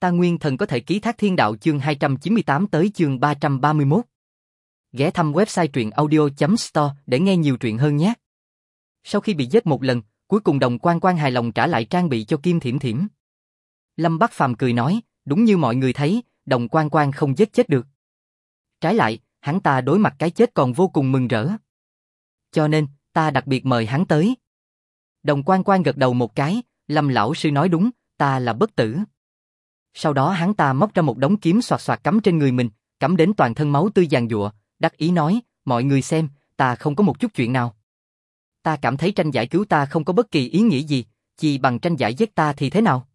Ta Nguyên Thần có thể ký thác thiên đạo chương 298 tới chương 331. Ghé thăm website truyệnaudio.store để nghe nhiều truyện hơn nhé. Sau khi bị giết một lần, cuối cùng Đồng Quan Quan hài lòng trả lại trang bị cho Kim Thiểm Thiểm. Lâm Bắc Phàm cười nói, đúng như mọi người thấy, Đồng Quan Quan không giết chết được. Trái lại, hắn ta đối mặt cái chết còn vô cùng mừng rỡ. Cho nên, ta đặc biệt mời hắn tới. Đồng Quan Quan gật đầu một cái, Lâm lão sư nói đúng, ta là bất tử. Sau đó hắn ta móc ra một đống kiếm xoạt xoạt cắm trên người mình, cắm đến toàn thân máu tươi giàn giụa, đắc ý nói, mọi người xem, ta không có một chút chuyện nào. Ta cảm thấy tranh giải cứu ta không có bất kỳ ý nghĩa gì, chỉ bằng tranh giải giết ta thì thế nào?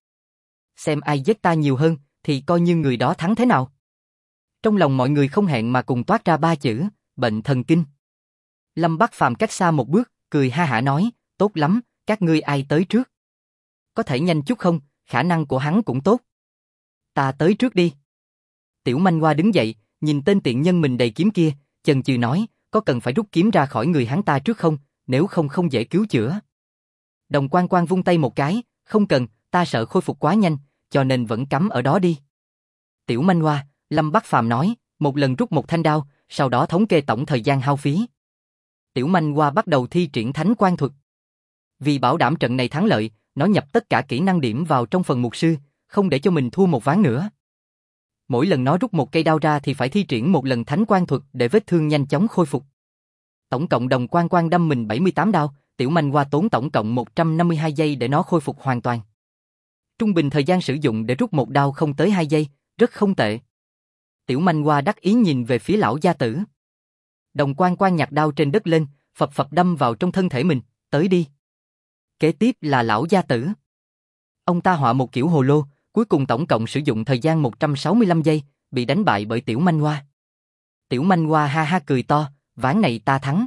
Xem ai giết ta nhiều hơn, thì coi như người đó thắng thế nào? Trong lòng mọi người không hẹn mà cùng toát ra ba chữ, bệnh thần kinh. Lâm Bắc Phàm cách xa một bước, cười ha hả nói, tốt lắm, các ngươi ai tới trước? Có thể nhanh chút không, khả năng của hắn cũng tốt. Ta tới trước đi. Tiểu Manh Hoa đứng dậy, nhìn tên tiện nhân mình đầy kiếm kia, chần chừ nói, có cần phải rút kiếm ra khỏi người hắn ta trước không, nếu không không dễ cứu chữa. Đồng Quan Quan vung tay một cái, không cần, ta sợ khôi phục quá nhanh, cho nên vẫn cắm ở đó đi. Tiểu Manh Hoa, Lâm Bắc Phàm nói, một lần rút một thanh đao, sau đó thống kê tổng thời gian hao phí. Tiểu Manh Hoa bắt đầu thi triển Thánh Quan thuật. Vì bảo đảm trận này thắng lợi, nó nhập tất cả kỹ năng điểm vào trong phần mục sư, không để cho mình thua một ván nữa. Mỗi lần nó rút một cây đao ra thì phải thi triển một lần Thánh Quan thuật để vết thương nhanh chóng khôi phục. Tổng cộng Đồng Quan Quan đâm mình 78 đao, Tiểu Manh Hoa tốn tổng cộng 152 giây để nó khôi phục hoàn toàn. Trung bình thời gian sử dụng để rút một đao không tới 2 giây, rất không tệ. Tiểu Manh Hoa đắc ý nhìn về phía lão gia tử. Đồng Quan Quan nhặt đao trên đất lên, phập phập đâm vào trong thân thể mình, tới đi. Kế tiếp là lão gia tử. Ông ta họa một kiểu hồ lô, cuối cùng tổng cộng sử dụng thời gian 165 giây, bị đánh bại bởi Tiểu Manh Hoa. Tiểu Manh Hoa ha ha cười to, ván này ta thắng.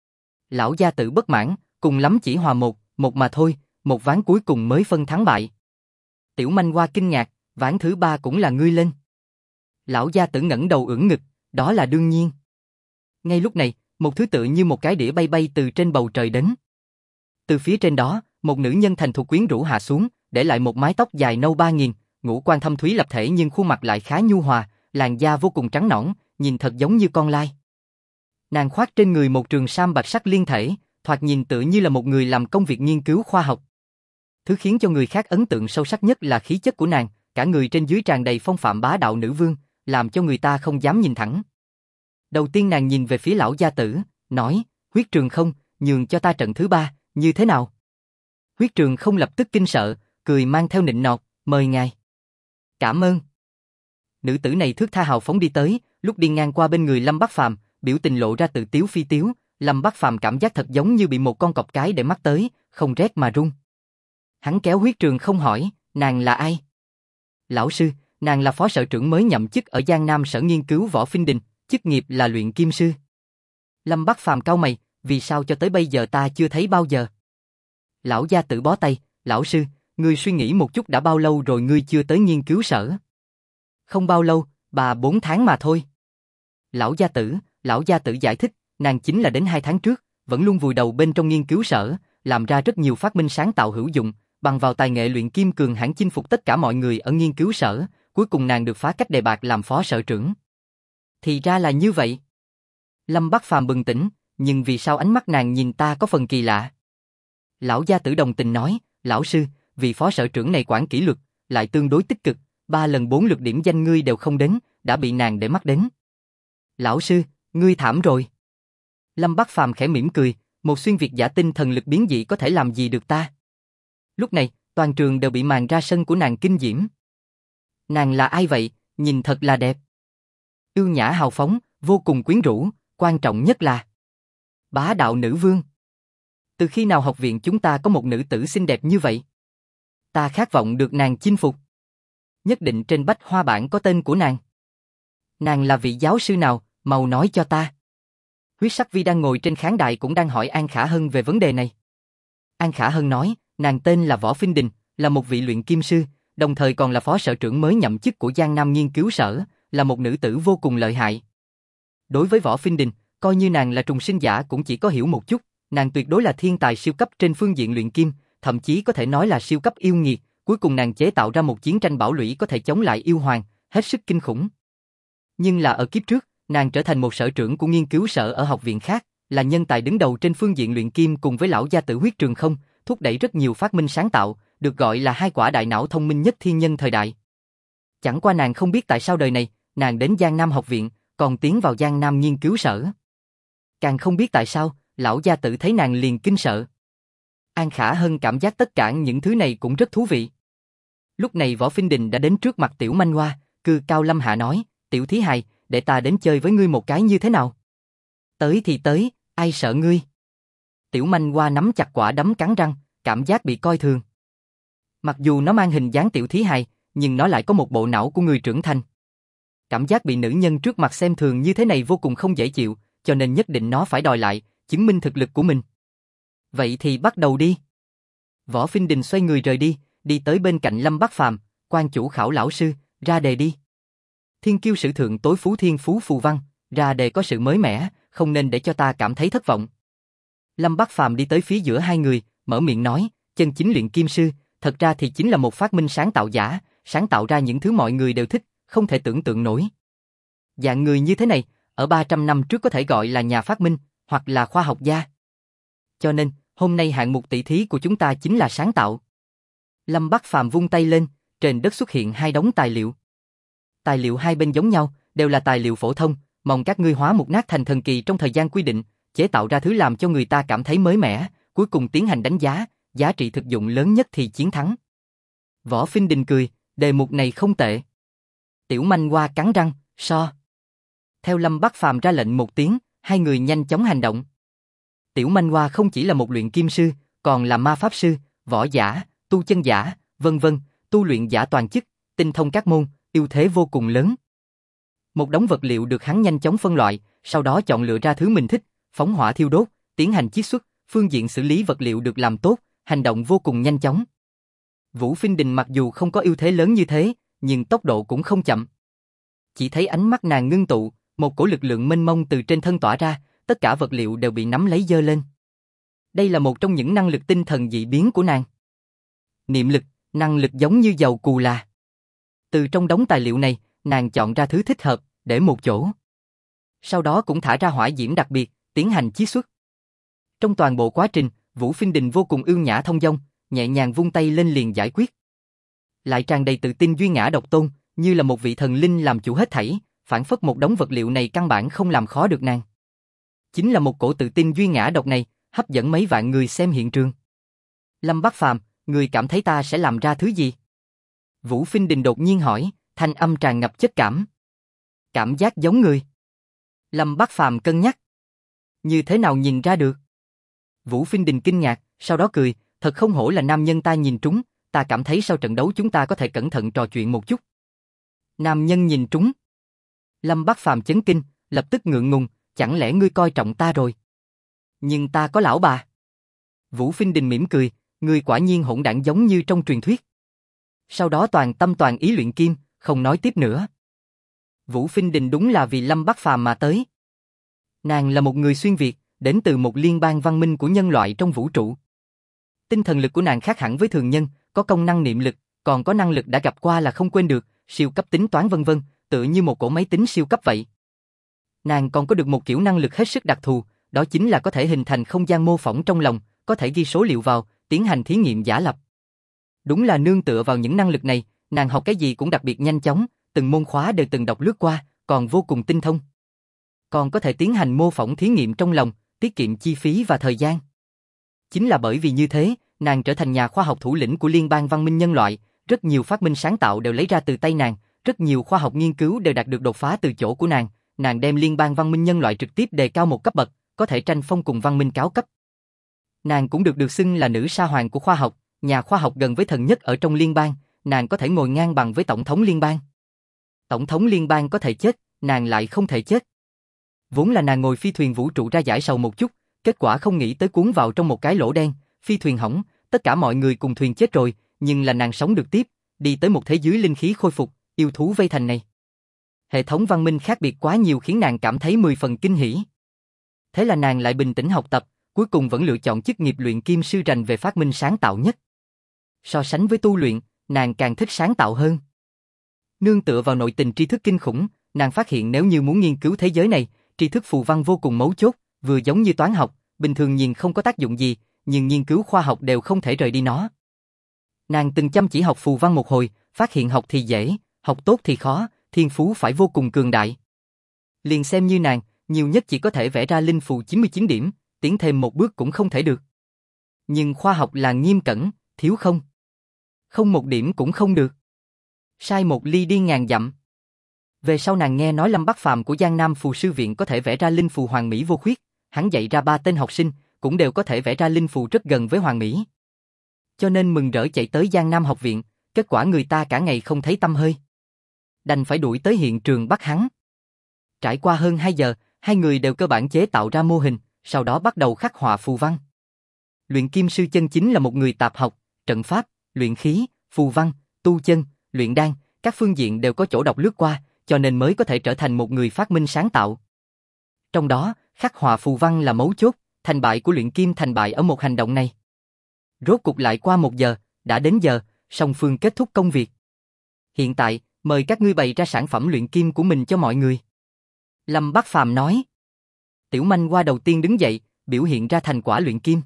Lão gia tử bất mãn, cùng lắm chỉ hòa một mà thôi, một ván cuối cùng mới phân thắng bại. Tiểu Manh Hoa kinh ngạc, ván thứ ba cũng là ngươi lên. Lão gia tử ngẩng đầu ưỡn ngực, đó là đương nhiên. Ngay lúc này, một thứ tựa như một cái đĩa bay bay từ trên bầu trời đến. Từ phía trên đó, một nữ nhân thành thục quyến rũ hạ xuống, để lại một mái tóc dài nâu 3000, ngũ quan thâm thúy lập thể nhưng khuôn mặt lại khá nhu hòa, làn da vô cùng trắng nõn, nhìn thật giống như con lai. Nàng khoác trên người một trường sam bạch sắc liên thể, thoạt nhìn tựa như là một người làm công việc nghiên cứu khoa học. Thứ khiến cho người khác ấn tượng sâu sắc nhất là khí chất của nàng, cả người trên dưới tràn đầy phong phạm bá đạo nữ vương, làm cho người ta không dám nhìn thẳng. Đầu tiên nàng nhìn về phía lão gia tử, nói, Huyết Trường Không, nhường cho ta trận thứ ba, như thế nào? Huyết Trường Không lập tức kinh sợ, cười mang theo nịnh nọt, mời ngài. Cảm ơn. Nữ tử này thướt tha hào phóng đi tới, lúc đi ngang qua bên người Lâm Bắc Phàm, biểu tình lộ ra tự tiếu phi tiếu, Lâm Bắc Phàm cảm giác thật giống như bị một con cọp cái để mắt tới, không rét mà run. Hắn kéo Huyết Trường Không hỏi, nàng là ai? Lão sư, nàng là phó sở trưởng mới nhậm chức ở Giang Nam Sở Nghiên cứu Võ Phinh Đình, chức nghiệp là luyện kim sư. Lâm Bắc Phàm cau mày, vì sao cho tới bây giờ ta chưa thấy bao giờ? Lão gia tử bó tay, lão sư, ngươi suy nghĩ một chút đã bao lâu rồi ngươi chưa tới nghiên cứu sở? Không bao lâu, 4 tháng mà thôi. Lão gia tử giải thích, nàng chính là đến 2 tháng trước, vẫn luôn vùi đầu bên trong nghiên cứu sở, làm ra rất nhiều phát minh sáng tạo hữu dụng, bằng vào tài nghệ luyện kim cường hãn chinh phục tất cả mọi người ở nghiên cứu sở, cuối cùng nàng được phá cách đề bạt làm phó sở trưởng. Thì ra là như vậy. Lâm Bắc Phàm bừng tỉnh, nhưng vì sao ánh mắt nàng nhìn ta có phần kỳ lạ? Lão gia tử đồng tình nói, lão sư, vị phó sở trưởng này quản kỷ luật, lại tương đối tích cực, 3 lần 4 lượt điểm danh ngươi đều không đến, đã bị nàng để mắt đến. Lão sư, ngươi thảm rồi. Lâm Bắc Phàm khẽ mỉm cười, một xuyên việt giả tinh thần lực biến dị có thể làm gì được ta? Lúc này, toàn trường đều bị màn ra sân của nàng kinh diễm. Nàng là ai vậy, nhìn thật là đẹp. Ưu nhã hào phóng, vô cùng quyến rũ, quan trọng nhất là bá đạo nữ vương. Từ khi nào học viện chúng ta có một nữ tử xinh đẹp như vậy? Ta khát vọng được nàng chinh phục. Nhất định trên bách hoa bảng có tên của nàng. Nàng là vị giáo sư nào, mau nói cho ta. Huyết Sắc Vi đang ngồi trên khán đài cũng đang hỏi An Khả Hân về vấn đề này. An Khả Hân nói, nàng tên là Võ Phinh Đình, là một vị luyện kim sư, đồng thời còn là phó sở trưởng mới nhậm chức của Giang Nam Nghiên cứu Sở, là một nữ tử vô cùng lợi hại. Đối với Võ Phinh Đình, coi như nàng là trùng sinh giả cũng chỉ có hiểu một chút, nàng tuyệt đối là thiên tài siêu cấp trên phương diện luyện kim, thậm chí có thể nói là siêu cấp yêu nghiệt, cuối cùng nàng chế tạo ra một chiến tranh bảo lũy có thể chống lại yêu hoàng, hết sức kinh khủng. Nhưng là ở kiếp trước, nàng trở thành một sở trưởng của nghiên cứu sở ở học viện khác, là nhân tài đứng đầu trên phương diện luyện kim cùng với lão gia tử Huyết Trường Không, thúc đẩy rất nhiều phát minh sáng tạo, được gọi là hai quả đại não thông minh nhất thiên nhân thời đại. Chẳng qua nàng không biết tại sao đời này, nàng đến Giang Nam học viện, còn tiến vào Giang Nam nghiên cứu sở. Càng không biết tại sao, lão gia tử thấy nàng liền kinh sợ. An Khả Hân cảm giác tất cả những thứ này cũng rất thú vị. Lúc này Võ Phinh Đình đã đến trước mặt Tiểu Manh Hoa, cư cao lâm hạ nói, Tiểu Thí Hài, để ta đến chơi với ngươi một cái như thế nào? Tới thì tới, ai sợ ngươi? Tiểu Manh Hoa nắm chặt quả đấm cắn răng, cảm giác bị coi thường. Mặc dù nó mang hình dáng Tiểu Thí Hài, nhưng nó lại có một bộ não của người trưởng thành. Cảm giác bị nữ nhân trước mặt xem thường như thế này vô cùng không dễ chịu, cho nên nhất định nó phải đòi lại, chứng minh thực lực của mình. Vậy thì bắt đầu đi. Võ Phinh Đình xoay người rời đi, đi tới bên cạnh Lâm Bắc Phàm, quan chủ khảo lão sư, ra đề đi. Thiên kiêu sử thượng tối phú thiên phú phù văn, ra đề có sự mới mẻ, không nên để cho ta cảm thấy thất vọng. Lâm Bắc Phàm đi tới phía giữa hai người, mở miệng nói, chân chính luyện kim sư, thật ra thì chính là một phát minh sáng tạo giả, sáng tạo ra những thứ mọi người đều thích, không thể tưởng tượng nổi. Dạng người như thế này, ở 300 năm trước có thể gọi là nhà phát minh, hoặc là khoa học gia. Cho nên, hôm nay hạng mục tỷ thí của chúng ta chính là sáng tạo. Lâm Bắc Phàm vung tay lên, trên đất xuất hiện hai đống tài liệu. Tài liệu hai bên giống nhau, đều là tài liệu phổ thông, mong các ngươi hóa mục nát thành thần kỳ trong thời gian quy định, chế tạo ra thứ làm cho người ta cảm thấy mới mẻ, cuối cùng tiến hành đánh giá, giá trị thực dụng lớn nhất thì chiến thắng. Võ Phinh Đình cười, đề mục này không tệ. Tiểu Manh Hoa cắn răng, so. Theo Lâm Bắc Phàm ra lệnh một tiếng, hai người nhanh chóng hành động. Tiểu Manh Hoa không chỉ là một luyện kim sư, còn là ma pháp sư, võ giả, tu chân giả, vân vân, tu luyện giả toàn chức, tinh thông các môn, ưu thế vô cùng lớn. Một đống vật liệu được hắn nhanh chóng phân loại, sau đó chọn lựa ra thứ mình thích, phóng hỏa thiêu đốt, tiến hành chiết xuất, phương diện xử lý vật liệu được làm tốt, hành động vô cùng nhanh chóng. Vũ Phinh Đình mặc dù không có ưu thế lớn như thế, nhưng tốc độ cũng không chậm. Chỉ thấy ánh mắt nàng ngưng tụ, một cổ lực lượng mênh mông từ trên thân tỏa ra, tất cả vật liệu đều bị nắm lấy giơ lên. Đây là một trong những năng lực tinh thần dị biến của nàng. Niệm lực, năng lực giống như dầu cù là. Từ trong đống tài liệu này, nàng chọn ra thứ thích hợp, để một chỗ. Sau đó cũng thả ra hỏa diễm đặc biệt, tiến hành chiết xuất. Trong toàn bộ quá trình, Vũ Phinh Đình vô cùng ưu nhã thông dong, nhẹ nhàng vung tay lên liền giải quyết. Lại tràn đầy tự tin duy ngã độc tôn, như là một vị thần linh làm chủ hết thảy, phản phất một đống vật liệu này căn bản không làm khó được nàng. Chính là một cổ tự tin duy ngã độc này, hấp dẫn mấy vạn người xem hiện trường. Lâm Bắc Phàm, người cảm thấy ta sẽ làm ra thứ gì? Vũ Phinh Đình đột nhiên hỏi, thanh âm tràn ngập chất cảm. Cảm giác giống người. Lâm Bắc Phàm cân nhắc. Như thế nào nhìn ra được? Vũ Phinh Đình kinh ngạc, sau đó cười, thật không hổ là nam nhân ta nhìn trúng, ta cảm thấy sau trận đấu chúng ta có thể cẩn thận trò chuyện một chút. Nam nhân nhìn trúng. Lâm Bắc Phàm chấn kinh, lập tức ngượng ngùng, chẳng lẽ ngươi coi trọng ta rồi? Nhưng ta có lão bà. Vũ Phinh Đình mỉm cười, ngươi quả nhiên hỗn đản giống như trong truyền thuyết. Sau đó toàn tâm toàn ý luyện kim, không nói tiếp nữa. Vũ Phinh Đình đúng là vì Lâm Bắc Phàm mà tới. Nàng là một người xuyên Việt, đến từ một liên bang văn minh của nhân loại trong vũ trụ. Tinh thần lực của nàng khác hẳn với thường nhân, có công năng niệm lực, còn có năng lực đã gặp qua là không quên được, siêu cấp tính toán vân vân, tựa như một cỗ máy tính siêu cấp vậy. Nàng còn có được một kiểu năng lực hết sức đặc thù, đó chính là có thể hình thành không gian mô phỏng trong lòng, có thể ghi số liệu vào, tiến hành thí nghiệm giả lập. Đúng là nương tựa vào những năng lực này, nàng học cái gì cũng đặc biệt nhanh chóng, từng môn khóa đều từng đọc lướt qua, còn vô cùng tinh thông. Còn có thể tiến hành mô phỏng thí nghiệm trong lòng, tiết kiệm chi phí và thời gian. Chính là bởi vì như thế, nàng trở thành nhà khoa học thủ lĩnh của liên bang văn minh nhân loại, rất nhiều phát minh sáng tạo đều lấy ra từ tay nàng, rất nhiều khoa học nghiên cứu đều đạt được đột phá từ chỗ của nàng đem liên bang văn minh nhân loại trực tiếp đề cao một cấp bậc, có thể tranh phong cùng văn minh cao cấp. Nàng cũng được xưng là nữ sa hoàng của khoa học, nhà khoa học gần với thần nhất ở trong liên bang, nàng có thể ngồi ngang bằng với tổng thống liên bang. Tổng thống liên bang có thể chết, nàng lại không thể chết. Vốn là nàng ngồi phi thuyền vũ trụ ra giải sầu một chút, kết quả không nghĩ tới cuốn vào trong một cái lỗ đen, phi thuyền hỏng, tất cả mọi người cùng thuyền chết rồi, nhưng là nàng sống được tiếp, đi tới một thế giới linh khí khôi phục, yêu thú vây thành này. Hệ thống văn minh khác biệt quá nhiều khiến nàng cảm thấy 10 phần kinh hỉ. Thế là nàng lại bình tĩnh học tập, cuối cùng vẫn lựa chọn chức nghiệp luyện kim sư rành về phát minh sáng tạo nhất. So sánh với tu luyện, nàng càng thích sáng tạo hơn. Nương tựa vào nội tình tri thức kinh khủng, nàng phát hiện nếu như muốn nghiên cứu thế giới này, tri thức phù văn vô cùng mấu chốt, vừa giống như toán học, bình thường nhìn không có tác dụng gì, nhưng nghiên cứu khoa học đều không thể rời đi nó. Nàng từng chăm chỉ học phù văn một hồi, phát hiện học thì dễ, học tốt thì khó, thiên phú phải vô cùng cường đại. Liền xem như nàng, nhiều nhất chỉ có thể vẽ ra linh phù 99 điểm, tiến thêm một bước cũng không thể được. Nhưng khoa học là nghiêm cẩn, thiếu không. Không một điểm cũng không được. Sai một ly đi ngàn dặm. Về sau nàng nghe nói Lâm Bắc Phàm của Giang Nam Phù Sư Viện có thể vẽ ra linh phù hoàn mỹ vô khuyết, hắn dạy ra 3 tên học sinh, cũng đều có thể vẽ ra linh phù rất gần với hoàn mỹ. Cho nên mừng rỡ chạy tới Giang Nam học viện, kết quả người ta cả ngày không thấy tăm hơi. Đành phải đuổi tới hiện trường bắt hắn. Trải qua hơn 2 giờ, hai người đều cơ bản chế tạo ra mô hình, sau đó bắt đầu khắc họa phù văn. Luyện kim sư chân chính là một người tạp học, trận pháp, luyện khí, phù văn, tu chân, luyện đan, các phương diện đều có chỗ đọc lướt qua, cho nên mới có thể trở thành một người phát minh sáng tạo. Trong đó, khắc họa phù văn là mấu chốt, thành bại của luyện kim thành bại ở một hành động này. Rốt cục lại qua 1 giờ, đã đến giờ, song phương kết thúc công việc. Hiện tại, mời các ngươi bày ra sản phẩm luyện kim của mình cho mọi người. Lâm Bắc Phàm nói. Tiểu Manh Hoa đầu tiên đứng dậy, biểu hiện ra thành quả luyện kim.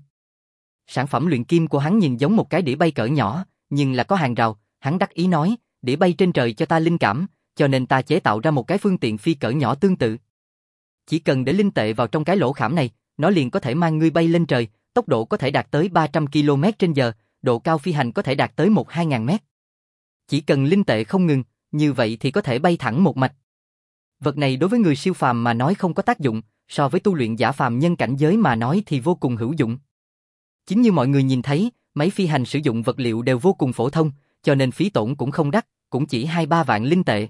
Sản phẩm luyện kim của hắn nhìn giống một cái đĩa bay cỡ nhỏ, nhưng là có hàng rào, hắn đắc ý nói, đĩa bay trên trời cho ta linh cảm, cho nên ta chế tạo ra một cái phương tiện phi cỡ nhỏ tương tự. Chỉ cần để linh tệ vào trong cái lỗ khảm này, nó liền có thể mang ngươi bay lên trời, tốc độ có thể đạt tới 300 km/h, độ cao phi hành có thể đạt tới 1-2 ngàn mét. Chỉ cần linh tệ không ngừng, như vậy thì có thể bay thẳng một mạch. Vật này đối với người siêu phàm mà nói không có tác dụng, so với tu luyện giả phàm nhân cảnh giới mà nói thì vô cùng hữu dụng. Chính như mọi người nhìn thấy, máy phi hành sử dụng vật liệu đều vô cùng phổ thông, cho nên phí tổn cũng không đắt, cũng chỉ 2-3 vạn linh tệ.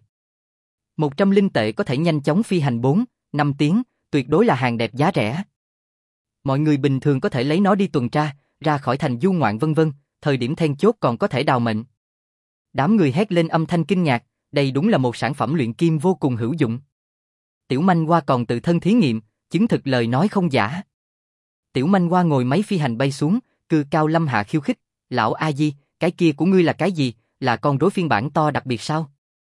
100 linh tệ có thể nhanh chóng phi hành 4-5 tiếng, tuyệt đối là hàng đẹp giá rẻ. Mọi người bình thường có thể lấy nó đi tuần tra, ra khỏi thành du ngoạn vân vân, thời điểm then chốt còn có thể đào mệnh. Đám người hét lên âm thanh kinh ngạc, đây đúng là một sản phẩm luyện kim vô cùng hữu dụng. Tiểu Manh Hoa còn tự thân thí nghiệm, chứng thực lời nói không giả. Tiểu Manh Hoa ngồi máy phi hành bay xuống, cư cao lâm hạ khiêu khích, lão A Di, cái kia của ngươi là cái gì, là con rối phiên bản to đặc biệt sao?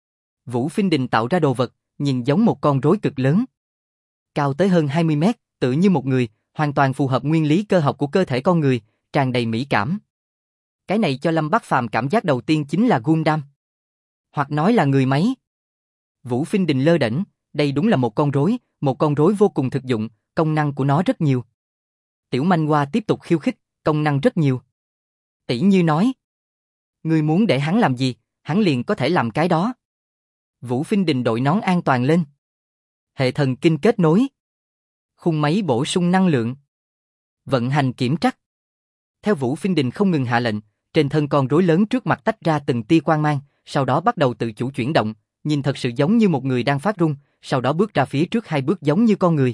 Vũ Phinh Đình tạo ra đồ vật, nhìn giống một con rối cực lớn. Cao tới hơn 20 mét, tự như một người, hoàn toàn phù hợp nguyên lý cơ học của cơ thể con người, tràn đầy mỹ cảm. Cái này cho Lâm Bắc Phàm cảm giác đầu tiên chính là Gundam. Hoặc nói là người máy. Vũ Phinh Đình lơ đễnh, đây đúng là một con rối vô cùng thực dụng, công năng của nó rất nhiều. Tiểu Manh Hoa tiếp tục khiêu khích, công năng rất nhiều. Tỷ như nói, ngươi muốn để hắn làm gì, hắn liền có thể làm cái đó. Vũ Phinh Đình đội nón an toàn lên. Hệ thần kinh kết nối. Khung máy bổ sung năng lượng. Vận hành kiểm trắc. Theo Vũ Phinh Đình không ngừng hạ lệnh, trên thân con rối lớn trước mặt tách ra từng tia quang mang, sau đó bắt đầu tự chủ chuyển động, nhìn thật sự giống như một người đang phát run, sau đó bước ra phía trước 2 bước giống như con người.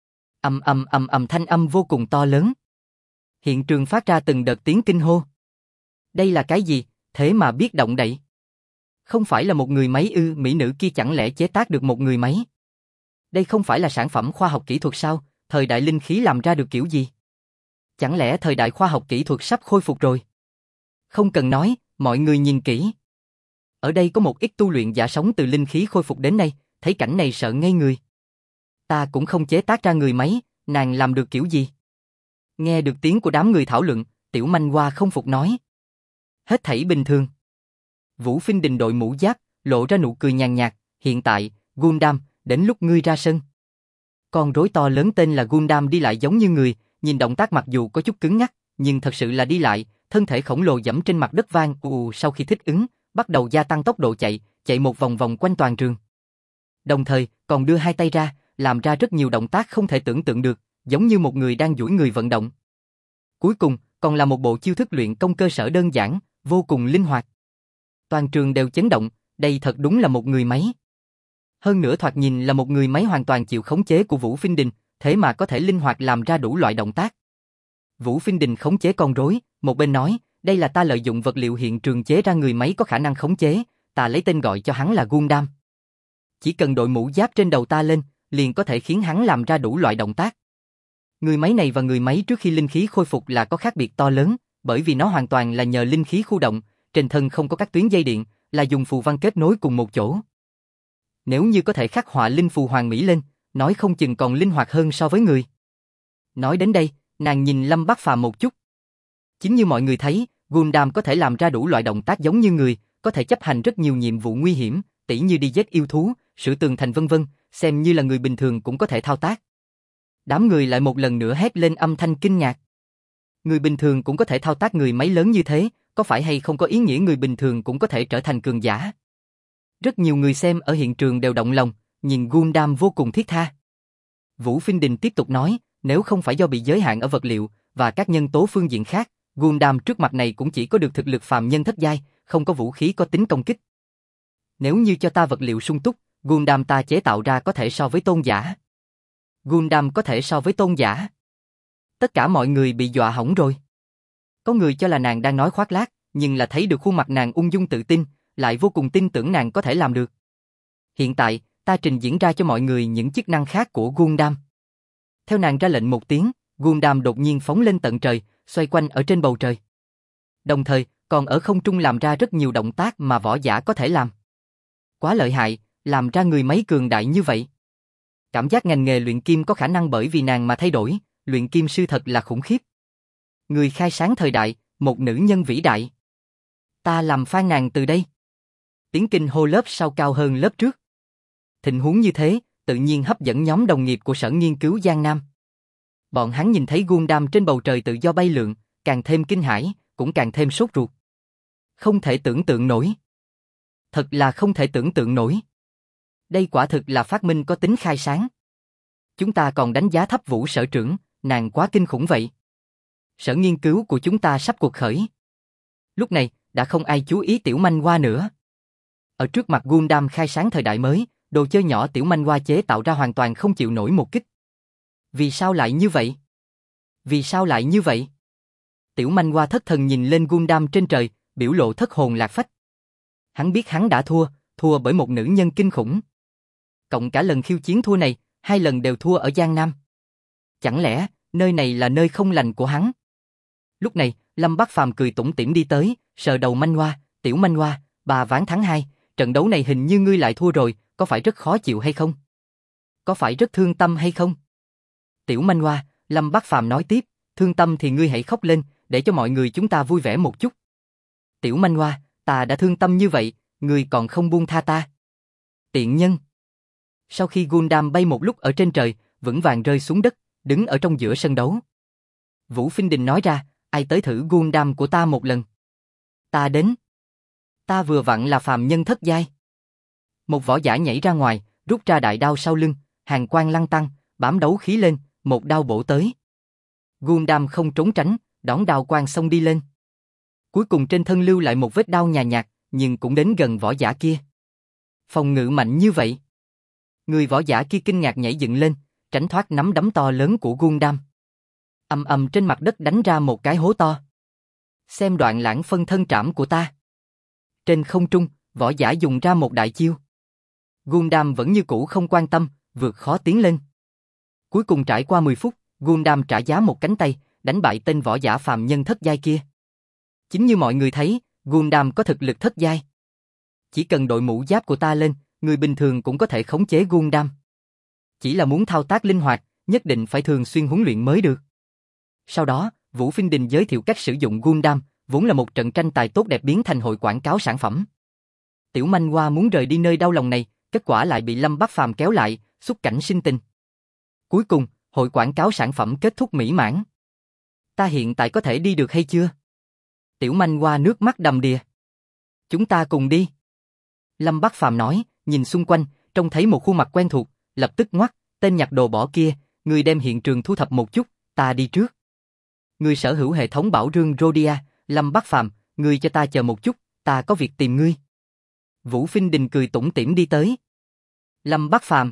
Thanh âm vô cùng to lớn. Hiện trường phát ra từng đợt tiếng kinh hô. Đây là cái gì, thế mà biết động đậy? Không phải là một người máy ư? Mỹ nữ kia chẳng lẽ chế tác được một người máy? Đây không phải là sản phẩm khoa học kỹ thuật sao? Thời đại linh khí làm ra được kiểu gì? Chẳng lẽ thời đại khoa học kỹ thuật sắp khôi phục rồi? Không cần nói, mọi người nhìn kỹ. Ở đây có một ít tu luyện giả sống từ linh khí khôi phục đến nay, thấy cảnh này sợ ngây người. Ta cũng không chế tác ra người máy, nàng làm được kiểu gì? Nghe được tiếng của đám người thảo luận, Tiểu Manh Hoa không phục nói. Hết thảy bình thường. Vũ Phinh Đình đội mũ giáp, lộ ra nụ cười nhàn nhạt, hiện tại, Gundam, đến lúc ngươi ra sân. Con rối to lớn tên là Gundam đi lại giống như người, nhìn động tác mặc dù có chút cứng ngắc, nhưng thật sự là đi lại, thân thể khổng lồ giẫm trên mặt đất vang sau khi thích ứng, bắt đầu gia tăng tốc độ chạy một vòng vòng quanh toàn trường. Đồng thời, còn đưa 2 tay ra, làm ra rất nhiều động tác không thể tưởng tượng được, giống như một người đang duỗi người vận động. Cuối cùng, còn là một bộ chiêu thức luyện công cơ sở đơn giản, vô cùng linh hoạt. Toàn trường đều chấn động, đây thật đúng là một người máy. Hơn nữa thoạt nhìn là một người máy hoàn toàn chịu khống chế của Vũ Phinh Đình, thế mà có thể linh hoạt làm ra đủ loại động tác. Vũ Phinh Đình khống chế con rối, một bên nói, đây là ta lợi dụng vật liệu hiện trường chế ra người máy có khả năng khống chế, ta lấy tên gọi cho hắn là Gundam. Chỉ cần đội mũ giáp trên đầu ta lên, liền có thể khiến hắn làm ra đủ loại động tác. Người máy này và người máy trước khi linh khí khôi phục là có khác biệt to lớn, bởi vì nó hoàn toàn là nhờ linh khí khu động, trên thân không có các tuyến dây điện, là dùng phù văn kết nối cùng một chỗ. Nếu như có thể khắc họa linh phù hoàng mỹ lên, nói không chừng còn linh hoạt hơn so với người. Nói đến đây, nàng nhìn Lâm Bác Phàm một chút. Chính như mọi người thấy, Gundam có thể làm ra đủ loại động tác giống như người, có thể chấp hành rất nhiều nhiệm vụ nguy hiểm, tỉ như đi giết yêu thú, sửa tường thành vân vân, xem như là người bình thường cũng có thể thao tác. Đám người lại một lần nữa hét lên âm thanh kinh ngạc. Người bình thường cũng có thể thao tác người máy lớn như thế, có phải hay không có ý nghĩa người bình thường cũng có thể trở thành cường giả? Rất nhiều người xem ở hiện trường đều động lòng, nhìn Gundam vô cùng thiết tha. Vũ Phiên Đình tiếp tục nói, nếu không phải do bị giới hạn ở vật liệu và các nhân tố phương diện khác, Gundam trước mặt này cũng chỉ có được thực lực phàm nhân thất giai, không có vũ khí có tính công kích. Nếu như cho ta vật liệu sung túc, Gundam ta chế tạo ra có thể so với tôn giả. Gundam có thể so với tôn giả. Tất cả mọi người bị dọa hỏng rồi. Có người cho là nàng đang nói khoác lác, nhưng là thấy được khuôn mặt nàng ung dung tự tin, lại vô cùng tin tưởng nàng có thể làm được. Hiện tại, ta trình diễn ra cho mọi người những chức năng khác của Gundam. Theo nàng ra lệnh một tiếng, Gundam đột nhiên phóng lên tận trời, xoay quanh ở trên bầu trời. Đồng thời, còn ở không trung làm ra rất nhiều động tác mà võ giả có thể làm. Quá lợi hại, làm ra người máy cường đại như vậy. Cảm giác ngành nghề luyện kim có khả năng bởi vì nàng mà thay đổi, luyện kim sư thật là khủng khiếp. Người khai sáng thời đại, một nữ nhân vĩ đại. Ta làm fan nàng từ đây. Tiếng kinh hô lớp sau cao hơn lớp trước. Tình huống như thế, tự nhiên hấp dẫn nhóm đồng nghiệp của Sở Nghiên cứu Giang Nam. Bọn hắn nhìn thấy Gundam trên bầu trời tự do bay lượn, càng thêm kinh hãi, cũng càng thêm sốt ruột. Không thể tưởng tượng nổi. Thật là không thể tưởng tượng nổi. Đây quả thực là phát minh có tính khai sáng. Chúng ta còn đánh giá thấp Vũ sở trưởng, nàng quá kinh khủng vậy. Sở nghiên cứu của chúng ta sắp cuộc khởi. Lúc này, đã không ai chú ý Tiểu Manh Hoa nữa. Ở trước mặt Gundam khai sáng thời đại mới, đồ chơi nhỏ Tiểu Manh Hoa chế tạo ra hoàn toàn không chịu nổi một kích. Vì sao lại như vậy? Vì sao lại như vậy? Tiểu Manh Hoa thất thần nhìn lên Gundam trên trời, biểu lộ thất hồn lạc phách. Hắn biết hắn đã thua bởi một nữ nhân kinh khủng. Cộng cả lần khiêu chiến thua này, 2 lần đều thua ở Giang Nam. Chẳng lẽ, nơi này là nơi không lành của hắn? Lúc này, Lâm Bác Phàm cười tủm tỉm đi tới, sờ đầu Manh Hoa, Tiểu Manh Hoa, 3 ván thắng 2, trận đấu này hình như ngươi lại thua rồi, có phải rất khó chịu hay không? Có phải rất thương tâm hay không? Tiểu Manh Hoa, Lâm Bác Phàm nói tiếp, thương tâm thì ngươi hãy khóc lên, để cho mọi người chúng ta vui vẻ một chút. Tiểu Manh Hoa, ta đã thương tâm như vậy, ngươi còn không buông tha ta. Tiện nhân. Sau khi Gundam bay một lúc ở trên trời, vững vàng rơi xuống đất, đứng ở trong giữa sân đấu. Vũ Phiên Đình nói ra, ai tới thử Gundam của ta một lần? Ta đến. Ta vừa vặn là phàm nhân thất giai. Một võ giả nhảy ra ngoài, rút ra đại đao sau lưng, hàn quang lăng tăng, bám đấu khí lên, một đao bổ tới. Gundam không trốn tránh, đón đao quang xông đi lên. Cuối cùng trên thân lưu lại một vết đao nhàn nhạt, nhưng cũng đến gần võ giả kia. Phòng ngự mạnh như vậy. Người võ giả kia kinh ngạc nhảy dựng lên, tránh thoát nắm đấm to lớn của Gundam. Ầm ầm trên mặt đất đánh ra một cái hố to. Xem đoạn lãng phân thân trảm của ta. Trên không trung, võ giả dùng ra một đại chiêu. Gundam vẫn như cũ không quan tâm, vượt khó tiến lên. Cuối cùng trải qua 10 phút, Gundam trả giá một cánh tay, đánh bại tên võ giả phàm nhân thất giai kia. Chính như mọi người thấy, Gundam có thực lực thất giai. Chỉ cần đội mũ giáp của ta lên, người bình thường cũng có thể khống chế Gundam. Chỉ là muốn thao tác linh hoạt, nhất định phải thường xuyên huấn luyện mới được. Sau đó, Vũ Phiên Đình giới thiệu cách sử dụng Gundam, vốn là một trận tranh tài tốt đẹp biến thành hội quảng cáo sản phẩm. Tiểu Manh Hoa muốn rời đi nơi đau lòng này, kết quả lại bị Lâm Bác Phàm kéo lại, xúc cảnh sinh tình. Cuối cùng, hội quảng cáo sản phẩm kết thúc mỹ mãn. Ta hiện tại có thể đi được hay chưa? Tiểu Manh Hoa nước mắt đầm đìa. Chúng ta cùng đi. Lâm Bác Phàm nói, nhìn xung quanh, trông thấy một khuôn mặt quen thuộc, lập tức ngoắt, tên nhặt đồ bỏ kia, người đem hiện trường thu thập một chút, ta đi trước. Người sở hữu hệ thống bảo rương Rhodia, Lâm Bác Phàm, người cho ta chờ một chút, ta có việc tìm ngươi. Vũ Phiên Đình cười tủm tỉm đi tới. Lâm Bác Phàm.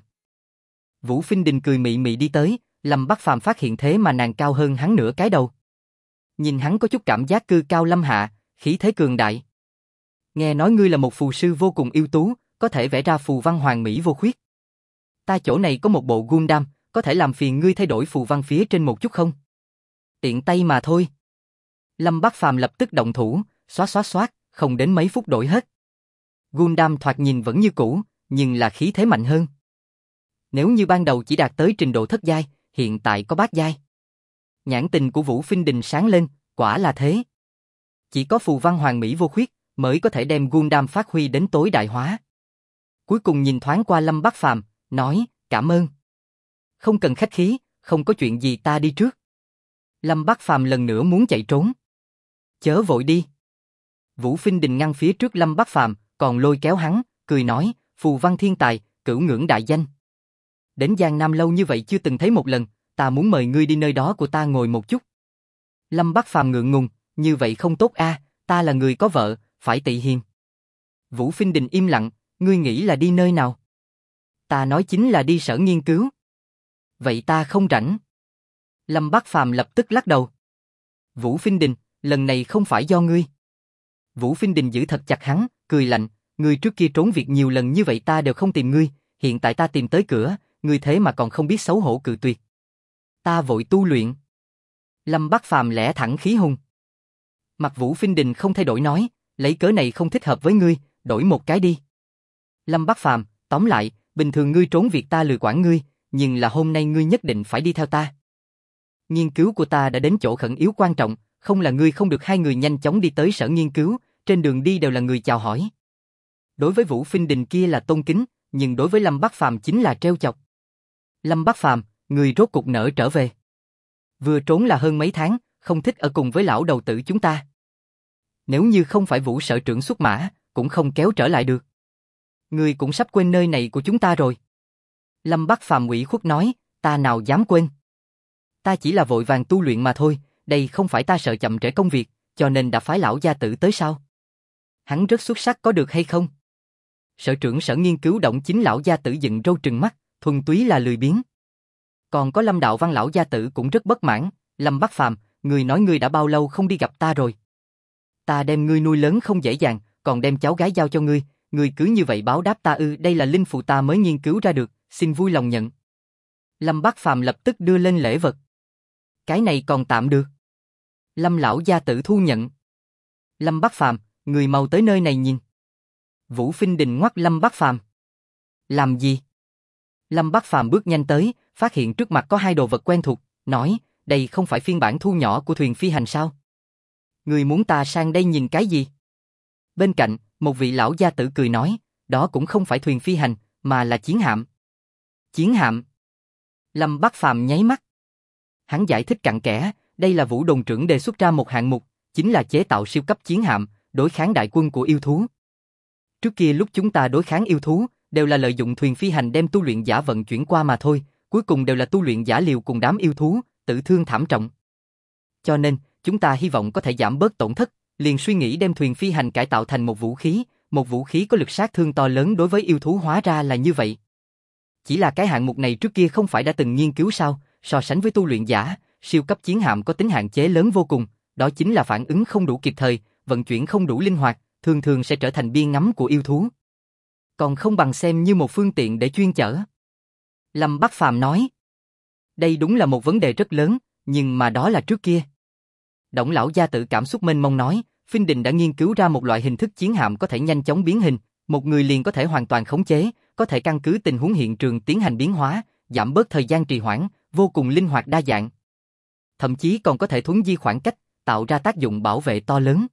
Vũ Phiên Đình cười mị mị đi tới, Lâm Bác Phàm phát hiện thế mà nàng cao hơn hắn nửa cái đầu. Nhìn hắn có chút cảm giác cư cao lâm hạ, khí thế cường đại. Nghe nói ngươi là một phù sư vô cùng ưu tú, có thể vẽ ra phù văn hoàn mỹ vô khuyết. Ta chỗ này có một bộ Gundam, có thể làm phiền ngươi thay đổi phù văn phía trên một chút không? Tiện tay mà thôi. Lâm Bác Phàm lập tức động thủ, xoát, không đến mấy phút đổi hết. Gundam thoạt nhìn vẫn như cũ, nhưng là khí thế mạnh hơn. Nếu như ban đầu chỉ đạt tới trình độ thất giai, hiện tại có bát giai. Nhãn tình của Vũ Phinh Đình sáng lên, quả là thế. Chỉ có phù văn hoàn mỹ vô khuyết mới có thể đem Gundam phát huy đến tối đại hóa. Cuối cùng nhìn thoáng qua Lâm Bắc Phàm, nói, cảm ơn. Không cần khách khí, không có chuyện gì ta đi trước. Lâm Bắc Phàm lần nữa muốn chạy trốn. Chớ vội đi. Vũ Phinh Đình ngăn phía trước Lâm Bắc Phàm, còn lôi kéo hắn, cười nói, phù văn thiên tài, cửu ngưỡng đại danh. Đến Giang Nam lâu như vậy chưa từng thấy một lần, ta muốn mời ngươi đi nơi đó của ta ngồi một chút. Lâm Bắc Phàm ngượng ngùng, như vậy không tốt a, ta là người có vợ, phải tị hiềm. Vũ Phinh Đình im lặng, ngươi nghĩ là đi nơi nào? Ta nói chính là đi sở nghiên cứu. Vậy ta không rảnh. Lâm Bắc Phàm lập tức lắc đầu. Vũ Phinh Đình, lần này không phải do ngươi. Vũ Phinh Đình giữ thật chặt hắn, cười lạnh, ngươi trước kia trốn việc nhiều lần như vậy ta đều không tìm ngươi, hiện tại ta tìm tới cửa, ngươi thế mà còn không biết xấu hổ cự tuyệt. Ta vội tu luyện. Lâm Bắc Phàm lẽ thẳng khí hùng. Mặt Vũ Phinh Đình không thay đổi nói, lấy cớ này không thích hợp với ngươi, đổi một cái đi. Lâm Bắc Phàm, tóm lại, bình thường ngươi trốn việc ta lười quản ngươi, nhưng là hôm nay ngươi nhất định phải đi theo ta. Nghiên cứu của ta đã đến chỗ khẩn yếu quan trọng, không là ngươi không được hai người nhanh chóng đi tới sở nghiên cứu, trên đường đi đều là người chào hỏi. Đối với Vũ Phinh Đình kia là tôn kính, nhưng đối với Lâm Bắc Phàm chính là trêu chọc. Lâm Bắc Phàm, người rốt cục nỡ trở về. Vừa trốn là hơn mấy tháng, không thích ở cùng với lão đầu tử chúng ta. Nếu như không phải Vũ sở trưởng xuất mã, cũng không kéo trở lại được. Ngươi cũng sắp quên nơi này của chúng ta rồi. Lâm Bắc Phàm ủy khuất nói, ta nào dám quên. Ta chỉ là vội vàng tu luyện mà thôi, đây không phải ta sợ chậm trễ công việc, cho nên đã phái lão gia tử tới sao? Hắn rất xuất sắc có được hay không? Sở trưởng sở nghiên cứu Động Chính lão gia tử dựng râu trừng mắt, thuần túy là lười biếng. Còn có Lâm Đạo Văn lão gia tử cũng rất bất mãn, Lâm Bắc Phàm, ngươi nói ngươi đã bao lâu không đi gặp ta rồi? Ta đem ngươi nuôi lớn không dễ dàng, còn đem cháu gái giao cho ngươi cứ như vậy báo đáp ta ư? Đây là linh phù ta mới nghiên cứu ra được, xin vui lòng nhận. Lâm Bắc Phàm lập tức đưa lên lễ vật. Cái này còn tạm được. Lâm lão gia tử thu nhận. Lâm Bắc Phàm, người mau tới nơi này nhìn. Vũ Phinh Đình ngoắt Lâm Bắc Phàm. Làm gì? Lâm Bắc Phàm bước nhanh tới, phát hiện trước mặt có hai đồ vật quen thuộc, nói, đây không phải phiên bản thu nhỏ của thuyền phi hành sao? Người muốn ta sang đây nhìn cái gì? Bên cạnh, một vị lão gia tử cười nói, đó cũng không phải thuyền phi hành, mà là chiến hạm. Chiến hạm? Lâm Bắc Phàm nháy mắt. Hắn giải thích cặn kẽ, đây là Vũ đồn trưởng đề xuất ra một hạng mục, chính là chế tạo siêu cấp chiến hạm, đối kháng đại quân của yêu thú. Trước kia lúc chúng ta đối kháng yêu thú, đều là lợi dụng thuyền phi hành đem tu luyện giả vận chuyển qua mà thôi, cuối cùng đều là tu luyện giả liều cùng đám yêu thú, tử thương thảm trọng. Cho nên, chúng ta hy vọng có thể giảm bớt tổn thất, liền suy nghĩ đem thuyền phi hành cải tạo thành một vũ khí có lực sát thương to lớn đối với yêu thú, hóa ra là như vậy. Chỉ là cái hạng mục này trước kia không phải đã từng nghiên cứu sao, so sánh với tu luyện giả, siêu cấp chiến hạm có tính hạn chế lớn vô cùng, đó chính là phản ứng không đủ kịp thời, vận chuyển không đủ linh hoạt, thường thường sẽ trở thành biên ngắm của yêu thú. Còn không bằng xem như một phương tiện để chuyên chở. Lâm Bắc Phàm nói, đây đúng là một vấn đề rất lớn, nhưng mà đó là trước kia. Đổng lão gia tử cảm xúc mênh mông nói, Phinh Đình đã nghiên cứu ra một loại hình thức chiến hạm có thể nhanh chóng biến hình, một người liền có thể hoàn toàn khống chế, có thể căn cứ tình huống hiện trường tiến hành biến hóa, giảm bớt thời gian trì hoãn, vô cùng linh hoạt đa dạng. Thậm chí còn có thể thuấn di khoảng cách, tạo ra tác dụng bảo vệ to lớn.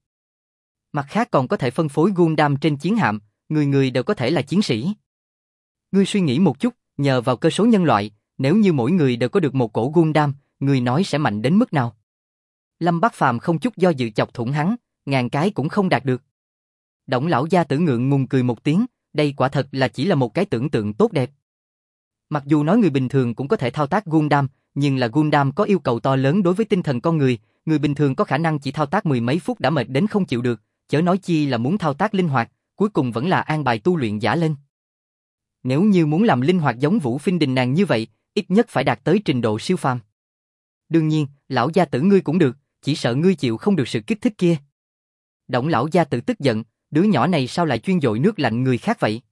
Mặt khác còn có thể phân phối Gundam trên chiến hạm, người người đều có thể là chiến sĩ. Ngươi suy nghĩ một chút, nhờ vào cơ số nhân loại, nếu như mỗi người đều có được một cổ Gundam, người nói sẽ mạnh đến mức nào? Lâm Bắc Phàm không chút do dự chọc thủng hắn, ngàn cái cũng không đạt được. Đổng lão gia tử ngượng ngùng cười một tiếng, đây quả thật là chỉ là một cái tưởng tượng tốt đẹp. Mặc dù nói người bình thường cũng có thể thao tác Gundam, nhưng là Gundam có yêu cầu to lớn đối với tinh thần con người bình thường có khả năng chỉ thao tác mười mấy phút đã mệt đến không chịu được, chớ nói chi là muốn thao tác linh hoạt, cuối cùng vẫn là an bài tu luyện giả lên. Nếu như muốn làm linh hoạt giống Vũ Phinh Đình nàng như vậy, ít nhất phải đạt tới trình độ siêu phàm. Đương nhiên, lão gia tử ngươi cũng được, chỉ sợ ngươi chịu không được sự kích thích kia. Đổng lão gia tử tức giận, đứa nhỏ này sao lại chuyên dội nước lạnh người khác vậy?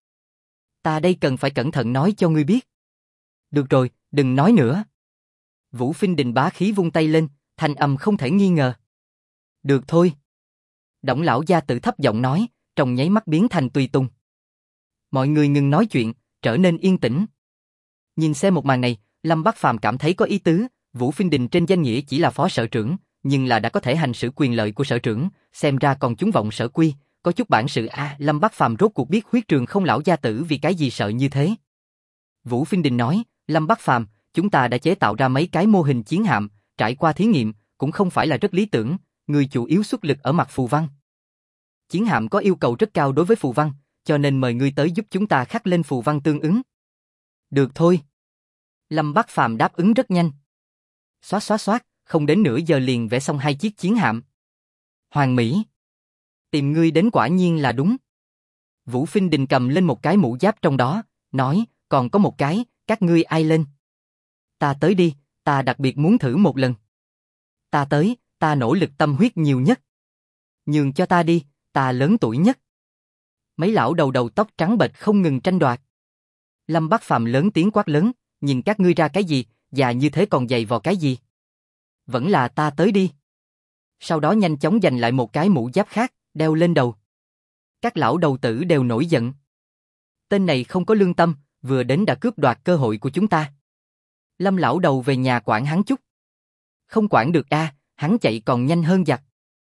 Ta đây cần phải cẩn thận nói cho ngươi biết. Được rồi, đừng nói nữa. Vũ Phinh Đình bá khí vung tay lên, thanh âm không thể nghi ngờ. Được thôi. Đổng lão gia tử thấp giọng nói, trong nháy mắt biến thành tùy tùng. Mọi người ngừng nói chuyện, trở nên yên tĩnh. Nhìn xem một màn này, Lâm Bắc Phàm cảm thấy có ý tứ, Vũ Phiên Đình trên danh nghĩa chỉ là phó sở trưởng, nhưng là đã có thể hành xử quyền lợi của sở trưởng, xem ra còn chúng vọng sở quy, có chút bản sự a. Lâm Bắc Phàm rốt cuộc biết Huyết Trường Không lão gia tử vì cái gì sợ như thế. Vũ Phiên Đình nói, Lâm Bắc Phàm, chúng ta đã chế tạo ra mấy cái mô hình chiến hạm, trải qua thí nghiệm, cũng không phải là rất lý tưởng, người chủ yếu xuất lực ở mặt phù văn. Chiến hạm có yêu cầu rất cao đối với phù văn, cho nên mời ngươi tới giúp chúng ta khắc lên phù văn tương ứng. Được thôi. Lâm Bắc Phàm đáp ứng rất nhanh. Xoát, không đến nửa giờ liền vẽ xong 2 chiếc chiến hạm. Hoàng Mỹ. Tìm ngươi đến quả nhiên là đúng. Vũ Phiên Đình cầm lên một cái mũ giáp trong đó, nói, còn có một cái, các ngươi ai lên? Ta tới đi, ta đặc biệt muốn thử một lần. Ta tới, ta nỗ lực tâm huyết nhiều nhất. Nhường cho ta đi, ta lớn tuổi nhất. Mấy lão đầu tóc trắng bệch không ngừng tranh đoạt. Lâm Bắc Phàm lớn tiếng quát lớn, nhìn các ngươi ra cái gì, già như thế còn dày vò cái gì? Vẫn là ta tới đi. Sau đó nhanh chóng giành lại một cái mũ giáp khác, đeo lên đầu. Các lão đầu tử đều nổi giận. Tên này không có lương tâm, vừa đến đã cướp đoạt cơ hội của chúng ta. Lâm lão đầu về nhà quản hắn chút. Không quản được a, hắn chạy còn nhanh hơn giặc.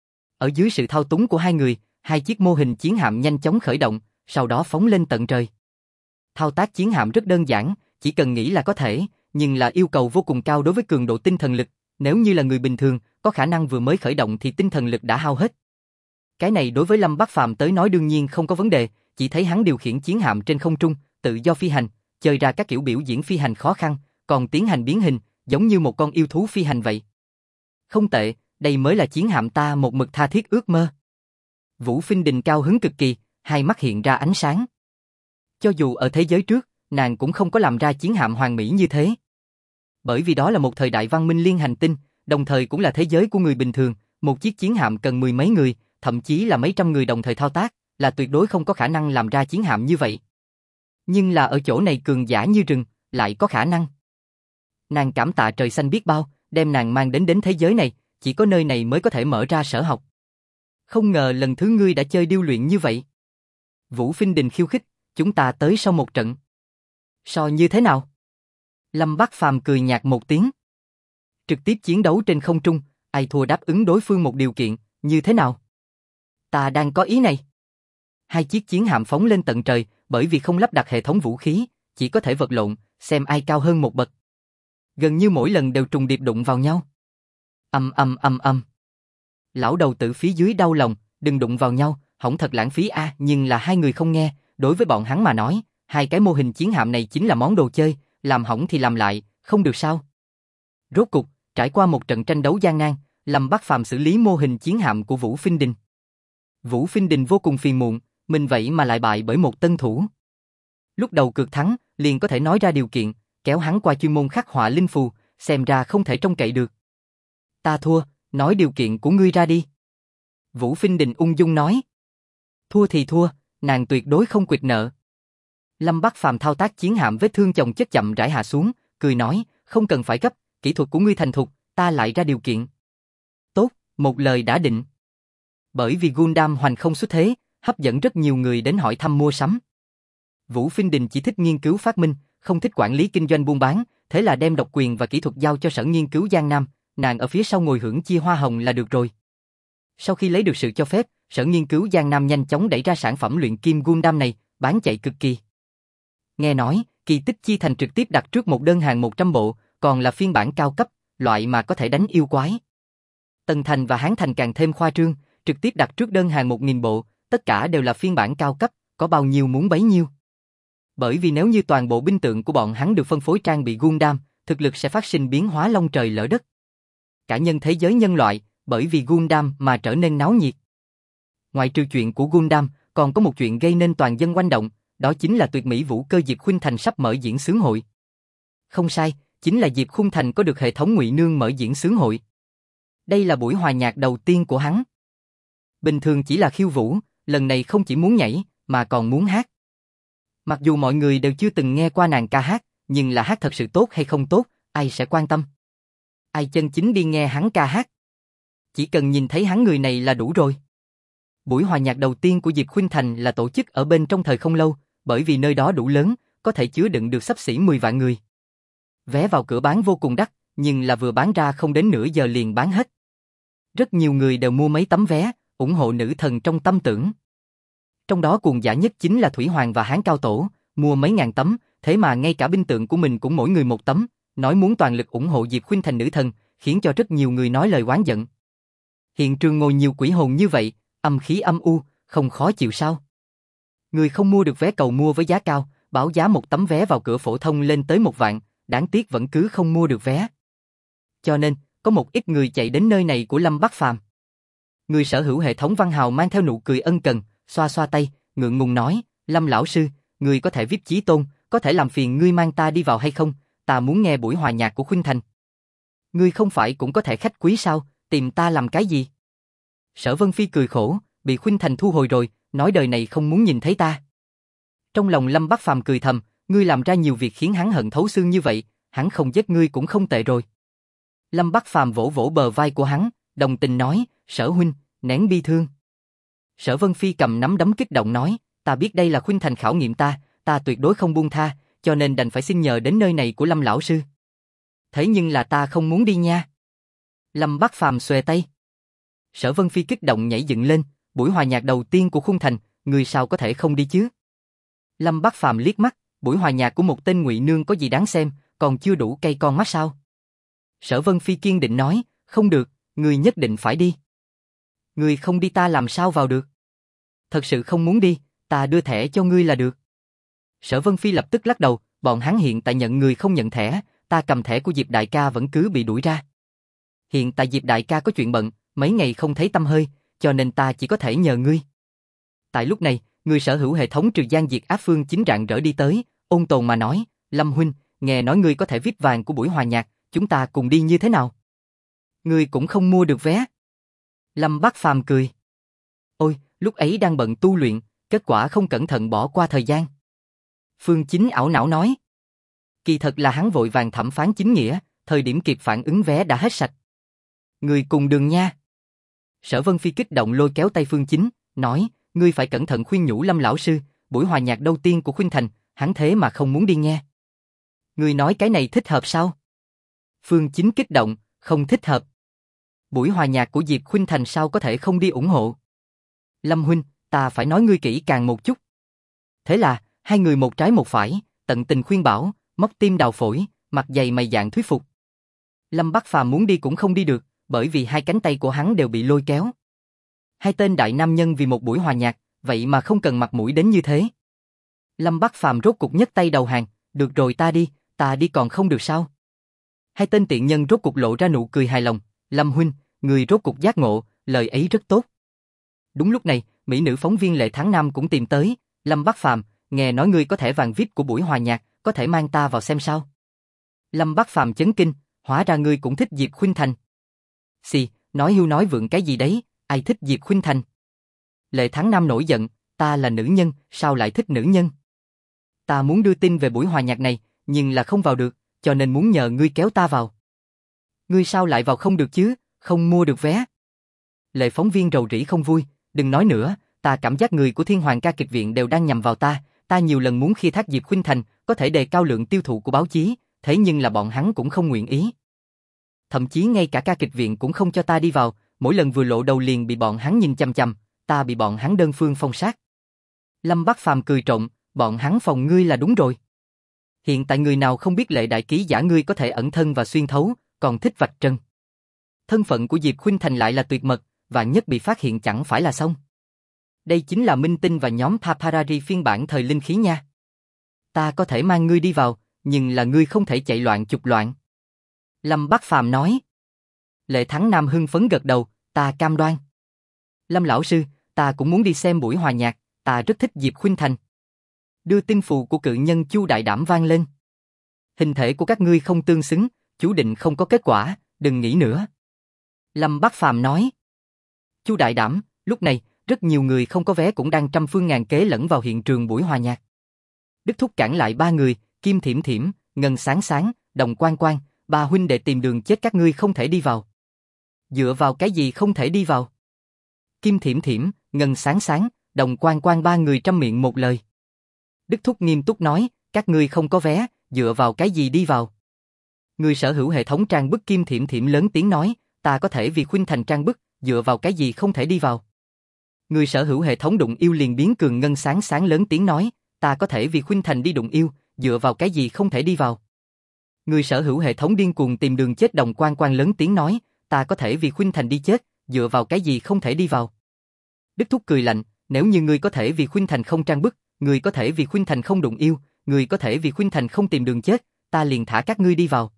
Ở dưới sự thao túng của hai người, 2 chiếc mô hình chiến hạm nhanh chóng khởi động, sau đó phóng lên tận trời. Thao tác chiến hạm rất đơn giản, chỉ cần nghĩ là có thể, nhưng là yêu cầu vô cùng cao đối với cường độ tinh thần lực. Nếu như là người bình thường, có khả năng vừa mới khởi động thì tinh thần lực đã hao hết. Cái này đối với Lâm Bắc Phàm tới nói đương nhiên không có vấn đề, chỉ thấy hắn điều khiển chiến hạm trên không trung, tự do phi hành, chơi ra các kiểu biểu diễn phi hành khó khăn, còn tiến hành biến hình, giống như một con yêu thú phi hành vậy. Không tệ, đây mới là chiến hạm ta một mực tha thiết ước mơ. Vũ Phiên Đình cao hứng cực kỳ, hai mắt hiện ra ánh sáng. Cho dù ở thế giới trước, nàng cũng không có làm ra chiến hạm hoàn mỹ như thế. Bởi vì đó là một thời đại văn minh liên hành tinh, đồng thời cũng là thế giới của người bình thường, một chiếc chiến hạm cần 10 mấy người, thậm chí là mấy trăm người đồng thời thao tác, là tuyệt đối không có khả năng làm ra chiến hạm như vậy. Nhưng là ở chỗ này cường giả như rừng, lại có khả năng. Nàng cảm tạ trời xanh biết bao, đem nàng mang đến thế giới này, chỉ có nơi này mới có thể mở ra sở học. Không ngờ lần thứ ngươi đã chơi điêu luyện như vậy. Vũ Phiên Đình khiêu khích, chúng ta tới sau một trận. So như thế nào? Lâm Bắc Phàm cười nhạt một tiếng. Trực tiếp chiến đấu trên không trung, ai thua đáp ứng đối phương một điều kiện, như thế nào? Ta đang có ý này. 2 chiếc chiến hạm phóng lên tận trời, bởi vì không lắp đặt hệ thống vũ khí, chỉ có thể vật lộn, xem ai cao hơn một bậc. Gần như mỗi lần đều trùng điệp đụng vào nhau. Âm. Lão đầu tử phía dưới đau lòng, đừng đụng vào nhau, hỏng thật lãng phí a. Nhưng là hai người không nghe, đối với bọn hắn mà nói, 2 cái mô hình chiến hạm này chính là món đồ chơi, làm hỏng thì làm lại, không được sao? Rốt cục, trải qua một trận tranh đấu gian nan, Lâm Bắc Phàm xử lý mô hình chiến hạm của Vũ Phiên Đình. Vũ Phiên Đình vô cùng phiền muộn, mình vậy mà lại bại bởi một tân thủ. Lúc đầu cược thắng, liền có thể nói ra điều kiện, kéo hắn qua chuyên môn khắc họa linh phù, xem ra không thể trông cậy được. Ta thua, nói điều kiện của ngươi ra đi. Vũ Phiên Đình ung dung nói. Thua thì thua, nàng tuyệt đối không quỵt nợ. Lâm Bắc Phàm thao tác chiến hạm vết thương chồng chất chậm rãi hạ xuống, cười nói, không cần phải gấp, kỹ thuật của ngươi thành thục, ta lại ra điều kiện. Tốt, một lời đã định. Bởi vì Gundam hoành không xuất thế, hấp dẫn rất nhiều người đến hỏi thăm mua sắm. Vũ Phiên Đình chỉ thích nghiên cứu phát minh, không thích quản lý kinh doanh buôn bán, thế là đem độc quyền và kỹ thuật giao cho Sở Nghiên cứu Giang Nam, nàng ở phía sau ngồi hưởng chia hoa hồng là được rồi. Sau khi lấy được sự cho phép, Sở Nghiên cứu Giang Nam nhanh chóng đẩy ra sản phẩm luyện kim Gundam này, bán chạy cực kỳ. Nghe nói, Kỳ Tích Chi Thành trực tiếp đặt trước một đơn hàng 100 bộ, còn là phiên bản cao cấp, loại mà có thể đánh yêu quái. Tân Thành và Hán Thành càng thêm khoa trương, trực tiếp đặt trước đơn hàng 1000 bộ, tất cả đều là phiên bản cao cấp, có bao nhiêu muốn bấy nhiêu. Bởi vì nếu như toàn bộ binh tượng của bọn hắn được phân phối trang bị Gundam, thực lực sẽ phát sinh biến hóa long trời lỡ đất. Cả nhân thế giới nhân loại, bởi vì Gundam mà trở nên náo nhiệt. Ngoài trừ chuyện của Gundam, còn có một chuyện gây nên toàn dân oanh động, đó chính là tuyệt mỹ vũ cơ Diệp Khuynh Thành sắp mở diễn xướng hội. Không sai, chính là Diệp Khuynh Thành có được hệ thống ngụy nương mở diễn xướng hội. Đây là buổi hòa nhạc đầu tiên của hắn. Bình thường chỉ là khiêu vũ, lần này không chỉ muốn nhảy, mà còn muốn hát. Mặc dù mọi người đều chưa từng nghe qua nàng ca hát, nhưng là hát thật sự tốt hay không tốt, ai sẽ quan tâm. Ai chân chính đi nghe hắn ca hát. Chỉ cần nhìn thấy hắn người này là đủ rồi. Buổi hòa nhạc đầu tiên của Diệp Khuynh Thành là tổ chức ở bên trong thời không lâu, bởi vì nơi đó đủ lớn, có thể chứa đựng được xấp xỉ 10 vạn người. Vé vào cửa bán vô cùng đắt, nhưng là vừa bán ra không đến nửa giờ liền bán hết. Rất nhiều người đều mua mấy tấm vé, ủng hộ nữ thần trong tâm tưởng. Trong đó cuồng dã nhất chính là Thủy Hoàng và Hán Cao Tổ, mua mấy ngàn tấm, thế mà ngay cả binh tượng của mình cũng mỗi người một tấm, nói muốn toàn lực ủng hộ Diệp Khuynh Thành nữ thần, khiến cho rất nhiều người nói lời oán giận. Hiện trường ngồi nhiều quỷ hồn như vậy, âm khí âm u, không khó chịu sao? Người không mua được vé cầu mua với giá cao, báo giá một tấm vé vào cửa phổ thông lên tới 1 vạn, đáng tiếc vẫn cứ không mua được vé. Cho nên, có một ít người chạy đến nơi này của Lâm Bắc Phàm. Người sở hữu hệ thống văn hào mang theo nụ cười ân cần, xoa xoa tay, ngượng ngùng nói, Lâm lão sư, người có thể VIP Chí Tôn, có thể làm phiền ngươi mang ta đi vào hay không, ta muốn nghe buổi hòa nhạc của Khuynh Thành. Ngươi không phải cũng có thể khách quý sao, tìm ta làm cái gì? Sở Vân Phi cười khổ, bị Khuynh Thành thu hồi rồi, nói đời này không muốn nhìn thấy ta. Trong lòng Lâm Bắc Phàm cười thầm, ngươi làm ra nhiều việc khiến hắn hận thấu xương như vậy, hắn không giết ngươi cũng không tệ rồi. Lâm Bắc Phàm vỗ vỗ bờ vai của hắn, đồng tình nói, Sở huynh, nén bi thương. Sở Vân Phi cầm nắm đấm kích động nói, ta biết đây là Khuynh Thành khảo nghiệm ta tuyệt đối không buông tha, cho nên đành phải xin nhờ đến nơi này của Lâm lão sư. Thế nhưng là ta không muốn đi nha. Lâm Bắc Phàm xòe tay. Sở Vân Phi kích động nhảy dựng lên, buổi hòa nhạc đầu tiên của Khuynh Thành, người sao có thể không đi chứ? Lâm Bắc Phàm liếc mắt, buổi hòa nhạc của một tên ngụy nương có gì đáng xem, còn chưa đủ cay con mắt sao? Sở Vân Phi kiên định nói, không được, người nhất định phải đi. Người không đi ta làm sao vào được? Thật sự không muốn đi, ta đưa thẻ cho ngươi là được. Sở Vân Phi lập tức lắc đầu, bọn hắn hiện tại nhận người không nhận thẻ, ta cầm thẻ của Diệp đại ca vẫn cứ bị đuổi ra. Hiện tại Diệp đại ca có chuyện bận, mấy ngày không thấy tăm hơi, cho nên ta chỉ có thể nhờ ngươi. Tại lúc này, người sở hữu hệ thống trừ gian diệt ác Phương Chính rạng rỡ đi tới, ôn tồn mà nói, Lâm huynh, nghe nói ngươi có thể VIP vàng của buổi hòa nhạc, chúng ta cùng đi như thế nào? Ngươi cũng không mua được vé. Lâm Bắc Phàm cười. Ôi, lúc ấy đang bận tu luyện, kết quả không cẩn thận bỏ qua thời gian. Phương Chính ảo não nói. Kỳ thật là hắn vội vàng thẩm phán chính nghĩa, thời điểm kịp phản ứng vé đã hết sạch. Người cùng đường nha. Sở Vân Phi kích động lôi kéo tay Phương Chính, nói, ngươi phải cẩn thận khuyên nhủ Lâm lão sư, buổi hòa nhạc đầu tiên của Khuynh Thành, hắn thế mà không muốn đi nghe. Ngươi nói cái này thích hợp sao? Phương Chính kích động, không thích hợp. Buổi hòa nhạc của Diệp Khuynh Thành sao có thể không đi ủng hộ? Lâm huynh, ta phải nói ngươi kỹ càng một chút. Thế là, hai người một trái một phải, tận tình khuyên bảo, móc tim đào phổi, mặt dày mày dạn thuyết phục. Lâm Bắc Phàm muốn đi cũng không đi được, bởi vì hai cánh tay của hắn đều bị lôi kéo. Hai tên đại nam nhân vì một buổi hòa nhạc, vậy mà không cần mặt mũi đến như thế. Lâm Bắc Phàm rốt cục nhấc tay đầu hàng, được rồi ta đi còn không được sao? Hai tên tiện nhân rốt cục lộ ra nụ cười hài lòng, Lâm huynh, người rốt cục giác ngộ, lời ấy rất tốt. Đúng lúc này, mỹ nữ phóng viên Lệ Tháng Nam cũng tìm tới, Lâm Bắc Phàm, nghe nói ngươi có thẻ vàng VIP của buổi hòa nhạc, có thể mang ta vào xem sao? Lâm Bắc Phàm chấn kinh, hóa ra ngươi cũng thích Diệp Khuynh Thành. Xì, nói hưu nói vượng cái gì đấy, ai thích Diệp Khuynh Thành? Lệ Tháng Nam nổi giận, ta là nữ nhân, sao lại thích nữ nhân? Ta muốn đưa tin về buổi hòa nhạc này, nhưng là không vào được, cho nên muốn nhờ ngươi kéo ta vào. Ngươi sao lại vào không được chứ, không mua được vé? Lệ phóng viên rầu rĩ không vui, đừng nói nữa, ta cảm giác người của Thiên Hoàng ca kịch viện đều đang nhằm vào ta nhiều lần muốn khai thác Diệp Khuynh Thành, có thể đề cao lượng tiêu thụ của báo chí, thế nhưng là bọn hắn cũng không nguyện ý. Thậm chí ngay cả ca kịch viện cũng không cho ta đi vào, mỗi lần vừa lộ đầu liền bị bọn hắn nhìn chằm chằm, ta bị bọn hắn đơn phương phong sát. Lâm Bắc Phàm cười trộm, bọn hắn phòng ngươi là đúng rồi. Hiện tại người nào không biết Lệ đại ký giả ngươi có thể ẩn thân và xuyên thấu, còn thích vạch trần. Thân phận của Diệp Khuynh Thành lại là tuyệt mật, vạn nhất bị phát hiện chẳng phải là xong. Đây chính là minh tinh và nhóm paparazzi phiên bản thời linh khí nha. Ta có thể mang ngươi đi vào, nhưng là ngươi không thể chạy loạn chụp loạn. Lâm Bắc Phàm nói. Lệ Thắng Nam hưng phấn gật đầu, ta cam đoan. Lâm lão sư, ta cũng muốn đi xem buổi hòa nhạc, ta rất thích Diệp Khuynh Thành. Đưa tin phù của cự nhân Chu Đại Đảm vang lên. Hình thể của các ngươi không tương xứng, chú định không có kết quả, đừng nghĩ nữa. Lâm Bắc Phàm nói. Chu Đại Đảm, lúc này, rất nhiều người không có vé cũng đang trăm phương ngàn kế lẫn vào hiện trường buổi hòa nhạc. Đức Thúc cản lại ba người, Kim Thiểm Thiểm, Ngân Sáng Sáng, Đồng Quan Quan, ba huynh đệ tìm đường chết các ngươi không thể đi vào. Dựa vào cái gì không thể đi vào? Kim Thiểm Thiểm, Ngân Sáng Sáng, Đồng Quang Quang ba người trăm miệng một lời. Đức Thúc nghiêm túc nói, các ngươi không có vé, dựa vào cái gì đi vào? Người sở hữu hệ thống trang bức Kim Thiểm Thiểm lớn tiếng nói, ta có thể vì Khuynh Thành trang bức, dựa vào cái gì không thể đi vào? Người sở hữu hệ thống đụng yêu liền biến cường Ngân Sáng Sáng lớn tiếng nói, ta có thể vì Khuynh Thành đi đụng yêu, dựa vào cái gì không thể đi vào? Người sở hữu hệ thống điên cuồng tìm đường chết Đồng Quang Quang lớn tiếng nói, ta có thể vì Khuynh Thành đi chết, dựa vào cái gì không thể đi vào? Đức Thúc cười lạnh, nếu như ngươi có thể vì Khuynh Thành không trang bức, ngươi có thể vì Khuynh Thành không đụng yêu, ngươi có thể vì Khuynh Thành không tìm đường chết, ta liền thả các ngươi đi vào.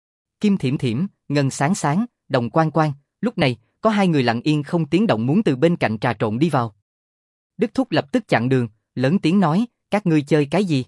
Kim Thiểm Thiểm, Ngân Sáng Sáng, Đồng Quang Quang, lúc này, có hai người lặng yên không tiếng động muốn từ bên cạnh trà trộn đi vào. Đức Thúc lập tức chặn đường, lớn tiếng nói, các ngươi chơi cái gì?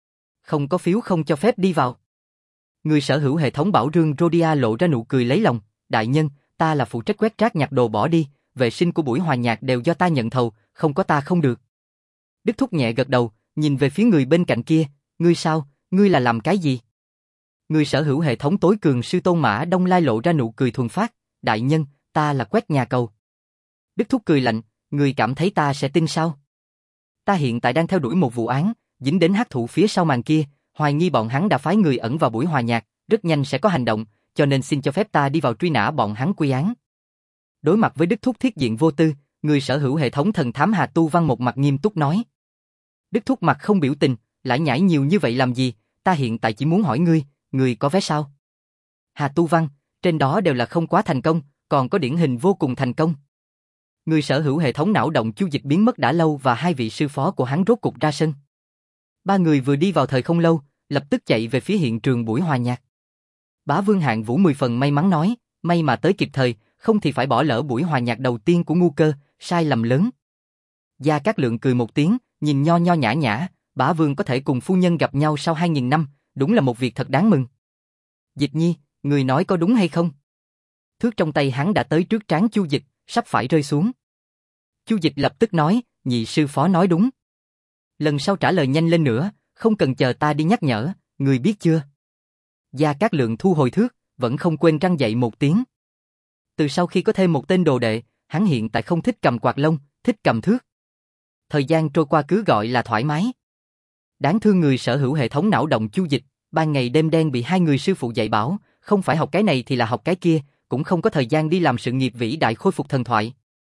Không có phiếu không cho phép đi vào. Người sở hữu hệ thống bảo rương Rhodia lộ ra nụ cười lấy lòng, đại nhân, ta là phụ trách quét rác nhặt đồ bỏ đi, vệ sinh của buổi hòa nhạc đều do ta nhận thầu, không có ta không được. Đức Thúc nhẹ gật đầu, nhìn về phía người bên cạnh kia, ngươi sao, ngươi là làm cái gì? Người sở hữu hệ thống tối cường sư tôn Mã Đông Lai lộ ra nụ cười thuần phát, đại nhân, ta là quét nhà cầu. Đức Thúc cười lạnh, ngươi cảm thấy ta sẽ tin sao? Ta hiện tại đang theo đuổi một vụ án, dính đến hắc thủ phía sau màn kia, hoài nghi bọn hắn đã phái người ẩn vào buổi hòa nhạc, rất nhanh sẽ có hành động, cho nên xin cho phép ta đi vào truy nã bọn hắn quy án. Đối mặt với Đức Thúc thiết diện vô tư, người sở hữu hệ thống thần thám Hà Tu Văn một mặt nghiêm túc nói. Đức Thúc mặt không biểu tình, lải nhải nhiều như vậy làm gì, ta hiện tại chỉ muốn hỏi ngươi, ngươi có vé sao? Hà Tu Văn, trên đó đều là không quá thành công, còn có điển hình vô cùng thành công. Người sở hữu hệ thống não động Chu Dịch biến mất đã lâu và hai vị sư phó của hắn rốt cục ra sân. Ba người vừa đi vào thời không lâu, lập tức chạy về phía hiện trường buổi hòa nhạc. Bá Vương Hạng Vũ 10 phần may mắn nói, may mà tới kịp thời, không thì phải bỏ lỡ buổi hòa nhạc đầu tiên của ngu cơ, sai lầm lớn. Gia Cát Lượng cười một tiếng, nhìn nho nho nhã nhã, Bá Vương có thể cùng phu nhân gặp nhau sau 2000 năm, đúng là một việc thật đáng mừng. Dịch Nhi, người nói có đúng hay không? Thước trong tay hắn đã tới trước trán Chu Dịch, sắp phải rơi xuống. Chu Dịch lập tức nói, nhị sư phó nói đúng. Lần sau trả lời nhanh lên nữa, không cần chờ ta đi nhắc nhở, người biết chưa? Gia Cát Lượng thu hồi thước, vẫn không quên răng dậy một tiếng. Từ sau khi có thêm một tên đồ đệ, hắn hiện tại không thích cầm quạt lông, thích cầm thước. Thời gian trôi qua cứ gọi là thoải mái. Đáng thương người sở hữu hệ thống não động Chu Dịch, ban ngày đêm đen bị hai người sư phụ dạy bảo, không phải học cái này thì là học cái kia, cũng không có thời gian đi làm sự nghiệp vĩ đại khôi phục thần thoại.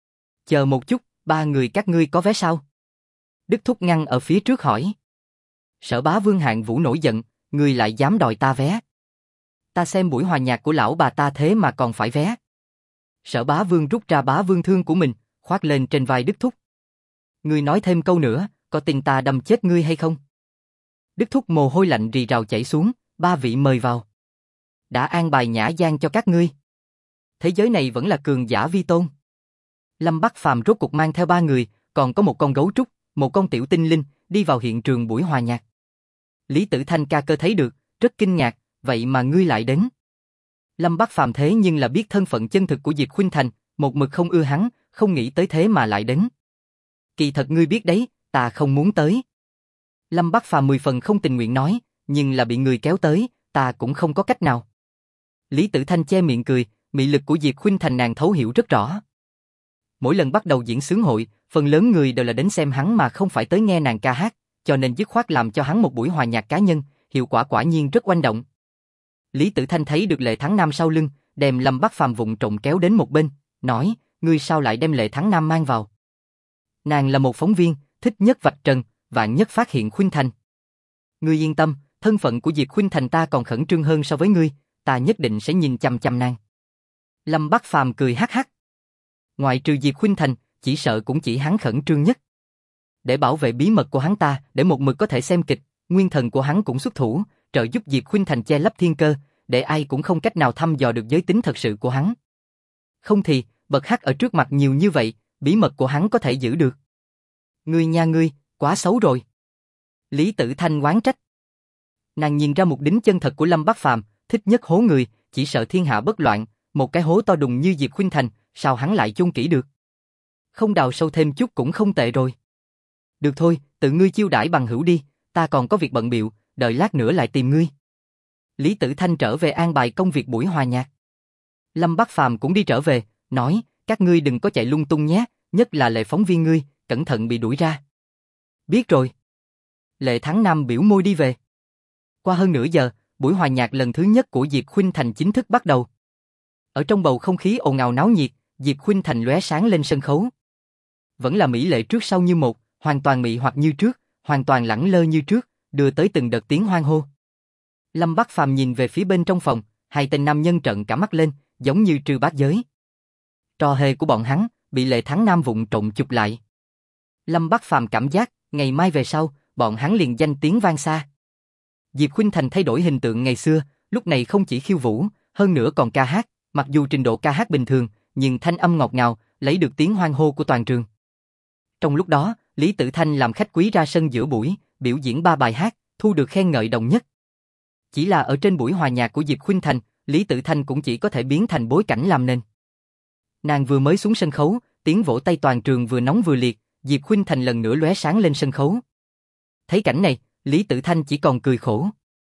Chờ một chút, ba người các ngươi có vé sao? Đức Thúc ngăn ở phía trước hỏi. Sở Bá Vương Hạng Vũ nổi giận, ngươi lại dám đòi ta vé? Ta xem buổi hòa nhạc của lão bà ta thế mà còn phải vé. Sở Bá Vương rút ra bá vương thương của mình, khoác lên trên vai Đức Thúc. Ngươi nói thêm câu nữa, có tin ta đâm chết ngươi hay không? Đức Thúc mồ hôi lạnh rì rào chảy xuống, ba vị mời vào. Đã an bài nhã gian cho các ngươi. Thế giới này vẫn là cường giả vi tôn. Lâm Bắc Phàm rốt cục mang theo ba người, còn có một con gấu trúc, một con tiểu tinh linh, đi vào hiện trường buổi hòa nhạc. Lý Tử Thanh ca cơ thấy được, rất kinh ngạc, vậy mà ngươi lại đến. Lâm Bắc Phàm thế nhưng là biết thân phận chân thực của Diệp Khuynh Thành, một mực không ưa hắn, không nghĩ tới thế mà lại đến. Kỳ thật ngươi biết đấy, ta không muốn tới. Lâm Bắc Phàm 10 phần không tình nguyện nói, nhưng là bị người kéo tới, ta cũng không có cách nào. Lý Tử Thanh che miệng cười, mị lực của Diệp Khuynh Thành nàng thấu hiểu rất rõ. Mỗi lần bắt đầu diễn xướng hội, phần lớn người đều là đến xem hắn mà không phải tới nghe nàng ca hát, cho nên dứt khoát làm cho hắn một buổi hòa nhạc cá nhân, hiệu quả quả nhiên rất oanh động. Lý Tử Thanh thấy được Lệ Thắng Nam sau lưng, đem Lâm Bắc Phàm vụng trộm kéo đến một bên, nói, ngươi sao lại đem Lệ Thắng Nam mang vào? Nàng là một phóng viên, thích nhất vạch trần, vạn nhất phát hiện Khuynh Thành. Ngươi yên tâm, thân phận của Diệp Khuynh Thành ta còn khẩn trương hơn so với ngươi, ta nhất định sẽ nhìn chằm chằm nàng. Lâm Bắc Phàm cười hắc hắc. Ngoại trừ Diệp Khuynh Thành, chỉ sợ cũng chỉ hắn khẩn trương nhất. Để bảo vệ bí mật của hắn ta, để một mực có thể xem kịch, nguyên thần của hắn cũng xuất thủ, trợ giúp Diệp Khuynh Thành che lấp thiên cơ, để ai cũng không cách nào thăm dò được giới tính thật sự của hắn. Không thì, bật hắc ở trước mặt nhiều như vậy, bí mật của hắn có thể giữ được. Ngươi nha ngươi, quá xấu rồi. Lý Tử Thanh oán trách. Nàng nhìn ra mục đích chân thật của Lâm Bắc Phàm, thích nhất hố người, chỉ sợ thiên hạ bất loạn, một cái hố to đùng như Diệp Khuynh Thành, sao hắn lại chôn kỹ được? Không đào sâu thêm chút cũng không tệ rồi. Được thôi, tự ngươi chiêu đãi bằng hữu đi, ta còn có việc bận bịu, đợi lát nữa lại tìm ngươi. Lý Tử Thanh trở về an bài công việc buổi hòa nhạc. Lâm Bắc Phàm cũng đi trở về, nói, các ngươi đừng có chạy lung tung nhé, nhất là Lệ phóng viên ngươi, cẩn thận bị đuổi ra. Biết rồi. Lệ Thắng Nam biểu môi đi về. Qua hơn nửa giờ, buổi hòa nhạc lần thứ nhất của Diệp Khuynh Thành chính thức bắt đầu. Ở trong bầu không khí ồn ào náo nhiệt, Diệp Khuynh Thành lóe sáng lên sân khấu. Vẫn là mỹ lệ trước sau như một, hoàn toàn mị hoặc như trước, hoàn toàn lẳng lơ như trước, đưa tới từng đợt tiếng hoan hô. Lâm Bắc Phàm nhìn về phía bên trong phòng, hai tên nam nhân trợn cả mắt lên, giống như trừ bát giới. Trò hề của bọn hắn bị Lệ Thắng Nam vụng trộm chụp lại. Lâm Bắc Phàm cảm giác, ngày mai về sau, bọn hắn liền danh tiếng vang xa. Diệp Khuynh Thành thay đổi hình tượng ngày xưa, lúc này không chỉ khiêu vũ, hơn nữa còn ca hát, mặc dù trình độ ca hát bình thường, nhưng thanh âm ngọt ngào, lấy được tiếng hoan hô của toàn trường. Trong lúc đó, Lý Tử Thanh làm khách quý ra sân giữa buổi, biểu diễn 3 bài hát, thu được khen ngợi đồng nhất. Chỉ là ở trên buổi hòa nhạc của Diệp Khuynh Thành, Lý Tử Thanh cũng chỉ có thể biến thành bối cảnh làm nên. Nàng vừa mới xuống sân khấu, tiếng vỗ tay toàn trường vừa nóng vừa liệt, Diệp Khuynh Thành lần nữa lóe sáng lên sân khấu. Thấy cảnh này, Lý Tử Thanh chỉ còn cười khổ.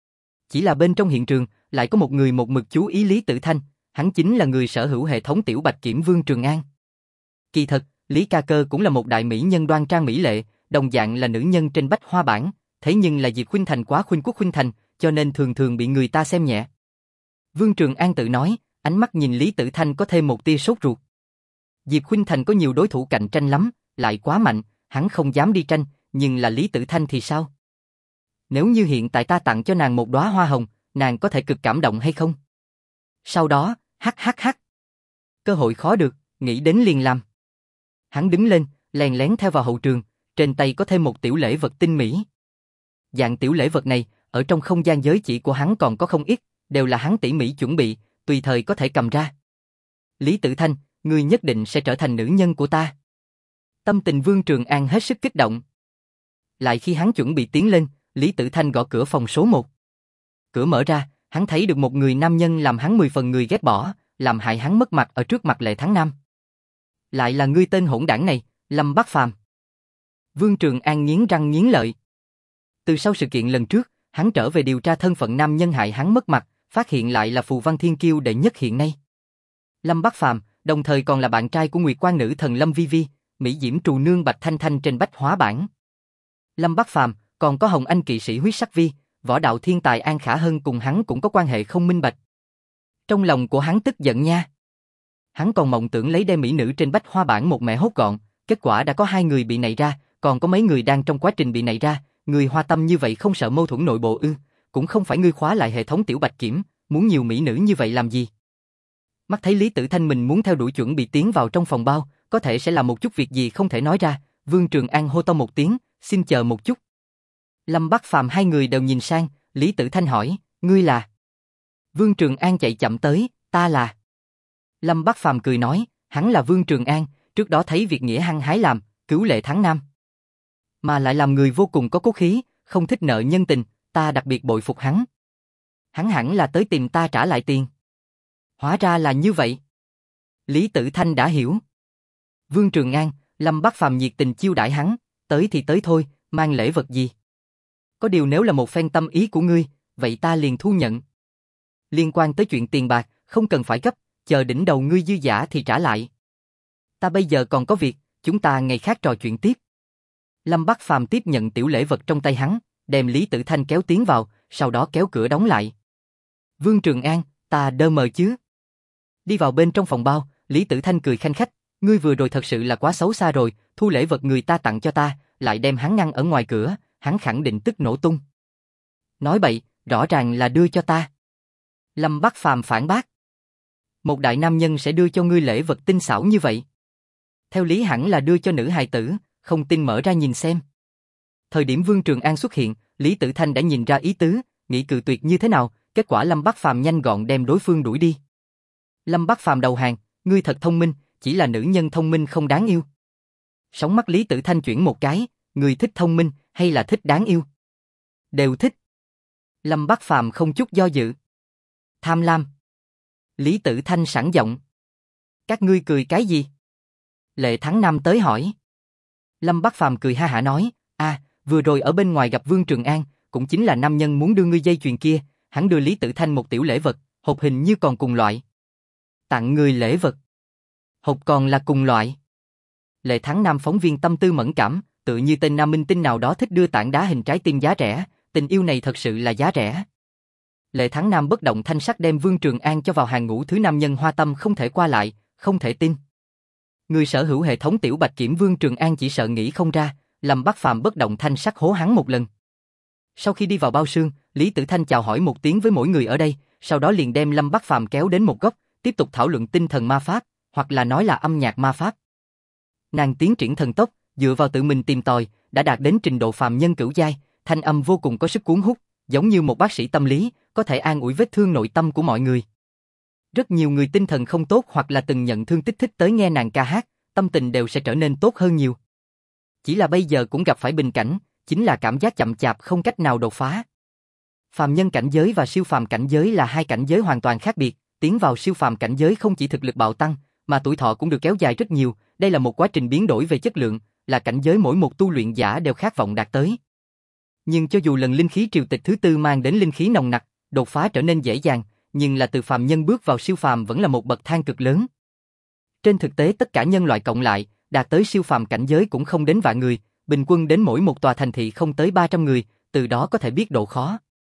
Chỉ là bên trong hiện trường, lại có một người một mực chú ý Lý Tử Thanh, hắn chính là người sở hữu hệ thống tiểu bạch kiểm Vương Trường An. Kỳ thật, Lý Ca Cơ cũng là một đại mỹ nhân đoan trang mỹ lệ, đồng dạng là nữ nhân trên bách hoa bảng, thế nhưng là Diệp Khuynh Thành quá khuynh quốc khuynh thành, cho nên thường thường bị người ta xem nhẹ. Vương Trường An tự nói, ánh mắt nhìn Lý Tử Thanh có thêm một tia sốt ruột. Diệp Khuynh Thành có nhiều đối thủ cạnh tranh lắm, lại quá mạnh, hắn không dám đi tranh, nhưng là Lý Tử Thanh thì sao? Nếu như hiện tại ta tặng cho nàng một đóa hoa hồng, nàng có thể cực cảm động hay không? Sau đó, hắc. Cơ hội khó được, nghĩ đến liền làm. Hắn đứng lên, lén lén theo vào hậu trường, trên tay có thêm một tiểu lễ vật tinh mỹ. Dạng tiểu lễ vật này, ở trong không gian giới chỉ của hắn còn có không ít, đều là hắn tỉ mỉ chuẩn bị, tùy thời có thể cầm ra. Lý Tử Thanh, ngươi nhất định sẽ trở thành nữ nhân của ta. Tâm tình Vương Trường An hết sức kích động. Lại khi hắn chuẩn bị tiến lên, Lý Tử Thanh gõ cửa phòng số 1. Cửa mở ra, hắn thấy được một người nam nhân làm hắn 10 phần người ghét bỏ, làm hại hắn mất mặt ở trước mặt Lệ Thắng Nam. Lại là ngươi tên hỗn đảng này, Lâm Bắc Phàm. Vương Trường An nghiến răng nghiến lợi. Từ sau sự kiện lần trước, hắn trở về điều tra thân phận nam nhân hại hắn mất mặt, phát hiện lại là phù văn thiên kiêu đệ nhất hiện nay. Lâm Bắc Phàm, đồng thời còn là bạn trai của Nguyệt Quan nữ thần Lâm Vi Vi, mỹ diễm trù nương Bạch Thanh Thanh trên bách hóa bảng. Lâm Bắc Phàm, còn có Hồng Anh kỵ sĩ huyết sắc vi, võ đạo thiên tài An Khả Hân cùng hắn cũng có quan hệ không minh bạch. Trong lòng của hắn tức giận nha. Hắn còn mộng tưởng lấy đem mỹ nữ trên bách hoa bảng một mẹ hốt gọn, kết quả đã có 2 người bị nảy ra, còn có mấy người đang trong quá trình bị nảy ra, người hoa tâm như vậy không sợ mâu thuẫn nội bộ ư? Cũng không phải ngươi khóa lại hệ thống tiểu bạch kiểm, muốn nhiều mỹ nữ như vậy làm gì? Mắt thấy Lý Tử Thanh mình muốn theo đuổi chuẩn bị tiến vào trong phòng bao, có thể sẽ làm một chút việc gì không thể nói ra, Vương Trường An hô to một tiếng, xin chờ một chút. Lâm Bắc Phàm hai người đều nhìn sang, Lý Tử Thanh hỏi, ngươi là? Vương Trường An chạy chậm tới, ta là. Lâm Bắc Phàm cười nói, hắn là Vương Trường An, trước đó thấy việc nghĩa hăng hái làm, cứu Lệ Thắng Nam. Mà lại làm người vô cùng có cốt khí, không thích nợ nhân tình, ta đặc biệt bội phục hắn. Hắn hẳn là tới tìm ta trả lại tiền. Hóa ra là như vậy. Lý Tử Thanh đã hiểu. Vương Trường An, Lâm Bắc Phàm nhiệt tình chiêu đãi hắn, tới thì tới thôi, mang lễ vật gì? Có điều nếu là một phen tâm ý của ngươi, vậy ta liền thu nhận. Liên quan tới chuyện tiền bạc, không cần phải gấp, chờ đỉnh đầu ngươi dư giả thì trả lại. Ta bây giờ còn có việc, chúng ta ngày khác trò chuyện tiếp. Lâm Bắc Phàm tiếp nhận tiểu lễ vật trong tay hắn, đem Lý Tử Thanh kéo tiến vào, sau đó kéo cửa đóng lại. Vương Trường An, ta đơ mờ chứ? Đi vào bên trong phòng bao, Lý Tử Thanh cười khanh khách, ngươi vừa rồi thật sự là quá xấu xa rồi, thu lễ vật người ta tặng cho ta, lại đem hắn ngăn ở ngoài cửa, hắn khẳng định tức nổ tung. Nói bậy, rõ ràng là đưa cho ta. Lâm Bắc Phàm phản bác. Một đại nam nhân sẽ đưa cho ngươi lễ vật tinh xảo như vậy. Theo lý hẳn là đưa cho nữ hài tử, không tin mở ra nhìn xem. Thời điểm Vương Trường An xuất hiện, Lý Tử Thanh đã nhìn ra ý tứ, nghĩ cự tuyệt như thế nào, kết quả Lâm Bắc Phàm nhanh gọn đem đối phương đuổi đi. Lâm Bắc Phàm đầu hàng, ngươi thật thông minh, chỉ là nữ nhân thông minh không đáng yêu. Sóng mắt Lý Tử Thanh chuyển một cái, ngươi thích thông minh hay là thích đáng yêu? Đều thích. Lâm Bắc Phàm không chút do dự. Tham lam. Lý Tử Thanh sẵn giọng. Các ngươi cười cái gì? Lệ Thắng Nam tới hỏi. Lâm Bắc Phàm cười ha hả nói, vừa rồi ở bên ngoài gặp Vương Trường An, cũng chính là nam nhân muốn đưa ngươi dây chuyền kia, hắn đưa Lý Tử Thanh một tiểu lễ vật, hộp hình như còn cùng loại. Tặng người lễ vật. Hộp còn là cùng loại. Lệ Thắng Nam phóng viên tâm tư mẫn cảm, tự như tên nam minh tinh nào đó thích đưa tảng đá hình trái tim giá rẻ, tình yêu này thật sự là giá rẻ. Lệ Thắng Nam bất động thanh sắc đem Vương Trường An cho vào hàng ngũ thứ nam nhân hoa tâm không thể qua lại, không thể tin. Người sở hữu hệ thống tiểu bạch kiểm Vương Trường An chỉ sợ nghĩ không ra, Lâm Bắc Phàm bất động thanh sắc hố hắn một lần. Sau khi đi vào bao xương, Lý Tử Thanh chào hỏi một tiếng với mỗi người ở đây, sau đó liền đem Lâm Bắc Phàm kéo đến một góc, tiếp tục thảo luận tinh thần ma pháp, hoặc là nói là âm nhạc ma pháp. Nàng tiến triển thần tốc, dựa vào tự mình tìm tòi, đã đạt đến trình độ phàm nhân cửu giai, thanh âm vô cùng có sức cuốn hút, giống như một bác sĩ tâm lý, có thể an ủi vết thương nội tâm của mọi người. Rất nhiều người tinh thần không tốt hoặc là từng nhận thương tích thích tới nghe nàng ca hát, tâm tình đều sẽ trở nên tốt hơn nhiều. Chỉ là bây giờ cũng gặp phải bình cảnh, chính là cảm giác chậm chạp không cách nào đột phá. Phàm nhân cảnh giới và siêu phàm cảnh giới là hai cảnh giới hoàn toàn khác biệt, tiến vào siêu phàm cảnh giới không chỉ thực lực bạo tăng, mà tuổi thọ cũng được kéo dài rất nhiều, đây là một quá trình biến đổi về chất lượng, là cảnh giới mỗi một tu luyện giả đều khát vọng đạt tới. Nhưng cho dù lần linh khí triều tịch thứ tư mang đến linh khí nồng nặc, đột phá trở nên dễ dàng, nhưng là từ phàm nhân bước vào siêu phàm vẫn là một bậc thang cực lớn. Trên thực tế tất cả nhân loại cộng lại, đạt tới siêu phàm cảnh giới cũng không đến vạn người, bình quân đến mỗi một tòa thành thị không tới 300 người, từ đó có thể biết độ khó.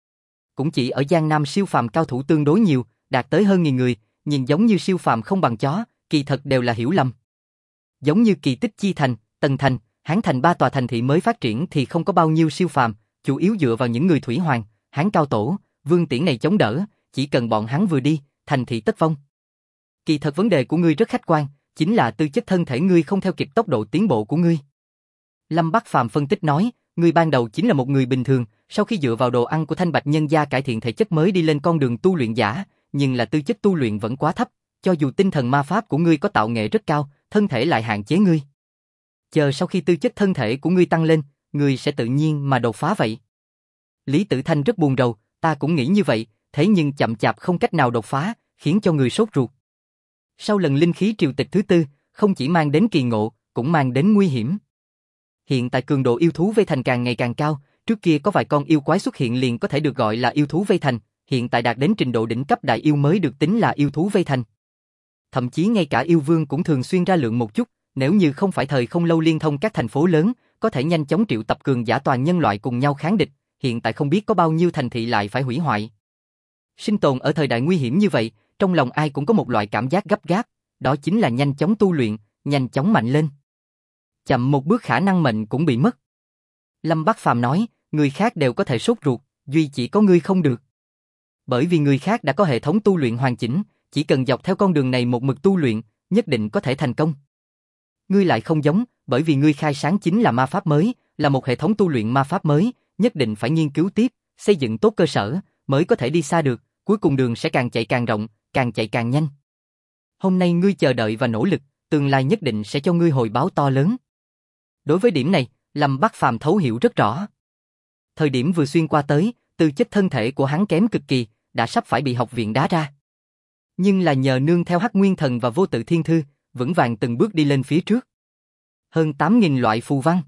Cũng chỉ ở Giang Nam siêu phàm cao thủ tương đối nhiều, đạt tới hơn 1000 người, nhìn giống như siêu phàm không bằng chó, kỳ thật đều là hiểu lầm. Giống như Kỳ Tích Chi Thành, Tần Thành, Hán Thành ba tòa thành thị mới phát triển thì không có bao nhiêu siêu phàm, chủ yếu dựa vào những người thủy hoàng, Hán Cao Tổ, Vương Tiễn này chống đỡ, chỉ cần bọn hắn vừa đi, thành thị tất vong. Kỳ thật vấn đề của ngươi rất khách quan, chính là tư chất thân thể ngươi không theo kịp tốc độ tiến bộ của ngươi. Lâm Bắc Phàm phân tích nói, ngươi ban đầu chính là một người bình thường, sau khi dựa vào đồ ăn của thanh bạch nhân gia cải thiện thể chất mới đi lên con đường tu luyện giả, nhưng là tư chất tu luyện vẫn quá thấp, cho dù tinh thần ma pháp của ngươi có tạo nghệ rất cao, thân thể lại hạn chế ngươi. Chờ sau khi tư chất thân thể của ngươi tăng lên, ngươi sẽ tự nhiên mà đột phá vậy. Lý Tử Thanh rất buồn rầu, ta cũng nghĩ như vậy, thế nhưng chậm chạp không cách nào đột phá, khiến cho người sốt ruột. Sau lần linh khí triều tịch thứ tư, không chỉ mang đến kỳ ngộ, cũng mang đến nguy hiểm. Hiện tại cường độ yêu thú vây thành càng ngày càng cao, trước kia có vài con yêu quái xuất hiện liền có thể được gọi là yêu thú vây thành, hiện tại đạt đến trình độ đỉnh cấp đại yêu mới được tính là yêu thú vây thành. Thậm chí ngay cả yêu vương cũng thường xuyên ra lượng một chút, nếu như không phải thời không lâu liên thông các thành phố lớn, có thể nhanh chóng triệu tập cường giả toàn nhân loại cùng nhau kháng địch, hiện tại không biết có bao nhiêu thành thị lại phải hủy hoại. Sinh tồn ở thời đại nguy hiểm như vậy, trong lòng ai cũng có một loại cảm giác gấp gáp, đó chính là nhanh chóng tu luyện, nhanh chóng mạnh lên. Chậm một bước khả năng mệnh cũng bị mất. Lâm Bắc Phàm nói, người khác đều có thể sốt ruột, duy chỉ có ngươi không được. Bởi vì người khác đã có hệ thống tu luyện hoàn chỉnh, chỉ cần dọc theo con đường này một mực tu luyện, nhất định có thể thành công. Ngươi lại không giống, bởi vì ngươi khai sáng chính là ma pháp mới, là một hệ thống tu luyện ma pháp mới, nhất định phải nghiên cứu tiếp, xây dựng tốt cơ sở, mới có thể đi xa được, cuối cùng đường sẽ càng chạy càng rộng, càng chạy càng nhanh. Hôm nay ngươi chờ đợi và nỗ lực, tương lai nhất định sẽ cho ngươi hồi báo to lớn. Đối với điểm này, Lâm Bắc Phàm thấu hiểu rất rõ. Thời điểm vừa xuyên qua tới, tư chất thân thể của hắn kém cực kỳ, đã sắp phải bị học viện đá ra. Nhưng là nhờ nương theo Hắc Nguyên Thần và Vô Tự Thiên Thư, vững vàng từng bước đi lên phía trước. Hơn 8000 loại phù văn,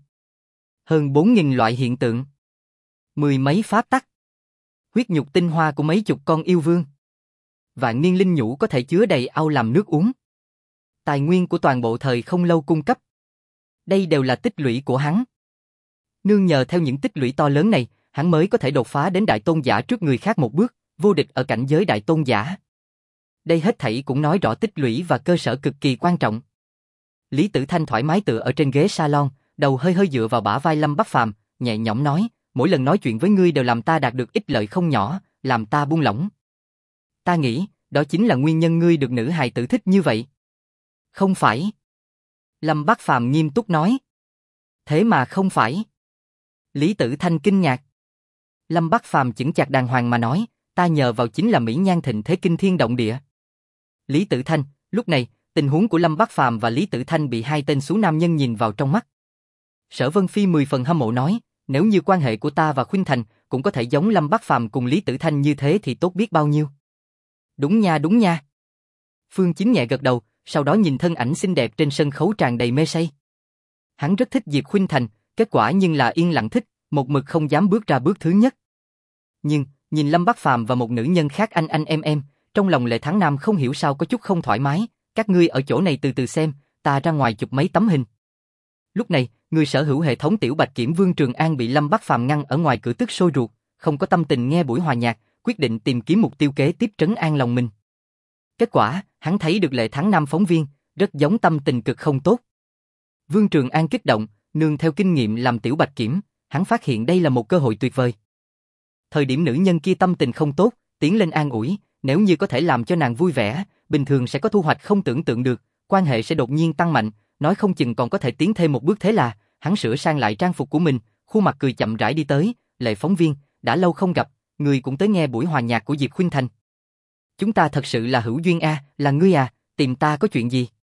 hơn 4000 loại hiện tượng, mười mấy pháp tắc, huyết nhục tinh hoa của mấy chục con yêu vương. Vạn niên linh nhũ có thể chứa đầy ao làm nước uống. Tài nguyên của toàn bộ thời không lâu cung cấp. Đây đều là tích lũy của hắn. Nương nhờ theo những tích lũy to lớn này, hắn mới có thể đột phá đến đại tôn giả trước người khác một bước, vô địch ở cảnh giới đại tôn giả. Đây hết thảy cũng nói rõ tích lũy và cơ sở cực kỳ quan trọng. Lý Tử Thanh thoải mái tựa ở trên ghế salon, đầu hơi hơi dựa vào bả vai Lâm Bắc Phàm, nhẹ nhõm nói, mỗi lần nói chuyện với ngươi đều làm ta đạt được ích lợi không nhỏ, làm ta buông lỏng. Ta nghĩ, đó chính là nguyên nhân ngươi được nữ hài tử thích như vậy. Không phải. Lâm Bắc Phàm nghiêm túc nói. Thế mà không phải. Lý Tử Thanh kinh ngạc. Lâm Bắc Phàm chững chạc đàng hoàng mà nói, ta nhờ vào chính là mỹ nhan thịnh thế kinh thiên động địa. Lý Tử Thanh, lúc này, tình huống của Lâm Bắc Phàm và Lý Tử Thanh bị hai tên xú nam nhân nhìn vào trong mắt. Sở Vân Phi 10 phần hâm mộ nói, nếu như quan hệ của ta và Khuynh Thành cũng có thể giống Lâm Bắc Phàm cùng Lý Tử Thanh như thế thì tốt biết bao nhiêu. Đúng nha đúng nha. Phương Chính nhẹ gật đầu, sau đó nhìn thân ảnh xinh đẹp trên sân khấu tràn đầy mê say. Hắn rất thích Diệp Khuynh Thành, kết quả nhưng là yên lặng thích, một mực không dám bước ra bước thứ nhất. Nhưng, nhìn Lâm Bắc Phàm và một nữ nhân khác anh em, trong lòng Lệ Thắng Nam không hiểu sao có chút không thoải mái, các ngươi ở chỗ này từ từ xem, ta ra ngoài chụp mấy tấm hình. Lúc này, người sở hữu hệ thống Tiểu Bạch Kiểm Vương Trường An bị Lâm Bắc Phàm ngăn ở ngoài cửa tức sôi ruột, không có tâm tình nghe buổi hòa nhạc, quyết định tìm kiếm mục tiêu kế tiếp trấn an lòng mình. Kết quả, hắn thấy được Lệ Thắng Nam phóng viên, rất giống tâm tình cực không tốt. Vương Trường An kích động, nương theo kinh nghiệm làm Tiểu Bạch Kiểm, hắn phát hiện đây là một cơ hội tuyệt vời. Thời điểm nữ nhân kia tâm tình không tốt, tiến lên an ủi, nếu như có thể làm cho nàng vui vẻ, bình thường sẽ có thu hoạch không tưởng tượng được, quan hệ sẽ đột nhiên tăng mạnh, nói không chừng còn có thể tiến thêm một bước. Thế là, hắn sửa sang lại trang phục của mình, khuôn mặt cười chậm rãi đi tới, Lệ phóng viên, đã lâu không gặp, người cũng tới nghe buổi hòa nhạc của Diệp Khuynh Thành. Chúng ta thật sự là hữu duyên a, là ngươi à, tìm ta có chuyện gì?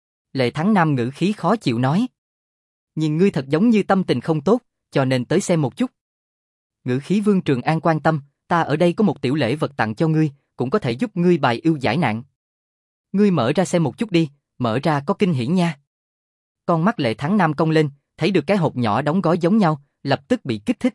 Lệ Thắng Nam ngữ khí khó chịu nói. Nhìn ngươi thật giống như tâm tình không tốt, cho nên tới xem một chút. Ngữ khí Vương Trường An quan tâm, ta ở đây có một tiểu lễ vật tặng cho ngươi, cũng có thể giúp ngươi bài ưu giải nạn. Ngươi mở ra xem một chút đi, mở ra có kinh hỉ nha. Con mắt Lệ Thắng Nam cong lên, thấy được cái hộp nhỏ đóng gói giống nhau, lập tức bị kích thích.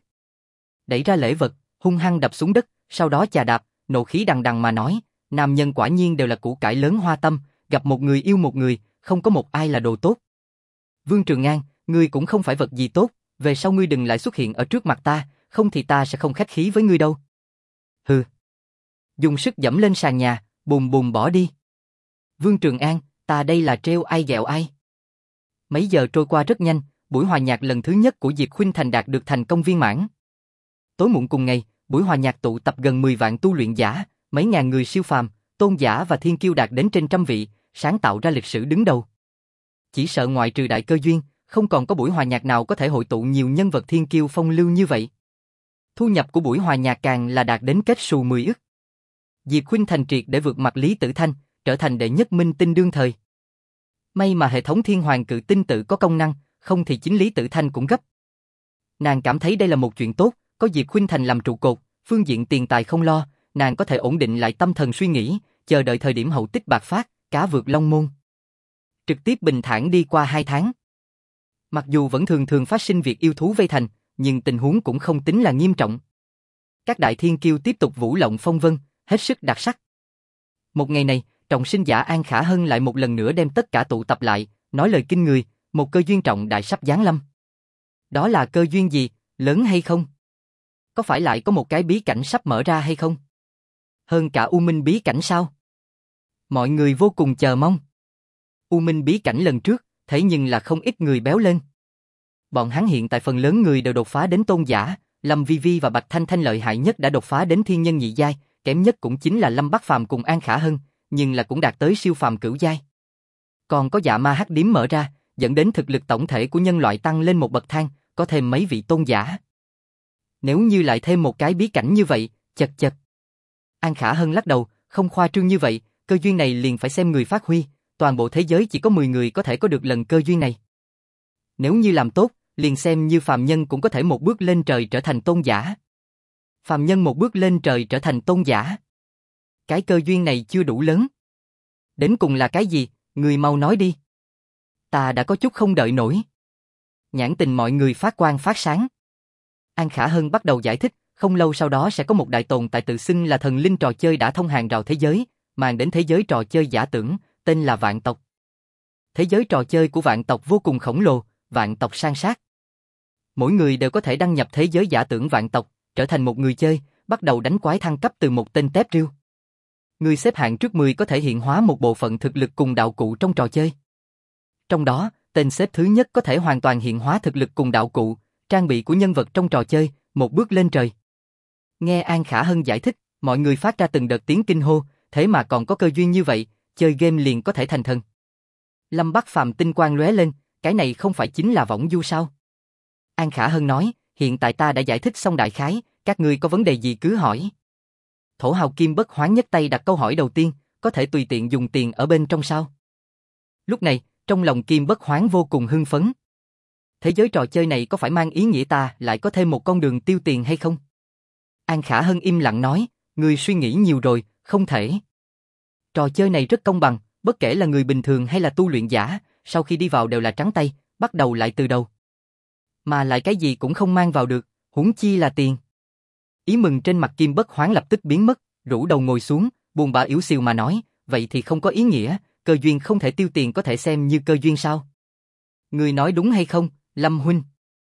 Đẩy ra lễ vật, hung hăng đập xuống đất, sau đó chà đạp, nộ khí đằng đằng mà nói, nam nhân quả nhiên đều là củ cải lớn hoa tâm, gặp một người yêu một người, không có một ai là đồ tốt. Vương Trường An, ngươi cũng không phải vật gì tốt, về sau ngươi đừng lại xuất hiện ở trước mặt ta, không thì ta sẽ không khách khí với ngươi đâu. Hừ. Dùng sức dẫm lên sàn nhà, bùm bùm bỏ đi. Vương Trường An, ta đây là trêu ai ghẹo ai. Mấy giờ trôi qua rất nhanh, buổi hòa nhạc lần thứ nhất của Diệp Khuynh Thành đạt được thành công viên mãn. Tối muộn cùng ngày, buổi hòa nhạc tụ tập gần 10 vạn tu luyện giả, mấy ngàn người siêu phàm, tôn giả và thiên kiêu đạt đến trên trăm vị, sáng tạo ra lịch sử đứng đầu. Chỉ sợ ngoại trừ Đại Cơ Duyên, không còn có buổi hòa nhạc nào có thể hội tụ nhiều nhân vật thiên kiêu phong lưu như vậy. Thu nhập của buổi hòa nhạc càng là đạt đến kết xù 10 ức. Diệp Khuynh Thành triệt để vượt mặt Lý Tử Thanh, trở thành đệ nhất minh tinh đương thời. May mà hệ thống Thiên Hoàng Cự Tinh tự có công năng, không thì chính Lý Tử Thanh cũng gấp. Nàng cảm thấy đây là một chuyện tốt, có Diệp Khuynh Thành làm trụ cột, phương diện tiền tài không lo, nàng có thể ổn định lại tâm thần suy nghĩ, chờ đợi thời điểm hậu tích bạc phát, cá vượt long môn. Trực tiếp bình thản đi qua 2 tháng. Mặc dù vẫn thường thường phát sinh việc yêu thú vây thành, nhưng tình huống cũng không tính là nghiêm trọng. Các đại thiên kiêu tiếp tục vũ lộng phong vân, hết sức đặc sắc. Một ngày này, trọng sinh giả An Khả Hân lại một lần nữa đem tất cả tụ tập lại, nói lời kinh người, một cơ duyên trọng đại sắp giáng lâm. Đó là cơ duyên gì, lớn hay không? Có phải lại có một cái bí cảnh sắp mở ra hay không? Hơn cả U Minh bí cảnh sao? Mọi người vô cùng chờ mong. U Minh bí cảnh lần trước, thế nhưng là không ít người béo lên. Bọn hắn hiện tại phần lớn người đều đột phá đến tôn giả, Lâm Vi Vi và Bạch Thanh Thanh lợi hại nhất đã đột phá đến thiên nhân nhị giai, kém nhất cũng chính là Lâm Bắc Phàm cùng An Khả Hân, nhưng là cũng đạt tới siêu phàm cửu giai. Còn có Dạ Ma Hắc Điếm mở ra, dẫn đến thực lực tổng thể của nhân loại tăng lên một bậc thang, có thêm mấy vị tôn giả. Nếu như lại thêm một cái bí cảnh như vậy, chật chật. An Khả Hân lắc đầu, không khoa trương như vậy, cơ duyên này liền phải xem người phát huy, toàn bộ thế giới chỉ có 10 người có thể có được lần cơ duyên này. Nếu như làm tốt, liền xem như phàm nhân cũng có thể một bước lên trời trở thành tôn giả. Phàm nhân một bước lên trời trở thành tôn giả. Cái cơ duyên này chưa đủ lớn. Đến cùng là cái gì, người mau nói đi. Ta đã có chút không đợi nổi. Nhãn tình mọi người phát quang phát sáng. An Khả Hân bắt đầu giải thích, không lâu sau đó sẽ có một đại tồn tại tự xưng là thần linh trò chơi đã thông hàng rào thế giới, mang đến thế giới trò chơi giả tưởng, tên là Vạn Tộc. Thế giới trò chơi của Vạn Tộc vô cùng khổng lồ, Vạn Tộc san sát. Mỗi người đều có thể đăng nhập thế giới giả tưởng Vạn Tộc, trở thành một người chơi, bắt đầu đánh quái thăng cấp từ một tên tép riêu. Người xếp hạng trước 10 có thể hiện hóa một bộ phận thực lực cùng đạo cụ trong trò chơi. Trong đó, tên xếp thứ nhất có thể hoàn toàn hiện hóa thực lực cùng đạo cụ, trang bị của nhân vật trong trò chơi, một bước lên trời. Nghe An Khả Hân giải thích, mọi người phát ra từng đợt tiếng kinh hô, thế mà còn có cơ duyên như vậy, chơi game liền có thể thành thần. Lâm Bắc Phàm tinh quang lóe lên, cái này không phải chính là võng du sao? An Khả Hân nói, hiện tại ta đã giải thích xong đại khái, các ngươi có vấn đề gì cứ hỏi. Thổ Hào Kim Bất Hoán nhấc tay đặt câu hỏi đầu tiên, có thể tùy tiện dùng tiền ở bên trong sao? Lúc này, trong lòng Kim Bất Hoán vô cùng hưng phấn. Thế giới trò chơi này có phải mang ý nghĩa ta lại có thêm một con đường tiêu tiền hay không? An Khả Hân im lặng nói, ngươi suy nghĩ nhiều rồi, không thể. Trò chơi này rất công bằng, bất kể là người bình thường hay là tu luyện giả, sau khi đi vào đều là trắng tay, bắt đầu lại từ đầu. Mà lại cái gì cũng không mang vào được, huống chi là tiền. Ý mừng trên mặt Kim Bất Hoán lập tức biến mất, rũ đầu ngồi xuống, buồn bã yếu xìu mà nói, vậy thì không có ý nghĩa, cơ duyên không thể tiêu tiền có thể xem như cơ duyên sao? Ngươi nói đúng hay không, Lâm huynh?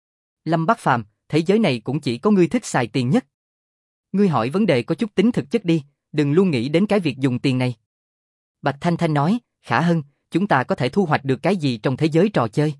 Lâm Bắc Phàm, thế giới này cũng chỉ có ngươi thích xài tiền nhất. Ngươi hỏi vấn đề có chút tính thực chất đi, đừng luôn nghĩ đến cái việc dùng tiền này. Bạch Thanh Thanh nói, Khả Hân, chúng ta có thể thu hoạch được cái gì trong thế giới trò chơi?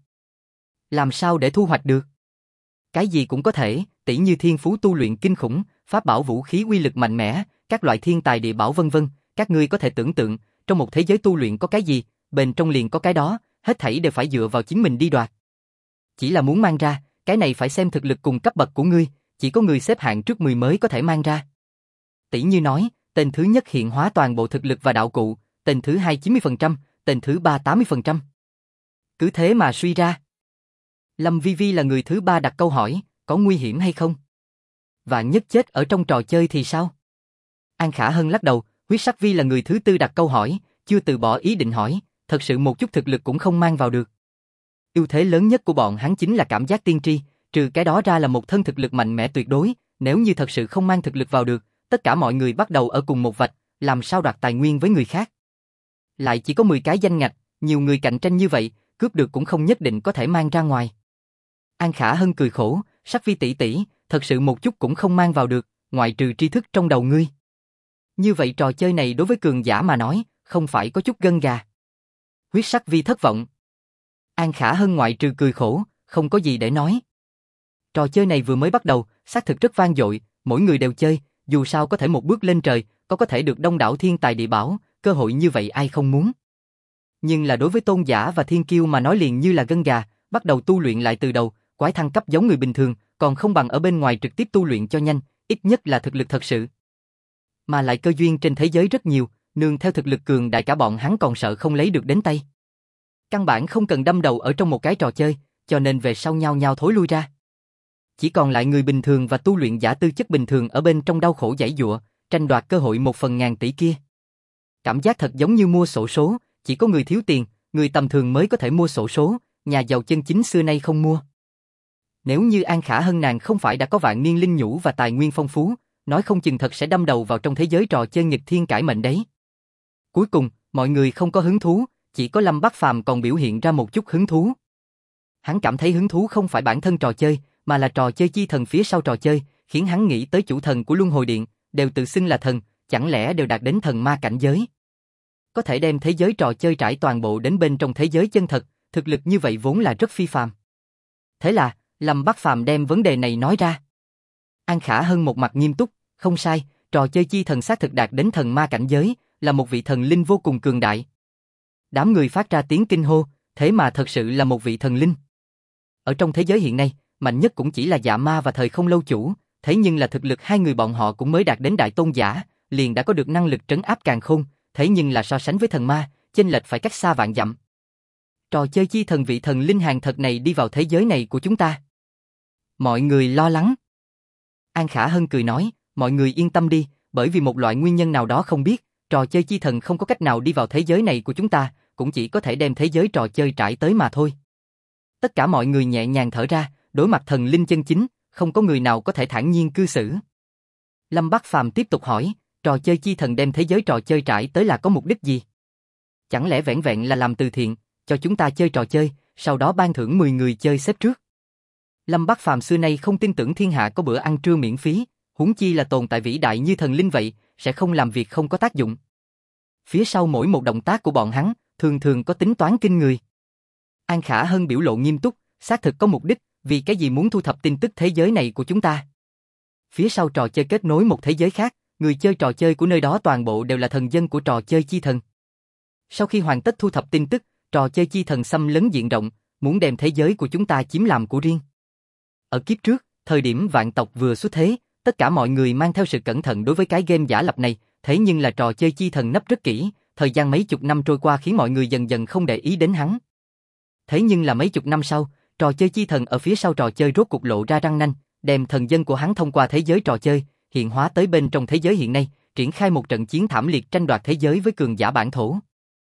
Làm sao để thu hoạch được? Cái gì cũng có thể, tỉ như thiên phú tu luyện kinh khủng, pháp bảo vũ khí uy lực mạnh mẽ, các loại thiên tài địa bảo vân vân, các ngươi có thể tưởng tượng, trong một thế giới tu luyện có cái gì, bên trong liền có cái đó, hết thảy đều phải dựa vào chính mình đi đoạt. Chỉ là muốn mang ra, cái này phải xem thực lực cùng cấp bậc của ngươi, chỉ có người xếp hạng trước 10 mới có thể mang ra. Tỷ như nói, tên thứ nhất hiện hóa toàn bộ thực lực và đạo cụ, tên thứ hai 90%, tên thứ ba 80%. Cứ thế mà suy ra. Lâm Vi Vi là người thứ ba đặt câu hỏi, có nguy hiểm hay không? Vạn nhất chết ở trong trò chơi thì sao? An Khả Hân lắc đầu, Huyết Sắc Vi là người thứ tư đặt câu hỏi, chưa từ bỏ ý định hỏi, thật sự một chút thực lực cũng không mang vào được. Ưu thế lớn nhất của bọn hắn chính là cảm giác tiên tri, trừ cái đó ra là một thân thực lực mạnh mẽ tuyệt đối, nếu như thật sự không mang thực lực vào được, tất cả mọi người bắt đầu ở cùng một vạch, làm sao đoạt tài nguyên với người khác. Lại chỉ có 10 cái danh ngạch, nhiều người cạnh tranh như vậy, cướp được cũng không nhất định có thể mang ra ngoài. An Khả Hân cười khổ, Sắc Vi tỷ tỷ, thật sự một chút cũng không mang vào được, ngoại trừ tri thức trong đầu ngươi. Như vậy trò chơi này đối với cường giả mà nói, không phải có chút gân gà. Huyết Sắc Vi thất vọng. An Khả Hân ngoại trừ cười khổ, không có gì để nói. Trò chơi này vừa mới bắt đầu, xác thực rất vang dội, mỗi người đều chơi, dù sao có thể một bước lên trời, có thể được đông đảo thiên tài địa bảo, cơ hội như vậy ai không muốn. Nhưng là đối với tôn giả và thiên kiêu mà nói liền như là gân gà, bắt đầu tu luyện lại từ đầu, quái thăng cấp giống người bình thường, còn không bằng ở bên ngoài trực tiếp tu luyện cho nhanh, ít nhất là thực lực thật sự. Mà lại cơ duyên trên thế giới rất nhiều, nương theo thực lực cường đại cả bọn hắn còn sợ không lấy được đến tay. Căn bản không cần đâm đầu ở trong một cái trò chơi, cho nên về sau nhao nhao thối lui ra. Chỉ còn lại người bình thường và tu luyện giả tư chất bình thường ở bên trong đau khổ giãy giụa, tranh đoạt cơ hội 1/1000 tỷ kia. Cảm giác thật giống như mua xổ số, chỉ có người thiếu tiền, người tầm thường mới có thể mua xổ số, nhà giàu chân chính xưa nay không mua. Nếu như An Khả Hân nàng không phải đã có vạn niên linh nhũ và tài nguyên phong phú, nói không chừng thật sẽ đâm đầu vào trong thế giới trò chơi nghịch thiên cải mệnh đấy. Cuối cùng, mọi người không có hứng thú, chỉ có Lâm Bắc Phàm còn biểu hiện ra một chút hứng thú. Hắn cảm thấy hứng thú không phải bản thân trò chơi, mà là trò chơi chi thần phía sau trò chơi, khiến hắn nghĩ tới chủ thần của Luân Hồi Điện, đều tự xưng là thần, chẳng lẽ đều đạt đến thần ma cảnh giới. Có thể đem thế giới trò chơi trải toàn bộ đến bên trong thế giới chân thật, thực lực như vậy vốn là rất phi phàm. Thế là, Lâm Bắc Phàm đem vấn đề này nói ra. An Khả Hân một mặt nghiêm túc, không sai, trò chơi chi thần xác thực đạt đến thần ma cảnh giới, là một vị thần linh vô cùng cường đại. Đám người phát ra tiếng kinh hô, thế mà thật sự là một vị thần linh. Ở trong thế giới hiện nay, mạnh nhất cũng chỉ là Dạ Ma và Thời Không Lâu Chủ, thế nhưng là thực lực hai người bọn họ cũng mới đạt đến đại tôn giả, liền đã có được năng lực trấn áp càn khôn, thế nhưng là so sánh với thần ma, chênh lệch phải cách xa vạn dặm. Trò chơi chi thần vị thần linh hàng thật này đi vào thế giới này của chúng ta. Mọi người lo lắng. An Khả Hân cười nói, mọi người yên tâm đi, bởi vì một loại nguyên nhân nào đó không biết, trò chơi chi thần không có cách nào đi vào thế giới này của chúng ta, cũng chỉ có thể đem thế giới trò chơi trải tới mà thôi. Tất cả mọi người nhẹ nhàng thở ra, đối mặt thần linh chân chính, không có người nào có thể thản nhiên cư xử. Lâm Bắc Phàm tiếp tục hỏi, trò chơi chi thần đem thế giới trò chơi trải tới là có mục đích gì? Chẳng lẽ vẻn vẹn là làm từ thiện, cho chúng ta chơi trò chơi, sau đó ban thưởng 10 người chơi xếp trước? Lâm Bắc Phàm xưa nay không tin tưởng thiên hạ có bữa ăn trưa miễn phí, huống chi là tồn tại vĩ đại như thần linh vậy, sẽ không làm việc không có tác dụng. Phía sau mỗi một động tác của bọn hắn, thường thường có tính toán kinh người. An Khả Hân biểu lộ nghiêm túc, xác thực có mục đích, vì cái gì muốn thu thập tin tức thế giới này của chúng ta. Phía sau trò chơi kết nối một thế giới khác, người chơi trò chơi của nơi đó toàn bộ đều là thần dân của trò chơi chi thần. Sau khi hoàn tất thu thập tin tức, trò chơi chi thần xâm lấn diện rộng, muốn đem thế giới của chúng ta chiếm làm của riêng. Ở kiếp trước, thời điểm vạn tộc vừa xuất thế, tất cả mọi người mang theo sự cẩn thận đối với cái game giả lập này, thế nhưng là trò chơi chi thần nấp rất kỹ, thời gian mấy chục năm trôi qua khiến mọi người dần dần không để ý đến hắn. Thế nhưng là mấy chục năm sau, trò chơi chi thần ở phía sau trò chơi rốt cục lộ ra răng nanh, đem thần dân của hắn thông qua thế giới trò chơi, hiện hóa tới bên trong thế giới hiện nay, triển khai một trận chiến thảm liệt tranh đoạt thế giới với cường giả bản thổ.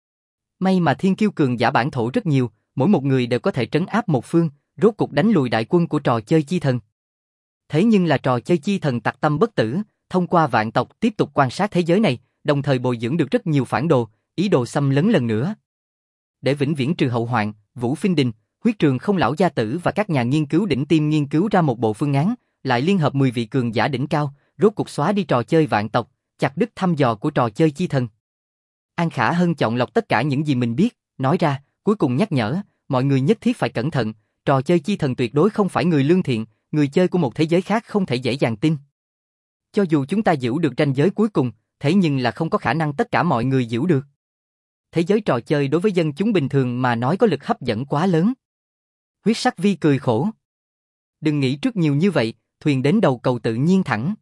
May mà thiên kiêu cường giả bản thổ rất nhiều, mỗi một người đều có thể trấn áp một phương, rốt cục đánh lùi đại quân của trò chơi chi thần. Thế nhưng là trò chơi chi thần tặc tâm bất tử, thông qua vạn tộc tiếp tục quan sát thế giới này, đồng thời bồi dưỡng được rất nhiều phản đồ, ý đồ xâm lấn lần nữa. Để vĩnh viễn trừ hậu hoạn, Vũ Phiên Đình, Huyết Trường Không lão gia tử và các nhà nghiên cứu đỉnh tiêm nghiên cứu ra một bộ phương án, lại liên hợp 10 vị cường giả đỉnh cao, rốt cuộc xóa đi trò chơi vạn tộc, chặt đứt thăm dò của trò chơi chi thần. An Khả Hân chọn lọc tất cả những gì mình biết, nói ra, cuối cùng nhắc nhở, mọi người nhất thiết phải cẩn thận, trò chơi chi thần tuyệt đối không phải người lương thiện, người chơi của một thế giới khác không thể dễ dàng tin. Cho dù chúng ta giữ được ranh giới cuối cùng, thế nhưng là không có khả năng tất cả mọi người giữ được. Thế giới trò chơi đối với dân chúng bình thường mà nói có lực hấp dẫn quá lớn. Huyết Sắc Vi cười khổ. Đừng nghĩ trước nhiều như vậy, thuyền đến đầu cầu tự nhiên thẳng.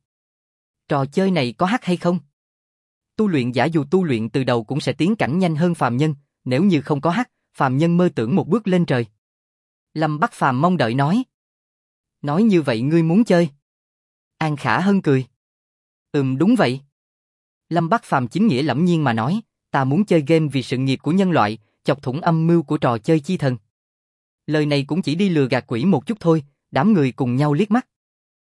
Trò chơi này có hack hay không? Tu luyện giả dù tu luyện từ đầu cũng sẽ tiến cảnh nhanh hơn phàm nhân, nếu như không có hack, phàm nhân mơ tưởng một bước lên trời. Lâm Bắc Phàm mong đợi nói. Nói như vậy ngươi muốn chơi? An Khả Hân cười. Đúng vậy. Lâm Bắc Phàm chính nghĩa lẫm nhiên mà nói, ta muốn chơi game vì sự nghiệp của nhân loại, chọc thủng âm mưu của trò chơi chi thần. Lời này cũng chỉ đi lừa gạt quỷ một chút thôi, đám người cùng nhau liếc mắt.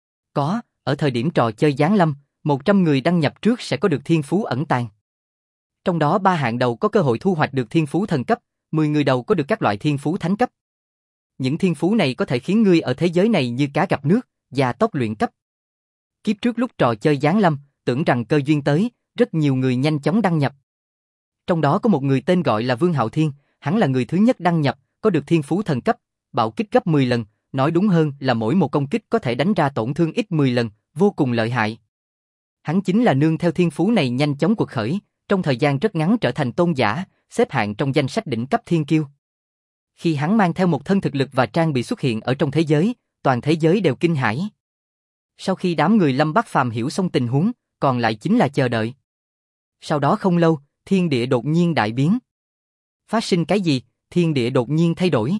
Có, ở thời điểm trò chơi giáng lâm, 100 người đăng nhập trước sẽ có được thiên phú ẩn tàng. Trong đó 3 hạng đầu có cơ hội thu hoạch được thiên phú thần cấp, 10 người đầu có được các loại thiên phú thánh cấp. Những thiên phú này có thể khiến ngươi ở thế giới này như cá gặp nước, gia tốc luyện cấp. Kiếp trước lúc trò chơi giáng lâm, tưởng rằng cơ duyên tới, rất nhiều người nhanh chóng đăng nhập. Trong đó có một người tên gọi là Vương Hạo Thiên, hắn là người thứ nhất đăng nhập, có được thiên phú thần cấp, bạo kích gấp 10 lần, nói đúng hơn là mỗi một công kích có thể đánh ra tổn thương ít 10 lần, vô cùng lợi hại. Hắn chính là nương theo thiên phú này nhanh chóng quật khởi, trong thời gian rất ngắn trở thành tôn giả, xếp hạng trong danh sách đỉnh cấp thiên kiêu. Khi hắn mang theo một thân thực lực và trang bị xuất hiện ở trong thế giới, toàn thế giới đều kinh hãi. Sau khi đám người Lâm Bắc Phàm hiểu xong tình huống, còn lại chính là chờ đợi. Sau đó không lâu, thiên địa đột nhiên đại biến. Phát sinh cái gì, thiên địa đột nhiên thay đổi?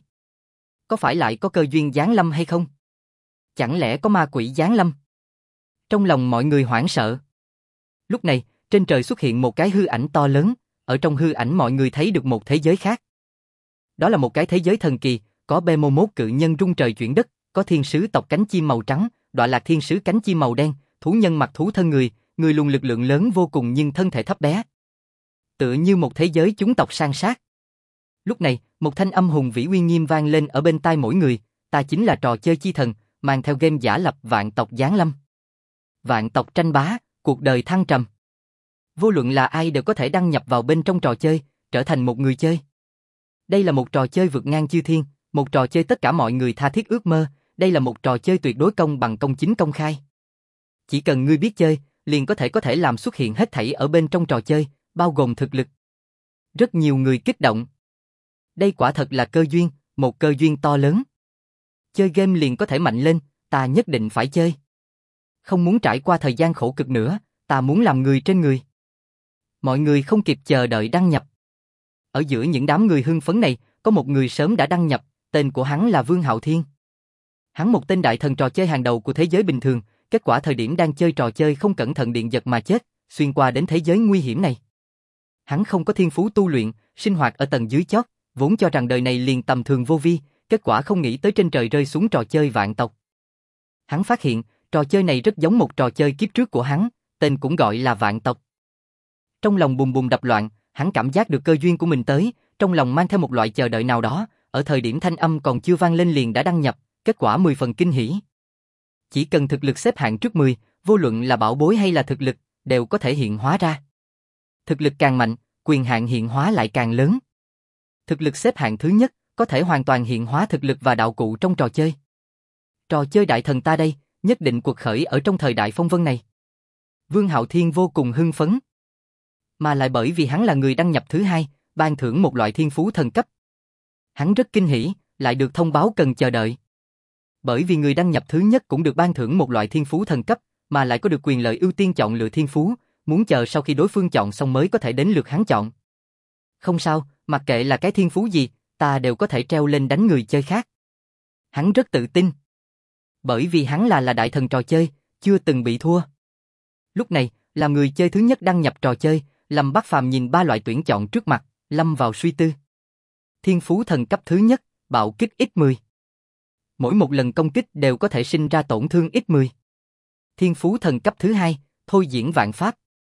Có phải lại có cơ duyên giáng lâm hay không? Chẳng lẽ có ma quỷ giáng lâm? Trong lòng mọi người hoảng sợ. Lúc này, trên trời xuất hiện một cái hư ảnh to lớn, ở trong hư ảnh mọi người thấy được một thế giới khác. Đó là một cái thế giới thần kỳ, có Behemoth cự nhân rung trời chuyển đất, có thiên sứ tộc cánh chim màu trắng, Đọa Lạc thiên sứ cánh chim màu đen, thú nhân mặc thú thân người, người lùn lực lượng lớn vô cùng nhưng thân thể thấp bé. Tựa như một thế giới chúng tộc san sát. Lúc này, một thanh âm hùng vĩ uy nghiêm vang lên ở bên tai mỗi người, ta chính là trò chơi chi thần, mang theo game giả lập vạn tộc giáng lâm. Vạn tộc tranh bá, cuộc đời thăng trầm. Vô luận là ai đều có thể đăng nhập vào bên trong trò chơi, trở thành một người chơi. Đây là một trò chơi vượt ngang chư thiên, một trò chơi tất cả mọi người tha thiết ước mơ, đây là một trò chơi tuyệt đối công bằng công chính công khai. Chỉ cần ngươi biết chơi, liền có thể làm xuất hiện hết thảy ở bên trong trò chơi, bao gồm thực lực. Rất nhiều người kích động. Đây quả thật là cơ duyên, một cơ duyên to lớn. Chơi game liền có thể mạnh lên, ta nhất định phải chơi. Không muốn trải qua thời gian khổ cực nữa, ta muốn làm người trên người. Mọi người không kịp chờ đợi đăng nhập. Ở giữa những đám người hưng phấn này, có một người sớm đã đăng nhập, tên của hắn là Vương Hạo Thiên. Hắn một tên đại thần trò chơi hàng đầu của thế giới bình thường, kết quả thời điểm đang chơi trò chơi không cẩn thận điện giật mà chết, xuyên qua đến thế giới nguy hiểm này. Hắn không có thiên phú tu luyện, sinh hoạt ở tầng dưới chót, vốn cho rằng đời này liền tầm thường vô vi, kết quả không nghĩ tới trên trời rơi xuống trò chơi vạn tộc. Hắn phát hiện, trò chơi này rất giống một trò chơi kiếp trước của hắn, tên cũng gọi là vạn tộc. Trong lòng bùm bùm đập loạn, hắn cảm giác được cơ duyên của mình tới, trong lòng mang theo một loại chờ đợi nào đó, ở thời điểm thanh âm còn chưa vang lên liền đã đăng nhập, kết quả 10 phần kinh hỉ. Chỉ cần thực lực xếp hạng trước 10, vô luận là bảo bối hay là thực lực, đều có thể hiện hóa ra. Thực lực càng mạnh, quyền hạn hiện hóa lại càng lớn. Thực lực xếp hạng thứ nhất, có thể hoàn toàn hiện hóa thực lực và đạo cụ trong trò chơi. Trò chơi đại thần ta đây, nhất định quật khởi ở trong thời đại phong vân này. Vương Hạo Thiên vô cùng hưng phấn. Mà lại bởi vì hắn là người đăng nhập thứ hai, ban thưởng một loại thiên phú thần cấp. Hắn rất kinh hỉ, lại được thông báo cần chờ đợi. Bởi vì người đăng nhập thứ nhất cũng được ban thưởng một loại thiên phú thần cấp, mà lại có được quyền lợi ưu tiên chọn lựa thiên phú, muốn chờ sau khi đối phương chọn xong mới có thể đến lượt hắn chọn. Không sao, mặc kệ là cái thiên phú gì, ta đều có thể treo lên đánh người chơi khác. Hắn rất tự tin. Bởi vì hắn là đại thần trò chơi, chưa từng bị thua. Lúc này, làm người chơi thứ nhất đăng nhập trò chơi, Lâm Bắc Phàm nhìn 3 loại tuyển chọn trước mặt, lâm vào suy tư. Thiên phú thần cấp thứ nhất, bạo kích x10. Mỗi một lần công kích đều có thể sinh ra tổn thương x10. Thiên phú thần cấp thứ hai, thôi diễn vạn pháp.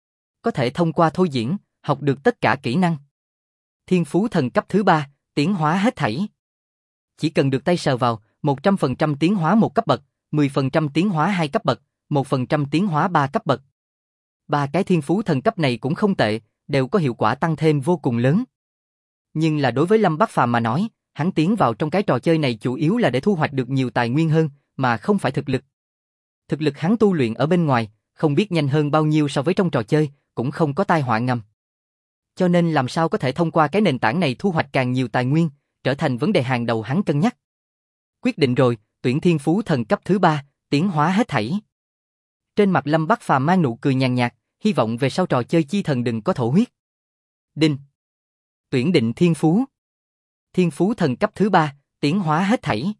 Có thể thông qua thôi diễn, học được tất cả kỹ năng. Thiên phú thần cấp thứ ba, tiến hóa hết thảy. Chỉ cần được tay sờ vào, 100% tiến hóa 1 cấp bậc, 10% tiến hóa 2 cấp bậc, 1% tiến hóa 3 cấp bậc. Ba cái thiên phú thần cấp này cũng không tệ, đều có hiệu quả tăng thêm vô cùng lớn. Nhưng là đối với Lâm Bắc Phàm mà nói, hắn tiến vào trong cái trò chơi này chủ yếu là để thu hoạch được nhiều tài nguyên hơn, mà không phải thực lực. Thực lực hắn tu luyện ở bên ngoài, không biết nhanh hơn bao nhiêu so với trong trò chơi, cũng không có tai họa ngầm. Cho nên làm sao có thể thông qua cái nền tảng này thu hoạch càng nhiều tài nguyên, trở thành vấn đề hàng đầu hắn cân nhắc. Quyết định rồi, tuyển thiên phú thần cấp thứ 3, tiến hóa hết thảy. Trên mặt Lâm Bắc Phàm mang nụ cười nhàn nhạt, hy vọng về sau trò chơi chi thần đừng có thổ huyết. Đinh. Tuyển định thiên phú. Thiên phú thần cấp thứ 3, tiến hóa hết thảy.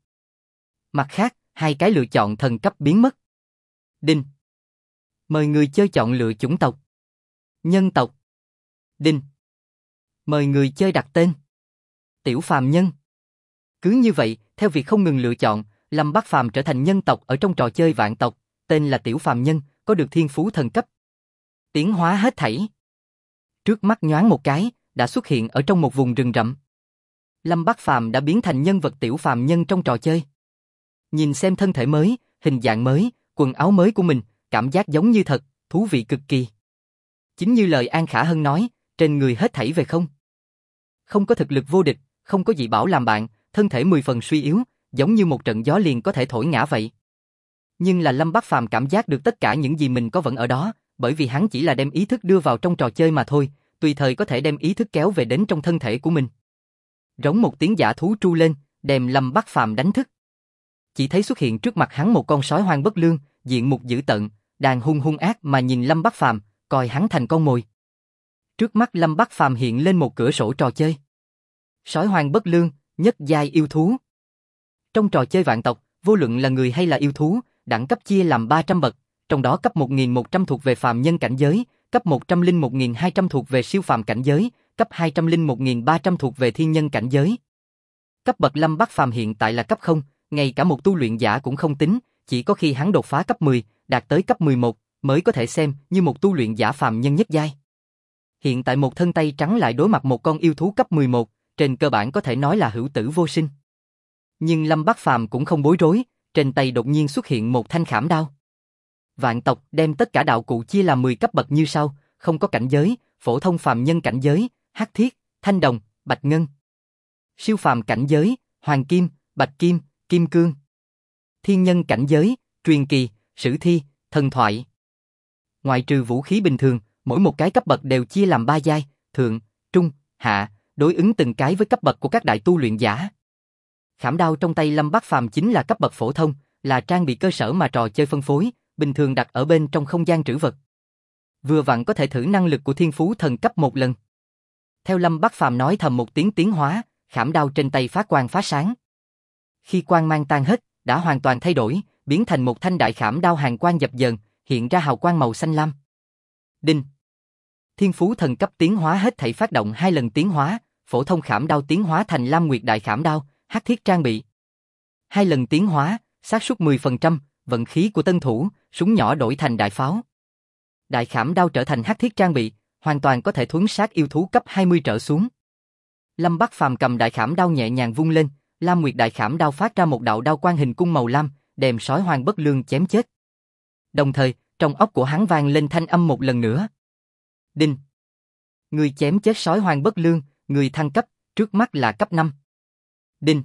Mặt khác, 2 cái lựa chọn thần cấp biến mất. Đinh. Mời người chơi chọn lựa chủng tộc. Nhân tộc. Đinh. Mời người chơi đặt tên. Tiểu phàm nhân. Cứ như vậy, theo việc không ngừng lựa chọn, Lâm Bắc Phàm trở thành nhân tộc ở trong trò chơi vạn tộc, tên là Tiểu Phàm Nhân, có được thiên phú thần cấp. Tiến hóa hết thảy. Trước mắt nhoáng một cái, đã xuất hiện ở trong một vùng rừng rậm. Lâm Bắc Phàm đã biến thành nhân vật Tiểu Phàm Nhân trong trò chơi. Nhìn xem thân thể mới, hình dạng mới, quần áo mới của mình, cảm giác giống như thật, thú vị cực kỳ. Chính như lời An Khả Hân nói, trên người hết thảy về không. Không có thực lực vô địch, không có dị bảo làm bạn, thân thể 10 phần suy yếu, giống như một trận gió liền có thể thổi ngã vậy. Nhưng là Lâm Bắc Phàm cảm giác được tất cả những gì mình có vẫn ở đó, bởi vì hắn chỉ là đem ý thức đưa vào trong trò chơi mà thôi, tùy thời có thể đem ý thức kéo về đến trong thân thể của mình. Rống một tiếng dã thú tru lên, đem Lâm Bắc Phàm đánh thức. Chỉ thấy xuất hiện trước mặt hắn một con sói hoang bất lương, diện mục dữ tợn, đang hung ác mà nhìn Lâm Bắc Phàm, coi hắn thành con mồi. Trước mắt Lâm Bắc Phàm hiện lên một cửa sổ trò chơi. Sói hoang bất lương, nhất giai yêu thú. Trong trò chơi vạn tộc, vô luận là người hay là yêu thú, đẳng cấp chia làm 300 bậc, trong đó cấp 1100 thuộc về phàm nhân cảnh giới, cấp 101.200 thuộc về siêu phàm cảnh giới, cấp 201.300 thuộc về thiên nhân cảnh giới. Cấp bậc Lâm Bắc Phàm hiện tại là cấp 0, ngay cả một tu luyện giả cũng không tính, chỉ có khi hắn đột phá cấp 10, đạt tới cấp 11, mới có thể xem như một tu luyện giả phàm nhân nhất giai. Hiện tại một thân tay trắng lại đối mặt một con yêu thú cấp 11, trên cơ bản có thể nói là hữu tử vô sinh. Nhưng Lâm Bắc Phàm cũng không bối rối, trên tay đột nhiên xuất hiện một thanh khảm đao. Vạn tộc đem tất cả đạo cụ chia làm 10 cấp bậc như sau, không có cảnh giới, phổ thông phàm nhân cảnh giới, hắc thiết, thanh đồng, bạch ngân. Siêu phàm cảnh giới, hoàng kim, bạch kim, kim cương. Thiên nhân cảnh giới, truyền kỳ, sử thi, thần thoại. Ngoại trừ vũ khí bình thường, mỗi một cái cấp bậc đều chia làm 3 giai, thượng, trung, hạ, đối ứng từng cái với cấp bậc của các đại tu luyện giả. Khảm đao trong tay Lâm Bắc Phàm chính là cấp bậc phổ thông, là trang bị cơ sở mà trò chơi phân phối, bình thường đặt ở bên trong không gian trữ vật. Vừa vặn có thể thử năng lực của thiên phú thần cấp một lần. Theo Lâm Bắc Phàm nói thầm một tiếng tiến hóa, khảm đao trên tay phát quang phá sáng. Khi quang mang tan hết, đã hoàn toàn thay đổi, biến thành một thanh đại khảm đao hàn quang dập dờn, hiện ra hào quang màu xanh lam. Đinh. Thiên phú thần cấp tiến hóa hết thảy phát động 2 lần tiến hóa, phổ thông khảm đao tiến hóa thành Lam Nguyệt đại khảm đao, hắc thiết trang bị. 2 lần tiến hóa, xác suất 10%, vận khí của tân thủ, súng nhỏ đổi thành đại pháo. Đại khảm đao trở thành hắc thiết trang bị, hoàn toàn có thể thuấn sát yêu thú cấp 20 trở xuống. Lâm Bắc Phàm cầm đại khảm đao nhẹ nhàng vung lên, Lam Nguyệt đại khảm đao phát ra một đạo đao quang hình cung màu lam, đem sói hoang bất lương chém chết. Đồng thời, trong óc của hắn vang lên thanh âm một lần nữa. Đinh. Người chém chết sói hoang bất lương, người thăng cấp, trước mắt là cấp 5. Đinh.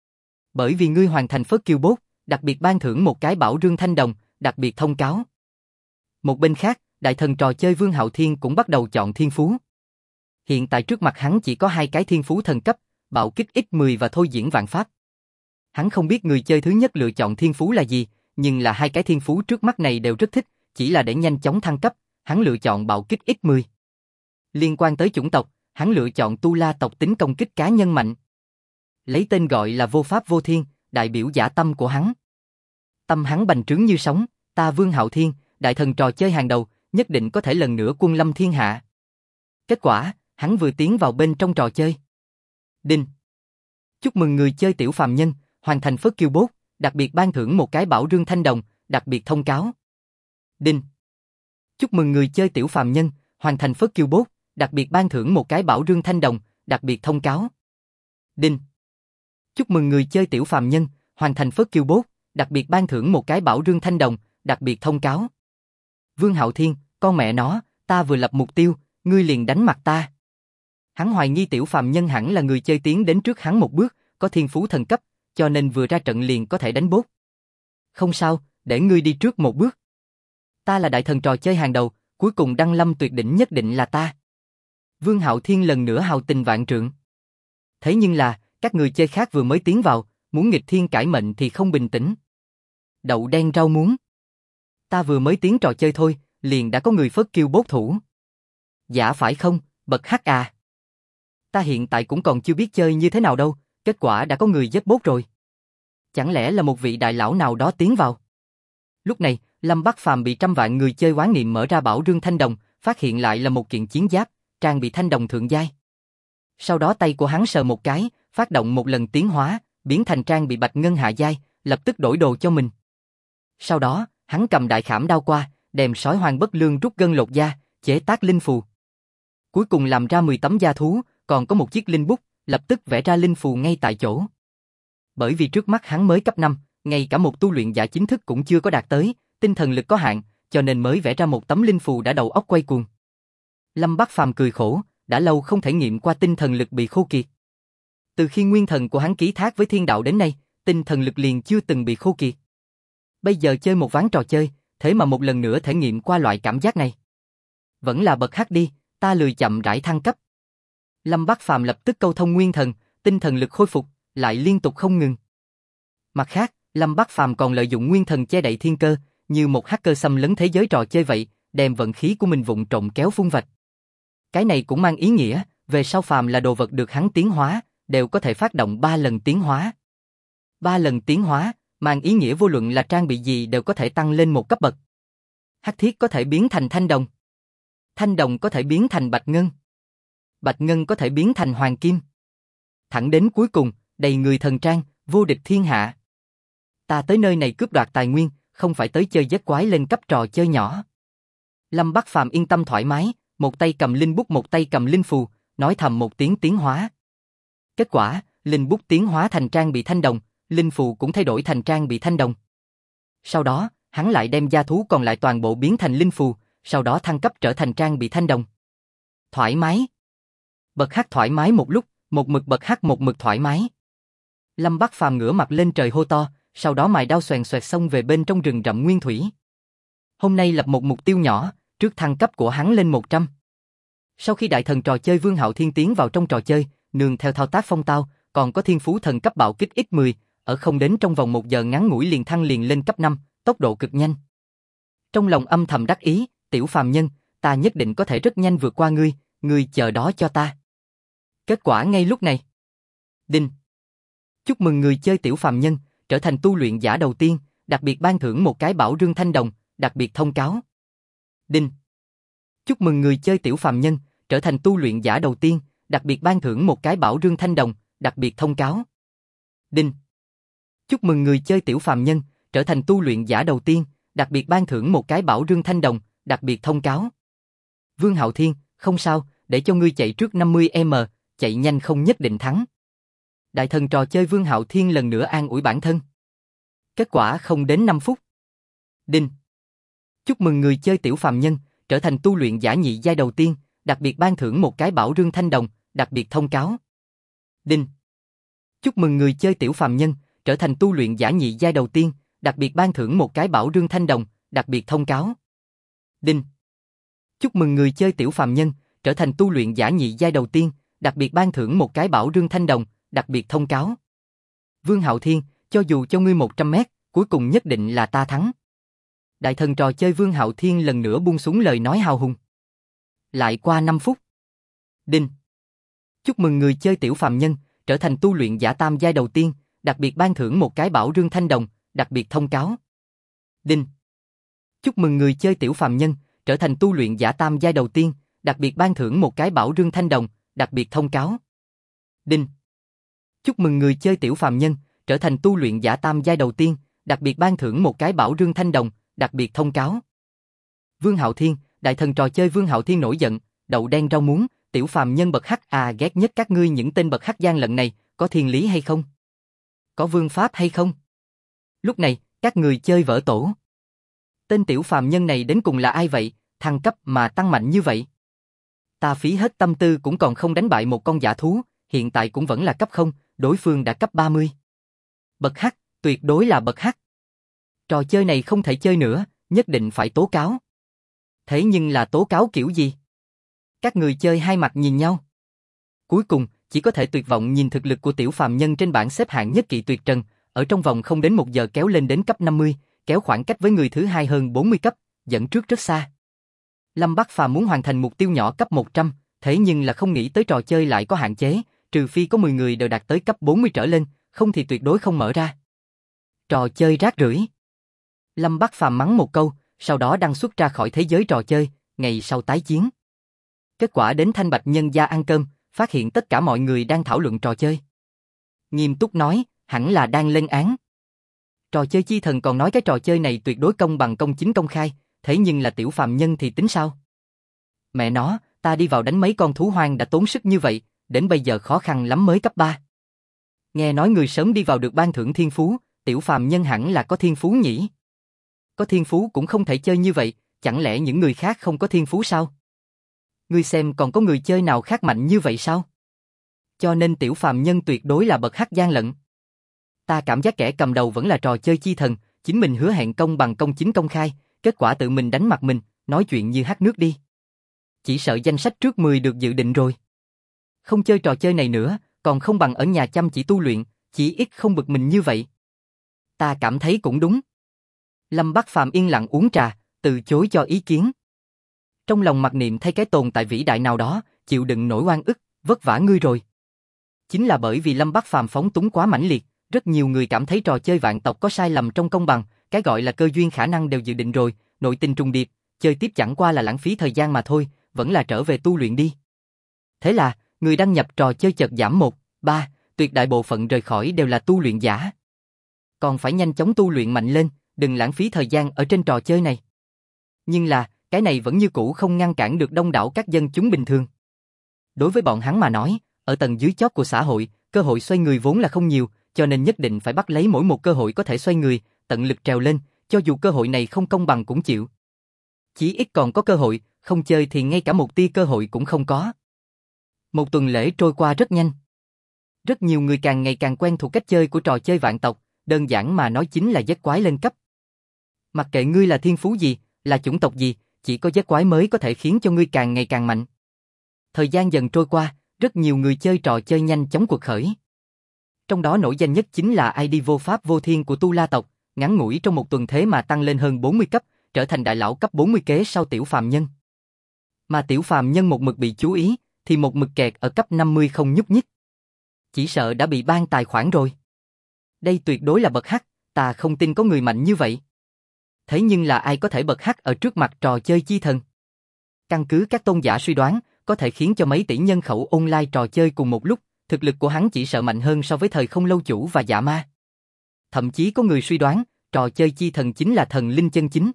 Bởi vì ngươi hoàn thành phất kiêu bốt, đặc biệt ban thưởng một cái bảo rương thanh đồng, đặc biệt thông cáo. Một bên khác, đại thần trò chơi Vương Hạo Thiên cũng bắt đầu chọn thiên phú. Hiện tại trước mặt hắn chỉ có 2 cái thiên phú thần cấp, bạo kích X10 và thôi diễn vạn pháp. Hắn không biết người chơi thứ nhất lựa chọn thiên phú là gì, nhưng là 2 cái thiên phú trước mắt này đều rất thích, chỉ là để nhanh chóng thăng cấp, hắn lựa chọn bạo kích X10. Liên quan tới chủng tộc, hắn lựa chọn Tu La tộc tính công kích cá nhân mạnh. Lấy tên gọi là vô pháp vô thiên, đại biểu dã tâm của hắn. Tâm hắn bành trướng như sóng, ta Vương Hạo Thiên, đại thần trò chơi hàng đầu, nhất định có thể lần nữa quân lâm thiên hạ. Kết quả, hắn vừa tiến vào bên trong trò chơi. Đinh. Chúc mừng người chơi Tiểu Phàm Nhân, hoàn thành phất kiêu bốt, đặc biệt ban thưởng một cái bảo rương thanh đồng, đặc biệt thông cáo. Đinh. Chúc mừng người chơi Tiểu Phàm Nhân, hoàn thành phất kiêu bốt, đặc biệt ban thưởng một cái bảo rương thanh đồng, đặc biệt thông cáo. Đinh. Chúc mừng người chơi tiểu phàm nhân, hoàn thành phớt kill bốt, đặc biệt ban thưởng một cái bảo rương thanh đồng, đặc biệt thông cáo. Vương Hạo Thiên, con mẹ nó, ta vừa lập mục tiêu, ngươi liền đánh mặt ta. Hắn hoài nghi tiểu phàm nhân hẳn là người chơi tiến đến trước hắn một bước, có thiên phú thần cấp, cho nên vừa ra trận liền có thể đánh bốt. Không sao, để ngươi đi trước một bước. Ta là đại thần trò chơi hàng đầu, cuối cùng đăng lâm tuyệt đỉnh nhất định là ta. Vương Hạo Thiên lần nữa hào tình vạn trượng. Thế nhưng là, các người chơi khác vừa mới tiến vào, muốn nghịch thiên cải mệnh thì không bình tĩnh. Đậu đen rau muống. Ta vừa mới tiến trò chơi thôi, liền đã có người phớt kill bốt thủ. Dạ phải không, bật hắc à. Ta hiện tại cũng còn chưa biết chơi như thế nào đâu, kết quả đã có người giết bốt rồi. Chẳng lẽ là một vị đại lão nào đó tiến vào? Lúc này, Lâm Bắc Phàm bị trăm vạn người chơi oán niệm mở ra bảo rương thanh đồng, phát hiện lại là một kiện chiến giáp, trang bị thanh đồng thượng giai. Sau đó tay của hắn sờ một cái, phát động một lần tiến hóa, biến thành trang bị bạch ngân hạ giai, lập tức đổi đồ cho mình. Sau đó, hắn cầm đại khảm đao qua, đem sói hoang bất lương rút gân lột da, chế tác linh phù. Cuối cùng làm ra 10 tấm da thú, còn có một chiếc linh bút, lập tức vẽ ra linh phù ngay tại chỗ. Bởi vì trước mắt hắn mới cấp 5, ngay cả một tu luyện giả chính thức cũng chưa có đạt tới, tinh thần lực có hạn, cho nên mới vẽ ra một tấm linh phù đã đầu óc quay cuồng. Lâm Bắc Phàm cười khổ, đã lâu không thể nghiệm qua tinh thần lực bị khô kiệt. Từ khi nguyên thần của hắn ký thác với thiên đạo đến nay, tinh thần lực liền chưa từng bị khô kiệt. Bây giờ chơi một ván trò chơi, thế mà một lần nữa thể nghiệm qua loại cảm giác này. Vẫn là bật hắc đi, ta lười chậm rãi thăng cấp. Lâm Bắc Phàm lập tức câu thông nguyên thần, tinh thần lực khôi phục, lại liên tục không ngừng. Mặt khác, Lâm Bắc Phàm còn lợi dụng nguyên thần che đậy thiên cơ, như một hacker xâm lấn thế giới trò chơi vậy, đem vận khí của mình vụng trộm kéo phun vạch. Cái này cũng mang ý nghĩa, về sau phàm là đồ vật được hắn tiến hóa, đều có thể phát động 3 lần tiến hóa. 3 lần tiến hóa, mang ý nghĩa vô luận là trang bị gì đều có thể tăng lên một cấp bậc. Hắc thiết có thể biến thành thanh đồng. Thanh đồng có thể biến thành bạch ngân. Bạch ngân có thể biến thành hoàng kim. Thẳng đến cuối cùng, đầy người thần trang, vô địch thiên hạ. Ta tới nơi này cướp đoạt tài nguyên, không phải tới chơi giết quái lên cấp trò chơi nhỏ. Lâm Bắc Phàm yên tâm thoải mái, một tay cầm linh bút một tay cầm linh phù, nói thầm một tiếng tiến hóa. Kết quả, linh bút tiến hóa thành trang bị thanh đồng, linh phù cũng thay đổi thành trang bị thanh đồng. Sau đó, hắn lại đem gia thú còn lại toàn bộ biến thành linh phù, sau đó thăng cấp trở thành trang bị thanh đồng. Thoải mái. Bật hắc thoải mái một lúc, một mực bật hắc một mực thoải mái. Lâm Bắc Phàm ngửa mặt lên trời hô to, sau đó mài đao xoèn xoẹt xông về bên trong rừng rậm nguyên thủy. Hôm nay lập một mục tiêu nhỏ, trước thăng cấp của hắn lên 100. Sau khi đại thần trò chơi Vương Hạo Thiên tiến vào trong trò chơi, nương theo thao tác phong tao, còn có thiên phú thần cấp bạo kích X10, ở không đến trong vòng 1 giờ ngắn ngủi liền thăng liền lên cấp 5, tốc độ cực nhanh. Trong lòng âm thầm đắc ý, tiểu phàm nhân, ta nhất định có thể rất nhanh vượt qua ngươi, ngươi chờ đó cho ta. Kết quả ngay lúc này. Đinh. Chúc mừng người chơi tiểu phàm nhân, trở thành tu luyện giả đầu tiên, đặc biệt ban thưởng một cái bảo rương thanh đồng, đặc biệt thông cáo. Đinh. Chúc mừng người chơi tiểu phàm nhân, trở thành tu luyện giả đầu tiên, đặc biệt ban thưởng một cái bảo rương thanh đồng, đặc biệt thông cáo. Đinh. Chúc mừng người chơi tiểu phàm nhân, trở thành tu luyện giả đầu tiên, đặc biệt ban thưởng một cái bảo rương thanh đồng, đặc biệt thông cáo. Vương Hạo Thiên, không sao, để cho ngươi chạy trước 50m, chạy nhanh không nhất định thắng. Đại thần trò chơi Vương Hạo Thiên lần nữa an ủi bản thân. Kết quả không đến 5 phút. Đinh. Chúc mừng người chơi tiểu phàm nhân, trở thành tu luyện giả nhị giai đầu tiên, đặc biệt ban thưởng một cái bảo rương thanh đồng, đặc biệt thông cáo. Đinh. Chúc mừng người chơi tiểu phàm nhân, trở thành tu luyện giả nhị giai đầu tiên, đặc biệt ban thưởng một cái bảo rương thanh đồng, đặc biệt thông cáo. Đinh. Chúc mừng người chơi tiểu phàm nhân, trở thành tu luyện giả nhị giai đầu tiên, đặc biệt ban thưởng một cái bảo rương thanh đồng, đặc biệt thông cáo. Vương Hạo Thiên, cho dù cho ngươi 100m, cuối cùng nhất định là ta thắng. Đại thần trò chơi Vương Hạo Thiên lần nữa buông xuống lời nói hào hùng. Lại qua 5 phút. Đinh. Chúc mừng người chơi tiểu phàm nhân, trở thành tu luyện giả tam giai đầu tiên, đặc biệt ban thưởng một cái bảo rương thanh đồng, đặc biệt thông cáo. Đinh. Chúc mừng người chơi tiểu phàm nhân, trở thành tu luyện giả tam giai đầu tiên, đặc biệt ban thưởng một cái bảo rương thanh đồng, đặc biệt thông cáo. Đinh. Chúc mừng người chơi tiểu phàm nhân, trở thành tu luyện giả tam giai đầu tiên, đặc biệt ban thưởng một cái bảo rương thanh đồng, đặc biệt thông cáo. Vương Hạo Thiên, đại thần trò chơi Vương Hạo Thiên nổi giận, đậu đen rau muống, tiểu phàm nhân bậc hắc à, ghét nhất các ngươi những tên bậc hắc gian lận này, có thiên lý hay không? có vương pháp hay không? Lúc này, các người chơi vỡ tổ. Tên tiểu phàm nhân này đến cùng là ai vậy, thăng cấp mà tăng mạnh như vậy? Ta phí hết tâm tư cũng còn không đánh bại một con dã thú, hiện tại cũng vẫn là cấp 0, đối phương đã cấp 30. Bậc H, tuyệt đối là bậc H. Trò chơi này không thể chơi nữa, nhất định phải tố cáo. Thế nhưng là tố cáo kiểu gì? Các người chơi hai mặt nhìn nhau. Cuối cùng, chỉ có thể tuyệt vọng nhìn thực lực của tiểu phàm nhân trên bảng xếp hạng nhất kỵ tuyệt trần, ở trong vòng không đến 1 giờ kéo lên đến cấp 50, kéo khoảng cách với người thứ hai hơn 40 cấp, dẫn trước rất xa. Lâm Bắc Phàm muốn hoàn thành mục tiêu nhỏ cấp 100, thế nhưng là không nghĩ tới trò chơi lại có hạn chế, trừ phi có 10 người đều đạt tới cấp 40 trở lên, không thì tuyệt đối không mở ra. Trò chơi rác rưởi. Lâm Bắc Phàm mắng một câu, sau đó đăng xuất ra khỏi thế giới trò chơi, ngày sau tái chiến. Kết quả đến Thanh Bạch nhân gia ăn cơm, phát hiện tất cả mọi người đang thảo luận trò chơi. Nghiêm túc nói, hẳn là đang lên án. Trò chơi chi thần còn nói cái trò chơi này tuyệt đối công bằng công chính công khai, thế nhưng là tiểu phàm nhân thì tính sao? Mẹ nó, ta đi vào đánh mấy con thú hoang đã tốn sức như vậy, đến bây giờ khó khăn lắm mới cấp 3. Nghe nói người sớm đi vào được ban thưởng thiên phú, tiểu phàm nhân hẳn là có thiên phú nhỉ? Có thiên phú cũng không thể chơi như vậy, chẳng lẽ những người khác không có thiên phú sao? Ngươi xem còn có người chơi nào khác mạnh như vậy sao? Cho nên tiểu phàm nhân tuyệt đối là bậc hắc gian lận. Ta cảm giác kẻ cầm đầu vẫn là trò chơi chi thần, chính mình hứa hẹn công bằng công chính công khai, kết quả tự mình đánh mặt mình, nói chuyện như hát nước đi. Chỉ sợ danh sách trước 10 được dự định rồi. Không chơi trò chơi này nữa, còn không bằng ở nhà chăm chỉ tu luyện, chỉ ít không bực mình như vậy. Ta cảm thấy cũng đúng. Lâm Bắc Phàm yên lặng uống trà, từ chối cho ý kiến. Trong lòng mặc niệm thay cái tồn tại vĩ đại nào đó, chịu đựng nỗi oan ức, vất vả ngươi rồi. Chính là bởi vì Lâm Bắc Phàm phóng túng quá mãnh liệt, rất nhiều người cảm thấy trò chơi vạn tộc có sai lầm trong công bằng, cái gọi là cơ duyên khả năng đều dự định rồi, nội tình trùng điệp, chơi tiếp chẳng qua là lãng phí thời gian mà thôi, vẫn là trở về tu luyện đi. Thế là, người đăng nhập trò chơi chợt giảm 1, 3, tuyệt đại bộ phận rời khỏi đều là tu luyện giả. Còn phải nhanh chóng tu luyện mạnh lên, đừng lãng phí thời gian ở trên trò chơi này. Nhưng là, cái này vẫn như cũ không ngăn cản được đông đảo các dân chúng bình thường. Đối với bọn hắn mà nói, ở tầng dưới chót của xã hội, cơ hội xoay người vốn là không nhiều, cho nên nhất định phải bắt lấy mỗi một cơ hội có thể xoay người, tận lực trèo lên, cho dù cơ hội này không công bằng cũng chịu. Chỉ ít còn có cơ hội, không chơi thì ngay cả một tia cơ hội cũng không có. Một tuần lễ trôi qua rất nhanh. Rất nhiều người càng ngày càng quen thuộc cách chơi của trò chơi vạn tộc, đơn giản mà nói chính là giết quái lên cấp. Mặc kệ ngươi là thiên phú gì, là chủng tộc gì, chỉ có giết quái mới có thể khiến cho ngươi càng ngày càng mạnh. Thời gian dần trôi qua, rất nhiều người chơi trò chơi nhanh chóng cuộc khởi. Trong đó nổi danh nhất chính là ID vô pháp vô thiên của Tu La tộc, ngắn ngủi trong một tuần thế mà tăng lên hơn 40 cấp, trở thành đại lão cấp 40 kế sau tiểu phàm nhân. Mà tiểu phàm nhân một mực bị chú ý, thì một mực kẹt ở cấp 50 không nhúc nhích. Chỉ sợ đã bị ban tài khoản rồi. Đây tuyệt đối là bậc hắc, ta không tin có người mạnh như vậy. Thế nhưng là ai có thể bậc hắc ở trước mặt trò chơi chi thần? Căn cứ các tôn giả suy đoán, có thể khiến cho mấy tỷ nhân khẩu online trò chơi cùng một lúc, thực lực của hắn chỉ sợ mạnh hơn so với thời không lâu chủ và dạ ma. Thậm chí có người suy đoán, trò chơi chi thần chính là thần linh chân chính.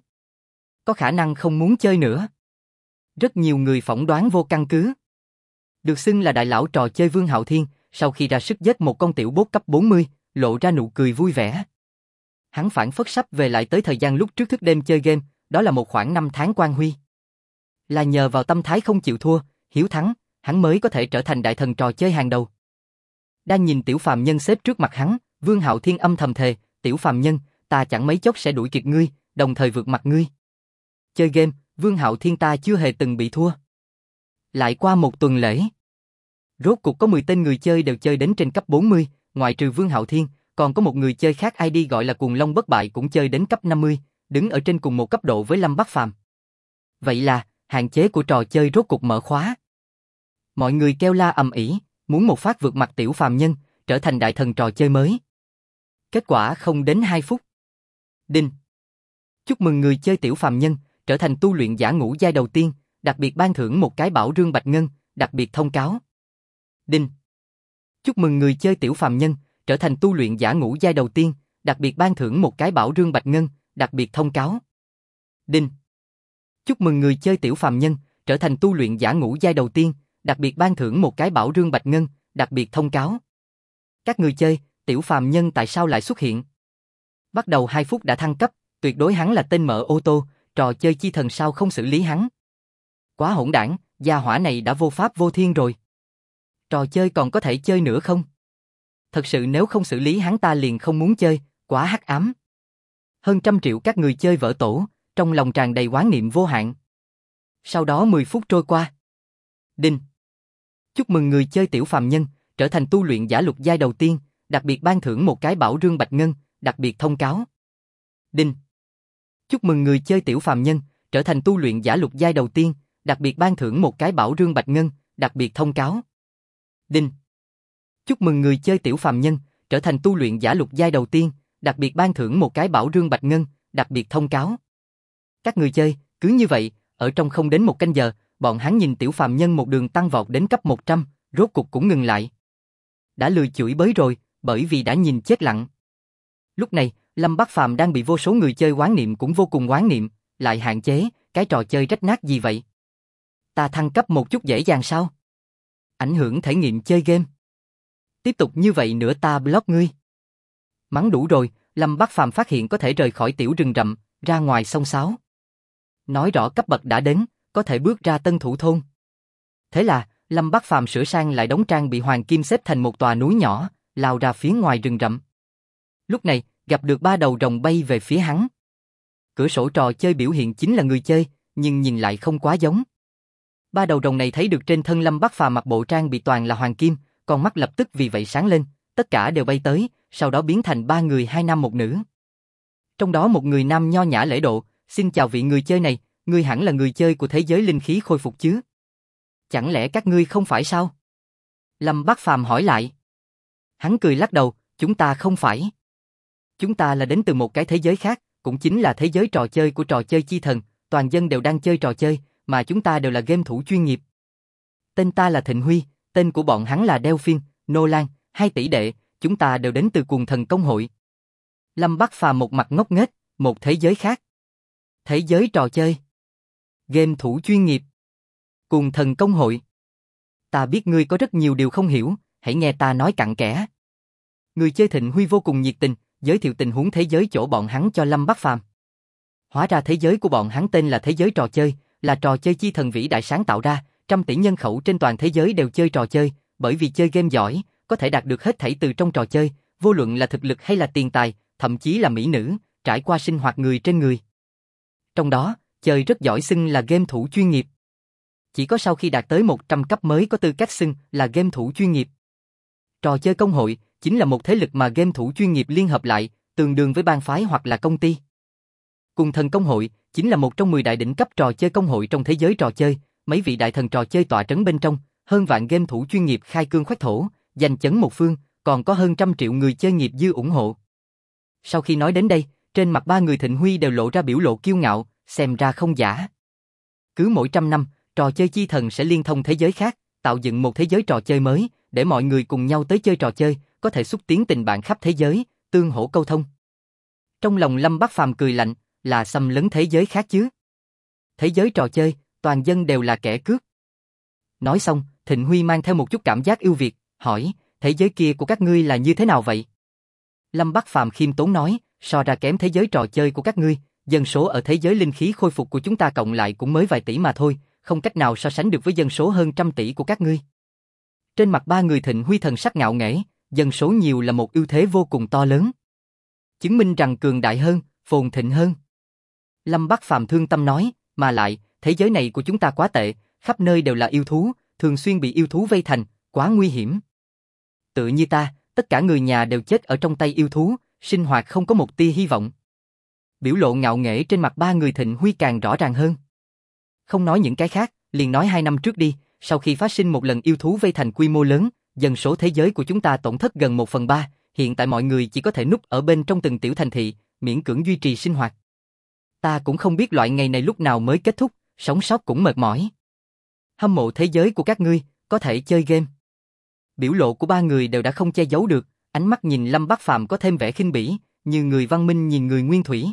Có khả năng không muốn chơi nữa. Rất nhiều người phỏng đoán vô căn cứ. Được xưng là đại lão trò chơi Vương Hạo Thiên, sau khi ra sức giết một con tiểu boss cấp 40, lộ ra nụ cười vui vẻ. Hắn phảng phất sắp về lại tới thời gian lúc trước thức đêm chơi game, đó là một khoảng 5 tháng quang huy. Là nhờ vào tâm thái không chịu thua, hiếu thắng, hắn mới có thể trở thành đại thần trò chơi hàng đầu. Đang nhìn tiểu phàm nhân xếp trước mặt hắn, Vương Hạo Thiên âm thầm thề, tiểu phàm nhân, ta chẳng mấy chốc sẽ đuổi kịp ngươi, đồng thời vượt mặt ngươi. Chơi game, Vương Hạo Thiên ta chưa hề từng bị thua. Lại qua một tuần lễ. Rốt cuộc có 10 tên người chơi đều chơi đến trên cấp 40, ngoại trừ Vương Hạo Thiên, còn có một người chơi khác ID gọi là Cuồng Long Bất Bại cũng chơi đến cấp 50, đứng ở trên cùng một cấp độ với Lâm Bắc Phàm. Vậy là, hạn chế của trò chơi rốt cuộc mở khóa. Mọi người kêu la ầm ĩ, muốn một phát vượt mặt tiểu phàm nhân, trở thành đại thần trò chơi mới. Kết quả không đến 2 phút. Đinh. Chúc mừng người chơi tiểu phàm nhân, trở thành tu luyện giả ngũ giai đầu tiên, đặc biệt ban thưởng một cái bảo rương bạch ngân, đặc biệt thông cáo. Đinh. Chúc mừng người chơi tiểu phàm nhân, trở thành tu luyện giả ngũ giai đầu tiên, đặc biệt ban thưởng một cái bảo rương bạch ngân, đặc biệt thông cáo. Đinh. Chúc mừng người chơi tiểu phàm nhân, trở thành tu luyện giả ngũ giai đầu tiên, đặc biệt ban thưởng một cái bảo rương bạch ngân, đặc biệt thông cáo. Các người chơi, tiểu phàm nhân tại sao lại xuất hiện? Bắt đầu 2 phút đã thăng cấp, tuyệt đối hắn là tên mở ô tô, trò chơi chi thần sao không xử lý hắn? Quá hỗn đảng, gia hỏa này đã vô pháp vô thiên rồi. Trò chơi còn có thể chơi nữa không? Thật sự nếu không xử lý hắn ta liền không muốn chơi, quá hắc ám. Hơn 100 triệu các người chơi vỡ tổ, trong lòng tràn đầy oán niệm vô hạn. Sau đó 10 phút trôi qua. Đinh. Chúc mừng người chơi tiểu phàm nhân, trở thành tu luyện giả lục giai đầu tiên, đặc biệt ban thưởng một cái bảo rương bạch ngân, đặc biệt thông cáo. Đinh. Chúc mừng người chơi tiểu phàm nhân, trở thành tu luyện giả lục giai đầu tiên, đặc biệt ban thưởng một cái bảo rương bạch ngân, đặc biệt thông cáo. Đinh. Chúc mừng người chơi tiểu phàm nhân, trở thành tu luyện giả lục giai đầu tiên, đặc biệt ban thưởng một cái bảo rương bạch ngân, đặc biệt thông cáo. Các người chơi, cứ như vậy, ở trong không đến 1 canh giờ, bọn hắn nhìn tiểu phàm nhân một đường tăng vọt đến cấp 100, rốt cục cũng ngừng lại. Đã lười chửi bới rồi, bởi vì đã nhìn chết lặng. Lúc này, Lâm Bắc Phàm đang bị vô số người chơi oán niệm cũng vô cùng oán niệm, lại hạn chế, cái trò chơi rách nát gì vậy? Ta thăng cấp một chút dễ dàng sao? Ảnh hưởng thể nghiệm chơi game. Tiếp tục như vậy nữa ta block ngươi. Mắng đủ rồi, Lâm Bắc Phàm phát hiện có thể rời khỏi tiểu rừng rậm, ra ngoài sông sáo. Nói rõ cấp bậc đã đến, có thể bước ra tân thủ thôn. Thế là, Lâm Bắc Phàm sửa sang lại đống trang bị hoàng kim xếp thành một tòa núi nhỏ, lao ra phía ngoài rừng rậm. Lúc này, gặp được 3 đầu rồng bay về phía hắn. Cửa sổ trò chơi biểu hiện chính là người chơi, nhưng nhìn lại không quá giống. 3 đầu rồng này thấy được trên thân Lâm Bắc Phàm mặc bộ trang bị toàn là hoàng kim, con mắt lập tức vì vậy sáng lên, tất cả đều bay tới, sau đó biến thành 3 người 2 nam 1 nữ. Trong đó một người nam nho nhã lễ độ, xin chào vị người chơi này, ngươi hẳn là người chơi của thế giới linh khí khôi phục chứ? Chẳng lẽ các ngươi không phải sao? Lâm Bắc Phàm hỏi lại. Hắn cười lắc đầu, chúng ta không phải. Chúng ta là đến từ một cái thế giới khác, cũng chính là thế giới trò chơi của trò chơi chi thần, toàn dân đều đang chơi trò chơi, mà chúng ta đều là game thủ chuyên nghiệp. Tên ta là Thịnh Huy, tên của bọn hắn là Delphine, Nolan, 2 tỷ đệ, chúng ta đều đến từ Cuồng Thần Công Hội. Lâm Bắc Phàm một mặt ngốc nghếch, một thế giới khác. Thế giới trò chơi. Game thủ chuyên nghiệp. Cuồng Thần Công Hội. Ta biết ngươi có rất nhiều điều không hiểu, hãy nghe ta nói cặn kẽ. Người chơi Thịnh Huy vô cùng nhiệt tình, giới thiệu tình huống thế giới chỗ bọn hắn cho Lâm Bắc Phàm. Hóa ra thế giới của bọn hắn tên là thế giới trò chơi, là trò chơi chi thần vĩ đại sáng tạo ra, 100 tỷ nhân khẩu trên toàn thế giới đều chơi trò chơi, bởi vì chơi game giỏi, có thể đạt được hết thảy từ trong trò chơi, vô luận là thực lực hay là tiền tài, thậm chí là mỹ nữ, trải qua sinh hoạt người trên người. Trong đó, chơi rất giỏi xưng là game thủ chuyên nghiệp. Chỉ có sau khi đạt tới 100 cấp mới có tư cách xưng là game thủ chuyên nghiệp. Trò chơi công hội chính là một thế lực mà game thủ chuyên nghiệp liên hợp lại, tương đương với bang phái hoặc là công ty. Cuồng Thần Công Hội chính là một trong 10 đại đỉnh cấp trò chơi công hội trong thế giới trò chơi, mấy vị đại thần trò chơi tọa trấn bên trong, hơn vạn game thủ chuyên nghiệp khai cương khoách thổ, giành chấn một phương, còn có hơn 100 triệu người chơi nghiệp dư ủng hộ. Sau khi nói đến đây, trên mặt 3 người Thịnh Huy đều lộ ra biểu lộ kiêu ngạo, xem ra không giả. Cứ mỗi 100 năm, trò chơi chi thần sẽ liên thông thế giới khác, tạo dựng một thế giới trò chơi mới, để mọi người cùng nhau tới chơi trò chơi, có thể xúc tiến tình bạn khắp thế giới, tương hỗ câu thông. Trong lòng Lâm Bắc Phàm cười lạnh, là xâm lấn thế giới khác chứ? Thế giới trò chơi, toàn dân đều là kẻ cướp. Nói xong, Thịnh Huy mang theo một chút cảm giác ưu việt, hỏi, thế giới kia của các ngươi là như thế nào vậy? Lâm Bắc Phàm khiêm tốn nói, so ra kém thế giới trò chơi của các ngươi, dân số ở thế giới linh khí khôi phục của chúng ta cộng lại cũng mới vài tỷ mà thôi, không cách nào so sánh được với dân số hơn 100 tỷ của các ngươi. Trên mặt 3 người Thịnh Huy thần sắc ngạo nghễ, dân số nhiều là một ưu thế vô cùng to lớn. Chứng minh rằng cường đại hơn, phồn thịnh hơn. Lâm Bắc Phàm thương tâm nói, mà lại, thế giới này của chúng ta quá tệ, khắp nơi đều là yêu thú, thường xuyên bị yêu thú vây thành, quá nguy hiểm. Tự như ta, tất cả người nhà đều chết ở trong tay yêu thú, sinh hoạt không có một tia hy vọng. Biểu lộ ngạo nghễ trên mặt 3 người Thịnh Huy càng rõ ràng hơn. Không nói những cái khác, liền nói 2 năm trước đi, sau khi phát sinh một lần yêu thú vây thành quy mô lớn, dân số thế giới của chúng ta tổn thất gần 1/3, hiện tại mọi người chỉ có thể núp ở bên trong từng tiểu thành thị, miễn cưỡng duy trì sinh hoạt. Ta cũng không biết loại ngày này lúc nào mới kết thúc, sống sót cũng mệt mỏi. Hâm mộ thế giới của các ngươi, có thể chơi game. Biểu lộ của 3 người đều đã không che giấu được, ánh mắt nhìn Lâm Bắc Phàm có thêm vẻ khinh bỉ, như người văn minh nhìn người nguyên thủy.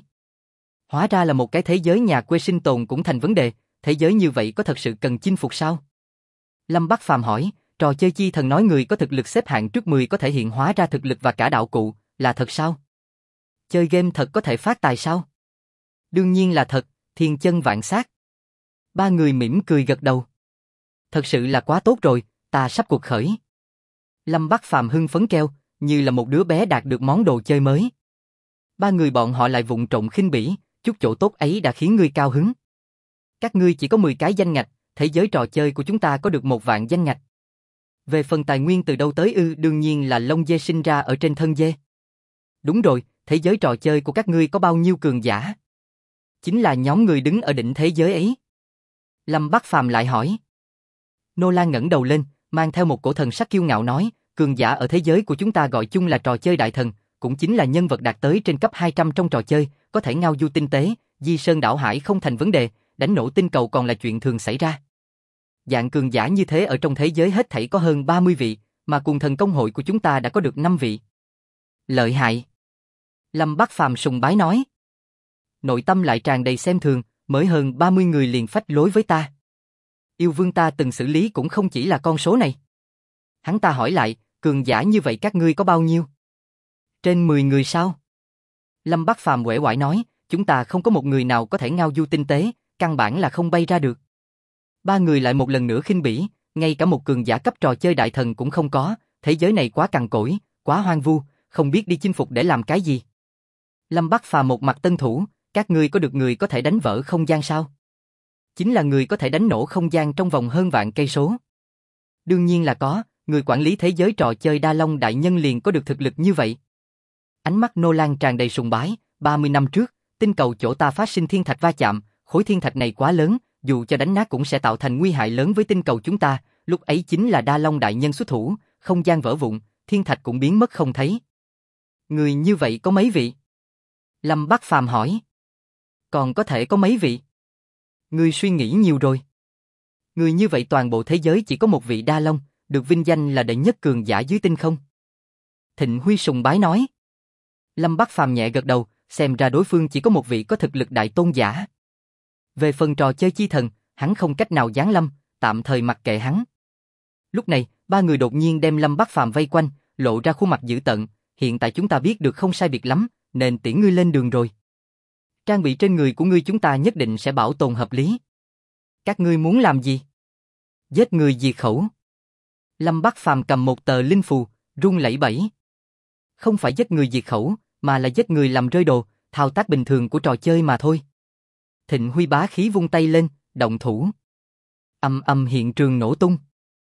Hóa ra là một cái thế giới nhà quê sinh tồn cũng thành vấn đề, thế giới như vậy có thật sự cần chinh phục sao? Lâm Bắc Phàm hỏi, Trò chơi chi thần nói người có thực lực xếp hạng trước 10 có thể hiện hóa ra thực lực và cả đạo cụ, là thật sao? Chơi game thật có thể phát tài sao? Đương nhiên là thật, thiên chân vạn sát. Ba người mỉm cười gật đầu. Thật sự là quá tốt rồi, ta sắp cuộc khởi. Lâm Bắc Phàm hưng phấn kêu, như là một đứa bé đạt được món đồ chơi mới. Ba người bọn họ lại vụng trộm khinh bỉ, chút chỗ tốt ấy đã khiến ngươi cao hứng. Các ngươi chỉ có 10 cái danh ngạch, thế giới trò chơi của chúng ta có được 1 vạn danh ngạch. Về phần tài nguyên từ đâu tới đương nhiên là lông dê sinh ra ở trên thân dê. Đúng rồi, thế giới trò chơi của các ngươi có bao nhiêu cường giả? Chính là nhóm người đứng ở đỉnh thế giới ấy. Lâm Bắc Phàm lại hỏi. Nô Lan ngẩng đầu lên, mang theo một cổ thần sắc kiêu ngạo nói, cường giả ở thế giới của chúng ta gọi chung là trò chơi đại thần, cũng chính là nhân vật đạt tới trên cấp 200 trong trò chơi, có thể ngao du tinh tế, di sơn đảo hải không thành vấn đề, đánh nổ tinh cầu còn là chuyện thường xảy ra. Dạng cường giả như thế ở trong thế giới hết thảy có hơn 30 vị, mà cùng thần công hội của chúng ta đã có được 5 vị. Lợi hại. Lâm Bắc Phàm sùng bái nói. Nội tâm lại tràn đầy xem thường, mới hơn 30 người liền phách lối với ta. Yêu vương ta từng xử lý cũng không chỉ là con số này. Hắn ta hỏi lại, cường giả như vậy các ngươi có bao nhiêu? Trên 10 người sao? Lâm Bắc Phàm uể oải nói, chúng ta không có một người nào có thể ngao du tinh tế, căn bản là không bay ra được. Ba người lại một lần nữa khinh bỉ, ngay cả một cường giả cấp trò chơi đại thần cũng không có, thế giới này quá cằn cỗi, quá hoang vu, không biết đi chinh phục để làm cái gì. Lâm Bắc Phàm một mặt tân thủ, các ngươi có được người có thể đánh vỡ không gian sao? Chính là người có thể đánh nổ không gian trong vòng hơn vạn cây số. Đương nhiên là có, người quản lý thế giới trò chơi Đa Long đại nhân liền có được thực lực như vậy. Ánh mắt Nô Lan tràn đầy sùng bái, 30 năm trước, tinh cầu chỗ ta phát sinh thiên thạch va chạm, khối thiên thạch này quá lớn, dù cho đánh nát cũng sẽ tạo thành nguy hại lớn với tinh cầu chúng ta, lúc ấy chính là Đa Long đại nhân xuất thủ, không gian vỡ vụn, thiên thạch cũng biến mất không thấy. Người như vậy có mấy vị? Lâm Bắc Phàm hỏi. Còn có thể có mấy vị? Ngươi suy nghĩ nhiều rồi. Người như vậy toàn bộ thế giới chỉ có một vị Đa Long, được vinh danh là đệ nhất cường giả dưới tinh không. Thịnh Huy sùng bái nói. Lâm Bắc Phàm nhẹ gật đầu, xem ra đối phương chỉ có một vị có thực lực đại tôn giả. Về phần trò chơi chi thần, hắn không cách nào giáng lâm, tạm thời mặc kệ hắn. Lúc này, ba người đột nhiên đem Lâm Bắc Phàm vây quanh, lộ ra khuôn mặt dữ tợn, hiện tại chúng ta biết được không sai biệt lắm, nên tiễn ngươi lên đường rồi. Trang bị trên người của ngươi chúng ta nhất định sẽ bảo tồn hợp lý. Các ngươi muốn làm gì? Giết người diệt khẩu. Lâm Bắc Phàm cầm một tờ linh phù, run lẩy bẩy. Không phải giết người diệt khẩu, mà là giết người làm rơi đồ, thao tác bình thường của trò chơi mà thôi. Thịnh Huy bá khí vung tay lên, động thủ. Ầm ầm hiện trường nổ tung.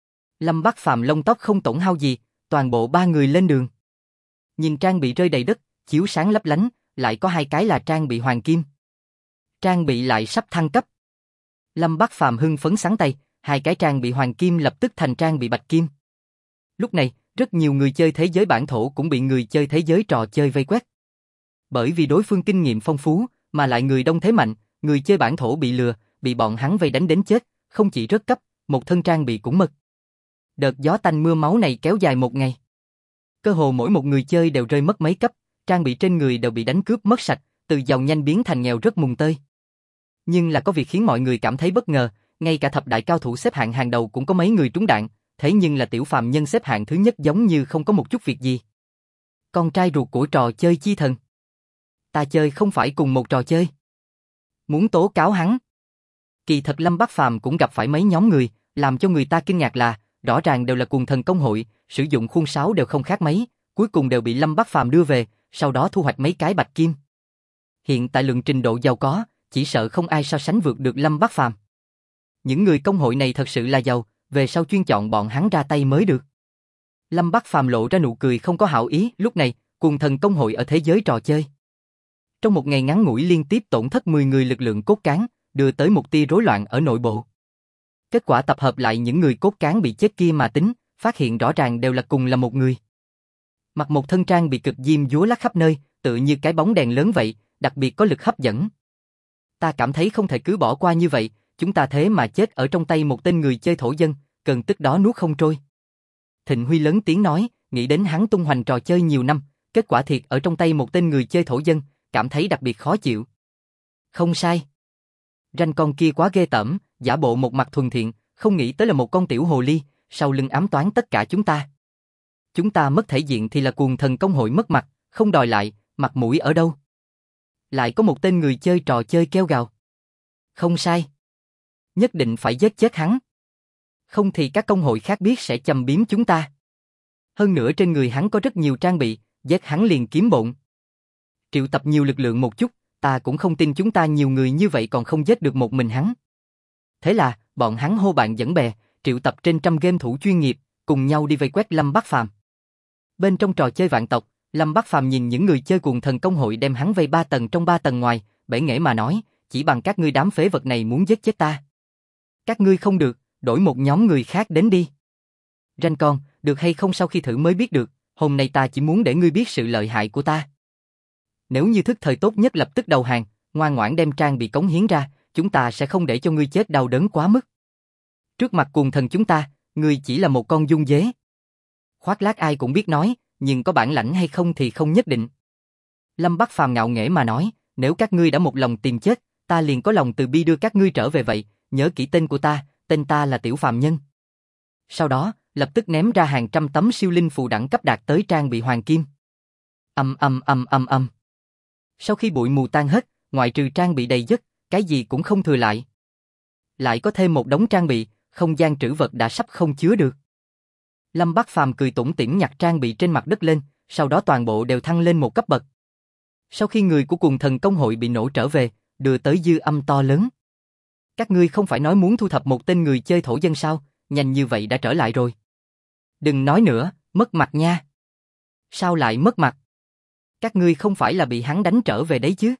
Lâm Bắc Phàm lông tóc không tổn hao gì, toàn bộ ba người lên đường. Nhìn trang bị rơi đầy đất, chiếu sáng lấp lánh, lại có 2 cái là trang bị hoàng kim. Trang bị lại sắp thăng cấp. Lâm Bắc Phàm hưng phấn sáng tay, 2 cái trang bị hoàng kim lập tức thành trang bị bạch kim. Lúc này, rất nhiều người chơi thế giới bản thổ cũng bị người chơi thế giới trò chơi vây quét. Bởi vì đối phương kinh nghiệm phong phú, mà lại người đông thế mạnh, người chơi bản thổ bị lừa, bị bọn hắn vây đánh đến chết, không chỉ rớt cấp, một thân trang bị cũng mất. Đợt gió tanh mưa máu này kéo dài 1 ngày. Cơ hồ mỗi một người chơi đều rơi mất mấy cấp, trang bị trên người đều bị đánh cướp mất sạch, từ giàu nhanh biến thành nghèo rất mùng tơi. Nhưng là có việc khiến mọi người cảm thấy bất ngờ, ngay cả thập đại cao thủ xếp hạng hàng đầu cũng có mấy người trúng đạn, thế nhưng là tiểu phàm nhân xếp hạng thứ nhất giống như không có một chút việc gì. Con trai ruột của trò chơi chi thần. Ta chơi không phải cùng một trò chơi. Muốn tố cáo hắn. Kỳ thật Lâm Bắc Phàm cũng gặp phải mấy nhóm người, làm cho người ta kinh ngạc là, rõ ràng đều là cùng thần công hội, sử dụng khuôn sáo đều không khác mấy, cuối cùng đều bị Lâm Bắc Phàm đưa về, sau đó thu hoạch mấy cái bạch kim. Hiện tại lượng trình độ giàu có, chỉ sợ không ai so sánh vượt được Lâm Bắc Phàm. Những người công hội này thật sự là giàu, về sau chuyên chọn bọn hắn ra tay mới được. Lâm Bắc Phàm lộ ra nụ cười không có hảo ý, lúc này, cùng thần công hội ở thế giới trò chơi. Trong một ngày ngắn ngủi liên tiếp tổn thất 10 người lực lượng cốt cán, đưa tới một tia rối loạn ở nội bộ. Kết quả tập hợp lại những người cốt cán bị chết kia mà tính, phát hiện rõ ràng đều là cùng là một người. Mặc một thân trang bị cực diêm dúa lắc khắp nơi, tự như cái bóng đèn lớn vậy, đặc biệt có lực hấp dẫn. Ta cảm thấy không thể cứ bỏ qua như vậy, chúng ta thế mà chết ở trong tay một tên người chơi thổ dân, cần tức đó nuốt không trôi. Thịnh Huy lớn tiếng nói, nghĩ đến hắn tung hoành trò chơi nhiều năm, kết quả thiệt ở trong tay một tên người chơi thổ dân, cảm thấy đặc biệt khó chịu. Không sai. Ranh con kia quá ghê tởm, giả bộ một mặt thuần thiện, không nghĩ tới là một con tiểu hồ ly, sau lưng ám toán tất cả chúng ta. Chúng ta mất thể diện thì là cuồng thần công hội mất mặt, không đòi lại, mặt mũi ở đâu? Lại có một tên người chơi trò chơi kêu gào. Không sai. Nhất định phải giết chết hắn. Không thì các công hội khác biết sẽ châm biếm chúng ta. Hơn nữa trên người hắn có rất nhiều trang bị, giết hắn liền kiếm bộn. Triệu tập nhiều lực lượng một chút, ta cũng không tin chúng ta nhiều người như vậy còn không giết được một mình hắn. Thế là, bọn hắn hô bạn dẫn bè, triệu tập trên trăm game thủ chuyên nghiệp, cùng nhau đi vây quét Lâm Bắc Phàm. Bên trong trò chơi vạn tộc, Lâm Bắc Phàm nhìn những người chơi cuồng thần công hội đem hắn vây 3 tầng trong 3 tầng ngoài, bể nghễ mà nói, chỉ bằng các ngươi đám phế vật này muốn giết chết ta. Các ngươi không được, đổi một nhóm người khác đến đi. Ranh con, được hay không sau khi thử mới biết được, hôm nay ta chỉ muốn để ngươi biết sự lợi hại của ta. Nếu như thức thời tốt nhất lập tức đầu hàng, ngoan ngoãn đem trang bị cống hiến ra, chúng ta sẽ không để cho ngươi chết đau đớn quá mức. Trước mặt cuồng thần chúng ta, ngươi chỉ là một con dung dế. Khoác lác ai cũng biết nói, nhưng có bản lãnh hay không thì không nhất định. Lâm Bắc Phàm ngạo nghễ mà nói, nếu các ngươi đã một lòng tìm chết, ta liền có lòng từ bi đưa các ngươi trở về vậy, nhớ kỹ tên của ta, tên ta là Tiểu Phàm Nhân. Sau đó, lập tức ném ra hàng trăm tấm siêu linh phù đẳng cấp đạt tới trang bị hoàng kim. Âm. Sau khi bụi mù tan hết, ngoại trừ trang bị đầy dứt, cái gì cũng không thừa lại. Lại có thêm một đống trang bị, không gian trữ vật đã sắp không chứa được. Lâm Bắc Phàm cười tủm tỉm nhặt trang bị trên mặt đất lên, sau đó toàn bộ đều thăng lên một cấp bậc. Sau khi người của cuồng thần công hội bị nổ trở về, đưa tới dư âm to lớn. Các ngươi không phải nói muốn thu thập một tên người chơi thổ dân sao, nhanh như vậy đã trở lại rồi. Đừng nói nữa, mất mặt nha. Sao lại mất mặt? Các ngươi không phải là bị hắn đánh trở về đấy chứ?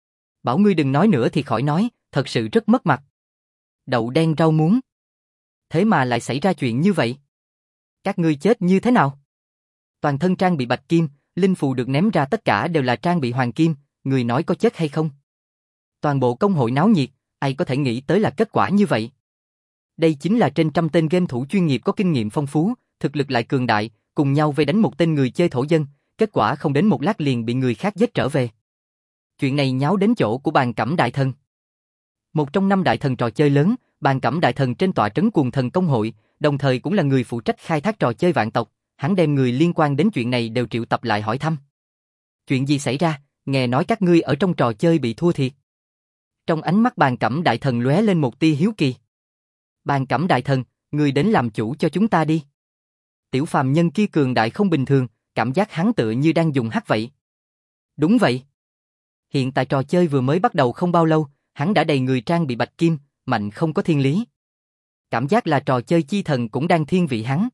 Bảo ngươi đừng nói nữa thì khỏi nói, thật sự rất mất mặt. Đậu đen rau muống. Thế mà lại xảy ra chuyện như vậy. Các ngươi chết như thế nào? Toàn thân trang bị bạch kim, linh phù được ném ra tất cả đều là trang bị hoàng kim, người nói có chết hay không? Toàn bộ công hội náo nhiệt, ai có thể nghĩ tới là kết quả như vậy? Đây chính là trên trăm tên game thủ chuyên nghiệp có kinh nghiệm phong phú, thực lực lại cường đại, cùng nhau vây đánh một tên người chơi thổ dân, kết quả không đến một lát liền bị người khác giết trở về. Chuyện này nháo đến chỗ của Bàn Cẩm Đại Thần. Một trong 5 đại thần trò chơi lớn, Bàn Cẩm Đại Thần trên tọa trấn cuồng thần công hội, đồng thời cũng là người phụ trách khai thác trò chơi vạn tộc, hắn đem người liên quan đến chuyện này đều triệu tập lại hỏi thăm. Chuyện gì xảy ra, nghe nói các ngươi ở trong trò chơi bị thua thiệt. Trong ánh mắt Bàn Cẩm Đại Thần lóe lên một tia hiếu kỳ. Bàn Cẩm Đại Thần, ngươi đến làm chủ cho chúng ta đi. Tiểu phàm nhân kia cường đại không bình thường, cảm giác hắn tựa như đang dùng hắc vậy. Đúng vậy. Hiện tại trò chơi vừa mới bắt đầu không bao lâu, hắn đã đầy người trang bị bạch kim, mạnh không có thiên lý. Cảm giác là trò chơi chi thần cũng đang thiên vị hắn.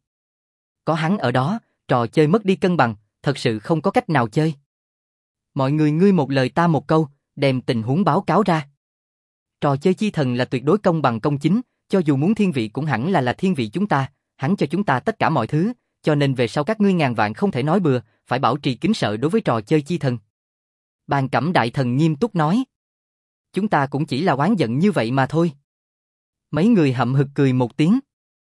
Có hắn ở đó, trò chơi mất đi cân bằng, thật sự không có cách nào chơi. Mọi người ngươi một lời ta một câu, đem tình huống báo cáo ra. Trò chơi chi thần là tuyệt đối công bằng công chính, cho dù muốn thiên vị cũng hẳn là thiên vị chúng ta, hắn cho chúng ta tất cả mọi thứ, cho nên về sau các ngươi ngàn vạn không thể nói bừa, phải bảo trì kính sợ đối với trò chơi chi thần. Bàn Cẩm Đại Thần nghiêm túc nói. Chúng ta cũng chỉ là oán giận như vậy mà thôi. Mấy người hậm hực cười một tiếng.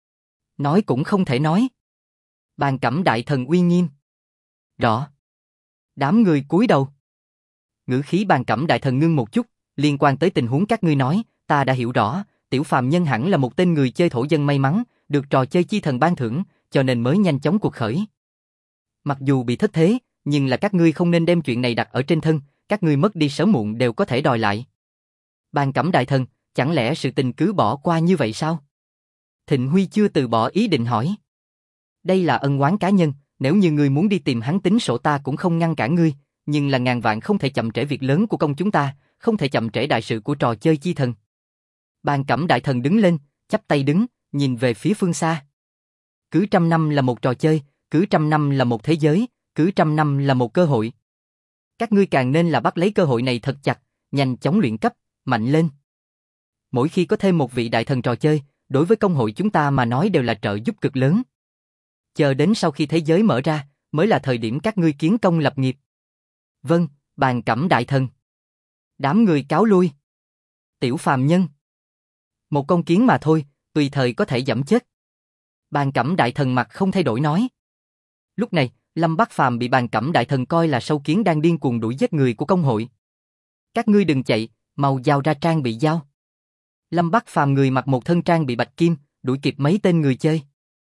Nói cũng không thể nói. Bàn Cẩm Đại Thần uy nghiêm. Rõ. Đám người cúi đầu. Ngữ khí Bàn Cẩm Đại Thần ngưng một chút, liên quan tới tình huống các ngươi nói, ta đã hiểu rõ, Tiểu phàm nhân hẳn là một tên người chơi thổ dân may mắn, được trò chơi chi thần ban thưởng, cho nên mới nhanh chóng cuộc khởi. Mặc dù bị thất thế, nhưng là các ngươi không nên đem chuyện này đặt ở trên thân, các ngươi mất đi sớm muộn đều có thể đòi lại. Bàn Cẩm Đại Thần, chẳng lẽ sự tình cứ bỏ qua như vậy sao? Thịnh Huy chưa từ bỏ ý định hỏi. Đây là ân oán cá nhân, nếu như ngươi muốn đi tìm hắn tính sổ ta cũng không ngăn cản ngươi, nhưng là ngàn vạn không thể chậm trễ việc lớn của công chúng ta, không thể chậm trễ đại sự của trò chơi chi thần. Bàn Cẩm Đại Thần đứng lên, chắp tay đứng, nhìn về phía phương xa. Cứ 100 năm là một trò chơi, cứ 100 năm là một thế giới, cứ 100 năm là một cơ hội. Các ngươi càng nên là bắt lấy cơ hội này thật chặt, nhanh chóng luyện cấp, mạnh lên. Mỗi khi có thêm một vị đại thần trò chơi, đối với công hội chúng ta mà nói đều là trợ giúp cực lớn. Chờ đến sau khi thế giới mở ra, mới là thời điểm các ngươi kiến công lập nghiệp. Vâng, Bàn Cẩm Đại Thần. Đám người cáo lui. Tiểu phàm nhân. Một con kiến mà thôi, tùy thời có thể giẫm chết. Bàn Cẩm Đại Thần mặt không thay đổi nói. Lúc này, Lâm Bắc Phàm bị Bàn Cẩm Đại Thần coi là sâu kiến đang điên cuồng đuổi giết người của công hội. Các ngươi đừng chạy, mau giao ra trang bị giao. Lâm Bắc Phàm người mặc một thân trang bị bạch kim, đuổi kịp mấy tên người chơi.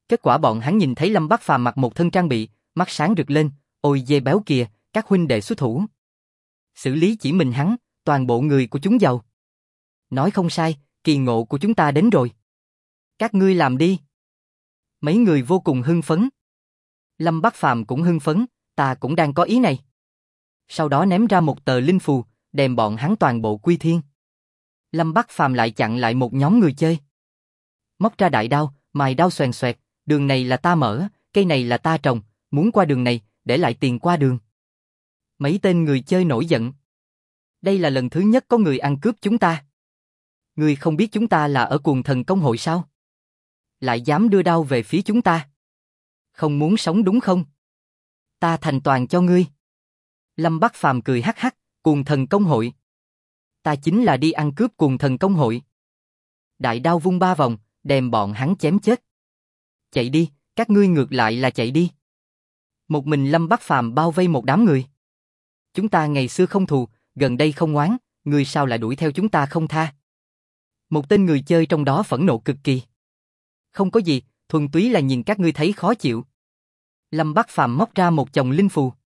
Kết quả bọn hắn nhìn thấy Lâm Bắc Phàm mặc một thân trang bị, mắt sáng rực lên, ôi dê béo kìa, các huynh đệ xuất thủ. Xử lý chỉ mình hắn, toàn bộ người của chúng giàu. Nói không sai, kỳ ngộ của chúng ta đến rồi. Các ngươi làm đi. Mấy người vô cùng hưng phấn. Lâm Bắc Phàm cũng hưng phấn, ta cũng đang có ý này. Sau đó ném ra một tờ linh phù, đem bọn hắn toàn bộ quy thiên. Lâm Bắc Phàm lại chặn lại một nhóm người chơi. Móc ra đại đao, mài đao xoèn xoẹt, đường này là ta mở, cây này là ta trồng, muốn qua đường này, để lại tiền qua đường. Mấy tên người chơi nổi giận. Đây là lần thứ nhất có người ăn cướp chúng ta. Người không biết chúng ta là ở Cuồng Thần Công hội sao? Lại dám đưa đao về phía chúng ta. Không muốn sống đúng không? Ta thành toàn cho ngươi. Lâm Bắc Phàm cười hắc hắc, Cuồng Thần Công hội. Ta chính là đi ăn cướp Cuồng Thần Công hội. Đại đao vung 3 vòng, đem bọn hắn chém chết. Chạy đi, các ngươi ngược lại là chạy đi. Một mình Lâm Bắc Phàm bao vây một đám người. Chúng ta ngày xưa không thù, gần đây không oán, người sao lại đuổi theo chúng ta không tha? Một tên người chơi trong đó phẫn nộ cực kỳ. Không có gì, thuần túy là nhìn các ngươi thấy khó chịu. Lâm Bắc Phàm móc ra một chồng linh phù.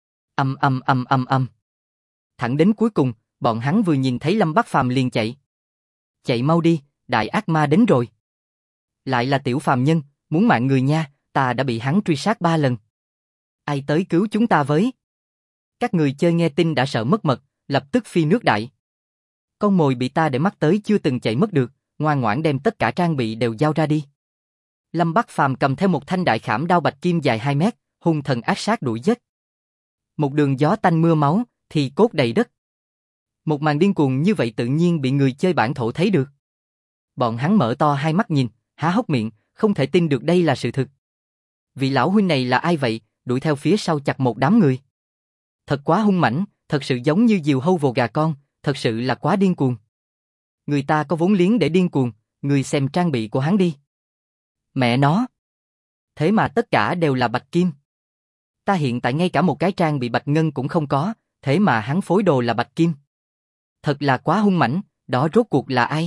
Âm. Thẳng đến cuối cùng, bọn hắn vừa nhìn thấy Lâm Bắc Phàm liền chạy. Chạy mau đi, đại ác ma đến rồi. Lại là tiểu phàm nhân, muốn mạng người nha, ta đã bị hắn truy sát 3 lần. Ai tới cứu chúng ta với? Các người chơi nghe tin đã sợ mất mật, lập tức phi nước đại. Con mồi bị ta để mắt tới chưa từng chạy mất được, ngoan ngoãn đem tất cả trang bị đều giao ra đi. Lâm Bắc Phàm cầm theo một thanh đại khảm đao bạch kim dài 2 mét, hung thần ác sát đuổi giết. Một đường gió tanh mưa máu, thì cốt đầy đất. Một màn điên cuồng như vậy tự nhiên bị người chơi bản thổ thấy được. Bọn hắn mở to hai mắt nhìn, há hốc miệng, không thể tin được đây là sự thực. Vị lão huynh này là ai vậy, đuổi theo phía sau chặt một đám người. Thật quá hung mãnh, thật sự giống như diều hâu vồ gà con, thật sự là quá điên cuồng. Người ta có vốn liếng để điên cuồng, người xem trang bị của hắn đi. Mẹ nó! Thế mà tất cả đều là bạch kim. Ta hiện tại ngay cả một cái trang bị bạch ngân cũng không có, thế mà hắn phối đồ là bạch kim. Thật là quá hung mãnh, đó rốt cuộc là ai?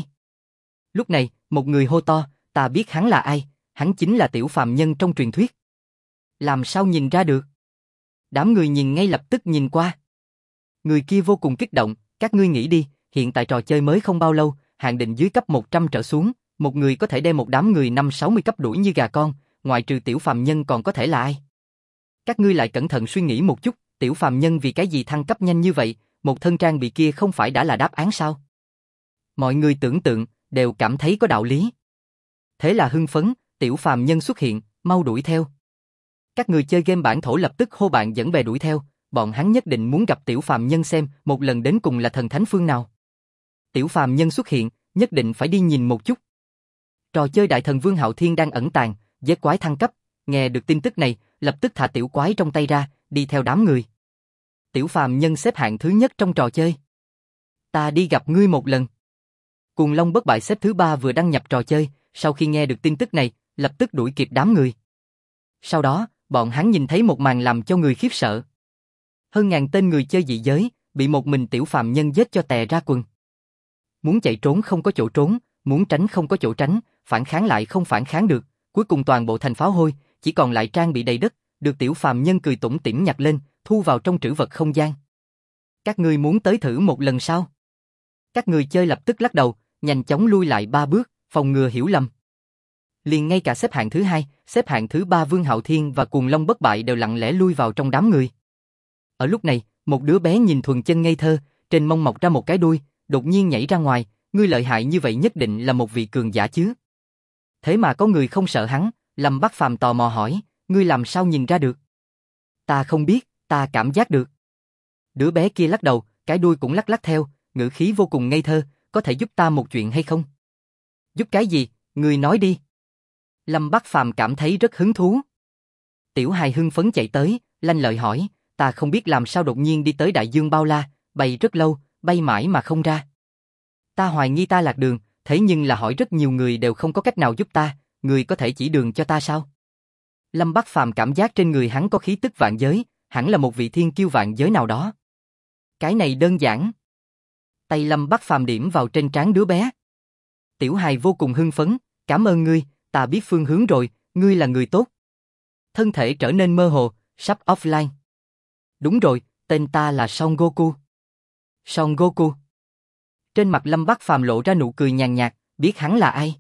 Lúc này, một người hô to, ta biết hắn là ai, hắn chính là tiểu phàm nhân trong truyền thuyết. Làm sao nhìn ra được? Đám người nhìn ngay lập tức nhìn qua. Người kia vô cùng kích động, các ngươi nghĩ đi, hiện tại trò chơi mới không bao lâu, hạn định dưới cấp 100 trở xuống, một người có thể đem một đám người 5-60 cấp đuổi như gà con, ngoại trừ tiểu phàm nhân còn có thể là ai? Các ngươi lại cẩn thận suy nghĩ một chút, tiểu phàm nhân vì cái gì thăng cấp nhanh như vậy, một thân trang bị kia không phải đã là đáp án sao? Mọi người tưởng tượng, đều cảm thấy có đạo lý. Thế là hưng phấn, tiểu phàm nhân xuất hiện, mau đuổi theo. Các người chơi game bản thổ lập tức hô bạn dẫn bè đuổi theo, bọn hắn nhất định muốn gặp tiểu phàm nhân xem một lần đến cùng là thần thánh phương nào. Tiểu phàm nhân xuất hiện, nhất định phải đi nhìn một chút. Trò chơi đại thần Vương Hạo Thiên đang ẩn tàng, giết quái thăng cấp, nghe được tin tức này, lập tức thả tiểu quái trong tay ra, đi theo đám người. Tiểu phàm nhân xếp hạng thứ nhất trong trò chơi. Ta đi gặp ngươi một lần. Cuồng Long bất bại xếp thứ 3 vừa đăng nhập trò chơi, sau khi nghe được tin tức này, lập tức đuổi kịp đám người. Sau đó, bọn hắn nhìn thấy một màn làm cho người khiếp sợ. Hơn ngàn tên người chơi dị giới, bị một mình tiểu phàm nhân giết cho tè ra quần. Muốn chạy trốn không có chỗ trốn, muốn tránh không có chỗ tránh, phản kháng lại không phản kháng được, cuối cùng toàn bộ thành pháo hôi, chỉ còn lại trang bị đầy đất, được tiểu phàm nhân cười tủm tỉm nhặt lên, thu vào trong trữ vật không gian. Các ngươi muốn tới thử một lần sao? Các người chơi lập tức lắc đầu, nhanh chóng lui lại 3 bước, phòng ngừa hiểu lầm. Liền ngay cả xếp hạng thứ 2, xếp hạng thứ 3 Vương Hạo Thiên và Cuồng Long bất bại đều lặng lẽ lui vào trong đám người. Ở lúc này, một đứa bé nhìn thuần chân ngây thơ, trên mông mọc ra một cái đuôi, đột nhiên nhảy ra ngoài, ngươi lợi hại như vậy nhất định là một vị cường giả chứ. Thế mà có người không sợ hắn, Lâm Bắc Phàm tò mò hỏi, ngươi làm sao nhìn ra được? Ta không biết, ta cảm giác được. Đứa bé kia lắc đầu, cái đuôi cũng lắc lắc theo, ngữ khí vô cùng ngây thơ, có thể giúp ta một chuyện hay không? Giúp cái gì, ngươi nói đi. Lâm Bắc Phàm cảm thấy rất hứng thú. Tiểu hài hưng phấn chạy tới, lanh lợi hỏi, ta không biết làm sao đột nhiên đi tới đại dương bao la, bay rất lâu, bay mãi mà không ra. Ta hoài nghi ta lạc đường, thế nhưng là hỏi rất nhiều người đều không có cách nào giúp ta, người có thể chỉ đường cho ta sao? Lâm Bắc Phàm cảm giác trên người hắn có khí tức vạn giới, hẳn là một vị thiên kiêu vạn giới nào đó. Cái này đơn giản. Tay Lâm Bắc Phàm điểm vào trên trán đứa bé. Tiểu hài vô cùng hưng phấn, cảm ơn ngươi, ta biết phương hướng rồi, ngươi là người tốt. Thân thể trở nên mơ hồ, sắp offline. Đúng rồi, tên ta là Son Goku. Son Goku. Trên mặt Lâm Bắc Phàm lộ ra nụ cười nhàn nhạt, biết hắn là ai.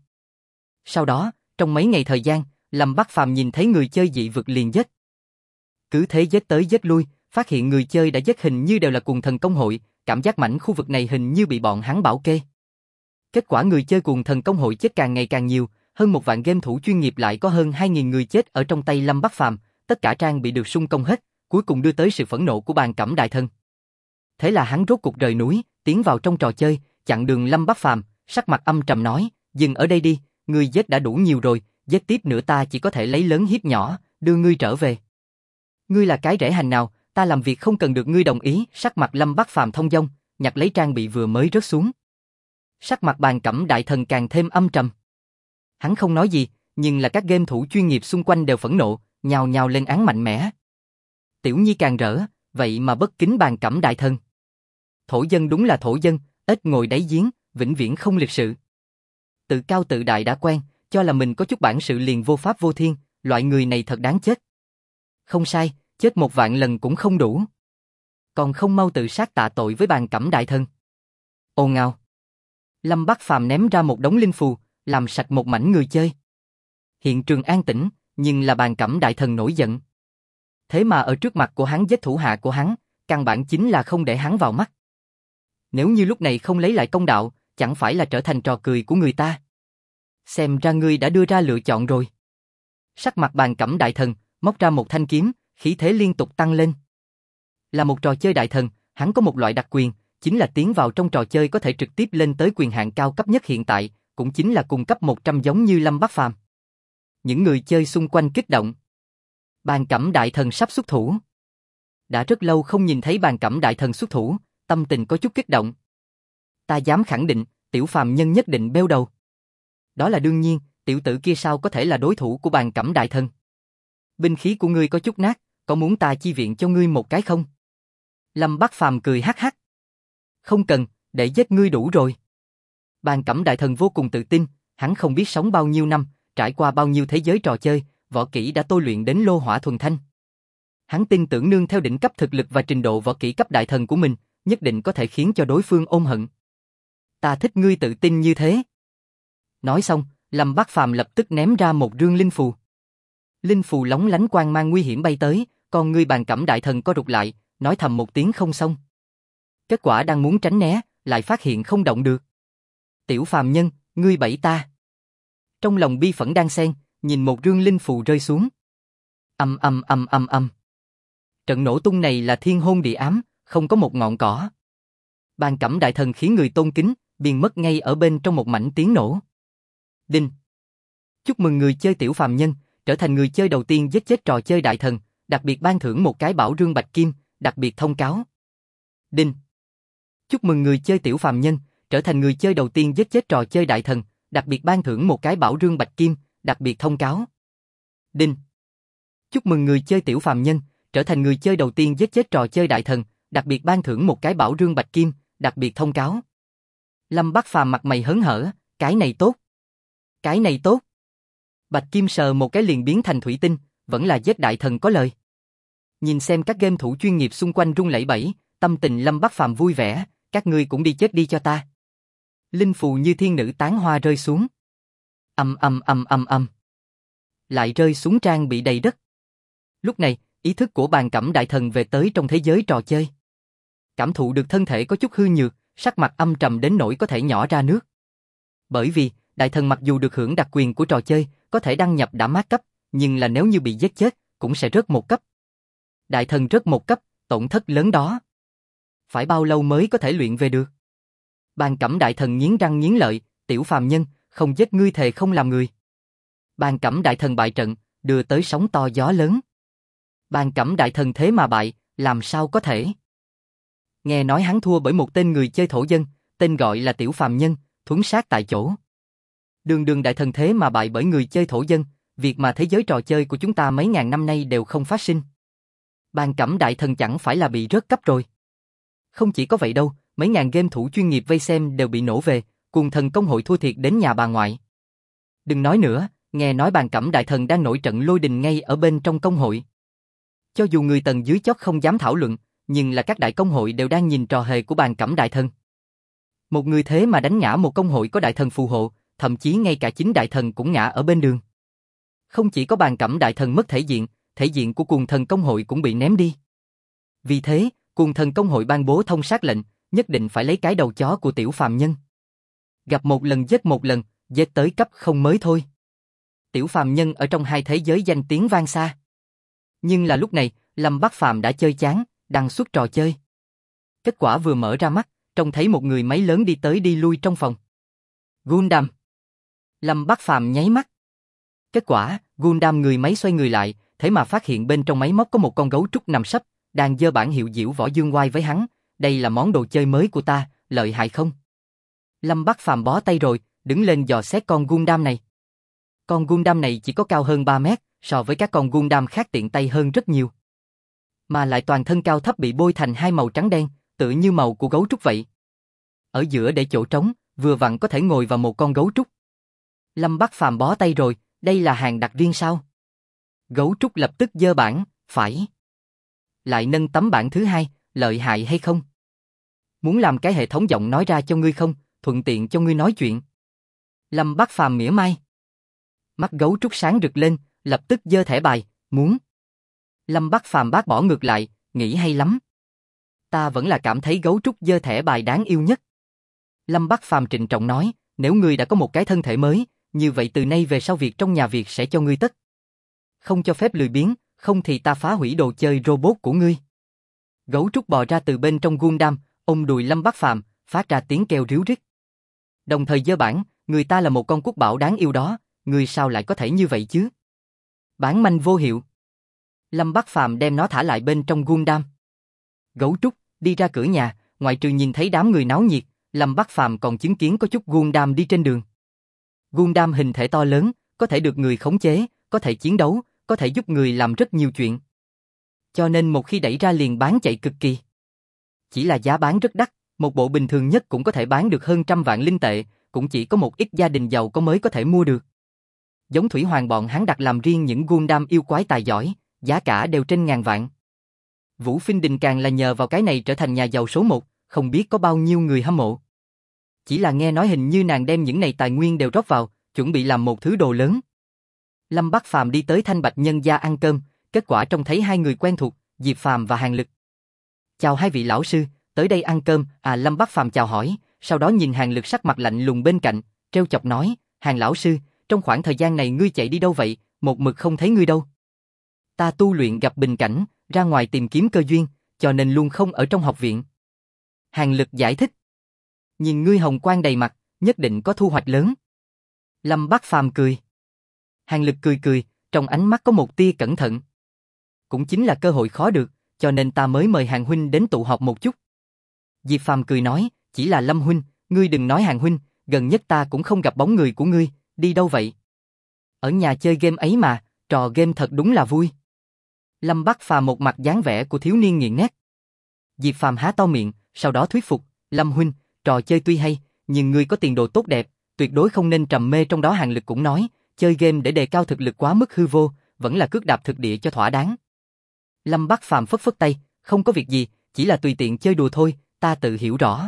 Sau đó, trong mấy ngày thời gian, Lâm Bắc Phàm nhìn thấy người chơi dị vực liền giết. Cứ thế giết tới giết lui, phát hiện người chơi đã giết hình như đều là cuồng thần công hội, cảm giác mảnh khu vực này hình như bị bọn hắn bảo kê. Kết quả người chơi cuồng thần công hội chết càng ngày càng nhiều, hơn 1 vạn game thủ chuyên nghiệp lại có hơn 2.000 người chết ở trong tay Lâm Bắc Phàm, tất cả trang bị được sung công hết, cuối cùng đưa tới sự phẫn nộ của Bàn Cẩm Đại Thần. Thế là hắn rốt cục rời núi, tiến vào trong trò chơi, chặn đường Lâm Bắc Phàm, sắc mặt âm trầm nói, dừng ở đây đi, ngươi giết đã đủ nhiều rồi, giết tiếp nữa ta chỉ có thể lấy lớn hiếp nhỏ, đưa ngươi trở về. Ngươi là cái rễ hành nào, ta làm việc không cần được ngươi đồng ý, sắc mặt Lâm Bắc Phàm thông dong, nhặt lấy trang bị vừa mới rớt xuống. Sắc mặt Bàn Cẩm Đại Thần càng thêm âm trầm. Hắn không nói gì, nhưng là các game thủ chuyên nghiệp xung quanh đều phẫn nộ, nhào nhào lên án mạnh mẽ. Tiểu Nhi càng rỡ, vậy mà bất kính Bàn Cẩm Đại Thần. Thổ dân đúng là thổ dân, ếch ngồi đáy giếng, vĩnh viễn không lịch sự. Tự cao tự đại đã quen, cho là mình có chút bản sự liền vô pháp vô thiên, loại người này thật đáng chết. Không sai, chết 1 vạn lần cũng không đủ. Còn không mau tự sát tạ tội với Bàn Cẩm Đại Thần. Ồn ào. Lâm Bắc Phàm ném ra một đống linh phù, làm sạch một mảnh người chơi. Hiện trường an tĩnh, nhưng là Bàn Cẩm Đại Thần nổi giận. Thế mà ở trước mặt của hắn giết thủ hạ của hắn, căn bản chính là không để hắn vào mắt. Nếu như lúc này không lấy lại công đạo, chẳng phải là trở thành trò cười của người ta. Xem ra ngươi đã đưa ra lựa chọn rồi. Sắc mặt Bàn Cẩm Đại Thần, móc ra một thanh kiếm, khí thế liên tục tăng lên. Là một trò chơi đại thần, hắn có một loại đặc quyền, chính là tiến vào trong trò chơi có thể trực tiếp lên tới quyền hạn cao cấp nhất hiện tại, cũng chính là cùng cấp 100 giống như Lâm Bắc Phàm. Những người chơi xung quanh kích động. Bàn Cẩm Đại Thần sắp xuất thủ. Đã rất lâu không nhìn thấy Bàn Cẩm Đại Thần xuất thủ, tâm tình có chút kích động. Ta dám khẳng định, tiểu phàm nhân nhất định bêu đầu. Đó là đương nhiên, tiểu tử kia sao có thể là đối thủ của Bàn Cẩm Đại Thần. Binh khí của ngươi có chút nát, có muốn ta chi viện cho ngươi một cái không? Lâm Bắc Phàm cười hắc hắc. Không cần, để giết ngươi đủ rồi. Bàn Cẩm Đại Thần vô cùng tự tin, hắn không biết sống bao nhiêu năm, trải qua bao nhiêu thế giới trò chơi, võ kỹ đã tôi luyện đến lô hỏa thuần thanh. Hắn tin tưởng nương theo đỉnh cấp thực lực và trình độ võ kỹ cấp đại thần của mình, nhất định có thể khiến cho đối phương ôm hận. Ta thích ngươi tự tin như thế. Nói xong, Lâm Bắc Phàm lập tức ném ra một rương linh phù. Linh phù lóng lánh quang mang nguy hiểm bay tới, còn ngươi Bàn Cẩm Đại Thần co rụt lại, nói thầm một tiếng không xong. Kết quả đang muốn tránh né, lại phát hiện không động được. Tiểu phàm nhân, ngươi bẫy ta. Trong lòng bi phẫn đang xen, nhìn một rương linh phù rơi xuống. Âm âm âm âm âm. Trận nổ tung này là thiên hôn địa ám, không có một ngọn cỏ. Bàn Cẩm Đại Thần khiến người tôn kính, biến mất ngay ở bên trong một mảnh tiếng nổ. Đinh. Chúc mừng người chơi tiểu phàm nhân, trở thành người chơi đầu tiên giết chết trò chơi đại thần, đặc biệt ban thưởng một cái bảo rương bạch kim, đặc biệt thông cáo. Đinh. Chúc mừng người chơi tiểu phàm nhân, trở thành người chơi đầu tiên giết chết trò chơi đại thần, đặc biệt ban thưởng một cái bảo rương bạch kim, đặc biệt thông cáo. Đinh. Chúc mừng người chơi tiểu phàm nhân, trở thành người chơi đầu tiên giết chết trò chơi đại thần, đặc biệt ban thưởng một cái bảo rương bạch kim, đặc biệt thông cáo. Lâm Bắc Phàm mặt mày hớn hở, cái này tốt. Cái này tốt. Bạch kim sờ một cái liền biến thành thủy tinh, vẫn là giết đại thần có lời. Nhìn xem các game thủ chuyên nghiệp xung quanh rung lẩy bẩy, tâm tình Lâm Bắc Phàm vui vẻ, các ngươi cũng đi chết đi cho ta. Linh phù như thiên nữ tán hoa rơi xuống. Âm âm âm âm âm. Lại rơi xuống trang bị đầy đất. Lúc này, ý thức của Bàn Cẩm Đại Thần về tới trong thế giới trò chơi. Cảm thụ được thân thể có chút hư nhược, sắc mặt âm trầm đến nỗi có thể nhỏ ra nước. Bởi vì, Đại Thần mặc dù được hưởng đặc quyền của trò chơi, có thể đăng nhập đã mát cấp, nhưng là nếu như bị giết chết, cũng sẽ rớt một cấp. Đại Thần rớt một cấp, tổn thất lớn đó. Phải bao lâu mới có thể luyện về được? Bàn Cẩm Đại Thần nghiến răng nghiến lợi, tiểu phàm nhân, không giết ngươi thề không làm người. Bàn Cẩm Đại Thần bại trận, đưa tới sóng to gió lớn. Bàn Cẩm Đại Thần thế mà bại, làm sao có thể? Nghe nói hắn thua bởi một tên người chơi thổ dân, tên gọi là tiểu phàm nhân, thuấn sát tại chỗ. Đường đường đại thần thế mà bại bởi người chơi thổ dân, việc mà thế giới trò chơi của chúng ta mấy ngàn năm nay đều không phát sinh. Bàn Cẩm Đại Thần chẳng phải là bị rớt cấp rồi. Không chỉ có vậy đâu, mấy ngàn game thủ chuyên nghiệp vây xem đều bị nổ về, cùng thần công hội thua thiệt đến nhà bà ngoại. Đừng nói nữa, nghe nói Bàn Cẩm Đại Thần đang nổi trận lôi đình ngay ở bên trong công hội. Cho dù người tầng dưới chót không dám thảo luận, nhưng là các đại công hội đều đang nhìn trò hề của Bàn Cẩm Đại Thần. Một người thế mà đánh ngã một công hội có đại thần phù hộ, thậm chí ngay cả chính đại thần cũng ngã ở bên đường. Không chỉ có Bàn Cẩm Đại Thần mất thể diện của Cuồng Thần công hội cũng bị ném đi. Vì thế, Cuồng Thần công hội ban bố thông sát lệnh, nhất định phải lấy cái đầu chó của tiểu phàm nhân. Gặp một lần, giết tới cấp không mới thôi. Tiểu phàm nhân ở trong hai thế giới danh tiếng vang xa. Nhưng là lúc này, Lâm Bắc Phàm đã chơi chán, đăng xuất trò chơi. Kết quả vừa mở ra mắt, trông thấy một người máy lớn đi tới đi lui trong phòng. Gundam. Lâm Bắc Phàm nháy mắt. Kết quả, Gundam người máy xoay người lại, thế mà phát hiện bên trong máy móc có một con gấu trúc nằm sấp, đang giơ bản hiệu diễu võ dương oai với hắn. Đây là món đồ chơi mới của ta, lợi hại không? Lâm Bắc Phàm bó tay rồi, đứng lên dò xét con Gundam này. Con Gundam này chỉ có cao hơn 3 mét, so với các con Gundam khác tiện tay hơn rất nhiều. Mà lại toàn thân cao thấp bị bôi thành hai màu trắng đen, tựa như màu của gấu trúc vậy. Ở giữa để chỗ trống, vừa vặn có thể ngồi vào một con gấu trúc. Lâm Bắc Phàm bó tay rồi, đây là hàng đặc riêng sao? Gấu trúc lập tức giơ bản, phải. Lại nâng tấm bản thứ hai, lợi hại hay không? Muốn làm cái hệ thống giọng nói ra cho ngươi không, thuận tiện cho ngươi nói chuyện. Lâm Bắc Phàm mỉa mai. Mắt gấu trúc sáng rực lên, lập tức giơ thẻ bài, muốn. Lâm Bắc Phàm bác bỏ ngược lại, nghĩ hay lắm. Ta vẫn là cảm thấy gấu trúc giơ thẻ bài đáng yêu nhất. Lâm Bắc Phàm trịnh trọng nói, nếu ngươi đã có một cái thân thể mới, như vậy từ nay về sau việc trong nhà Việt sẽ cho ngươi tất. Không cho phép lười biếng, không thì ta phá hủy đồ chơi robot của ngươi. Gấu trúc bò ra từ bên trong Gundam, ôm đùi Lâm Bắc Phàm, phát ra tiếng kêu ríu rít. Đồng thời giơ bản, người ta là một con quốc bảo đáng yêu đó, ngươi sao lại có thể như vậy chứ? Bán manh vô hiệu. Lâm Bắc Phàm đem nó thả lại bên trong Gundam. Gấu trúc đi ra cửa nhà, ngoại trừ nhìn thấy đám người náo nhiệt, Lâm Bắc Phàm còn chứng kiến có chút Gundam đi trên đường. Gundam hình thể to lớn, có thể được người khống chế, có thể chiến đấu, có thể giúp người làm rất nhiều chuyện. Cho nên một khi đẩy ra liền bán chạy cực kỳ. Chỉ là giá bán rất đắt, một bộ bình thường nhất cũng có thể bán được hơn 100 vạn linh tệ, cũng chỉ có một ít gia đình giàu có mới có thể mua được. Giống Thủy Hoàng bọn hắn đặt làm riêng những Gundam yêu quái tài giỏi, giá cả đều trên ngàn vạn. Vũ Phiên Đình càng là nhờ vào cái này trở thành nhà giàu số 1, không biết có bao nhiêu người hâm mộ. Chỉ là nghe nói hình như nàng đem những này tài nguyên đều rót vào, chuẩn bị làm một thứ đồ lớn. Lâm Bắc Phàm đi tới Thanh Bạch nhân gia ăn cơm, kết quả trông thấy hai người quen thuộc, Diệp Phàm và Hàn Lực. Chào hai vị lão sư, tới đây ăn cơm, Lâm Bắc Phàm chào hỏi, sau đó nhìn Hàn Lực sắc mặt lạnh lùng bên cạnh, trêu chọc nói, Hàn lão sư, trong khoảng thời gian này ngươi chạy đi đâu vậy, một mực không thấy ngươi đâu. Ta tu luyện gặp bình cảnh, ra ngoài tìm kiếm cơ duyên, cho nên luôn không ở trong học viện. Hàn Lực giải thích. Nhìn ngươi hồng quang đầy mặt, nhất định có thu hoạch lớn. Lâm Bắc Phàm cười. Hàn Lực cười, trong ánh mắt có một tia cẩn thận. Cũng chính là cơ hội khó được, cho nên ta mới mời Hàn huynh đến tụ họp một chút. Diệp Phàm cười nói, chỉ là Lâm huynh, ngươi đừng nói Hàn huynh, gần nhất ta cũng không gặp bóng người của ngươi, đi đâu vậy? Ở nhà chơi game ấy mà, trò game thật đúng là vui. Lâm Bắc Phàm một mặt dáng vẻ của thiếu niên nghiện nét. Diệp Phàm há to miệng, sau đó thuyết phục, Lâm huynh, trò chơi tuy hay, nhưng ngươi có tiền đồ tốt đẹp, tuyệt đối không nên trầm mê trong đó. Hàn Lực cũng nói, chơi game để đề cao thực lực quá mức hư vô, vẫn là cước đạp thực địa cho thỏa đáng. Lâm Bắc Phàm phất phất tay, không có việc gì, chỉ là tùy tiện chơi đùa thôi, ta tự hiểu rõ.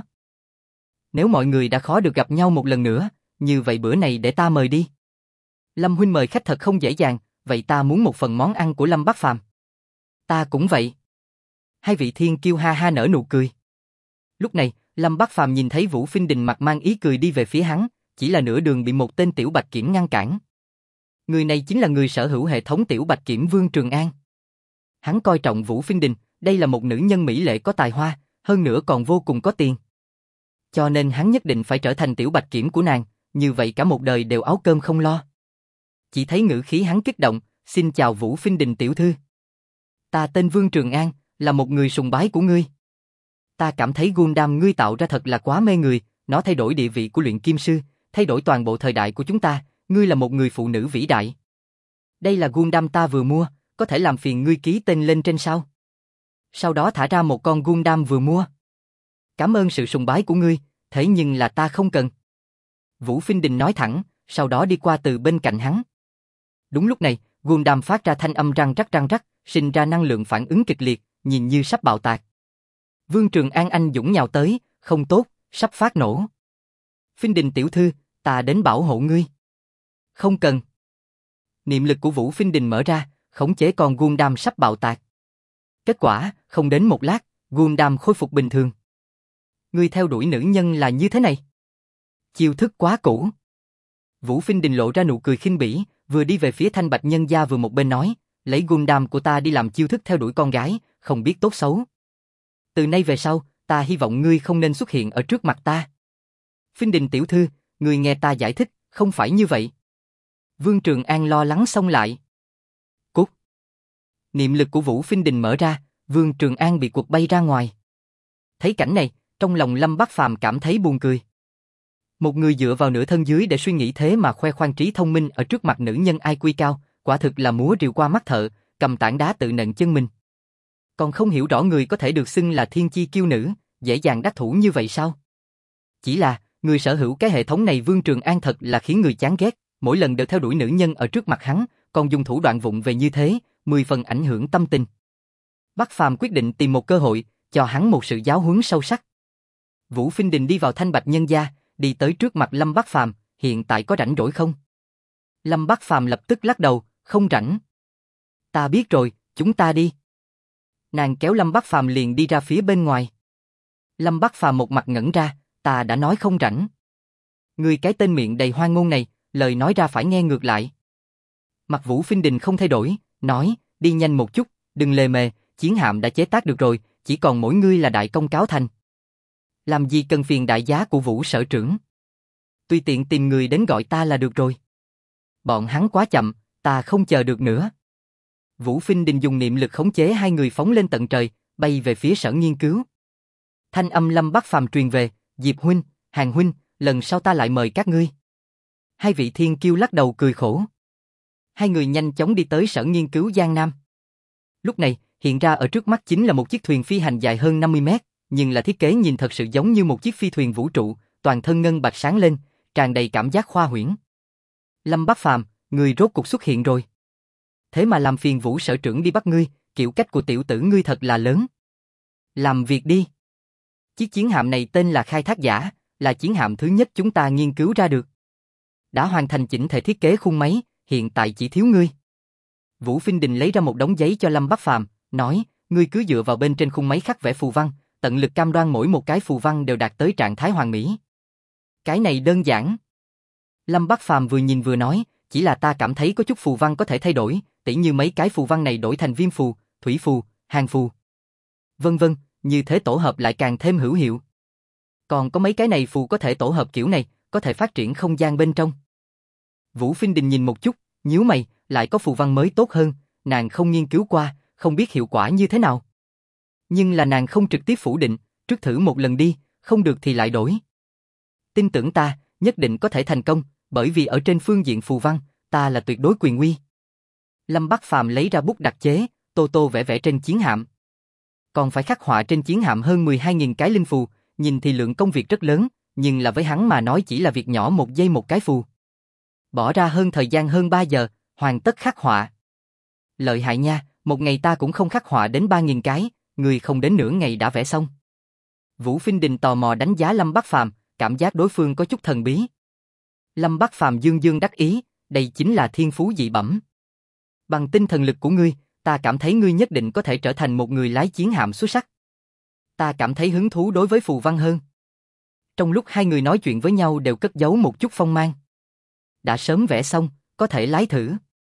Nếu mọi người đã khó được gặp nhau một lần nữa, như vậy bữa này để ta mời đi. Lâm huynh mời khách thật không dễ dàng, vậy ta muốn một phần món ăn của Lâm Bắc Phàm. Ta cũng vậy. Hai vị thiên kiêu ha ha nở nụ cười. Lúc này, Lâm Bắc Phàm nhìn thấy Vũ Phiên Đình mặt mang ý cười đi về phía hắn, chỉ là nửa đường bị một tên tiểu bạch kiểm ngăn cản. Người này chính là người sở hữu hệ thống tiểu bạch kiểm Vương Trường An. Hắn coi trọng Vũ Phiên Đình, đây là một nữ nhân mỹ lệ có tài hoa, hơn nữa còn vô cùng có tiền. Cho nên hắn nhất định phải trở thành tiểu bạch kiểm của nàng, như vậy cả một đời đều áo cơm không lo. Chỉ thấy ngữ khí hắn kích động, xin chào Vũ Phiên Đình tiểu thư. Ta tên Vương Trường An, là một người sùng bái của ngươi. Ta cảm thấy Gundam ngươi tạo ra thật là quá mê người, nó thay đổi địa vị của luyện kim sư, thay đổi toàn bộ thời đại của chúng ta, ngươi là một người phụ nữ vĩ đại. Đây là Gundam ta vừa mua, có thể làm phiền ngươi ký tên lên trên sao? Sau đó thả ra một con Gundam vừa mua. Cảm ơn sự sùng bái của ngươi, thế nhưng là ta không cần. Vũ Phiên Đình nói thẳng, sau đó đi qua từ bên cạnh hắn. Đúng lúc này, Gundam phát ra thanh âm răng rắc, sinh ra năng lượng phản ứng kịch liệt, nhìn như sắp bạo tạc. Vương Trường An anh dũng nhào tới, không tốt, sắp phát nổ. Phinh Đình tiểu thư, ta đến bảo hộ ngươi. Không cần. Niệm lực của Vũ Phinh Đình mở ra, khống chế con Gundam sắp bạo tạc. Kết quả, không đến một lát, Gundam khôi phục bình thường. Ngươi theo đuổi nữ nhân là như thế này. Chiêu thức quá cũ. Vũ Phinh Đình lộ ra nụ cười khinh bỉ, vừa đi về phía Thanh Bạch nhân gia vừa một bên nói, lấy Gundam của ta đi làm chiêu thức theo đuổi con gái, không biết tốt xấu. Từ nay về sau, ta hy vọng ngươi không nên xuất hiện ở trước mặt ta. Phinh Đình tiểu thư, ngươi nghe ta giải thích, không phải như vậy. Vương Trường An lo lắng xông lại. Cút. Niệm lực của Vũ Phinh Đình mở ra, Vương Trường An bị quật bay ra ngoài. Thấy cảnh này, trong lòng Lâm Bắc Phàm cảm thấy buồn cười. Một người dựa vào nửa thân dưới để suy nghĩ thế mà khoe khoang trí thông minh ở trước mặt nữ nhân IQ cao, quả thực là múa rìu qua mắt thợ, cầm tảng đá tự nện chân mình. Còn không hiểu rõ người có thể được xưng là thiên chi kiêu nữ, dễ dàng đắc thủ như vậy sao? Chỉ là, người sở hữu cái hệ thống này Vương Trường An thật là khiến người chán ghét, mỗi lần đều theo đuổi nữ nhân ở trước mặt hắn, còn dùng thủ đoạn vụng về như thế, 10 phần ảnh hưởng tâm tình. Bắc Phàm quyết định tìm một cơ hội, cho hắn một sự giáo huấn sâu sắc. Vũ Phinh Đình đi vào Thanh Bạch nhân gia, đi tới trước mặt Lâm Bắc Phàm, hiện tại có rảnh rỗi không? Lâm Bắc Phàm lập tức lắc đầu, không rảnh. Ta biết rồi, chúng ta đi. Nàng kéo Lâm Bắc Phàm liền đi ra phía bên ngoài. Lâm Bắc Phàm một mặt ngẩn ra, ta đã nói không rảnh. Ngươi cái tên miệng đầy hoang ngôn này, lời nói ra phải nghe ngược lại. Mặt Vũ Phinh Đình không thay đổi, nói, đi nhanh một chút, đừng lề mề, chiến hạm đã chế tác được rồi, chỉ còn mỗi ngươi là đại công cáo thành. Làm gì cần phiền đại giá của Vũ sở trưởng. Tùy tiện tìm người đến gọi ta là được rồi. Bọn hắn quá chậm, ta không chờ được nữa. Vũ Phinh Đình dùng niệm lực khống chế hai người phóng lên tận trời, bay về phía sở nghiên cứu. Thanh âm Lâm Bắc Phàm truyền về, Diệp huynh, Hàn huynh, lần sau ta lại mời các ngươi. Hai vị thiên kiêu lắc đầu cười khổ. Hai người nhanh chóng đi tới sở nghiên cứu Giang Nam. Lúc này, hiện ra ở trước mắt chính là một chiếc thuyền phi hành dài hơn 50 mét, nhưng là thiết kế nhìn thật sự giống như một chiếc phi thuyền vũ trụ, toàn thân ngân bạch sáng lên, tràn đầy cảm giác khoa huyễn. Lâm Bắc Phàm, người rốt cục xuất hiện rồi. Thế mà làm phiền Vũ sở trưởng đi bắt ngươi, kiểu cách của tiểu tử ngươi thật là lớn. Làm việc đi. Chiếc chiến hạm này tên là Khai Thác Giả, là chiến hạm thứ nhất chúng ta nghiên cứu ra được. Đã hoàn thành chỉnh thể thiết kế khung máy, hiện tại chỉ thiếu ngươi. Vũ Phinh Đình lấy ra một đống giấy cho Lâm Bắc Phàm, nói, ngươi cứ dựa vào bên trên khung máy khắc vẽ phù văn, tận lực cam đoan mỗi một cái phù văn đều đạt tới trạng thái hoàn mỹ. Cái này đơn giản. Lâm Bắc Phàm vừa nhìn vừa nói, chỉ là ta cảm thấy có chút phù văn có thể thay đổi, tỉ như mấy cái phù văn này đổi thành viêm phù, thủy phù, hàn phù. Vân vân, như thế tổ hợp lại càng thêm hữu hiệu. Còn có mấy cái này phù có thể tổ hợp kiểu này, có thể phát triển không gian bên trong. Vũ Phinh Đình nhìn một chút, nhíu mày, lại có phù văn mới tốt hơn, nàng không nghiên cứu qua, không biết hiệu quả như thế nào. Nhưng là nàng không trực tiếp phủ định, trước thử một lần đi, không được thì lại đổi. Tin tưởng ta, nhất định có thể thành công, bởi vì ở trên phương diện phù văn, ta là tuyệt đối quyền uy. Lâm Bắc Phàm lấy ra bút đặc chế, tô tô vẽ vẽ trên chiến hạm. Còn phải khắc họa trên chiến hạm hơn 12.000 cái linh phù, nhìn thì lượng công việc rất lớn, nhưng là với hắn mà nói chỉ là việc nhỏ một giây một cái phù. Bỏ ra hơn thời gian hơn 3 giờ, hoàn tất khắc họa. Lợi hại nha, một ngày ta cũng không khắc họa đến 3.000 cái, người không đến nửa ngày đã vẽ xong. Vũ Phinh Đình tò mò đánh giá Lâm Bắc Phàm, cảm giác đối phương có chút thần bí. Lâm Bắc Phàm dương dương đắc ý, đây chính là thiên phú dị bẩm. Bằng tinh thần lực của ngươi, ta cảm thấy ngươi nhất định có thể trở thành một người lái chiến hạm xuất sắc. Ta cảm thấy hứng thú đối với phù văn hơn. Trong lúc hai người nói chuyện với nhau đều cất giấu một chút phong mang. Đã sớm vẽ xong, có thể lái thử.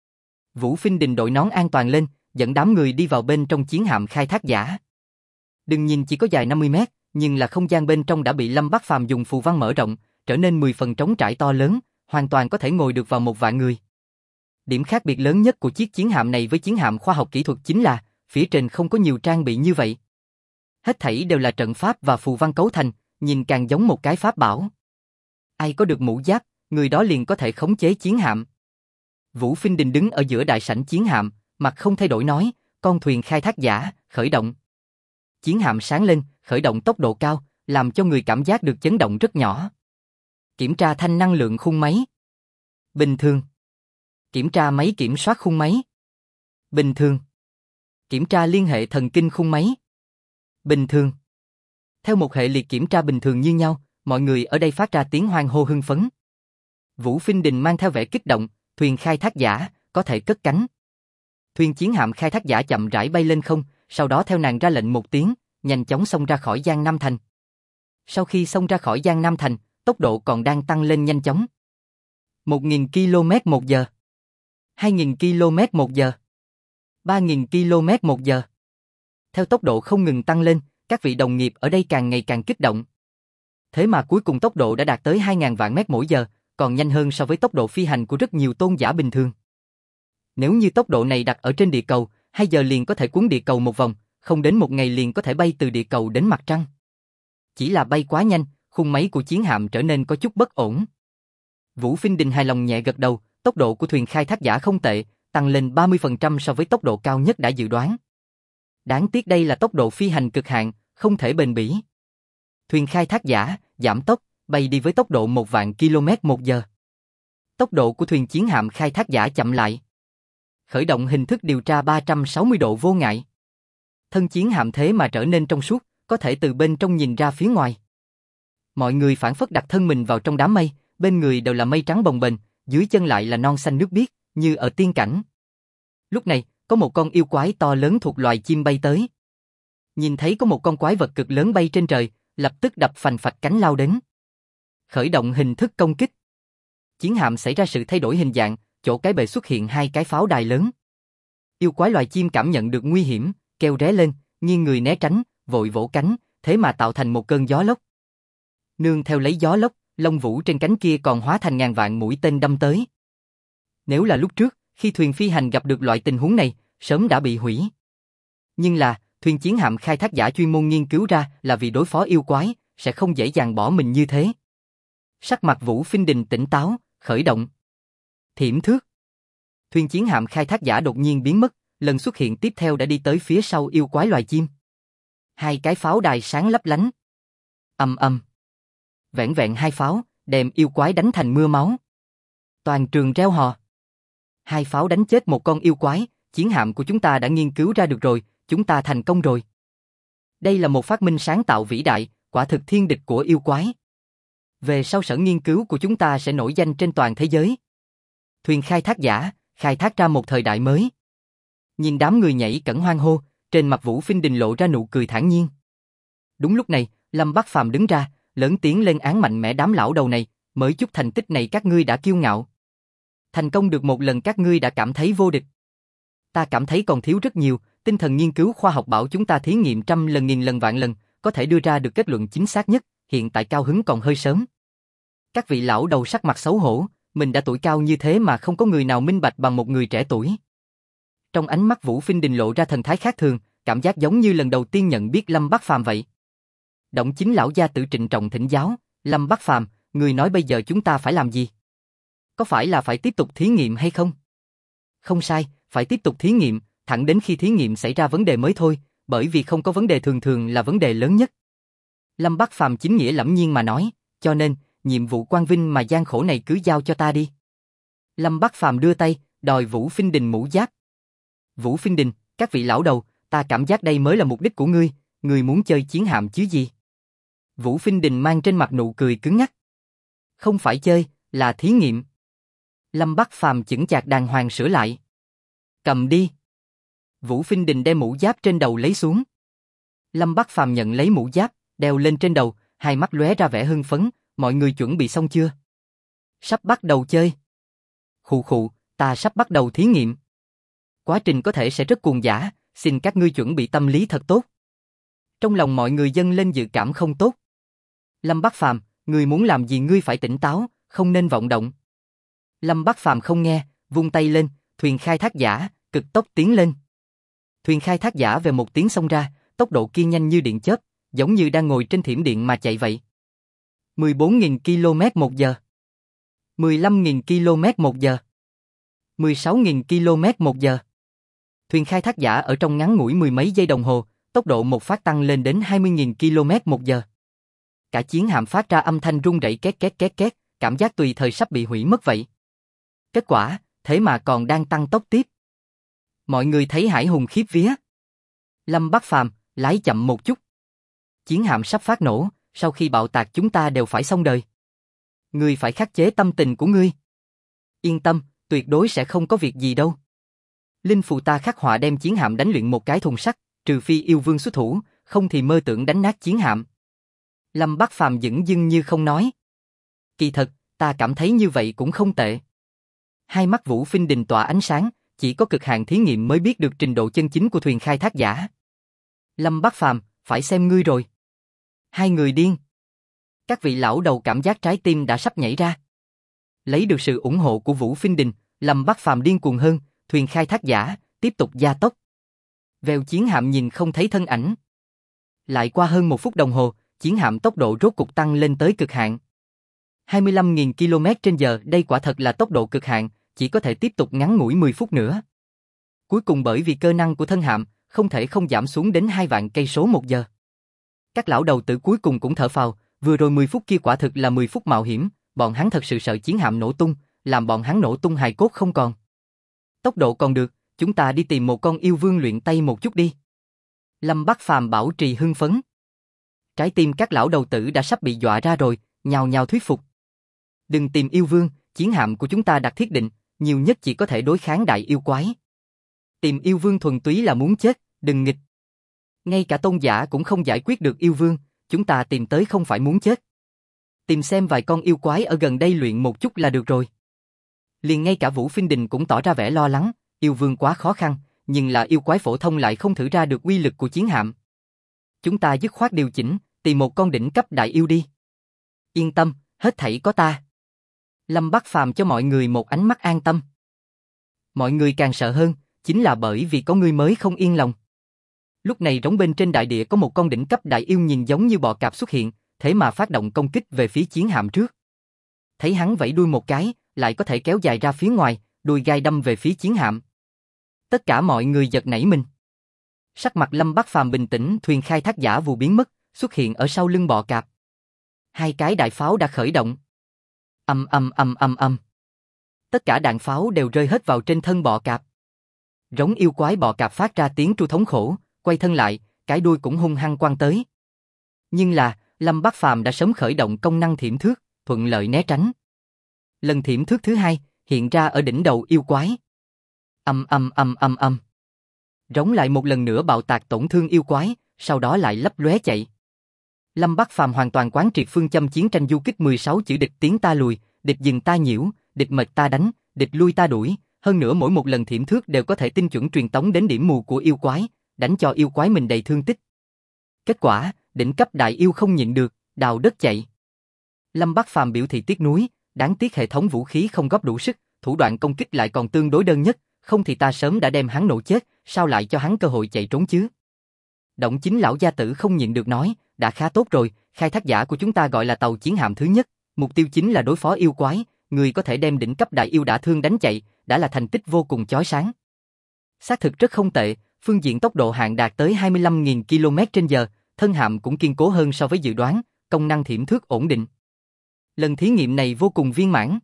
Vũ Phinh Đình đội nón an toàn lên, dẫn đám người đi vào bên trong chiến hạm Khai Thác Giả. Đừng nhìn chỉ có dài 50 mét, nhưng là không gian bên trong đã bị Lâm Bắc Phàm dùng phù văn mở rộng, trở nên 10 phần trống trải to lớn, hoàn toàn có thể ngồi được vào 1 vạn người. Điểm khác biệt lớn nhất của chiếc chiến hạm này với chiến hạm khoa học kỹ thuật chính là, phía trên không có nhiều trang bị như vậy. Hết thảy đều là trận pháp và phù văn cấu thành, nhìn càng giống một cái pháp bảo. Ai có được mũ giáp, người đó liền có thể khống chế chiến hạm. Vũ Phinh Đình đứng ở giữa đại sảnh chiến hạm, mặt không thay đổi nói, con thuyền Khai Thác Giả, khởi động. Chiến hạm sáng lên, khởi động tốc độ cao, làm cho người cảm giác được chấn động rất nhỏ. Kiểm tra thanh năng lượng khung máy. Bình thường. Kiểm tra máy kiểm soát khung máy. Bình thường. Kiểm tra liên hệ thần kinh khung máy. Bình thường. Theo một hệ liệt kiểm tra bình thường như nhau, mọi người ở đây phát ra tiếng hoan hô hưng phấn. Vũ Phinh Đình mang theo vẻ kích động, thuyền khai thác giả, có thể cất cánh. Thuyền chiến hạm khai thác giả chậm rãi bay lên không, sau đó theo nàng ra lệnh một tiếng, nhanh chóng xông ra khỏi Giang Nam Thành. Sau khi xông ra khỏi Giang Nam Thành, tốc độ còn đang tăng lên nhanh chóng. 1.000 km/h, 2.000 km/h, 3.000 km/h. Theo tốc độ không ngừng tăng lên, các vị đồng nghiệp ở đây càng ngày càng kích động. Thế mà cuối cùng tốc độ đã đạt tới 2.000 vạn mét mỗi giờ, còn nhanh hơn so với tốc độ phi hành của rất nhiều tôn giả bình thường. Nếu như tốc độ này đặt ở trên địa cầu, 2 giờ liền có thể cuốn địa cầu một vòng, không đến 1 ngày liền có thể bay từ địa cầu đến mặt trăng. Chỉ là bay quá nhanh, khung máy của chiến hạm trở nên có chút bất ổn. Vũ Phinh Đình hài lòng nhẹ gật đầu, tốc độ của thuyền khai thác giả không tệ, tăng lên 30% so với tốc độ cao nhất đã dự đoán. Đáng tiếc đây là tốc độ phi hành cực hạn, không thể bền bỉ. Thuyền khai thác giả, giảm tốc, bay đi với tốc độ 1.000 km/h. Tốc độ của thuyền chiến hạm khai thác giả chậm lại. Khởi động hình thức điều tra 360 độ vô ngại. Thân chiến hạm thế mà trở nên trong suốt, có thể từ bên trong nhìn ra phía ngoài. Mọi người phảng phất đặt thân mình vào trong đám mây, bên người đều là mây trắng bồng bềnh, dưới chân lại là non xanh nước biếc, như ở tiên cảnh. Lúc này, có một con yêu quái to lớn thuộc loài chim bay tới. Nhìn thấy có một con quái vật cực lớn bay trên trời, lập tức đập phành phạch cánh lao đến. Khởi động hình thức công kích. Chiến hạm xảy ra sự thay đổi hình dạng, chỗ cái bệ xuất hiện 2 cái pháo đài lớn. Yêu quái loài chim cảm nhận được nguy hiểm, kêu ré lên, nghiêng người né tránh, vội vỗ cánh, thế mà tạo thành một cơn gió lốc. Nương theo lấy gió lốc, lông vũ trên cánh kia còn hóa thành ngàn vạn mũi tên đâm tới. Nếu là lúc trước, khi thuyền phi hành gặp được loại tình huống này, sớm đã bị hủy. Nhưng là, thuyền chiến hạm khai thác giả chuyên môn nghiên cứu ra là vì đối phó yêu quái, sẽ không dễ dàng bỏ mình như thế. Sắc mặt Vũ Phinh Đình tỉnh táo, khởi động. Thiểm thước. Thuyền chiến hạm khai thác giả đột nhiên biến mất, lần xuất hiện tiếp theo đã đi tới phía sau yêu quái loài chim. 2 cái pháo đài sáng lấp lánh. Ầm ầm. Vẹn vẹn 2 pháo, đem yêu quái đánh thành mưa máu. Toàn trường reo hò. 2 pháo đánh chết một con yêu quái, chiến hạm của chúng ta đã nghiên cứu ra được rồi, chúng ta thành công rồi. Đây là một phát minh sáng tạo vĩ đại, quả thực thiên địch của yêu quái. Về sau sở nghiên cứu của chúng ta sẽ nổi danh trên toàn thế giới. Thuyền khai thác giả, khai thác ra một thời đại mới. Nhìn đám người nhảy cẫng hoan hô, trên mặt Vũ Phinh Đình lộ ra nụ cười thản nhiên. Đúng lúc này, Lâm Bắc Phàm đứng ra, lớn tiếng lên án mạnh mẽ đám lão đầu này, mới chút thành tích này các ngươi đã kiêu ngạo. Thành công được một lần các ngươi đã cảm thấy vô địch. Ta cảm thấy còn thiếu rất nhiều, tinh thần nghiên cứu khoa học bảo chúng ta thí nghiệm 100 lần 1000 lần vạn lần, có thể đưa ra được kết luận chính xác nhất, hiện tại cao hứng còn hơi sớm. Các vị lão đầu sắc mặt xấu hổ, mình đã tuổi cao như thế mà không có người nào minh bạch bằng một người trẻ tuổi. Trong ánh mắt Vũ Phinh Đình lộ ra thần thái khác thường, cảm giác giống như lần đầu tiên nhận biết Lâm Bắc Phàm vậy. Động chính lão gia tử trịnh trọng thỉnh giáo, Lâm Bắc Phàm, người nói bây giờ chúng ta phải làm gì? Có phải là phải tiếp tục thí nghiệm hay không? Không sai, phải tiếp tục thí nghiệm, thẳng đến khi thí nghiệm xảy ra vấn đề mới thôi, bởi vì không có vấn đề thường thường là vấn đề lớn nhất. Lâm Bắc Phàm chính nghĩa lẫm nhiên mà nói, cho nên, nhiệm vụ quang vinh mà gian khổ này cứ giao cho ta đi. Lâm Bắc Phàm đưa tay, đòi Vũ Phinh Đình mũ giáp. Vũ Phinh Đình, các vị lão đầu, ta cảm giác đây mới là mục đích của ngươi muốn chơi chiến hạm chứ gì? Vũ Phinh Đình mang trên mặt nụ cười cứng ngắc. Không phải chơi, là thí nghiệm. Lâm Bắc Phàm chững chạc đàng hoàng sửa lại. Cầm đi. Vũ Phinh Đình đem mũ giáp trên đầu lấy xuống. Lâm Bắc Phàm nhận lấy mũ giáp, đeo lên trên đầu, hai mắt lóe ra vẻ hưng phấn, mọi người chuẩn bị xong chưa? Sắp bắt đầu chơi. Khụ khụ, ta sắp bắt đầu thí nghiệm. Quá trình có thể sẽ rất cuồng dã, xin các ngươi chuẩn bị tâm lý thật tốt. Trong lòng mọi người dâng lên dự cảm không tốt. Lâm Bắc Phàm, ngươi muốn làm gì ngươi phải tỉnh táo, không nên vọng động. Lâm Bắc Phàm không nghe, vung tay lên, thuyền khai thác giả, cực tốc tiến lên. Thuyền khai thác giả về một tiếng xông ra, tốc độ kia nhanh như điện chớp, giống như đang ngồi trên thiểm điện mà chạy vậy. 14.000 km/h, 15.000 km/h, 16.000 km/h. Thuyền khai thác giả ở trong ngắn ngủi mười mấy giây đồng hồ, tốc độ một phát tăng lên đến 20.000 km/h. Cả chiến hạm phát ra âm thanh rung rẩy két két két két, cảm giác tùy thời sắp bị hủy mất vậy. Kết quả, thế mà còn đang tăng tốc tiếp. Mọi người thấy hãi hùng khiếp vía. Lâm Bắc Phàm, lái chậm một chút. Chiến hạm sắp phát nổ, sau khi bạo tạc chúng ta đều phải xong đời. Ngươi phải khắc chế tâm tình của ngươi. Yên tâm, tuyệt đối sẽ không có việc gì đâu. Linh phù ta khắc họa đem chiến hạm đánh luyện một cái thùng sắt, trừ phi yêu vương xuất thủ, không thì mơ tưởng đánh nát chiến hạm. Lâm Bắc Phàm dửng dưng như không nói. Kỳ thật, ta cảm thấy như vậy cũng không tệ. Hai mắt Vũ Phinh Đình tỏa ánh sáng, chỉ có cực hạn thí nghiệm mới biết được trình độ chân chính của thuyền khai thác giả. Lâm Bắc Phàm, phải xem ngươi rồi. Hai người điên. Các vị lão đầu cảm giác trái tim đã sắp nhảy ra. Lấy được sự ủng hộ của Vũ Phinh Đình, Lâm Bắc Phàm điên cuồng hơn, thuyền khai thác giả tiếp tục gia tốc. Vèo chiến hạm nhìn không thấy thân ảnh. Lại qua hơn 1 phút đồng hồ, chiến hạm tốc độ rốt cục tăng lên tới cực hạn. 25.000 km/h, đây quả thật là tốc độ cực hạn, chỉ có thể tiếp tục ngắn ngủi 10 phút nữa. Cuối cùng bởi vì cơ năng của thân hạm, không thể không giảm xuống đến 2 vạn cây số một giờ. Các lão đầu tử cuối cùng cũng thở phào, vừa rồi 10 phút kia quả thực là 10 phút mạo hiểm, bọn hắn thật sự sợ chiến hạm nổ tung, làm bọn hắn nổ tung hài cốt không còn. Tốc độ còn được, chúng ta đi tìm một con yêu vương luyện tay một chút đi. Lâm Bắc Phàm bảo trì hưng phấn. Trái tim các lão đầu tử đã sắp bị dọa ra rồi, nhào nhào thuyết phục. Đừng tìm yêu vương, chiến hạm của chúng ta đặt thiết định, nhiều nhất chỉ có thể đối kháng đại yêu quái. Tìm yêu vương thuần túy là muốn chết, đừng nghịch. Ngay cả tôn giả cũng không giải quyết được yêu vương, chúng ta tìm tới không phải muốn chết. Tìm xem vài con yêu quái ở gần đây luyện một chút là được rồi. Liền ngay cả Vũ Phinh Đình cũng tỏ ra vẻ lo lắng, yêu vương quá khó khăn, nhưng là yêu quái phổ thông lại không thử ra được uy lực của chiến hạm. Chúng ta dứt khoát điều chỉnh, tìm một con đỉnh cấp đại yêu đi. Yên tâm, hết thảy có ta. Lâm Bắc Phàm cho mọi người một ánh mắt an tâm. Mọi người càng sợ hơn, chính là bởi vì có người mới không yên lòng. Lúc này trống bên trên đại địa có một con đỉnh cấp đại yêu nhìn giống như bò cạp xuất hiện, thế mà phát động công kích về phía chiến hạm trước. Thấy hắn vẫy đuôi một cái, lại có thể kéo dài ra phía ngoài, đuôi gai đâm về phía chiến hạm. Tất cả mọi người giật nảy mình. Sắc mặt Lâm Bắc Phàm bình tĩnh, thuyền khai thác giả vù biến mất, xuất hiện ở sau lưng bò cạp. Hai cái đại pháo đã khởi động. Ầm ầm ầm ầm ầm. Tất cả đạn pháo đều rơi hết vào trên thân bò cạp. Rống yêu quái bò cạp phát ra tiếng tru thống khổ, quay thân lại, cái đuôi cũng hung hăng quăng tới. Nhưng là, Lâm Bắc Phàm đã sớm khởi động công năng thiểm thước, thuận lợi né tránh. Lần thiểm thước thứ hai hiện ra ở đỉnh đầu yêu quái. Ầm ầm ầm ầm ầm. Rống lại một lần nữa bạo tạc tổn thương yêu quái, sau đó lại lấp lóe chạy. Lâm Bắc Phàm hoàn toàn quán triệt phương châm chiến tranh du kích 16 chữ: địch tiến ta lùi, địch dừng ta nhiễu, địch mệt ta đánh, địch lui ta đuổi. Hơn nữa mỗi một lần thiểm thước đều có thể tinh chuẩn truyền tống đến điểm mù của yêu quái, đánh cho yêu quái mình đầy thương tích. Kết quả, đỉnh cấp đại yêu không nhịn được, đào đất chạy. Lâm Bắc Phàm biểu thị tiếc nuối, đáng tiếc hệ thống vũ khí không góp đủ sức, thủ đoạn công kích lại còn tương đối đơn nhất, không thì ta sớm đã đem hắn nổ chết, sao lại cho hắn cơ hội chạy trốn chứ? Động Chính lão gia tử không nhịn được nói, đã khá tốt rồi, khai thác giả của chúng ta gọi là tàu chiến hạm thứ nhất, mục tiêu chính là đối phó yêu quái, người có thể đem đỉnh cấp đại yêu đả thương đánh chạy, đã là thành tích vô cùng chói sáng. Xác thực rất không tệ, phương diện tốc độ hạn đạt tới 25.000 km/h, thân hạm cũng kiên cố hơn so với dự đoán, công năng thiểm thước ổn định. Lần thí nghiệm này vô cùng viên mãn.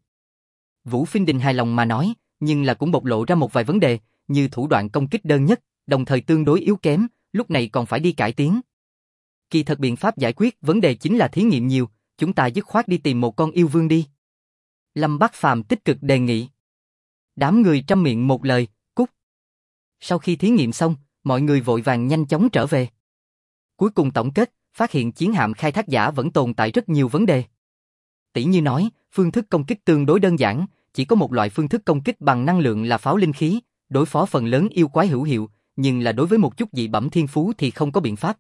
Vũ Phinh Đình hài lòng mà nói, nhưng là cũng bộc lộ ra một vài vấn đề, như thủ đoạn công kích đơn nhất, đồng thời tương đối yếu kém, lúc này còn phải đi cải tiến. Kỳ thật biện pháp giải quyết vấn đề chính là thí nghiệm nhiều, chúng ta dứt khoát đi tìm một con yêu vương đi. Lâm Bắc Phàm tích cực đề nghị. Đám người trăm miệng một lời, cút. Sau khi thí nghiệm xong, mọi người vội vàng nhanh chóng trở về. Cuối cùng tổng kết, phát hiện chiến hạm khai thác giả vẫn tồn tại rất nhiều vấn đề. Tỷ như nói, phương thức công kích tương đối đơn giản, chỉ có một loại phương thức công kích bằng năng lượng là pháo linh khí, đối phó phần lớn yêu quái hữu hiệu, nhưng là đối với một chút dị bẩm thiên phú thì không có biện pháp.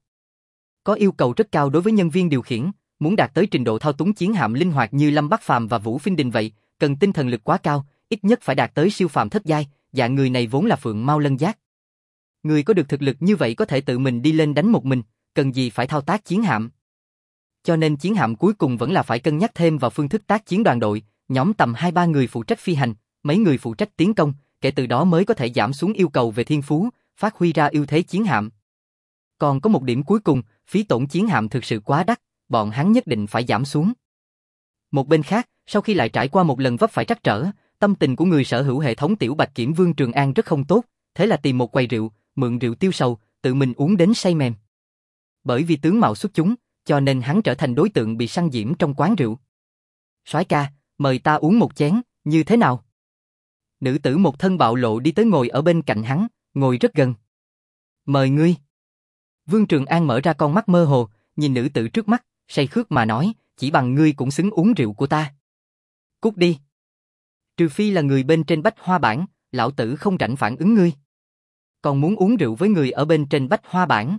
Có yêu cầu rất cao đối với nhân viên điều khiển, muốn đạt tới trình độ thao túng chiến hạm linh hoạt như Lâm Bắc Phàm và Vũ Phinh Đình vậy, cần tinh thần lực quá cao, ít nhất phải đạt tới siêu phàm thất giai, dạng người này vốn là phượng mao lân giác. Người có được thực lực như vậy có thể tự mình đi lên đánh một mình, cần gì phải thao tác chiến hạm. Cho nên chiến hạm cuối cùng vẫn là phải cân nhắc thêm vào phương thức tác chiến đoàn đội, nhóm tầm 2-3 người phụ trách phi hành, mấy người phụ trách tiến công, kể từ đó mới có thể giảm xuống yêu cầu về thiên phú, phát huy ra ưu thế chiến hạm. Còn có một điểm cuối cùng, phí tổn chiến hạm thực sự quá đắt, bọn hắn nhất định phải giảm xuống. Một bên khác, sau khi lại trải qua một lần vấp phải trắc trở, Tâm tình của người sở hữu hệ thống Tiểu Bạch Kiểm Vương Trường An rất không tốt, thế là tìm một quầy rượu, mượn rượu tiêu sầu, tự mình uống đến say mềm. Bởi vì tướng mạo xuất chúng, cho nên hắn trở thành đối tượng bị săn diễm trong quán rượu. Soái ca, mời ta uống một chén, như thế nào? Nữ tử một thân bạo lộ đi tới ngồi ở bên cạnh hắn, ngồi rất gần. Mời ngươi. Vương Trường An mở ra con mắt mơ hồ, nhìn nữ tử trước mắt, say khước mà nói, chỉ bằng ngươi cũng xứng uống rượu của ta. Cút đi. Trừ phi là người bên trên bách hoa bảng, lão tử không rảnh phản ứng ngươi. Còn muốn uống rượu với người ở bên trên bách hoa bảng.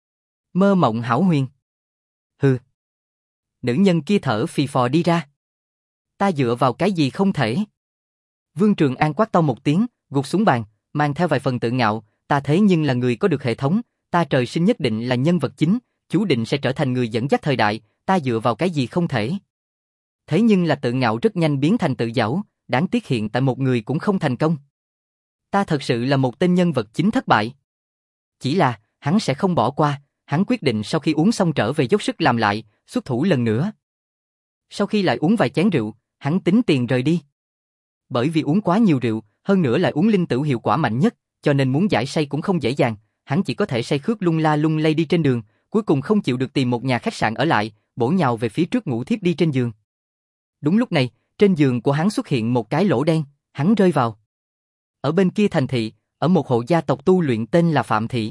Mơ mộng hão huyền. Hừ. Nữ nhân kia thở phì phò đi ra. Ta dựa vào cái gì không thể? Vương Trường An quát to một tiếng, gục xuống bàn, mang theo vài phần tự ngạo, ta thế nhưng là người có được hệ thống, ta trời sinh nhất định là nhân vật chính, chú định sẽ trở thành người dẫn dắt thời đại, ta dựa vào cái gì không thể? Thế nhưng là tự ngạo rất nhanh biến thành tự giảo, đáng tiếc hiện tại một người cũng không thành công. Ta thật sự là một tên nhân vật chính thất bại. Chỉ là, hắn sẽ không bỏ qua, hắn quyết định sau khi uống xong trở về dốc sức làm lại, xuất thủ lần nữa. Sau khi lại uống vài chén rượu, hắn tính tiền rời đi. Bởi vì uống quá nhiều rượu, hơn nữa lại uống linh tửu hiệu quả mạnh nhất, cho nên muốn giải say cũng không dễ dàng, hắn chỉ có thể say khước lung la lung lay đi trên đường, cuối cùng không chịu được tìm một nhà khách sạn ở lại, bổ nhào về phía trước ngủ thiếp đi trên giường. Đúng lúc này, trên giường của hắn xuất hiện một cái lỗ đen, hắn rơi vào. Ở bên kia thành thị, ở một hộ gia tộc tu luyện tên là Phạm Thị.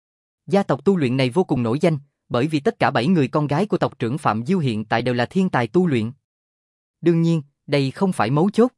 Gia tộc tu luyện này vô cùng nổi danh, bởi vì tất cả 7 người con gái của tộc trưởng Phạm Diêu hiện tại đều là thiên tài tu luyện. Đương nhiên, đây không phải mấu chốt.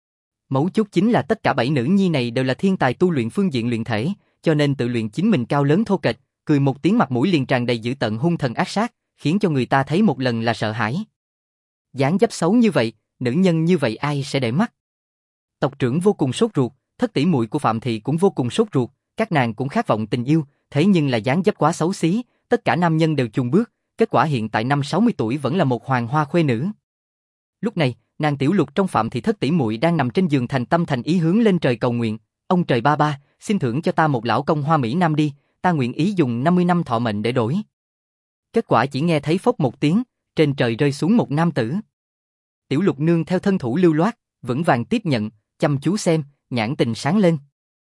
Mấu chốt chính là tất cả 7 nữ nhi này đều là thiên tài tu luyện phương diện luyện thể, cho nên tự luyện chính mình cao lớn thô kệch, cười một tiếng mặt mũi liền tràn đầy dữ tợn hung thần ác sát, khiến cho người ta thấy một lần là sợ hãi. Dáng dấp xấu như vậy, nữ nhân như vậy ai sẽ để mắt? Tộc trưởng vô cùng sốt ruột, thất tỷ muội của Phạm Thị cũng vô cùng sốt ruột, các nàng cũng khát vọng tình yêu, thế nhưng là dáng dấp quá xấu xí, tất cả nam nhân đều chùn bước, kết quả hiện tại năm 60 tuổi vẫn là một hoàng hoa khuê nữ. Lúc này, nàng Tiểu Lục trong Phạm Thị thất tỷ muội đang nằm trên giường thành tâm thành ý hướng lên trời cầu nguyện, ông trời ba ba, xin thưởng cho ta một lão công hoa mỹ nam đi, ta nguyện ý dùng 50 năm thọ mệnh để đổi. Kết quả chỉ nghe thấy phốc một tiếng, trên trời rơi xuống một nam tử. Tiểu Lục nương theo thân thủ lưu loát, vững vàng tiếp nhận, chăm chú xem, nhãn tình sáng lên.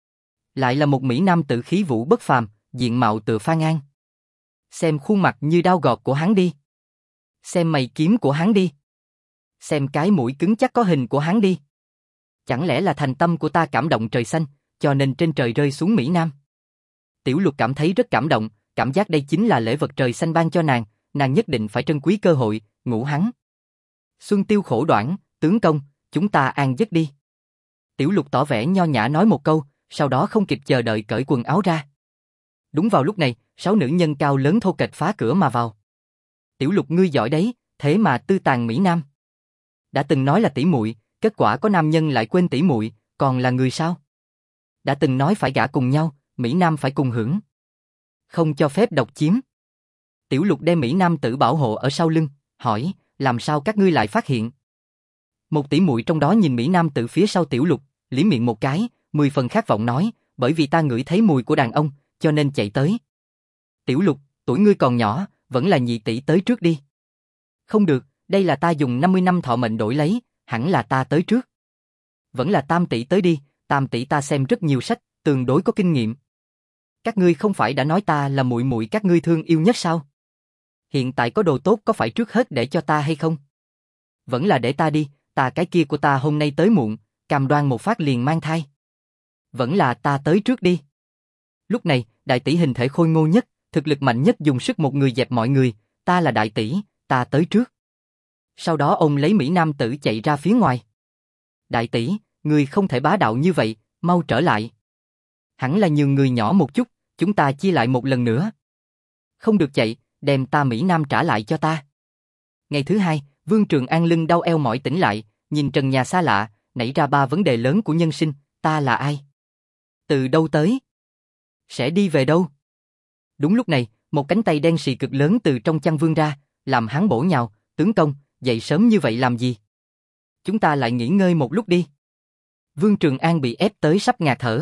Lại là một mỹ nam tử khí vũ bất phàm, diện mạo tựa Phan An. Xem khuôn mặt như đao gọt của hắn đi. Xem mày kiếm của hắn đi. Xem cái mũi cứng chắc có hình của hắn đi. Chẳng lẽ là thành tâm của ta cảm động trời xanh, cho nên trên trời rơi xuống mỹ nam. Tiểu Lục cảm thấy rất cảm động, cảm giác đây chính là lễ vật trời xanh ban cho nàng nhất định phải trân quý cơ hội, ngủ hắn. Xuân tiêu khổ đoạn, tướng công, chúng ta an giấc đi. Tiểu Lục tỏ vẻ nho nhã nói một câu, sau đó không kịp chờ đợi cởi quần áo ra. Đúng vào lúc này, 6 nữ nhân cao lớn thô kệch phá cửa mà vào. Tiểu Lục ngươi giỏi đấy, thế mà tư tàn mỹ nam. Đã từng nói là tỷ muội, kết quả có nam nhân lại quên tỷ muội, còn là người sao? Đã từng nói phải gả cùng nhau, mỹ nam phải cùng hưởng. Không cho phép độc chiếm. Tiểu Lục đem mỹ nam tử bảo hộ ở sau lưng, hỏi, làm sao các ngươi lại phát hiện? Một tỷ muội trong đó nhìn mỹ nam tử phía sau Tiểu Lục, liếm miệng một cái, 10 phần khát vọng nói, bởi vì ta ngửi thấy mùi của đàn ông, cho nên chạy tới. Tiểu Lục, tuổi ngươi còn nhỏ, vẫn là nhị tỷ tới trước đi. Không được, đây là ta dùng 50 năm thọ mệnh đổi lấy, hẳn là ta tới trước. Vẫn là tam tỷ tới đi, tam tỷ ta xem rất nhiều sách, tương đối có kinh nghiệm. Các ngươi không phải đã nói ta là muội muội các ngươi thương yêu nhất sao? Hiện tại có đồ tốt có phải trước hết để cho ta hay không? Vẫn là để ta đi, ta cái kia của ta hôm nay tới muộn, cam đoan một phát liền mang thai. Vẫn là ta tới trước đi. Lúc này, đại tỷ hình thể khôi ngô nhất, thực lực mạnh nhất dùng sức một người dẹp mọi người, ta là đại tỷ, ta tới trước. Sau đó ông lấy mỹ nam tử chạy ra phía ngoài. Đại tỷ, người không thể bá đạo như vậy, mau trở lại. Hẳn là nhường người nhỏ một chút, chúng ta chia lại một lần nữa. Không được chạy, đem ta mỹ nam trả lại cho ta. Ngày thứ hai, Vương Trường An lưng đau eo mỏi tỉnh lại, nhìn trần nhà xa lạ, nảy ra 3 vấn đề lớn của nhân sinh, ta là ai? Từ đâu tới? Sẽ đi về đâu? Đúng lúc này, một cánh tay đen xì cực lớn từ trong chăn vươn ra, làm hắn bổ nhào, tướng công, dậy sớm như vậy làm gì? Chúng ta lại nghỉ ngơi một lúc đi. Vương Trường An bị ép tới sắp ngạt thở.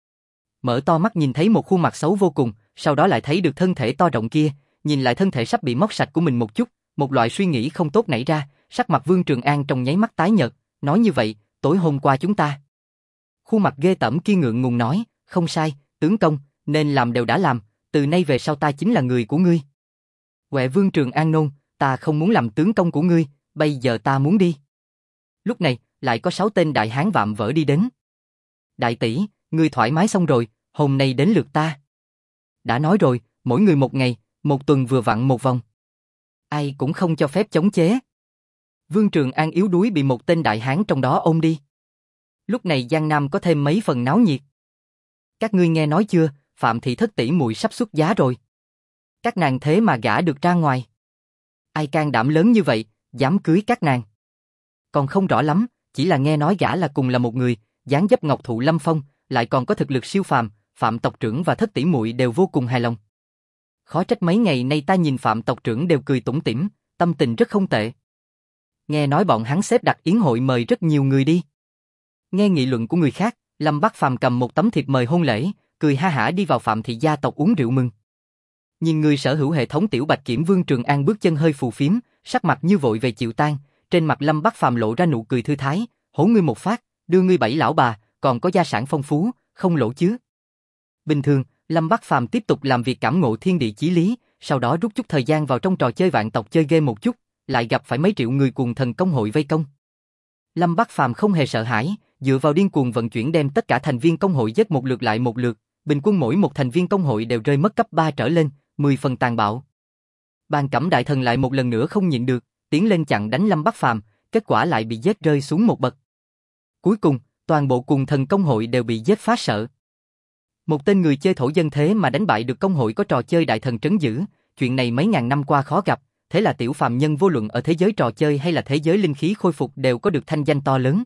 Mở to mắt nhìn thấy một khuôn mặt xấu vô cùng, sau đó lại thấy được thân thể to rộng kia, nhìn lại thân thể sắp bị móc sạch của mình một chút, một loại suy nghĩ không tốt nảy ra, sắc mặt Vương Trường An trong nháy mắt tái nhợt, nói như vậy, tối hôm qua chúng ta. Khuôn mặt ghê tởm kia ngượng ngùng nói, không sai, tướng công, nên làm đều đã làm, từ nay về sau ta chính là người của ngươi. Huệ Vương Trường An nôn, ta không muốn làm tướng công của ngươi, bây giờ ta muốn đi. Lúc này, lại có 6 tên đại hán vạm vỡ đi đến. Đại tỷ, ngươi thoải mái xong rồi, hôm nay đến lượt ta. Đã nói rồi, mỗi người một ngày, một tuần vừa vặn một vòng. Ai cũng không cho phép chống chế. Vương Trường An yếu đuối bị một tên đại hán trong đó ôm đi. Lúc này Giang Nam có thêm mấy phần náo nhiệt. Các ngươi nghe nói chưa, Phạm thị thất tỷ muội sắp xuất giá rồi. Các nàng thế mà gả được ra ngoài. Ai can đảm lớn như vậy, dám cưới các nàng. Còn không rõ lắm, chỉ là nghe nói gả là cùng là một người, dáng dấp ngọc thụ lâm phong, lại còn có thực lực siêu phàm, Phạm tộc trưởng và thất tỷ muội đều vô cùng hài lòng. Khó trách mấy ngày nay ta nhìn Phạm tộc trưởng đều cười tủm tỉm, tâm tình rất không tệ. Nghe nói bọn hắn xếp đặt yến hội mời rất nhiều người đi. Nghe nghị luận của người khác, Lâm Bắc Phàm cầm một tấm thiệp mời hôn lễ, cười ha hả đi vào Phạm thị gia tộc uống rượu mừng. Nhìn người sở hữu hệ thống Tiểu Bạch Kiểm Vương Trường An bước chân hơi phù phiếm, sắc mặt như vội về chịu tan, trên mặt Lâm Bắc Phàm lộ ra nụ cười thư thái, hổ ngươi một phát, đưa ngươi 7 lão bà, còn có gia sản phong phú, không lỗ chứ. Bình thường, Lâm Bắc Phàm tiếp tục làm việc cảm ngộ thiên địa chí lý, sau đó rút chút thời gian vào trong trò chơi vạn tộc chơi game một chút, lại gặp phải mấy triệu người cuồng thần công hội vây công. Lâm Bắc Phàm không hề sợ hãi, dựa vào điên cuồng vận chuyển đem tất cả thành viên công hội giết một lượt lại một lượt, bình quân mỗi một thành viên công hội đều rơi mất cấp 3 trở lên, 10 phần tàn bạo. Bàn Cẩm đại thần lại một lần nữa không nhịn được, tiến lên chặn đánh Lâm Bắc Phàm, kết quả lại bị giết rơi xuống một bậc. Cuối cùng, toàn bộ cuồng thần công hội đều bị giết phá sợ. Một tên người chơi thổ dân thế mà đánh bại được công hội có trò chơi đại thần trấn giữ, chuyện này mấy ngàn năm qua khó gặp, thế là tiểu phàm nhân vô luận ở thế giới trò chơi hay là thế giới linh khí khôi phục đều có được thanh danh to lớn.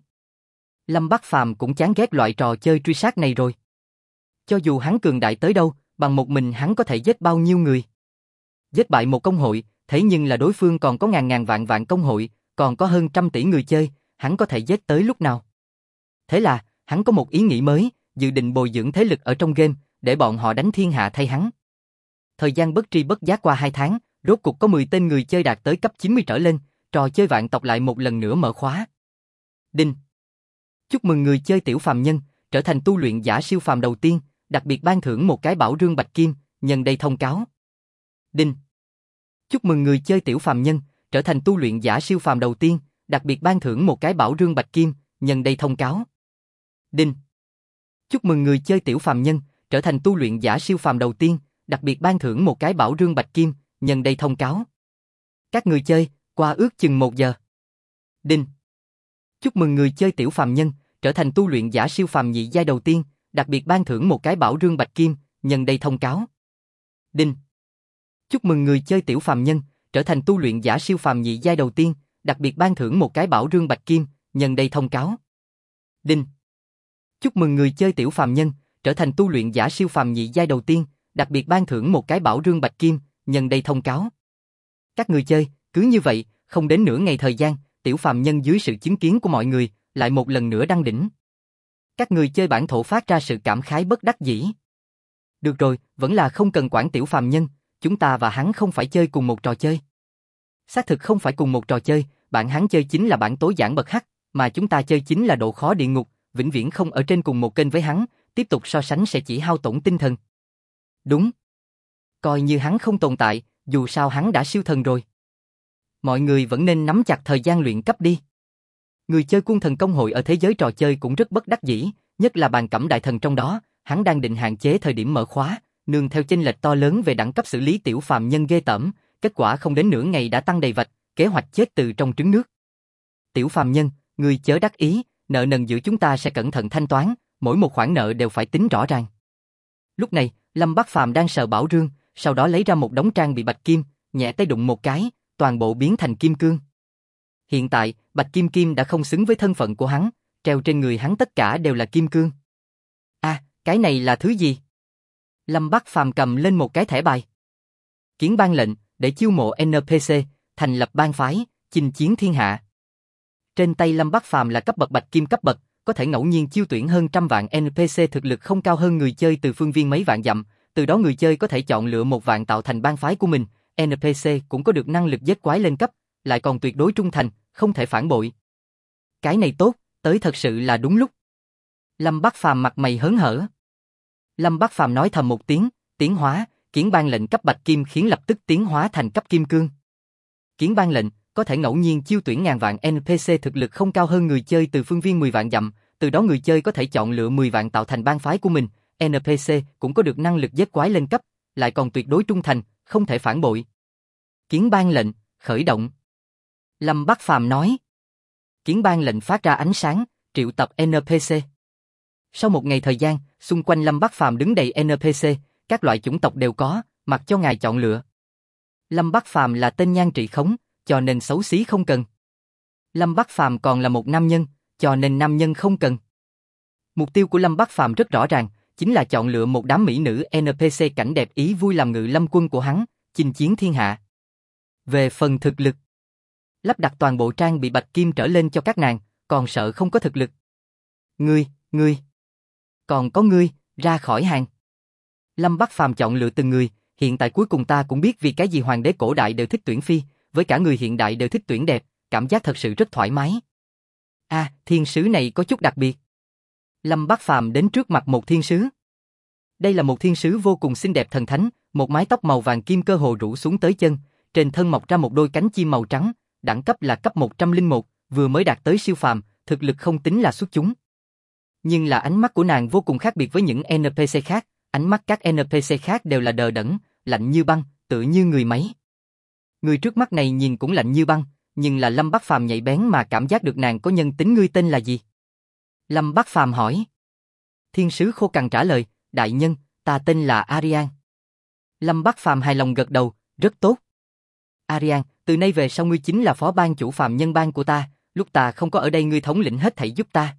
Lâm Bắc Phàm cũng chán ghét loại trò chơi truy sát này rồi. Cho dù hắn cường đại tới đâu, bằng một mình hắn có thể giết bao nhiêu người. Giết bại một công hội, thế nhưng là đối phương còn có ngàn vạn vạn công hội, còn có hơn 100 tỷ người chơi, hắn có thể giết tới lúc nào. Thế là, hắn có một ý nghĩ mới, dự định bồi dưỡng thế lực ở trong game, để bọn họ đánh thiên hạ thay hắn. Thời gian bất tri bất giác qua 2 tháng, rốt cục có 10 tên người chơi đạt tới cấp 90 trở lên, trò chơi vạn tộc lại một lần nữa mở khóa. Đinh. Chúc mừng người chơi tiểu phàm nhân, trở thành tu luyện giả siêu phàm đầu tiên, đặc biệt ban thưởng một cái bảo rương bạch kim, nhân đây thông cáo. Đinh. Chúc mừng người chơi tiểu phàm nhân, trở thành tu luyện giả siêu phàm đầu tiên, đặc biệt ban thưởng một cái bảo rương bạch kim, nhân đây thông cáo. Đinh. Chúc mừng người chơi tiểu phàm nhân, trở thành tu luyện giả siêu phàm đầu tiên, đặc biệt ban thưởng một cái bảo rương bạch kim, nhân đây thông cáo. Các người chơi, qua ước chừng 1 giờ. Đinh. Chúc mừng người chơi tiểu phàm nhân, trở thành tu luyện giả siêu phàm nhị giai đầu tiên, đặc biệt ban thưởng một cái bảo rương bạch kim, nhân đây thông cáo. Đinh. Chúc mừng người chơi tiểu phàm nhân, trở thành tu luyện giả siêu phàm nhị giai đầu tiên, đặc biệt ban thưởng một cái bảo rương bạch kim, nhân đây thông cáo. Đinh. Chúc mừng người chơi tiểu phàm nhân, trở thành tu luyện giả siêu phàm nhị giai đầu tiên, đặc biệt ban thưởng một cái bảo rương bạch kim, nhân đây thông cáo. Các người chơi, cứ như vậy, không đến nửa ngày thời gian, tiểu phàm nhân dưới sự chứng kiến của mọi người, lại một lần nữa đăng đỉnh. Các người chơi bản thổ phát ra sự cảm khái bất đắc dĩ. Được rồi, vẫn là không cần quản tiểu phàm nhân, chúng ta và hắn không phải chơi cùng một trò chơi. Xác thực không phải cùng một trò chơi, bạn hắn chơi chính là bản tối giản bậc hắc, mà chúng ta chơi chính là độ khó địa ngục, vĩnh viễn không ở trên cùng một kênh với hắn, tiếp tục so sánh sẽ chỉ hao tổn tinh thần. Đúng. Coi như hắn không tồn tại, dù sao hắn đã siêu thần rồi. Mọi người vẫn nên nắm chặt thời gian luyện cấp đi. Người chơi quân thần công hội ở thế giới trò chơi cũng rất bất đắc dĩ, nhất là Bàn Cẩm đại thần trong đó, hắn đang định hạn chế thời điểm mở khóa, nương theo chênh lệch to lớn về đẳng cấp xử lý tiểu phàm nhân ghê tởm, kết quả không đến nửa ngày đã tăng đầy vạch, kế hoạch chết từ trong trứng nước. Tiểu phàm nhân, người chớ đắc ý, nợ nần giữa chúng ta sẽ cẩn thận thanh toán, mỗi một khoản nợ đều phải tính rõ ràng. Lúc này, Lâm Bắc Phàm đang sờ bảo rương, sau đó lấy ra một đống trang bị bạch kim, nhẹ tay đụng một cái, toàn bộ biến thành kim cương. Hiện tại, bạch kim kim đã không xứng với thân phận của hắn, treo trên người hắn tất cả đều là kim cương. À, cái này là thứ gì? Lâm Bắc Phàm cầm lên một cái thẻ bài. Kiến ban lệnh, để chiêu mộ NPC, thành lập bang phái, chinh chiến thiên hạ. Trên tay Lâm Bắc Phàm là cấp bậc bạch kim cấp bậc, có thể ngẫu nhiên chiêu tuyển hơn 100 vạn NPC thực lực không cao hơn người chơi từ phương viên mấy vạn dặm, từ đó người chơi có thể chọn lựa một vạn tạo thành bang phái của mình, NPC cũng có được năng lực giết quái lên cấp, lại còn tuyệt đối trung thành, không thể phản bội. Cái này tốt, tới thật sự là đúng lúc. Lâm Bắc Phàm mặt mày hớn hở. Lâm Bắc Phàm nói thầm một tiếng, tiến hóa, kiến ban lệnh cấp bạch kim khiến lập tức tiến hóa thành cấp kim cương. Kiến ban lệnh có thể ngẫu nhiên chiêu tuyển ngàn vạn NPC thực lực không cao hơn người chơi từ phương viên 10 vạn dặm, từ đó người chơi có thể chọn lựa 10 vạn tạo thành bang phái của mình, NPC cũng có được năng lực giết quái lên cấp, lại còn tuyệt đối trung thành, không thể phản bội. Kiến ban lệnh, khởi động. Lâm Bắc Phàm nói. Kiến ban lệnh phát ra ánh sáng, triệu tập NPC. Sau một ngày thời gian, xung quanh Lâm Bắc Phàm đứng đầy NPC, các loại chủng tộc đều có, mặc cho ngài chọn lựa. Lâm Bắc Phàm là tên nhan trị khống, cho nên xấu xí không cần. Lâm Bắc Phàm còn là một nam nhân, cho nên nam nhân không cần. Mục tiêu của Lâm Bắc Phàm rất rõ ràng, chính là chọn lựa một đám mỹ nữ NPC cảnh đẹp ý vui làm ngự lâm quân của hắn, chinh chiến thiên hạ. Về phần thực lực, lắp đặt toàn bộ trang bị bạch kim trở lên cho các nàng, còn sợ không có thực lực. Ngươi, còn có ngươi, ra khỏi hàng. Lâm Bắc Phàm chọn lựa từng người, hiện tại cuối cùng ta cũng biết vì cái gì hoàng đế cổ đại đều thích tuyển phi, với cả người hiện đại đều thích tuyển đẹp, cảm giác thật sự rất thoải mái. Thiên sứ này có chút đặc biệt. Lâm Bắc Phàm đến trước mặt một thiên sứ. Đây là một thiên sứ vô cùng xinh đẹp thần thánh, một mái tóc màu vàng kim cơ hồ rủ xuống tới chân, trên thân mọc ra một đôi cánh chim màu trắng, đẳng cấp là cấp 101, vừa mới đạt tới siêu phàm, thực lực không tính là xuất chúng. Nhưng là ánh mắt của nàng vô cùng khác biệt với những NPC khác, ánh mắt các NPC khác đều là đờ đẫn, lạnh như băng, tựa như người máy. Người trước mắt này nhìn cũng lạnh như băng, nhưng là Lâm Bắc Phàm nhạy bén mà cảm giác được nàng có nhân tính. Ngươi tên là gì? Lâm Bắc Phàm hỏi. Thiên sứ khô cằn trả lời, đại nhân, ta tên là Arian. Lâm Bắc Phàm hài lòng gật đầu, rất tốt. Arian, từ nay về sau ngươi chính là phó ban chủ phàm nhân bang của ta, lúc ta không có ở đây ngươi thống lĩnh hết thảy giúp ta.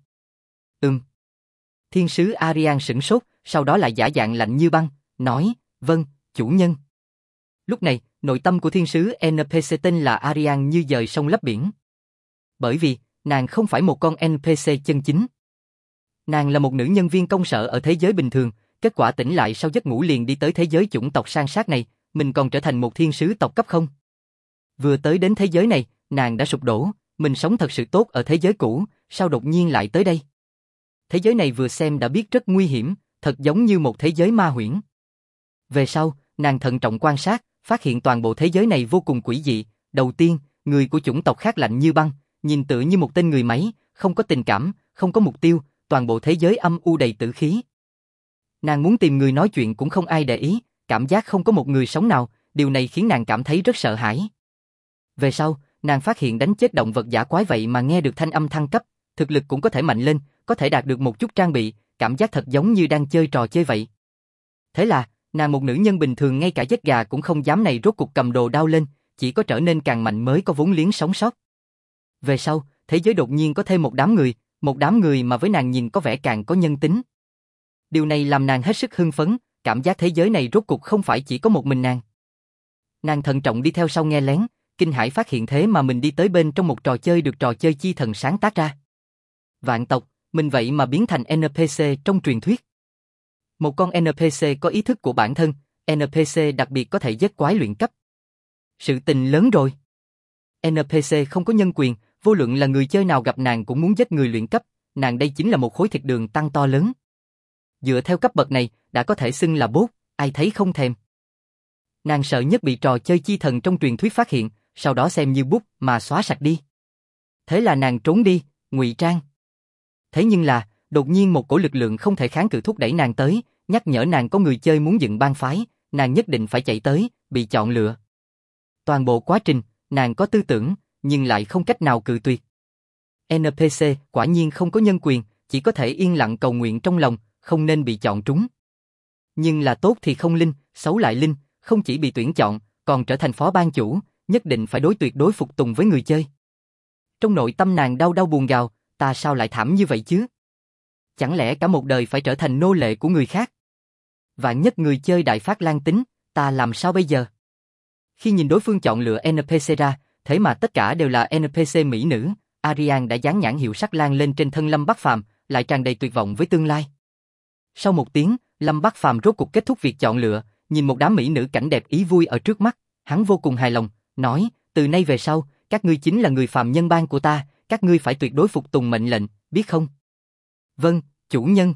Thiên sứ Arian sửng sốt, sau đó lại giả dạng lạnh như băng, nói, vâng, chủ nhân. Lúc này, nội tâm của thiên sứ NPC tên là Arian như dời sông lấp biển. Bởi vì, nàng không phải một con NPC chân chính. Nàng là một nữ nhân viên công sở ở thế giới bình thường, kết quả tỉnh lại sau giấc ngủ liền đi tới thế giới chủng tộc san sát này, mình còn trở thành một thiên sứ tộc cấp 0. Vừa tới đến thế giới này, nàng đã sụp đổ, mình sống thật sự tốt ở thế giới cũ, sao đột nhiên lại tới đây? Thế giới này vừa xem đã biết rất nguy hiểm, thật giống như một thế giới ma huyễn. Về sau, nàng thận trọng quan sát, phát hiện toàn bộ thế giới này vô cùng quỷ dị. Đầu tiên, người của chủng tộc khác lạnh như băng, nhìn tựa như một tên người máy, không có tình cảm, không có mục tiêu, toàn bộ thế giới âm u đầy tử khí. Nàng muốn tìm người nói chuyện cũng không ai để ý, cảm giác không có một người sống nào, điều này khiến nàng cảm thấy rất sợ hãi. Về sau, nàng phát hiện đánh chết động vật dã quái vậy mà nghe được thanh âm thăng cấp, thực lực cũng có thể mạnh lên, có thể đạt được một chút trang bị, cảm giác thật giống như đang chơi trò chơi vậy. Thế là, nàng một nữ nhân bình thường ngay cả giết gà cũng không dám này rốt cuộc cầm đồ đao lên, chỉ có trở nên càng mạnh mới có vốn liếng sống sót. Về sau, thế giới đột nhiên có thêm một đám người mà với nàng nhìn có vẻ càng có nhân tính. Điều này làm nàng hết sức hưng phấn, cảm giác thế giới này rốt cuộc không phải chỉ có một mình nàng. Nàng thận trọng đi theo sau nghe lén, kinh hãi phát hiện thế mà mình đi tới bên trong một trò chơi được trò chơi chi thần sáng tác ra. Vạn tộc, mình vậy mà biến thành NPC trong truyền thuyết. Một con NPC có ý thức của bản thân, NPC đặc biệt có thể giết quái luyện cấp. Sự tình lớn rồi. NPC không có nhân quyền, vô luận là người chơi nào gặp nàng cũng muốn giết người luyện cấp, nàng đây chính là một khối thịt đường tăng to lớn. Dựa theo cấp bậc này, đã có thể xưng là bốt, ai thấy không thèm. Nàng sợ nhất bị trò chơi chi thần trong truyền thuyết phát hiện, sau đó xem như bút mà xóa sạch đi. Thế là nàng trốn đi, ngụy trang. Thế nhưng là, đột nhiên một cổ lực lượng không thể kháng cự thúc đẩy nàng tới, nhắc nhở nàng có người chơi muốn dựng bang phái, nàng nhất định phải chạy tới, bị chọn lựa. Toàn bộ quá trình, nàng có tư tưởng, nhưng lại không cách nào cự tuyệt. NPC quả nhiên không có nhân quyền, chỉ có thể yên lặng cầu nguyện trong lòng, không nên bị chọn trúng. Nhưng là tốt thì không linh, xấu lại linh, không chỉ bị tuyển chọn, còn trở thành phó ban chủ, nhất định phải tuyệt đối phục tùng với người chơi. Trong nội tâm nàng đau đau buồn gào, ta sao lại thảm như vậy chứ? Chẳng lẽ cả một đời phải trở thành nô lệ của người khác? Vạn nhất người chơi đại phát lan tính, ta làm sao bây giờ? Khi nhìn đối phương chọn lựa NPC ra, thế mà tất cả đều là NPC mỹ nữ, Arian đã dán nhãn hiệu sắc lan lên trên thân Lâm Bắc Phàm, lại tràn đầy tuyệt vọng với tương lai. Sau một tiếng, Lâm Bắc Phàm rốt cuộc kết thúc việc chọn lựa, nhìn một đám mỹ nữ cảnh đẹp ý vui ở trước mắt, hắn vô cùng hài lòng, nói, từ nay về sau, các ngươi chính là người phàm nhân bang của ta, các ngươi phải tuyệt đối phục tùng mệnh lệnh, biết không? Vâng, chủ nhân.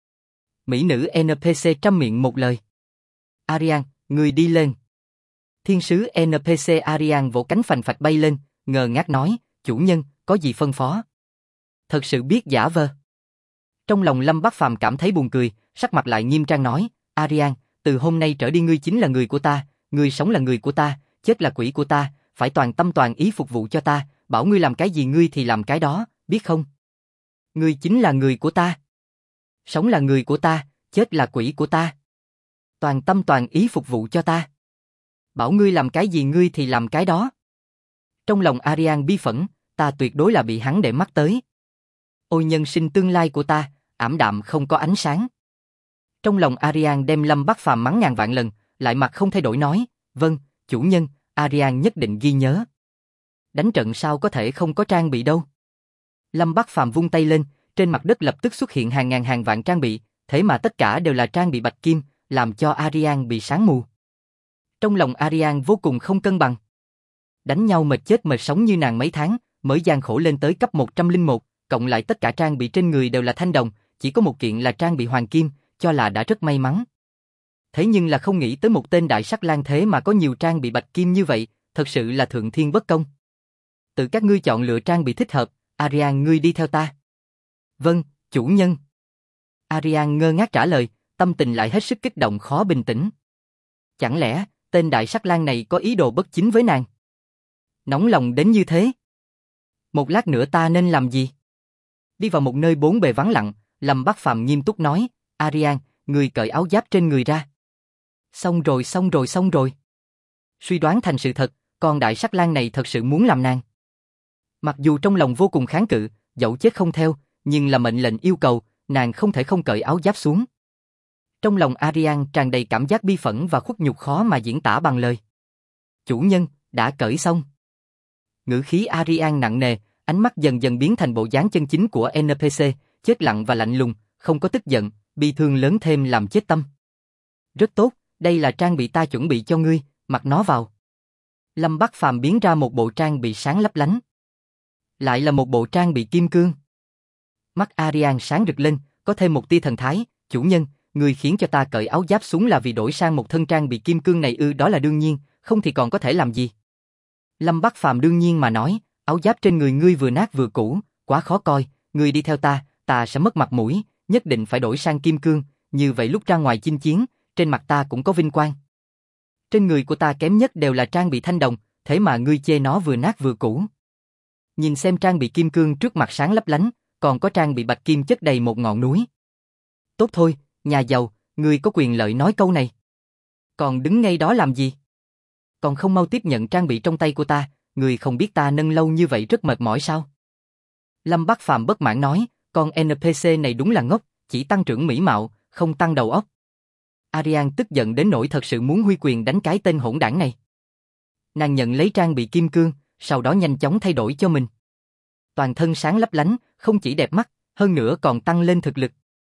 Mỹ nữ NPC trăm miệng một lời. Arian, người đi lên. Thiên sứ NPC Arian vỗ cánh phành phạch bay lên, ngờ ngác nói, chủ nhân, có gì phân phó? Thật sự biết giả vờ. Trong lòng Lâm Bắc Phàm cảm thấy buồn cười, sắc mặt lại nghiêm trang nói, Arian, từ hôm nay trở đi ngươi chính là người của ta, ngươi sống là người của ta, chết là quỷ của ta, phải toàn tâm toàn ý phục vụ cho ta, bảo ngươi làm cái gì ngươi thì làm cái đó, biết không? Ngươi chính là người của ta. Sống là người của ta, chết là quỷ của ta. Toàn tâm toàn ý phục vụ cho ta. Bảo ngươi làm cái gì ngươi thì làm cái đó. Trong lòng Arian bi phẫn, ta tuyệt đối là bị hắn để mắt tới. Ôi nhân sinh tương lai của ta, ảm đạm không có ánh sáng. Trong lòng Arian đem Lâm Bắc Phàm mắng ngàn vạn lần, lại mặt không thay đổi nói, vâng, chủ nhân, Arian nhất định ghi nhớ. Đánh trận sao có thể không có trang bị đâu. Lâm Bắc Phàm vung tay lên, trên mặt đất lập tức xuất hiện hàng ngàn hàng vạn trang bị, thế mà tất cả đều là trang bị bạch kim, làm cho Arian bị sáng mù. Trong lòng Arian vô cùng không cân bằng. Đánh nhau mệt chết mệt sống như nàng mấy tháng, mới gian khổ lên tới cấp 101, cộng lại tất cả trang bị trên người đều là thanh đồng, chỉ có một kiện là trang bị hoàng kim, cho là đã rất may mắn. Thế nhưng là không nghĩ tới một tên đại sắc lang thế mà có nhiều trang bị bạch kim như vậy, thật sự là thượng thiên bất công. Tự các ngươi chọn lựa trang bị thích hợp, Arian ngươi đi theo ta. Vâng, chủ nhân. Arian ngơ ngác trả lời, tâm tình lại hết sức kích động khó bình tĩnh. Chẳng lẽ, tên đại sắc lang này có ý đồ bất chính với nàng? Nóng lòng đến như thế. Một lát nữa ta nên làm gì? Đi vào một nơi bốn bề vắng lặng, Lâm Bắc Phàm nghiêm túc nói, Arian, người cởi áo giáp trên người ra. Xong rồi. Suy đoán thành sự thật, con đại sắc lang này thật sự muốn làm nàng. Mặc dù trong lòng vô cùng kháng cự, dẫu chết không theo, nhưng là mệnh lệnh yêu cầu, nàng không thể không cởi áo giáp xuống. Trong lòng Arian tràn đầy cảm giác bi phẫn và khuất nhục khó mà diễn tả bằng lời. Chủ nhân, đã cởi xong. Ngữ khí Arian nặng nề, ánh mắt dần dần biến thành bộ dáng chân chính của NPC, chết lặng và lạnh lùng, không có tức giận, bi thương lớn thêm làm chết tâm. Rất tốt, đây là trang bị ta chuẩn bị cho ngươi, mặc nó vào. Lâm Bắc Phàm biến ra một bộ trang bị sáng lấp lánh. Lại là một bộ trang bị kim cương. Mắt Arian sáng rực lên, có thêm một tia thần thái, chủ nhân, người khiến cho ta cởi áo giáp xuống là vì đổi sang một thân trang bị kim cương này ư? Đó là đương nhiên, không thì còn có thể làm gì? Lâm Bắc Phàm đương nhiên mà nói, áo giáp trên người ngươi vừa nát vừa cũ, quá khó coi, ngươi đi theo ta sẽ mất mặt mũi, nhất định phải đổi sang kim cương, như vậy lúc ra ngoài chinh chiến, trên mặt ta cũng có vinh quang. Trên người của ta kém nhất đều là trang bị thanh đồng, thế mà ngươi chê nó vừa nát vừa cũ. Nhìn xem trang bị kim cương trước mặt sáng lấp lánh, còn có trang bị bạch kim chất đầy một ngọn núi. Tốt thôi, nhà giàu, ngươi có quyền lợi nói câu này. Còn đứng ngay đó làm gì? Còn không mau tiếp nhận trang bị trong tay của ta, ngươi không biết ta nâng lâu như vậy rất mệt mỏi sao? Lâm Bắc Phàm bất mãn nói, con NPC này đúng là ngốc, chỉ tăng trưởng mỹ mạo, không tăng đầu óc. Arian tức giận đến nỗi thật sự muốn huy quyền đánh cái tên hỗn đảng này. Nàng nhận lấy trang bị kim cương, sau đó nhanh chóng thay đổi cho mình. Toàn thân sáng lấp lánh, không chỉ đẹp mắt, hơn nữa còn tăng lên thực lực.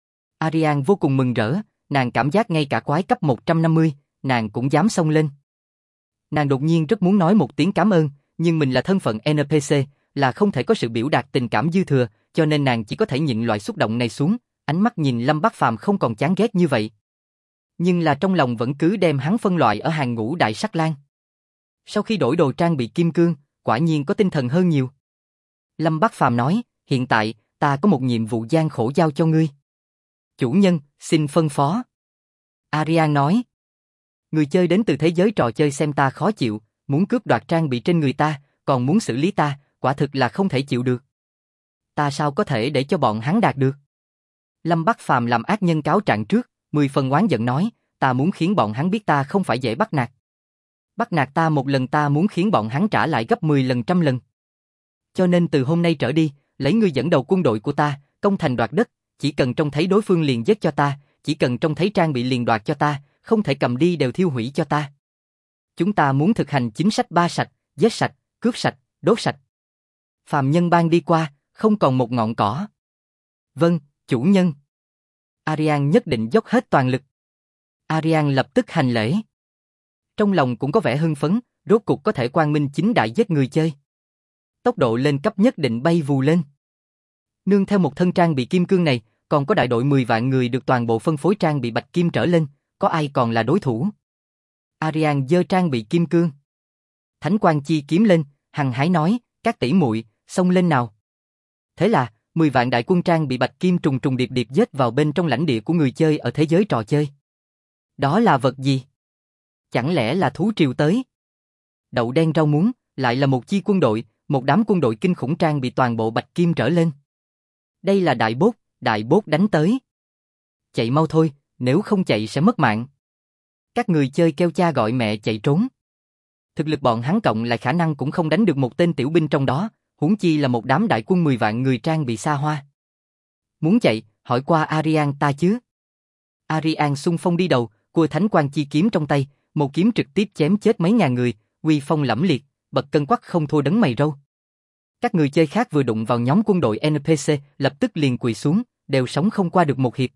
Arian vô cùng mừng rỡ, nàng cảm giác ngay cả quái cấp 150, nàng cũng dám xông lên. Nàng đột nhiên rất muốn nói một tiếng cảm ơn, nhưng mình là thân phận NPC, là không thể có sự biểu đạt tình cảm dư thừa, cho nên nàng chỉ có thể nhịn loại xúc động này xuống, ánh mắt nhìn Lâm Bắc Phàm không còn chán ghét như vậy. Nhưng là trong lòng vẫn cứ đem hắn phân loại ở hàng ngũ đại sắc lang. Sau khi đổi đồ trang bị kim cương, quả nhiên có tinh thần hơn nhiều. Lâm Bắc Phàm nói, hiện tại, ta có một nhiệm vụ gian khổ giao cho ngươi. Chủ nhân, xin phân phó. Arian nói, người chơi đến từ thế giới trò chơi xem ta khó chịu, muốn cướp đoạt trang bị trên người ta, còn muốn xử lý ta, quả thực là không thể chịu được. Ta sao có thể để cho bọn hắn đạt được? Lâm Bắc Phàm làm ác nhân cáo trạng trước, 10 phần oán giận nói, ta muốn khiến bọn hắn biết ta không phải dễ bắt nạt. Bắt nạt ta một lần ta muốn khiến bọn hắn trả lại gấp 10 lần trăm lần. Cho nên từ hôm nay trở đi, lấy ngươi dẫn đầu quân đội của ta, công thành đoạt đất, chỉ cần trông thấy đối phương liền giết cho ta, chỉ cần trông thấy trang bị liền đoạt cho ta, không thể cầm đi đều thiêu hủy cho ta. Chúng ta muốn thực hành chính sách ba sạch, giết sạch, cướp sạch, đốt sạch. Phàm nhân ban đi qua, không còn một ngọn cỏ. Vâng, chủ nhân. Arian nhất định dốc hết toàn lực. Arian lập tức hành lễ. Trong lòng cũng có vẻ hưng phấn, rốt cục có thể quang minh chính đại giết người chơi. Tốc độ lên cấp nhất định bay vù lên. Nương theo một thân trang bị kim cương này, còn có đại đội 10 vạn người được toàn bộ phân phối trang bị bạch kim trở lên, có ai còn là đối thủ? Arian giơ trang bị kim cương. Thánh quang chi kiếm lên, hăng hái nói, các tỷ muội, xông lên nào. Thế là, 10 vạn đại quân trang bị bạch kim trùng trùng điệp điệp giết vào bên trong lãnh địa của người chơi ở thế giới trò chơi. Đó là vật gì? Chẳng lẽ là thú triều tới? Đậu đen rau muống, lại là một chi quân đội, một đám quân đội kinh khủng trang bị toàn bộ bạch kim trở lên. Đây là đại bốt đánh tới. Chạy mau thôi, nếu không chạy sẽ mất mạng. Các người chơi kêu cha gọi mẹ chạy trốn. Thực lực bọn hắn cộng lại khả năng cũng không đánh được một tên tiểu binh trong đó, huống chi là một đám đại quân 10 vạn người trang bị xa hoa. Muốn chạy, hỏi qua Arian ta chứ. Arian xung phong đi đầu, cua thánh quang chi kiếm trong tay, một kiếm trực tiếp chém chết mấy ngàn người, uy phong lẫm liệt, bật cân quắc không thua đấng mày râu. Các người chơi khác vừa đụng vào nhóm quân đội NPC, lập tức liền quỳ xuống, đều sống không qua được một hiệp.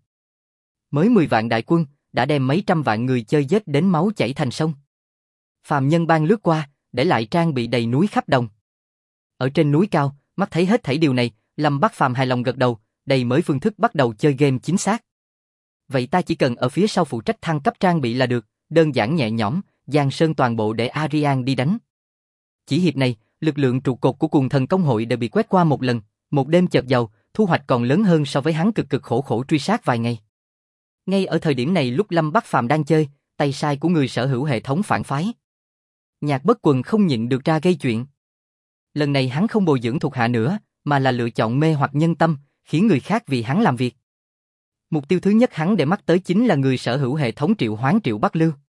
Mới 10 vạn đại quân, đã đem mấy trăm vạn người chơi giết đến máu chảy thành sông. Phàm nhân bang lướt qua, để lại trang bị đầy núi khắp đồng. Ở trên núi cao, mắt thấy hết thảy điều này, Lâm Bắc Phàm hài lòng gật đầu, đây mới phương thức bắt đầu chơi game chính xác. Vậy ta chỉ cần ở phía sau phụ trách thăng cấp trang bị là được, đơn giản nhẹ nhõm, giang sơn toàn bộ để Arian đi đánh. Chỉ hiệp này, lực lượng trụ cột của Cuồng Thần Công hội đều bị quét qua một lần, một đêm chợt giàu, thu hoạch còn lớn hơn so với hắn cực cực khổ khổ truy sát vài ngày. Ngay ở thời điểm này lúc Lâm Bắc Phàm đang chơi, tay sai của người sở hữu hệ thống phản phái. Nhạc Bất Quần không nhịn được ra gây chuyện. Lần này hắn không bồi dưỡng thuộc hạ nữa, mà là lựa chọn mê hoặc nhân tâm, khiến người khác vì hắn làm việc. Mục tiêu thứ nhất hắn để mắt tới chính là người sở hữu hệ thống Triệu Hoán Triệu Bắc Lưu.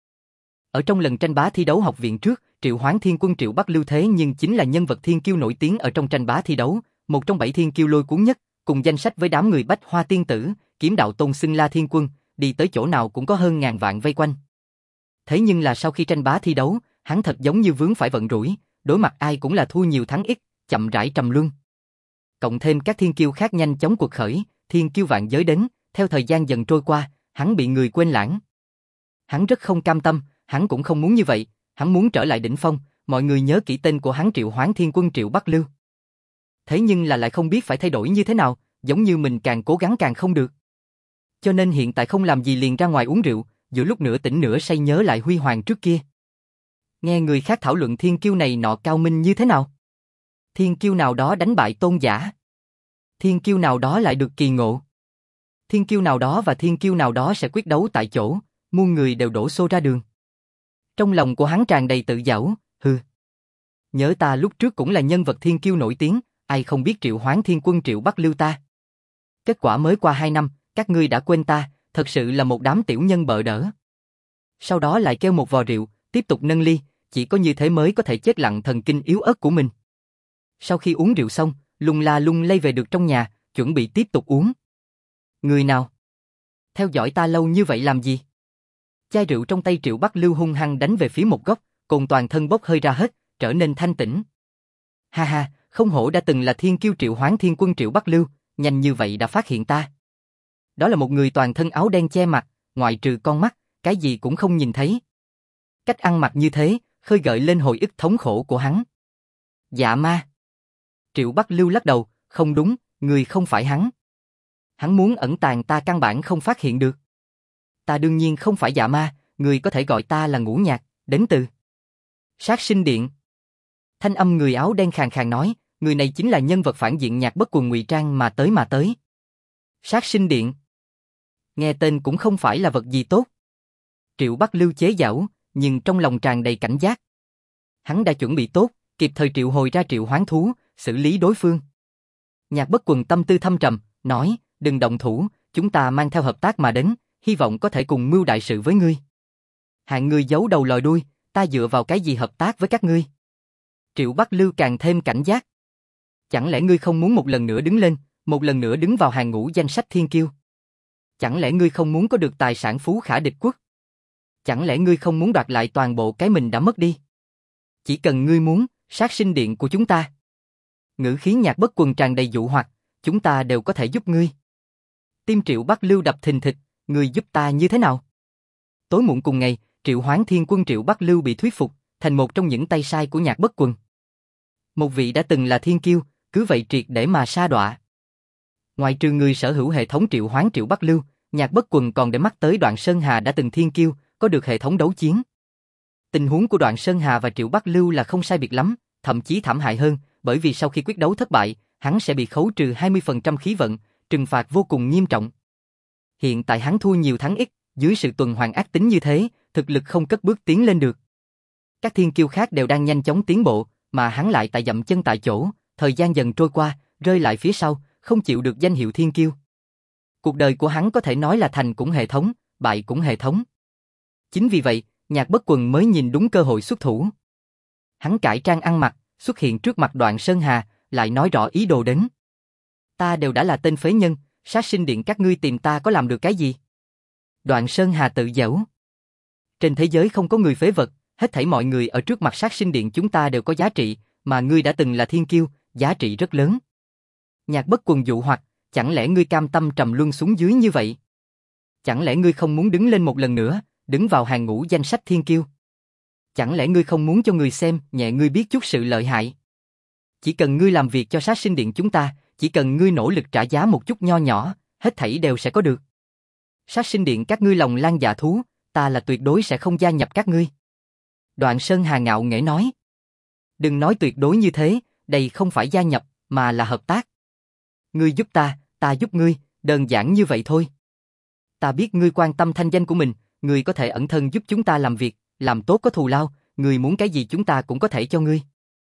Ở trong lần tranh bá thi đấu học viện trước, Triệu Hoán Thiên Quân Triệu Bắc Lưu thế nhưng chính là nhân vật thiên kiêu nổi tiếng ở trong tranh bá thi đấu, một trong 7 thiên kiêu lôi cuốn nhất, cùng danh sách với đám người Bách Hoa Tiên Tử, Kiếm Đạo Tôn xưng La Thiên Quân, đi tới chỗ nào cũng có hơn ngàn vạn vây quanh. Thế nhưng là sau khi tranh bá thi đấu, hắn thật giống như vướng phải vận rủi, đối mặt ai cũng là thua nhiều thắng ít, chậm rãi trầm luân. Cộng thêm các thiên kiêu khác nhanh chóng cuộc khởi, thiên kiêu vạn giới đến, theo thời gian dần trôi qua, hắn bị người quên lãng. Hắn rất không cam tâm, hắn cũng không muốn như vậy, hắn muốn trở lại đỉnh phong, mọi người nhớ kỹ tên của hắn Triệu Hoán Thiên Quân Triệu Bắc Lưu. Thế nhưng là lại không biết phải thay đổi như thế nào, giống như mình càng cố gắng càng không được. Cho nên hiện tại không làm gì liền ra ngoài uống rượu, giữa lúc nửa tỉnh nửa say nhớ lại huy hoàng trước kia. Nghe người khác thảo luận thiên kiêu này nọ cao minh như thế nào. Thiên kiêu nào đó đánh bại tôn giả. Thiên kiêu nào đó lại được kỳ ngộ. Thiên kiêu nào đó và thiên kiêu nào đó sẽ quyết đấu tại chỗ, muôn người đều đổ xô ra đường. Trong lòng của hắn tràn đầy tự giễu, hừ. Nhớ ta lúc trước cũng là nhân vật thiên kiêu nổi tiếng, ai không biết Triệu Hoán Thiên Quân Triệu Bắc Lưu ta. Kết quả mới qua 2 năm, các ngươi đã quên ta, thật sự là một đám tiểu nhân bợ đỡ. Sau đó lại kêu một vò rượu, tiếp tục nâng ly, chỉ có như thế mới có thể chết lặng thần kinh yếu ớt của mình. Sau khi uống rượu xong, lung la lung lay về được trong nhà, chuẩn bị tiếp tục uống. Người nào? Theo dõi ta lâu như vậy làm gì? Chai rượu trong tay Triệu Bắc Lưu hung hăng đánh về phía một góc, cùng toàn thân bốc hơi ra hết, trở nên thanh tĩnh. Ha ha, không hổ đã từng là thiên kiêu Triệu Hoán Thiên Quân Triệu Bắc Lưu, nhanh như vậy đã phát hiện ta. Đó là một người toàn thân áo đen che mặt, ngoại trừ con mắt, cái gì cũng không nhìn thấy. Cách ăn mặc như thế, khơi gợi lên hồi ức thống khổ của hắn. Dạ ma. Triệu Bắc Lưu lắc đầu, không đúng, người không phải hắn. Hắn muốn ẩn tàng ta căn bản không phát hiện được. Ta đương nhiên không phải dạ ma, người có thể gọi ta là Ngũ Nhạc, đến từ Sát Sinh Điện. Thanh âm người áo đen khàn khàn nói, người này chính là nhân vật phản diện Nhạc Bất Quần ngụy trang mà tới. Sát Sinh Điện. Nghe tên cũng không phải là vật gì tốt. Triệu Bắc Lưu chế giễu, nhưng trong lòng tràn đầy cảnh giác. Hắn đã chuẩn bị tốt, kịp thời triệu hồi ra Triệu Hoán Thú, xử lý đối phương. Nhạc Bất Quần tâm tư thâm trầm, nói, đừng động thủ, chúng ta mang theo hợp tác mà đến, hy vọng có thể cùng mưu đại sự với ngươi. Hạng ngươi giấu đầu lòi đuôi, ta dựa vào cái gì hợp tác với các ngươi? Triệu Bắc Lưu càng thêm cảnh giác. Chẳng lẽ ngươi không muốn một lần nữa đứng lên, một lần nữa đứng vào hàng ngũ danh sách thiên kiêu? Chẳng lẽ ngươi không muốn có được tài sản phú khả địch quốc? Chẳng lẽ ngươi không muốn đoạt lại toàn bộ cái mình đã mất đi? Chỉ cần ngươi muốn, Sát Sinh Điện của chúng ta. Ngữ khí Nhạc Bất Quần tràn đầy dụ hoặc, chúng ta đều có thể giúp ngươi. Tim Triệu Bắc Lưu đập thình thịch, ngươi giúp ta như thế nào? Tối muộn cùng ngày, Triệu Hoán Thiên Quân Triệu Bắc Lưu bị thuyết phục, thành một trong những tay sai của Nhạc Bất Quần. Một vị đã từng là thiên kiêu, cứ vậy triệt để mà sa đọa. Ngoài trừ người sở hữu hệ thống triệu hoán Triệu Bắc Lưu, Nhạc Bất Quần còn để mắt tới Đoạn Sơn Hà đã từng thiên kiêu, có được hệ thống đấu chiến. Tình huống của Đoạn Sơn Hà và Triệu Bắc Lưu là không sai biệt lắm, thậm chí thảm hại hơn, bởi vì sau khi quyết đấu thất bại, hắn sẽ bị khấu trừ 20% khí vận, trừng phạt vô cùng nghiêm trọng. Hiện tại hắn thua nhiều thắng ít, dưới sự tuần hoàn ác tính như thế, thực lực không cất bước tiến lên được. Các thiên kiêu khác đều đang nhanh chóng tiến bộ, mà hắn lại tại dậm chân tại chỗ, thời gian dần trôi qua, rơi lại phía sau, không chịu được danh hiệu thiên kiêu. Cuộc đời của hắn có thể nói là thành cũng hệ thống, bại cũng hệ thống. Chính vì vậy, Nhạc Bất Quần mới nhìn đúng cơ hội xuất thủ. Hắn cải trang ăn mặc, xuất hiện trước mặt Đoạn Sơn Hà, lại nói rõ ý đồ đến. Ta đều đã là tên phế nhân, Sát Sinh Điện các ngươi tìm ta có làm được cái gì? Đoạn Sơn Hà tự giễu. Trên thế giới không có người phế vật, hết thảy mọi người ở trước mặt Sát Sinh Điện chúng ta đều có giá trị, mà ngươi đã từng là thiên kiêu, giá trị rất lớn. Nhạc Bất Quần dụ hoặc, chẳng lẽ ngươi cam tâm trầm luân xuống dưới như vậy? Chẳng lẽ ngươi không muốn đứng lên một lần nữa, đứng vào hàng ngũ danh sách thiên kiêu? Chẳng lẽ ngươi không muốn cho người xem nhẹ ngươi biết chút sự lợi hại? Chỉ cần ngươi làm việc cho Sát Sinh Điện chúng ta, chỉ cần ngươi nỗ lực trả giá một chút nho nhỏ, hết thảy đều sẽ có được. Sát Sinh Điện các ngươi lòng lang dạ thú, ta là tuyệt đối sẽ không gia nhập các ngươi. Đoạn Sơn Hà ngạo nghễ nói. Đừng nói tuyệt đối như thế, đây không phải gia nhập, mà là hợp tác. Ngươi giúp ta giúp ngươi, đơn giản như vậy thôi. Ta biết ngươi quan tâm thanh danh của mình, ngươi có thể ẩn thân giúp chúng ta làm việc, làm tốt có thù lao, ngươi muốn cái gì chúng ta cũng có thể cho ngươi.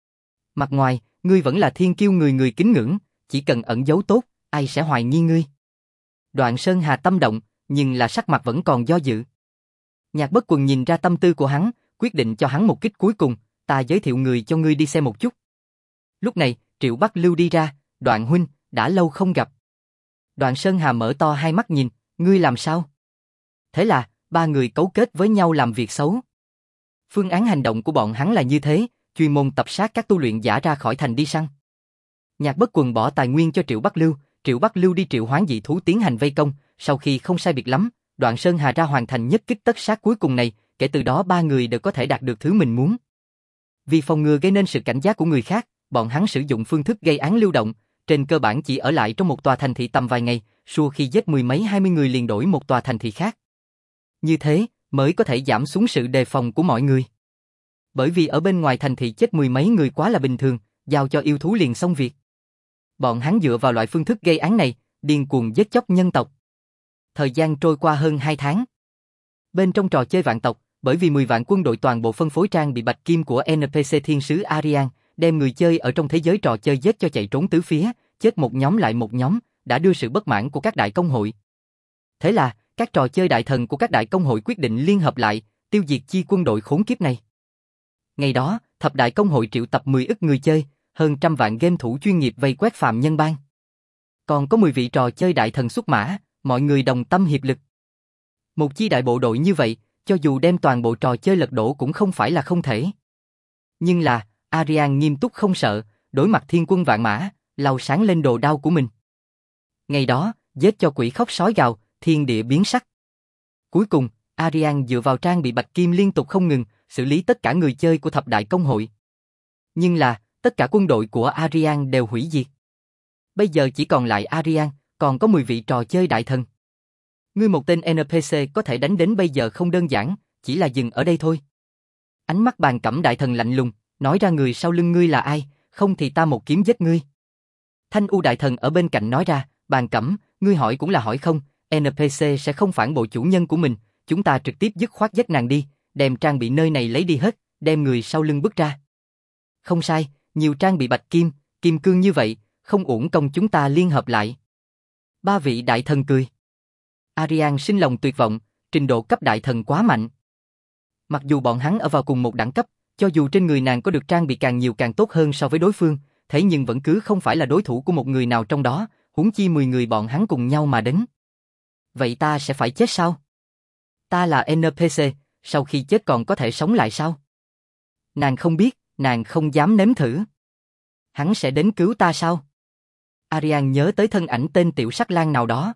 Mặt ngoài, ngươi vẫn là thiên kiêu người người kính ngưỡng, chỉ cần ẩn giấu tốt, ai sẽ hoài nghi ngươi. Đoạn Sơn Hà tâm động, nhưng là sắc mặt vẫn còn do dự. Nhạc Bất Quần nhìn ra tâm tư của hắn, quyết định cho hắn một kích cuối cùng, ta giới thiệu người cho ngươi đi xem một chút. Lúc này, Triệu Bắc Lưu đi ra, Đoạn huynh, đã lâu không gặp. Đoạn Sơn Hà mở to hai mắt nhìn, ngươi làm sao? Thế là, ba người cấu kết với nhau làm việc xấu. Phương án hành động của bọn hắn là như thế, chuyên môn tập sát các tu luyện giả ra khỏi thành đi săn. Nhạc Bất Quần bỏ tài nguyên cho Triệu Bắc Lưu đi triệu hoán dị thú tiến hành vây công, sau khi không sai biệt lắm, Đoạn Sơn Hà ra hoàn thành nhất kích tất sát cuối cùng này, kể từ đó ba người đều có thể đạt được thứ mình muốn. Vì phòng ngừa gây nên sự cảnh giác của người khác, bọn hắn sử dụng phương thức gây án lưu động, trên cơ bản chỉ ở lại trong một tòa thành thị tầm vài ngày, xua khi giết mười mấy 20 người liền đổi một tòa thành thị khác. Như thế, mới có thể giảm xuống sự đề phòng của mọi người. Bởi vì ở bên ngoài thành thị chết mười mấy người quá là bình thường, giao cho yêu thú liền xong việc. Bọn hắn dựa vào loại phương thức gây án này, điên cuồng giết chóc nhân tộc. Thời gian trôi qua hơn 2 tháng. Bên trong trò chơi vạn tộc, bởi vì 10 vạn quân đội toàn bộ phân phối trang bị bạch kim của NPC thiên sứ Arian, đem người chơi ở trong thế giới trò chơi giết cho chạy trốn tứ phía, chết một nhóm lại một nhóm, đã đưa sự bất mãn của các đại công hội. Thế là, các trò chơi đại thần của các đại công hội quyết định liên hợp lại, tiêu diệt chi quân đội khốn kiếp này. Ngày đó, thập đại công hội triệu tập 10 ức người chơi, hơn 100 vạn game thủ chuyên nghiệp vây quét phàm nhân bang. Còn có 10 vị trò chơi đại thần xuất mã, mọi người đồng tâm hiệp lực. Một chi đại bộ đội như vậy, cho dù đem toàn bộ trò chơi lật đổ cũng không phải là không thể. Nhưng là, Arian nghiêm túc không sợ, đối mặt thiên quân vạn mã, lau sáng lên đồ đao của mình. Ngày đó, giết cho quỷ khóc sói gào, thiên địa biến sắc. Cuối cùng, Arian dựa vào trang bị bạch kim liên tục không ngừng, xử lý tất cả người chơi của thập đại công hội. Nhưng là, tất cả quân đội của Arian đều hủy diệt. Bây giờ chỉ còn lại Arian, còn có 10 vị trò chơi đại thần. Ngươi một tên NPC có thể đánh đến bây giờ không đơn giản, chỉ là dừng ở đây thôi. Ánh mắt Bàn Cẩm đại thần lạnh lùng, nói ra người sau lưng ngươi là ai, không thì ta một kiếm giết ngươi. Thanh U đại thần ở bên cạnh nói ra, Bàn Cẩm, ngươi hỏi cũng là hỏi không, NPC sẽ không phản bội chủ nhân của mình, chúng ta trực tiếp dứt khoát giết nàng đi, đem trang bị nơi này lấy đi hết, đem người sau lưng bước ra. Không sai, nhiều trang bị bạch kim, kim cương như vậy, không uổng công chúng ta liên hợp lại. Ba vị đại thần cười. Arian sinh lòng tuyệt vọng, trình độ cấp đại thần quá mạnh. Mặc dù bọn hắn ở vào cùng một đẳng cấp, cho dù trên người nàng có được trang bị càng nhiều càng tốt hơn so với đối phương, thế nhưng vẫn cứ không phải là đối thủ của một người nào trong đó, huống chi 10 người bọn hắn cùng nhau mà đến. Vậy ta sẽ phải chết sao? Ta là NPC, sau khi chết còn có thể sống lại sao? Nàng không biết, nàng không dám nếm thử. Hắn sẽ đến cứu ta sao? Arian nhớ tới thân ảnh tên Tiểu Sắc Lang nào đó.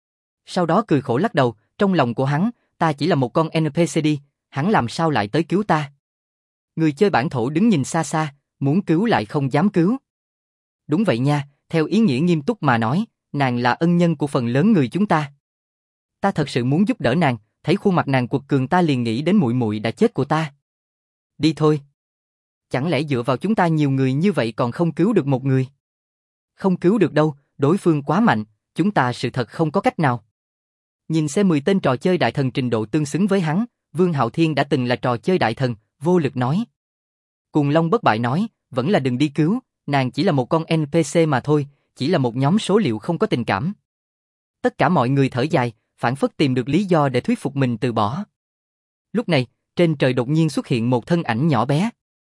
Sau đó cười khổ lắc đầu, trong lòng của hắn, ta chỉ là một con NPC đi, hắn làm sao lại tới cứu ta? Người chơi bản thổ đứng nhìn xa xa, muốn cứu lại không dám cứu. Đúng vậy nha, theo ý nghĩa nghiêm túc mà nói, nàng là ân nhân của phần lớn người chúng ta. Ta thật sự muốn giúp đỡ nàng, thấy khuôn mặt nàng quật cường ta liền nghĩ đến muội muội đã chết của ta. Đi thôi. Chẳng lẽ dựa vào chúng ta nhiều người như vậy còn không cứu được một người? Không cứu được đâu, đối phương quá mạnh, chúng ta sự thật không có cách nào. Nhìn xem 10 tên trò chơi đại thần trình độ tương xứng với hắn, Vương Hạo Thiên đã từng là trò chơi đại thần, vô lực nói. Cuồng Long bất bại nói, vẫn là đừng đi cứu, nàng chỉ là một con NPC mà thôi, chỉ là một nhóm số liệu không có tình cảm. Tất cả mọi người thở dài, phảng phất tìm được lý do để thuyết phục mình từ bỏ. Lúc này, trên trời đột nhiên xuất hiện một thân ảnh nhỏ bé.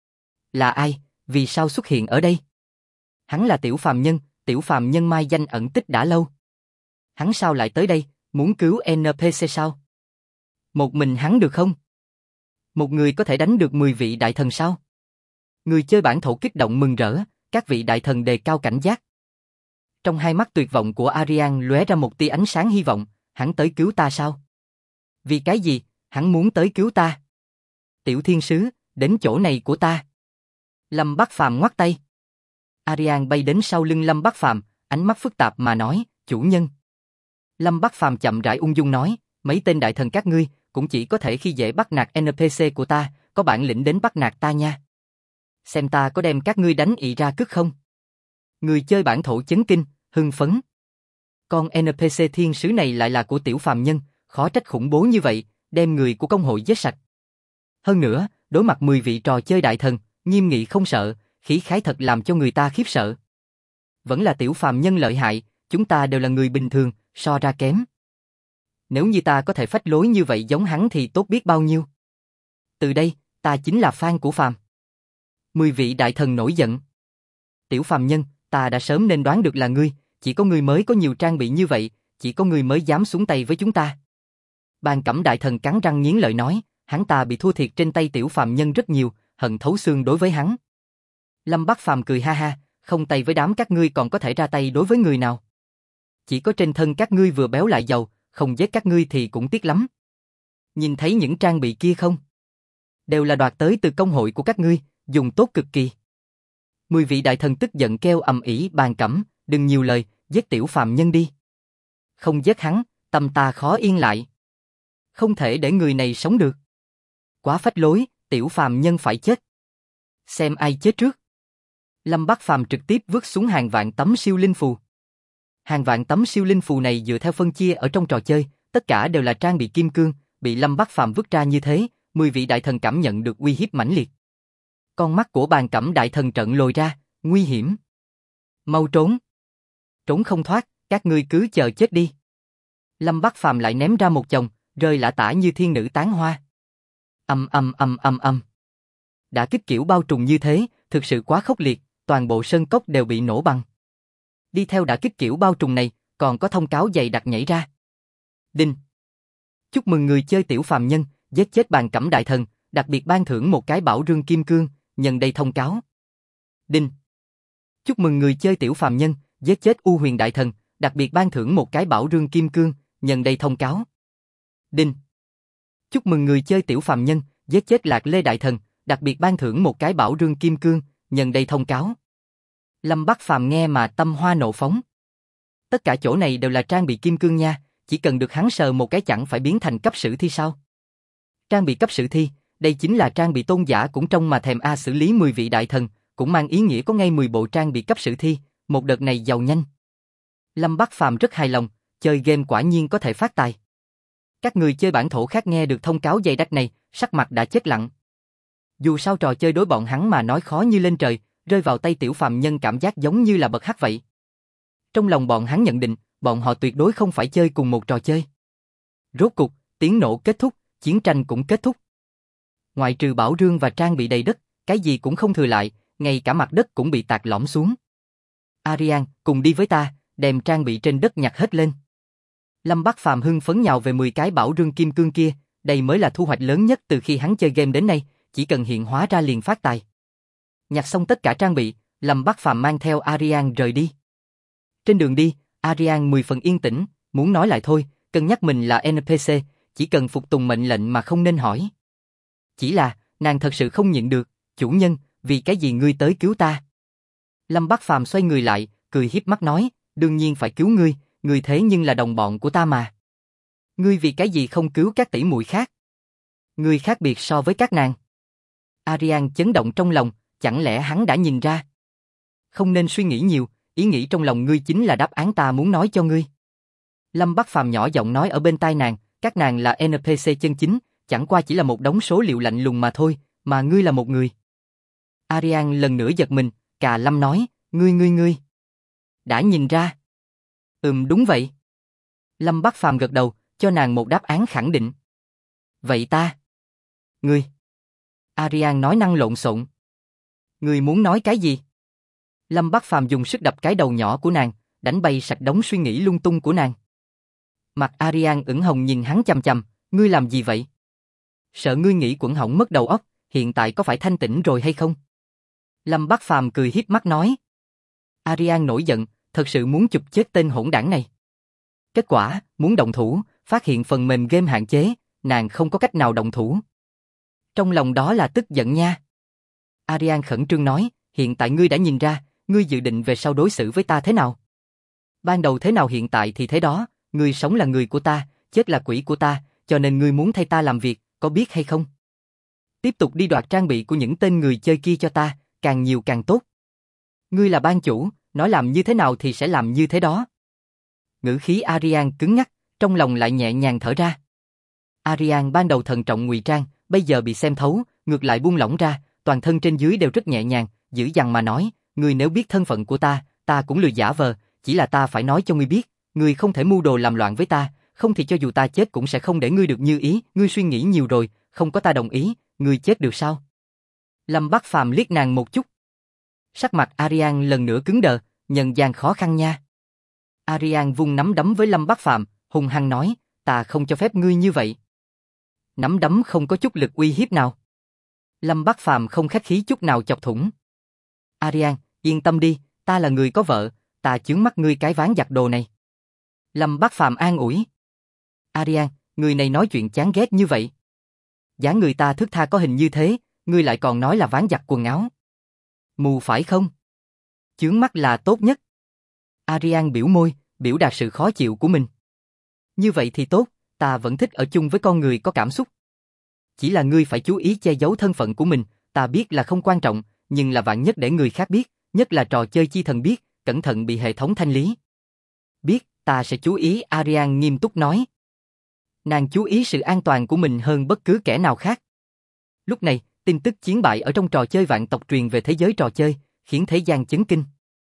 Là ai? Vì sao xuất hiện ở đây? Hắn là Tiểu Phàm Nhân mai danh ẩn tích đã lâu. Hắn sao lại tới đây, muốn cứu NPC sao? Một mình hắn được không? Một người có thể đánh được 10 vị đại thần sao? Người chơi bản thổ kích động mừng rỡ, các vị đại thần đề cao cảnh giác. Trong hai mắt tuyệt vọng của Arian lóe ra một tia ánh sáng hy vọng, hắn tới cứu ta sao? Vì cái gì, hắn muốn tới cứu ta? Tiểu thiên sứ, đến chỗ này của ta. Lâm Bắc Phàm ngoắt tay. Arian bay đến sau lưng Lâm Bắc Phàm, ánh mắt phức tạp mà nói, chủ nhân. Lâm Bắc Phàm chậm rãi ung dung nói, mấy tên đại thần các ngươi, cũng chỉ có thể khi dễ bắt nạt NPC của ta, có bản lĩnh đến bắt nạt ta nha. Xem ta có đem các ngươi đánh ị ra cứt không? Người chơi bản thổ chấn kinh, hưng phấn. Con NPC thiên sứ này lại là của Tiểu Phàm Nhân, khó trách khủng bố như vậy, đem người của công hội giết sạch. Hơn nữa, đối mặt 10 vị trò chơi đại thần, nghiêm nghị không sợ, khí khái thật làm cho người ta khiếp sợ. Vẫn là Tiểu Phàm Nhân lợi hại, chúng ta đều là người bình thường, so ra kém. Nếu như ta có thể phách lối như vậy giống hắn thì tốt biết bao nhiêu. Từ đây, ta chính là fan của Phàm. 10 vị đại thần nổi giận. Tiểu Phàm Nhân, ta đã sớm nên đoán được là ngươi, chỉ có ngươi mới có nhiều trang bị như vậy, chỉ có ngươi mới dám xuống tay với chúng ta. Bàn Cẩm đại thần cắn răng nghiến lợi nói, hắn ta bị thua thiệt trên tay Tiểu Phàm Nhân rất nhiều, hận thấu xương đối với hắn. Lâm Bắc Phàm cười ha ha, không tay với đám các ngươi còn có thể ra tay đối với người nào. Chỉ có trên thân các ngươi vừa béo lại giàu, không giết các ngươi thì cũng tiếc lắm. Nhìn thấy những trang bị kia không? Đều là đoạt tới từ công hội của các ngươi, dùng tốt cực kỳ. 10 vị đại thần tức giận kêu ầm ĩ, Bàn Cẩm, đừng nhiều lời, giết Tiểu Phàm Nhân đi. Không giết hắn, tâm ta khó yên lại. Không thể để người này sống được. Quá phách lối, Tiểu Phàm Nhân phải chết. Xem ai chết trước. Lâm Bắc Phàm trực tiếp vứt xuống hàng vạn tấm siêu linh phù. Hàng vạn tấm siêu linh phù này dựa theo phân chia ở trong trò chơi, tất cả đều là trang bị kim cương, bị Lâm Bắc Phàm vứt ra như thế, 10 vị đại thần cảm nhận được uy hiếp mãnh liệt. Con mắt của Bàn Cẩm đại thần trợn lồi ra, nguy hiểm. Mau trốn. Trốn không thoát, các ngươi cứ chờ chết đi. Lâm Bắc Phàm lại ném ra một chồng, rơi lả tả như thiên nữ tán hoa. Âm. Đã kích kiểu bao trùm như thế, thực sự quá khốc liệt, toàn bộ sơn cốc đều bị nổ băng. Đi theo đã kích kiểu bao trùm này, còn có thông cáo dày đặc nhảy ra. Đinh. Chúc mừng người chơi Tiểu Phàm Nhân, giết chết Bàn Cẩm đại thần, đặc biệt ban thưởng một cái bảo rương kim cương, nhân đây thông cáo. Đinh. Chúc mừng người chơi Tiểu Phàm Nhân, giết chết U Huyền đại thần, đặc biệt ban thưởng một cái bảo rương kim cương, nhân đây thông cáo. Đinh. Chúc mừng người chơi Tiểu Phàm Nhân, giết chết Lạc Lê đại thần, đặc biệt ban thưởng một cái bảo rương kim cương, nhân đây thông cáo. Lâm Bắc Phàm nghe mà tâm hoa nộ phóng. Tất cả chỗ này đều là trang bị kim cương nha, chỉ cần được hắn sờ một cái chẳng phải biến thành cấp sử thi sao? Trang bị cấp sử thi, đây chính là trang bị tôn giả cũng trong mà thèm xử lý 10 vị đại thần, cũng mang ý nghĩa có ngay 10 bộ trang bị cấp sử thi, một đợt này giàu nhanh. Lâm Bắc Phàm rất hài lòng, chơi game quả nhiên có thể phát tài. Các người chơi bản thổ khác nghe được thông cáo dày đặc này, sắc mặt đã chết lặng. Dù sao trò chơi đối bọn hắn mà nói khó như lên trời, rơi vào tay Tiểu Phàm Nhân cảm giác giống như là bật hắc vậy. Trong lòng bọn hắn nhận định, bọn họ tuyệt đối không phải chơi cùng một trò chơi. Rốt cục, tiếng nổ kết thúc, chiến tranh cũng kết thúc. Ngoại trừ bảo rương và trang bị đầy đất, cái gì cũng không thừa lại, ngay cả mặt đất cũng bị tạc lõm xuống. Arian, cùng đi với ta, đem trang bị trên đất nhặt hết lên. Lâm Bắc Phàm hưng phấn nhào về 10 cái bảo rương kim cương kia, đây mới là thu hoạch lớn nhất từ khi hắn chơi game đến nay, chỉ cần hiện hóa ra liền phát tài. Nhặt xong tất cả trang bị, Lâm Bắc Phàm mang theo Arian rời đi. Trên đường đi, Arian 10 phần yên tĩnh, muốn nói lại thôi, cân nhắc mình là NPC, chỉ cần phục tùng mệnh lệnh mà không nên hỏi. Chỉ là, nàng thật sự không nhịn được, chủ nhân, vì cái gì ngươi tới cứu ta? Lâm Bắc Phàm xoay người lại, cười hiếp mắt nói, Đương nhiên phải cứu ngươi, ngươi thế nhưng là đồng bọn của ta mà. Ngươi vì cái gì không cứu các tỷ muội khác? Ngươi khác biệt so với các nàng. Arian chấn động trong lòng, chẳng lẽ hắn đã nhìn ra? Không nên suy nghĩ nhiều, ý nghĩ trong lòng ngươi chính là đáp án ta muốn nói cho ngươi. Lâm Bắc Phàm nhỏ giọng nói ở bên tai nàng, các nàng là NPC chân chính, chẳng qua chỉ là một đống số liệu lạnh lùng mà thôi, mà ngươi là một người. Arian lần nữa giật mình, Cà Lâm nói, ngươi. Đã nhìn ra. Đúng vậy. Lâm Bắc Phàm gật đầu, cho nàng một đáp án khẳng định. Vậy ta? Ngươi. Arian nói năng lộn xộn. Ngươi muốn nói cái gì? Lâm Bắc Phàm dùng sức đập cái đầu nhỏ của nàng, đánh bay sạch đống suy nghĩ lung tung của nàng. Mặt Arian ửng hồng nhìn hắn chằm chằm, ngươi làm gì vậy? Sợ ngươi nghĩ quẩn hỏng mất đầu óc, hiện tại có phải thanh tỉnh rồi hay không? Lâm Bắc Phàm cười hiếp mắt nói. Arian nổi giận, thật sự muốn chụp chết tên hỗn đảng này. Kết quả, muốn động thủ, phát hiện phần mềm game hạn chế, nàng không có cách nào động thủ. Trong lòng đó là tức giận nha. Arian khẩn trương nói, hiện tại ngươi đã nhìn ra, ngươi dự định về sau đối xử với ta thế nào? Ban đầu thế nào hiện tại thì thế đó, ngươi sống là người của ta, chết là quỷ của ta, cho nên ngươi muốn thay ta làm việc, có biết hay không? Tiếp tục đi đoạt trang bị của những tên người chơi kia cho ta, càng nhiều càng tốt. Ngươi là ban chủ, nói làm như thế nào thì sẽ làm như thế đó. Ngữ khí Arian cứng nhắc, trong lòng lại nhẹ nhàng thở ra. Arian ban đầu thận trọng ngụy trang, bây giờ bị xem thấu, ngược lại buông lỏng ra, toàn thân trên dưới đều rất nhẹ nhàng, dữ dằn mà nói, ngươi nếu biết thân phận của ta cũng lười giả vờ, chỉ là ta phải nói cho ngươi biết, ngươi không thể mưu đồ làm loạn với ta, không thì cho dù ta chết cũng sẽ không để ngươi được như ý, ngươi suy nghĩ nhiều rồi, không có ta đồng ý, ngươi chết được sao? Lâm Bắc Phàm liếc nàng một chút. Sắc mặt Arian lần nữa cứng đờ, nhận gian khó khăn nha. Arian vung nắm đấm với Lâm Bắc Phàm, hung hăng nói, ta không cho phép ngươi như vậy. Nắm đấm không có chút lực uy hiếp nào. Lâm Bắc Phàm không khách khí chút nào chọc thủng. Arian, yên tâm đi, ta là người có vợ, ta chướng mắt ngươi cái ván giặt đồ này. Lâm Bắc Phàm an ủi. Arian, người này nói chuyện chán ghét như vậy. Dáng người ta thước tha có hình như thế, ngươi lại còn nói là ván giặt quần áo. Mù phải không? Chướng mắt là tốt nhất. Arian biểu môi, biểu đạt sự khó chịu của mình. Như vậy thì tốt, ta vẫn thích ở chung với con người có cảm xúc. Chỉ là ngươi phải chú ý che giấu thân phận của mình, ta biết là không quan trọng, nhưng là vạn nhất để người khác biết, nhất là trò chơi chi thần biết, cẩn thận bị hệ thống thanh lý. Biết, ta sẽ chú ý, Arian nghiêm túc nói. Nàng chú ý sự an toàn của mình hơn bất cứ kẻ nào khác. Lúc này, tin tức chiến bại ở trong trò chơi vạn tộc truyền về thế giới trò chơi, khiến thế gian chấn kinh.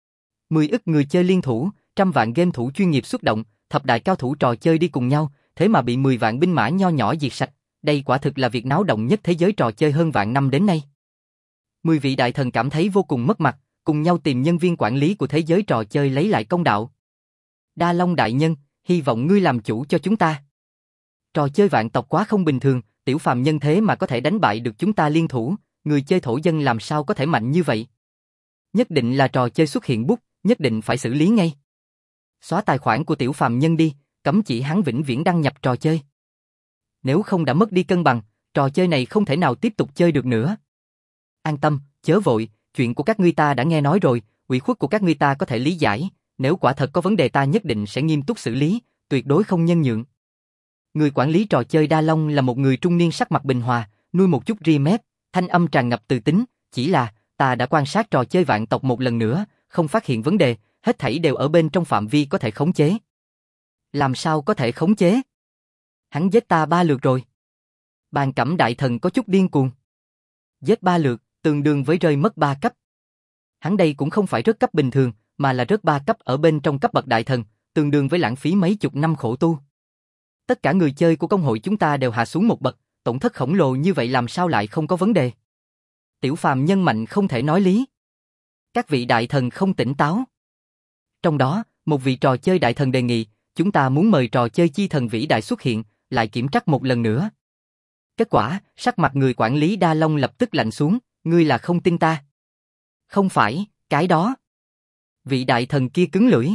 10 ức người chơi liên thủ, trăm vạn game thủ chuyên nghiệp xuất động, thập đại cao thủ trò chơi đi cùng nhau, thế mà bị 10 vạn binh mã nho nhỏ diệt sạch. Đây quả thực là việc náo động nhất thế giới trò chơi hơn vạn năm đến nay. 10 vị đại thần cảm thấy vô cùng mất mặt, cùng nhau tìm nhân viên quản lý của thế giới trò chơi lấy lại công đạo. Đa Long đại nhân, hy vọng ngươi làm chủ cho chúng ta. Trò chơi vạn tộc quá không bình thường, tiểu phàm nhân thế mà có thể đánh bại được chúng ta liên thủ, người chơi thổ dân làm sao có thể mạnh như vậy? Nhất định là trò chơi xuất hiện bug, nhất định phải xử lý ngay. Xóa tài khoản của tiểu phàm nhân đi, cấm chỉ hắn vĩnh viễn đăng nhập trò chơi. Nếu không đã mất đi cân bằng, trò chơi này không thể nào tiếp tục chơi được nữa. An tâm, chớ vội, chuyện của các ngươi ta đã nghe nói rồi, ủy khuất của các ngươi ta có thể lý giải, nếu quả thật có vấn đề ta nhất định sẽ nghiêm túc xử lý, tuyệt đối không nhân nhượng. Người quản lý trò chơi Đa Long là một người trung niên sắc mặt bình hòa, nuôi một chút ria mép, thanh âm tràn ngập từ tính, chỉ là, ta đã quan sát trò chơi vạn tộc một lần nữa, không phát hiện vấn đề, hết thảy đều ở bên trong phạm vi có thể khống chế. Làm sao có thể khống chế? Hắn giết ta 3 lượt rồi. Bàn Cẩm đại thần có chút điên cuồng. Giết 3 lượt, tương đương với rơi mất 3 cấp. Hắn đây cũng không phải rớt cấp bình thường, mà là rớt 3 cấp ở bên trong cấp bậc đại thần, tương đương với lãng phí mấy chục năm khổ tu. Tất cả người chơi của công hội chúng ta đều hạ xuống một bậc, tổn thất khổng lồ như vậy làm sao lại không có vấn đề? Tiểu phàm nhân mạnh không thể nói lý. Các vị đại thần không tỉnh táo. Trong đó, một vị trò chơi đại thần đề nghị, chúng ta muốn mời trò chơi chi thần vĩ đại xuất hiện, lại kiểm trắc một lần nữa. Kết quả, sắc mặt người quản lý Đa Long lập tức lạnh xuống, ngươi là không tin ta. Không phải, cái đó. Vị đại thần kia cứng lưỡi.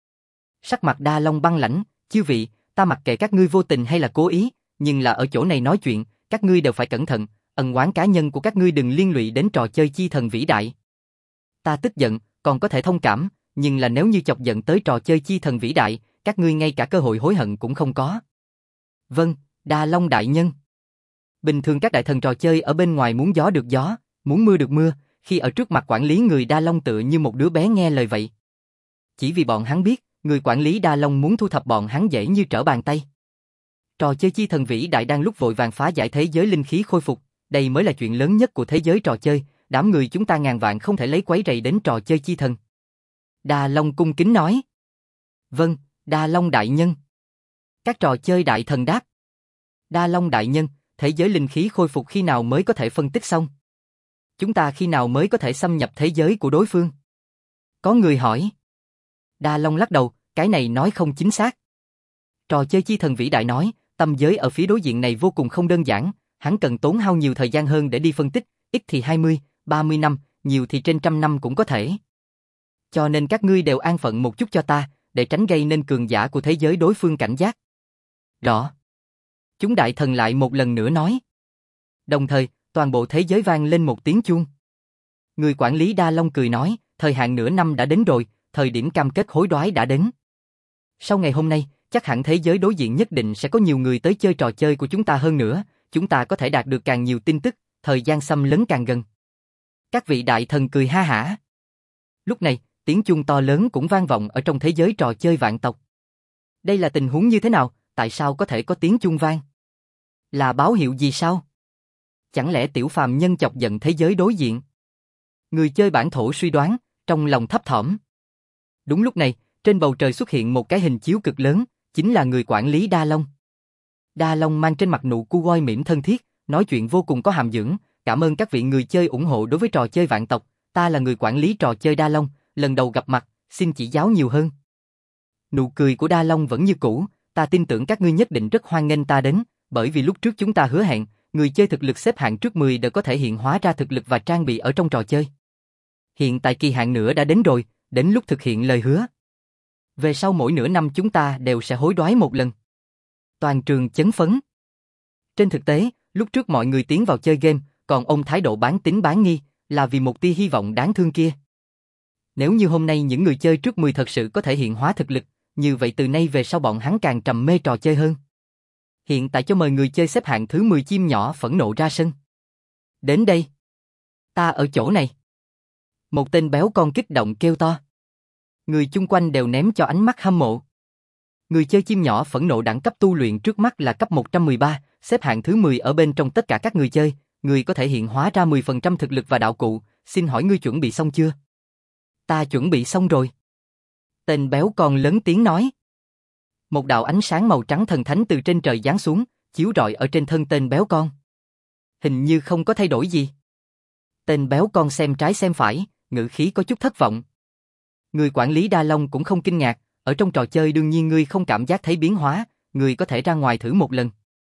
Sắc mặt Đa Long băng lãnh, chư vị, ta mặc kệ các ngươi vô tình hay là cố ý, nhưng là ở chỗ này nói chuyện, các ngươi đều phải cẩn thận, ân oán cá nhân của các ngươi đừng liên lụy đến trò chơi chi thần vĩ đại. Ta tức giận, còn có thể thông cảm, nhưng là nếu như chọc giận tới trò chơi chi thần vĩ đại, các ngươi ngay cả cơ hội hối hận cũng không có. Vâng, Đa Long đại nhân. Bình thường các đại thần trò chơi ở bên ngoài muốn gió được gió, muốn mưa được mưa, khi ở trước mặt quản lý người Đa Long tựa như một đứa bé nghe lời vậy. Chỉ vì bọn hắn biết, người quản lý Đa Long muốn thu thập bọn hắn dễ như trở bàn tay. Trò chơi chi thần vĩ đại đang lúc vội vàng phá giải thế giới linh khí khôi phục, đây mới là chuyện lớn nhất của thế giới trò chơi, đám người chúng ta ngàn vạn không thể lấy quấy rầy đến trò chơi chi thần. Đa Long cung kính nói. Vâng, Đa Long đại nhân. Các trò chơi đại thần đáp. Đa Long đại nhân, thế giới linh khí khôi phục khi nào mới có thể phân tích xong? Chúng ta khi nào mới có thể xâm nhập thế giới của đối phương? Có người hỏi. Đa Long lắc đầu, cái này nói không chính xác. Trò chơi chi thần vĩ đại nói, tâm giới ở phía đối diện này vô cùng không đơn giản, hắn cần tốn hao nhiều thời gian hơn để đi phân tích, ít thì 20, 30 năm, nhiều thì trên trăm năm cũng có thể. Cho nên các ngươi đều an phận một chút cho ta, để tránh gây nên cường giả của thế giới đối phương cảnh giác. Rõ. Chúng đại thần lại một lần nữa nói. Đồng thời, toàn bộ thế giới vang lên một tiếng chuông. Người quản lý Đa Long cười nói, thời hạn nửa năm đã đến rồi, thời điểm cam kết hối đoái đã đến. Sau ngày hôm nay, chắc hẳn thế giới đối diện nhất định sẽ có nhiều người tới chơi trò chơi của chúng ta hơn nữa, chúng ta có thể đạt được càng nhiều tin tức, thời gian xâm lấn càng gần. Các vị đại thần cười ha hả. Lúc này, tiếng chuông to lớn cũng vang vọng ở trong thế giới trò chơi vạn tộc. Đây là tình huống như thế nào, tại sao có thể có tiếng chuông vang? Là báo hiệu gì sao? Chẳng lẽ tiểu phàm nhân chọc giận thế giới đối diện? Người chơi bản thổ suy đoán, trong lòng thấp thỏm. Đúng lúc này, trên bầu trời xuất hiện một cái hình chiếu cực lớn, chính là người quản lý Đa Long. Đa Long mang trên mặt nụ cu voi mỉm thân thiết, nói chuyện vô cùng có hàm dưỡng, cảm ơn các vị người chơi ủng hộ đối với trò chơi vạn tộc, ta là người quản lý trò chơi Đa Long, lần đầu gặp mặt, xin chỉ giáo nhiều hơn. Nụ cười của Đa Long vẫn như cũ, ta tin tưởng các ngươi nhất định rất hoan nghênh ta đến, bởi vì lúc trước chúng ta hứa hẹn, người chơi thực lực xếp hạng trước 10 đều có thể hiện hóa ra thực lực và trang bị ở trong trò chơi. Hiện tại kỳ hạn nữa đã đến rồi, đến lúc thực hiện lời hứa. Về sau mỗi nửa năm chúng ta đều sẽ hối đoái một lần. Toàn trường chấn phấn. Trên thực tế, lúc trước mọi người tiến vào chơi game, còn ôm thái độ bán tín bán nghi, là vì một tia hy vọng đáng thương kia. Nếu như hôm nay những người chơi trước 10 thật sự có thể hiện hóa thực lực, như vậy từ nay về sau bọn hắn càng trầm mê trò chơi hơn. Hiện tại cho mời người chơi xếp hạng thứ 10 chim nhỏ phẫn nộ ra sân. Đến đây. Ta ở chỗ này. Một tên béo con kích động kêu to. Người chung quanh đều ném cho ánh mắt hâm mộ. Người chơi chim nhỏ phẫn nộ đẳng cấp tu luyện trước mắt là cấp 113, xếp hạng thứ 10 ở bên trong tất cả các người chơi, người có thể hiện hóa ra 10% thực lực và đạo cụ, xin hỏi ngươi chuẩn bị xong chưa? Ta chuẩn bị xong rồi. Tên béo con lớn tiếng nói. Một đạo ánh sáng màu trắng thần thánh từ trên trời giáng xuống, chiếu rọi ở trên thân tên béo con. Hình như không có thay đổi gì. Tên béo con xem trái xem phải, ngữ khí có chút thất vọng. Người quản lý Đa Long cũng không kinh ngạc, ở trong trò chơi đương nhiên ngươi không cảm giác thấy biến hóa, ngươi có thể ra ngoài thử một lần.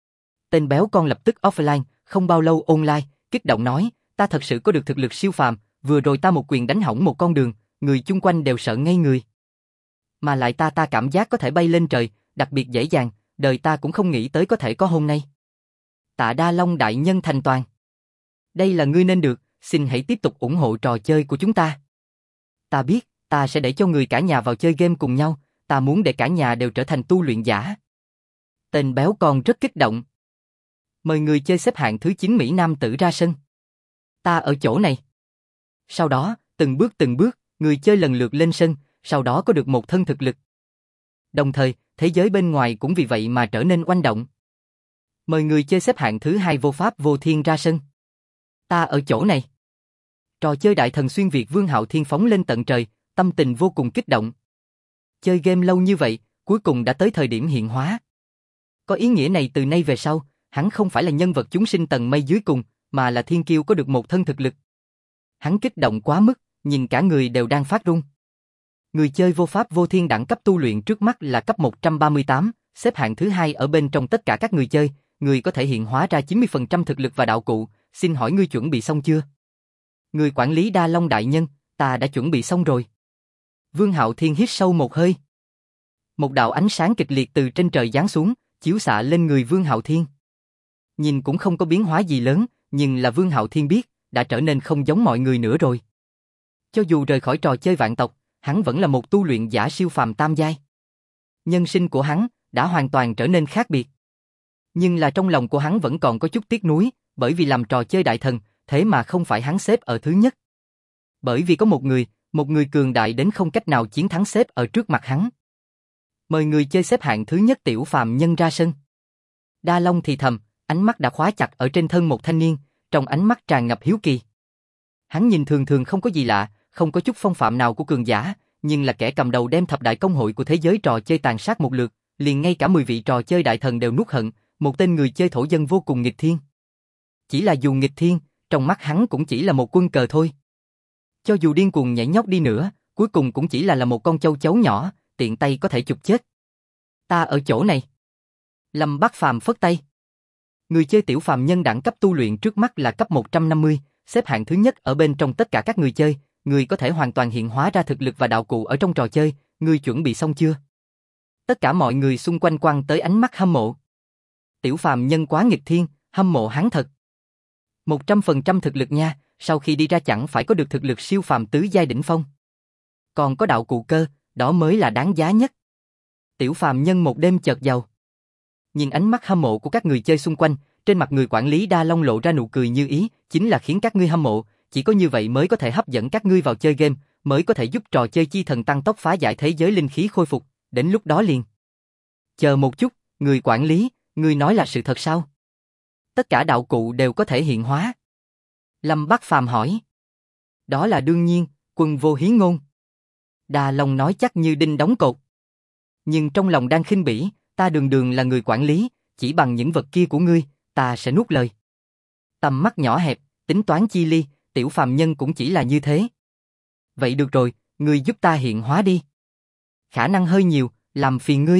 Tên béo con lập tức offline, không bao lâu online, kích động nói, ta thật sự có được thực lực siêu phàm, vừa rồi ta một quyền đánh hỏng một con đường, người chung quanh đều sợ ngây người. Mà lại ta cảm giác có thể bay lên trời, đặc biệt dễ dàng, đời ta cũng không nghĩ tới có thể có hôm nay. Tạ Đa Long đại nhân thành toàn. Đây là ngươi nên được, xin hãy tiếp tục ủng hộ trò chơi của chúng ta. Ta biết, ta sẽ để cho người cả nhà vào chơi game cùng nhau, ta muốn để cả nhà đều trở thành tu luyện giả. Tên béo con rất kích động. Mời người chơi xếp hạng thứ 9 Mỹ Nam tử ra sân. Ta ở chỗ này. Sau đó, từng bước, người chơi lần lượt lên sân, sau đó có được một thân thực lực. Đồng thời, thế giới bên ngoài cũng vì vậy mà trở nên oanh động. Mời người chơi xếp hạng thứ 2 Vô Pháp Vô Thiên ra sân. Ta ở chỗ này. Trò chơi đại thần xuyên Việt Vương Hạo Thiên phóng lên tận trời, tâm tình vô cùng kích động. Chơi game lâu như vậy, cuối cùng đã tới thời điểm hiện hóa. Có ý nghĩa này từ nay về sau, hắn không phải là nhân vật chúng sinh tầng mây dưới cùng, mà là thiên kiêu có được một thân thực lực. Hắn kích động quá mức, nhìn cả người đều đang phát run. Người chơi Vô Pháp Vô Thiên đẳng cấp tu luyện trước mắt là cấp 138, xếp hạng thứ 2 ở bên trong tất cả các người chơi, người có thể hiện hóa ra 90% thực lực và đạo cụ, xin hỏi ngươi chuẩn bị xong chưa? Người quản lý Đa Long đại nhân, ta đã chuẩn bị xong rồi. Vương Hạo Thiên hít sâu một hơi. Một đạo ánh sáng kịch liệt từ trên trời giáng xuống, chiếu xạ lên người Vương Hạo Thiên. Nhìn cũng không có biến hóa gì lớn, nhưng là Vương Hạo Thiên biết, đã trở nên không giống mọi người nữa rồi. Cho dù rời khỏi trò chơi vạn tộc, hắn vẫn là một tu luyện giả siêu phàm tam giai. Nhân sinh của hắn đã hoàn toàn trở nên khác biệt. Nhưng là trong lòng của hắn vẫn còn có chút tiếc nuối, bởi vì làm trò chơi đại thần, thế mà không phải hắn xếp ở thứ nhất. Bởi vì có một người cường đại đến không cách nào chiến thắng xếp ở trước mặt hắn. Mời người chơi xếp hạng thứ nhất Tiểu Phàm Nhân ra sân. Đa Long thì thầm, ánh mắt đã khóa chặt ở trên thân một thanh niên, trong ánh mắt tràn ngập hiếu kỳ. Hắn nhìn thường thường không có gì lạ, không có chút phong phạm nào của cường giả, nhưng là kẻ cầm đầu đem thập đại công hội của thế giới trò chơi tàn sát một lượt, liền ngay cả 10 vị trò chơi đại thần đều nuốt hận, một tên người chơi thổ dân vô cùng nghịch thiên. Chỉ là dù nghịch thiên, trong mắt hắn cũng chỉ là một quân cờ thôi. Cho dù điên cuồng nhảy nhót đi nữa, cuối cùng cũng chỉ là một con châu chấu nhỏ, tiện tay có thể chụp chết. Ta ở chỗ này. Lâm Bắc Phàm phất tay. Người chơi Tiểu Phàm Nhân đẳng cấp tu luyện trước mắt là cấp 150, xếp hạng thứ nhất ở bên trong tất cả các người chơi, người có thể hoàn toàn hiện hóa ra thực lực và đạo cụ ở trong trò chơi, người chuẩn bị xong chưa? Tất cả mọi người xung quanh quăng tới ánh mắt hâm mộ. Tiểu Phàm Nhân quá nghịch thiên, hâm mộ hắn thật. 100% thực lực nha, sau khi đi ra chẳng phải có được thực lực siêu phàm tứ giai đỉnh phong. Còn có đạo cụ cơ, đó mới là đáng giá nhất. Tiểu Phàm Nhân một đêm chợt giàu. Nhìn ánh mắt hâm mộ của các người chơi xung quanh, trên mặt người quản lý Đa Long lộ ra nụ cười như ý, chính là khiến các ngươi hâm mộ, chỉ có như vậy mới có thể hấp dẫn các ngươi vào chơi game, mới có thể giúp trò chơi chi thần tăng tốc phá giải thế giới linh khí khôi phục, đến lúc đó liền. Chờ một chút, người quản lý, ngươi nói là sự thật sao? Tất cả đạo cụ đều có thể hiện hóa. Lâm Bắc Phàm hỏi. Đó là đương nhiên, quân vô hí ngôn. Đa Long nói chắc như đinh đóng cột. Nhưng trong lòng đang khinh bỉ, ta đường đường là người quản lý, chỉ bằng những vật kia của ngươi, ta sẽ nuốt lời. Tầm mắt nhỏ hẹp, tính toán chi ly, Tiểu Phàm Nhân cũng chỉ là như thế. Vậy được rồi, ngươi giúp ta hiện hóa đi. Khả năng hơi nhiều, làm phiền ngươi.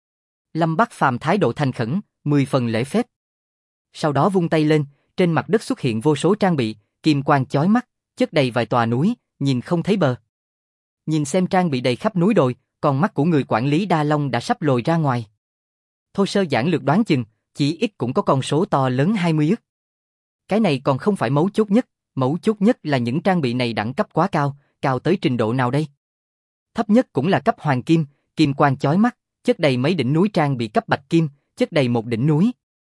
Lâm Bắc Phàm thái độ thành khẩn, 10 phần lễ phép. Sau đó vung tay lên, trên mặt đất xuất hiện vô số trang bị, kim quang chói mắt, chất đầy vài tòa núi, nhìn không thấy bờ. Nhìn xem trang bị đầy khắp núi đồi, con mắt của người quản lý Đa Long đã sắp lồi ra ngoài. Thô sơ giản lược đoán chừng, chỉ ít cũng có con số to lớn 20 ức. Cái này còn không phải mấu chốt nhất là những trang bị này đẳng cấp quá cao, cao tới trình độ nào đây? Thấp nhất cũng là cấp hoàng kim, kim quang chói mắt, chất đầy mấy đỉnh núi trang bị cấp bạch kim, chất đầy một đỉnh núi.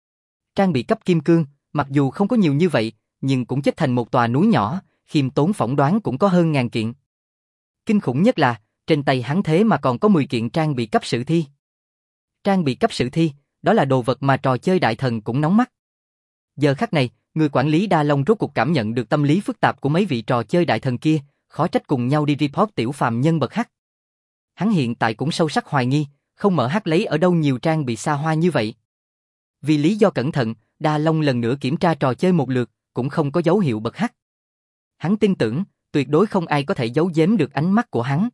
Trang bị cấp kim cương, mặc dù không có nhiều như vậy, nhưng cũng chất thành một tòa núi nhỏ, khiêm tốn phỏng đoán cũng có hơn 1000 kiện. Kinh khủng nhất là, trên tay hắn thế mà còn có 10 kiện trang bị cấp sử thi. Trang bị cấp sử thi, đó là đồ vật mà trò chơi đại thần cũng nóng mắt. Giờ khắc này, người quản lý Đa Long rốt cuộc cảm nhận được tâm lý phức tạp của mấy vị trò chơi đại thần kia, khó trách cùng nhau đi report Tiểu Phàm Nhân bậc hắc. Hắn hiện tại cũng sâu sắc hoài nghi, không mở hắc lấy ở đâu nhiều trang bị xa hoa như vậy. Vì lý do cẩn thận, Đa Long lần nữa kiểm tra trò chơi một lượt, cũng không có dấu hiệu bậc hắc. Hắn tin tưởng, tuyệt đối không ai có thể giấu giếm được ánh mắt của hắn.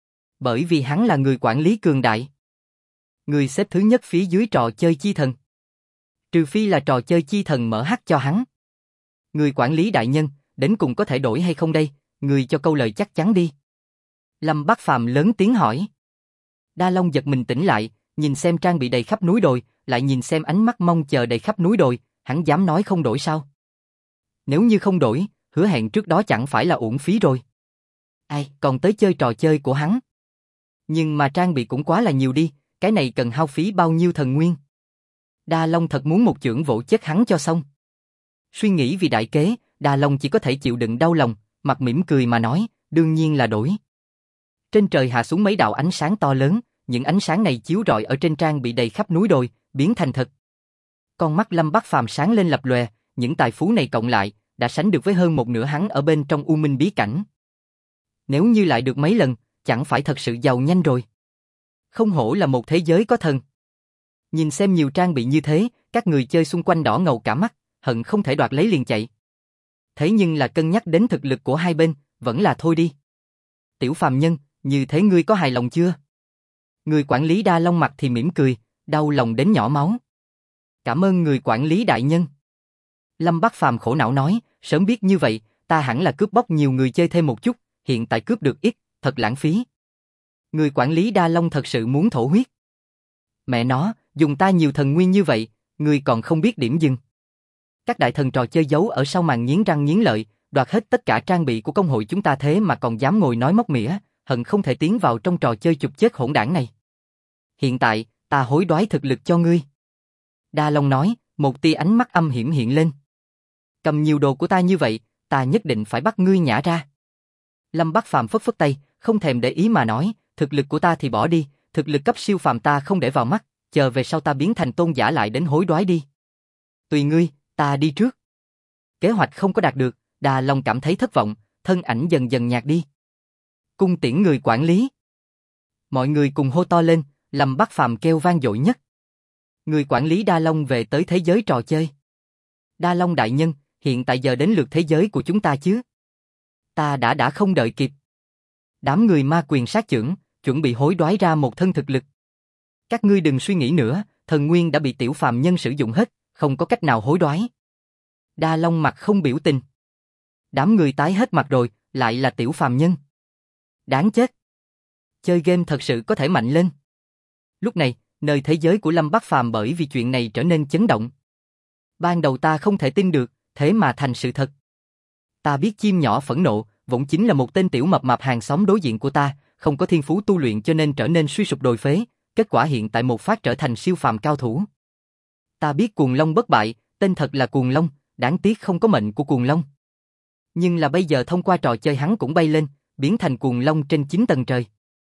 Bởi vì hắn là người quản lý cường đại. Người xếp thứ nhất phía dưới trò chơi chi thần. Trừ phi là trò chơi chi thần mở hắc cho hắn. Người quản lý đại nhân, đến cùng có thể đổi hay không đây, người cho câu lời chắc chắn đi. Lâm Bắc Phàm lớn tiếng hỏi. Đa Long giật mình tỉnh lại, nhìn xem trang bị đầy khắp núi đồi, lại nhìn xem ánh mắt mong chờ đầy khắp núi đồi, hắn dám nói không đổi sao? Nếu như không đổi, hứa hẹn trước đó chẳng phải là uổng phí rồi. Ai, còn tới chơi trò chơi của hắn. Nhưng mà trang bị cũng quá là nhiều đi, cái này cần hao phí bao nhiêu thần nguyên. Đa Long thật muốn một chưởng vỗ chết hắn cho xong. Suy nghĩ vì đại kế, Đa Long chỉ có thể chịu đựng đau lòng, mặt mỉm cười mà nói, đương nhiên là đổi. Trên trời hạ xuống mấy đạo ánh sáng to lớn, những ánh sáng này chiếu rọi ở trên trang bị đầy khắp núi đồi, biến thành thật. Con mắt Lâm Bắc Phàm sáng lên lập lòe, những tài phú này cộng lại, đã sánh được với hơn một nửa hắn ở bên trong U Minh bí cảnh. Nếu như lại được mấy lần, chẳng phải thật sự giàu nhanh rồi. Không hổ là một thế giới có thần. Nhìn xem nhiều trang bị như thế, các người chơi xung quanh đỏ ngầu cả mắt, hận không thể đoạt lấy liền chạy. Thế nhưng là cân nhắc đến thực lực của hai bên, vẫn là thôi đi. Tiểu Phàm Nhân, như thế ngươi có hài lòng chưa? Người quản lý Đa Long mặt thì mỉm cười, đau lòng đến nhỏ máu. Cảm ơn người quản lý đại nhân. Lâm Bắc Phàm khổ não nói, sớm biết như vậy, ta hẳn là cướp bóc nhiều người chơi thêm một chút, hiện tại cướp được ít, thật lãng phí. Người quản lý Đa Long thật sự muốn thổ huyết. Mẹ nó, dùng ta nhiều thần nguyên như vậy, ngươi còn không biết điểm dừng. Các đại thần trò chơi giấu ở sau màn nghiến răng nghiến lợi, đoạt hết tất cả trang bị của công hội chúng ta thế mà còn dám ngồi nói móc mỉa, hận không thể tiến vào trong trò chơi chụp chết hỗn đảng này. Hiện tại, ta hối đoái thực lực cho ngươi. Đa Long nói, một tia ánh mắt âm hiểm hiện lên. Cầm nhiều đồ của ta như vậy, ta nhất định phải bắt ngươi nhả ra. Lâm Bắc Phàm phất phất tay, không thèm để ý mà nói, thực lực của ta thì bỏ đi, thực lực cấp siêu phàm ta không để vào mắt, chờ về sau ta biến thành tôn giả lại đến hối đoái đi. Tùy ngươi, ta đi trước. Kế hoạch không có đạt được, Đa Long cảm thấy thất vọng, thân ảnh dần dần nhạt đi. Cung tiễn người quản lý. Mọi người cùng hô to lên, Lâm Bắc Phàm kêu vang dội nhất. Người quản lý Đa Long về tới thế giới trò chơi. Đa Long đại nhân, hiện tại giờ đến lượt thế giới của chúng ta chứ. Ta đã không đợi kịp. Đám người ma quyền sát chưởng, chuẩn bị hối đoái ra một thân thực lực. Các ngươi đừng suy nghĩ nữa, thần nguyên đã bị tiểu phàm nhân sử dụng hết, không có cách nào hối đoái. Đa Long mặt không biểu tình. Đám người tái hết mặt rồi, lại là tiểu phàm nhân. Đáng chết. Chơi game thật sự có thể mạnh lên. Lúc này, nơi thế giới của Lâm Bắc Phàm bởi vì chuyện này trở nên chấn động. Ban đầu ta không thể tin được, thế mà thành sự thật. Ta biết chim nhỏ phẫn nộ, vốn chính là một tên tiểu mập mạp hàng xóm đối diện của ta, không có thiên phú tu luyện cho nên trở nên suy sụp đồi phế, kết quả hiện tại một phát trở thành siêu phàm cao thủ. Ta biết Cuồng Long bất bại, tên thật là Cuồng Long, đáng tiếc không có mệnh của Cuồng Long. Nhưng là bây giờ thông qua trò chơi hắn cũng bay lên, biến thành Cuồng Long trên 9 tầng trời.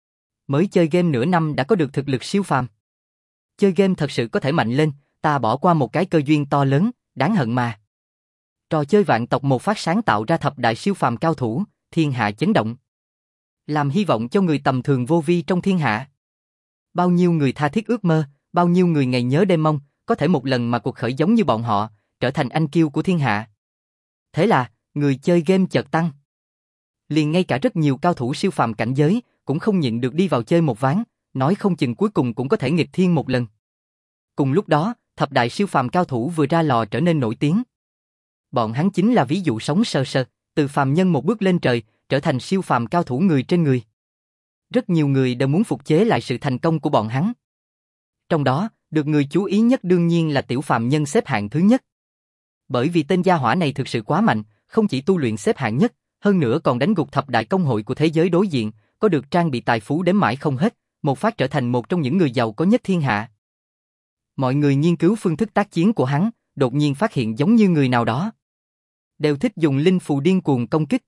Mới chơi game nửa năm đã có được thực lực siêu phàm. Chơi game thật sự có thể mạnh lên, ta bỏ qua một cái cơ duyên to lớn, đáng hận mà. Trò chơi vạn tộc một phát sáng tạo ra thập đại siêu phàm cao thủ, thiên hạ chấn động. Làm hy vọng cho người tầm thường vô vi trong thiên hạ. Bao nhiêu người tha thiết ước mơ, bao nhiêu người ngày nhớ đêm mong, có thể một lần mà cuộc khởi giống như bọn họ, trở thành anh kiêu của thiên hạ. Thế là, người chơi game chợt tăng. Liền ngay cả rất nhiều cao thủ siêu phàm cảnh giới, cũng không nhịn được đi vào chơi một ván, nói không chừng cuối cùng cũng có thể nghịch thiên một lần. Cùng lúc đó, thập đại siêu phàm cao thủ vừa ra lò trở nên nổi tiếng. Bọn hắn chính là ví dụ sống sờ sờ, từ phàm nhân một bước lên trời, trở thành siêu phàm cao thủ người trên người. Rất nhiều người đều muốn phục chế lại sự thành công của bọn hắn. Trong đó, được người chú ý nhất đương nhiên là tiểu phàm nhân xếp hạng thứ nhất. Bởi vì tên gia hỏa này thực sự quá mạnh, không chỉ tu luyện xếp hạng nhất, hơn nữa còn đánh gục thập đại công hội của thế giới đối diện, có được trang bị tài phú đếm mãi không hết, một phát trở thành một trong những người giàu có nhất thiên hạ. Mọi người nghiên cứu phương thức tác chiến của hắn, đột nhiên phát hiện giống như người nào đó. Đều thích dùng linh phù điên cuồng công kích.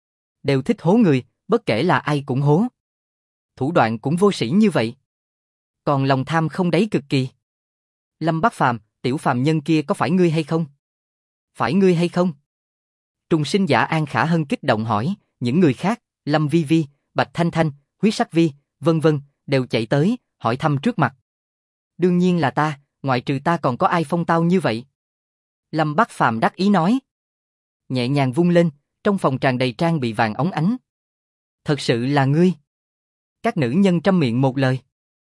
Đều thích hố người, bất kể là ai cũng hố. Thủ đoạn cũng vô sĩ như vậy. Còn lòng tham không đáy cực kỳ. Lâm Bắc Phàm, tiểu phàm nhân kia có phải ngươi hay không? Phải ngươi hay không? Trùng sinh giả An Khả Hân kích động hỏi, những người khác, Lâm Vi Vi, Bạch Thanh Thanh, Huyết Sắc Vi, vân vân, đều chạy tới, hỏi thăm trước mặt. Đương nhiên là ta, ngoại trừ ta còn có ai phong tao như vậy? Lâm Bắc Phàm đắc ý nói. Nhẹ nhàng vung lên, trong phòng tràn đầy trang bị vàng óng ánh. Thật sự là ngươi. Các nữ nhân trăm miệng một lời.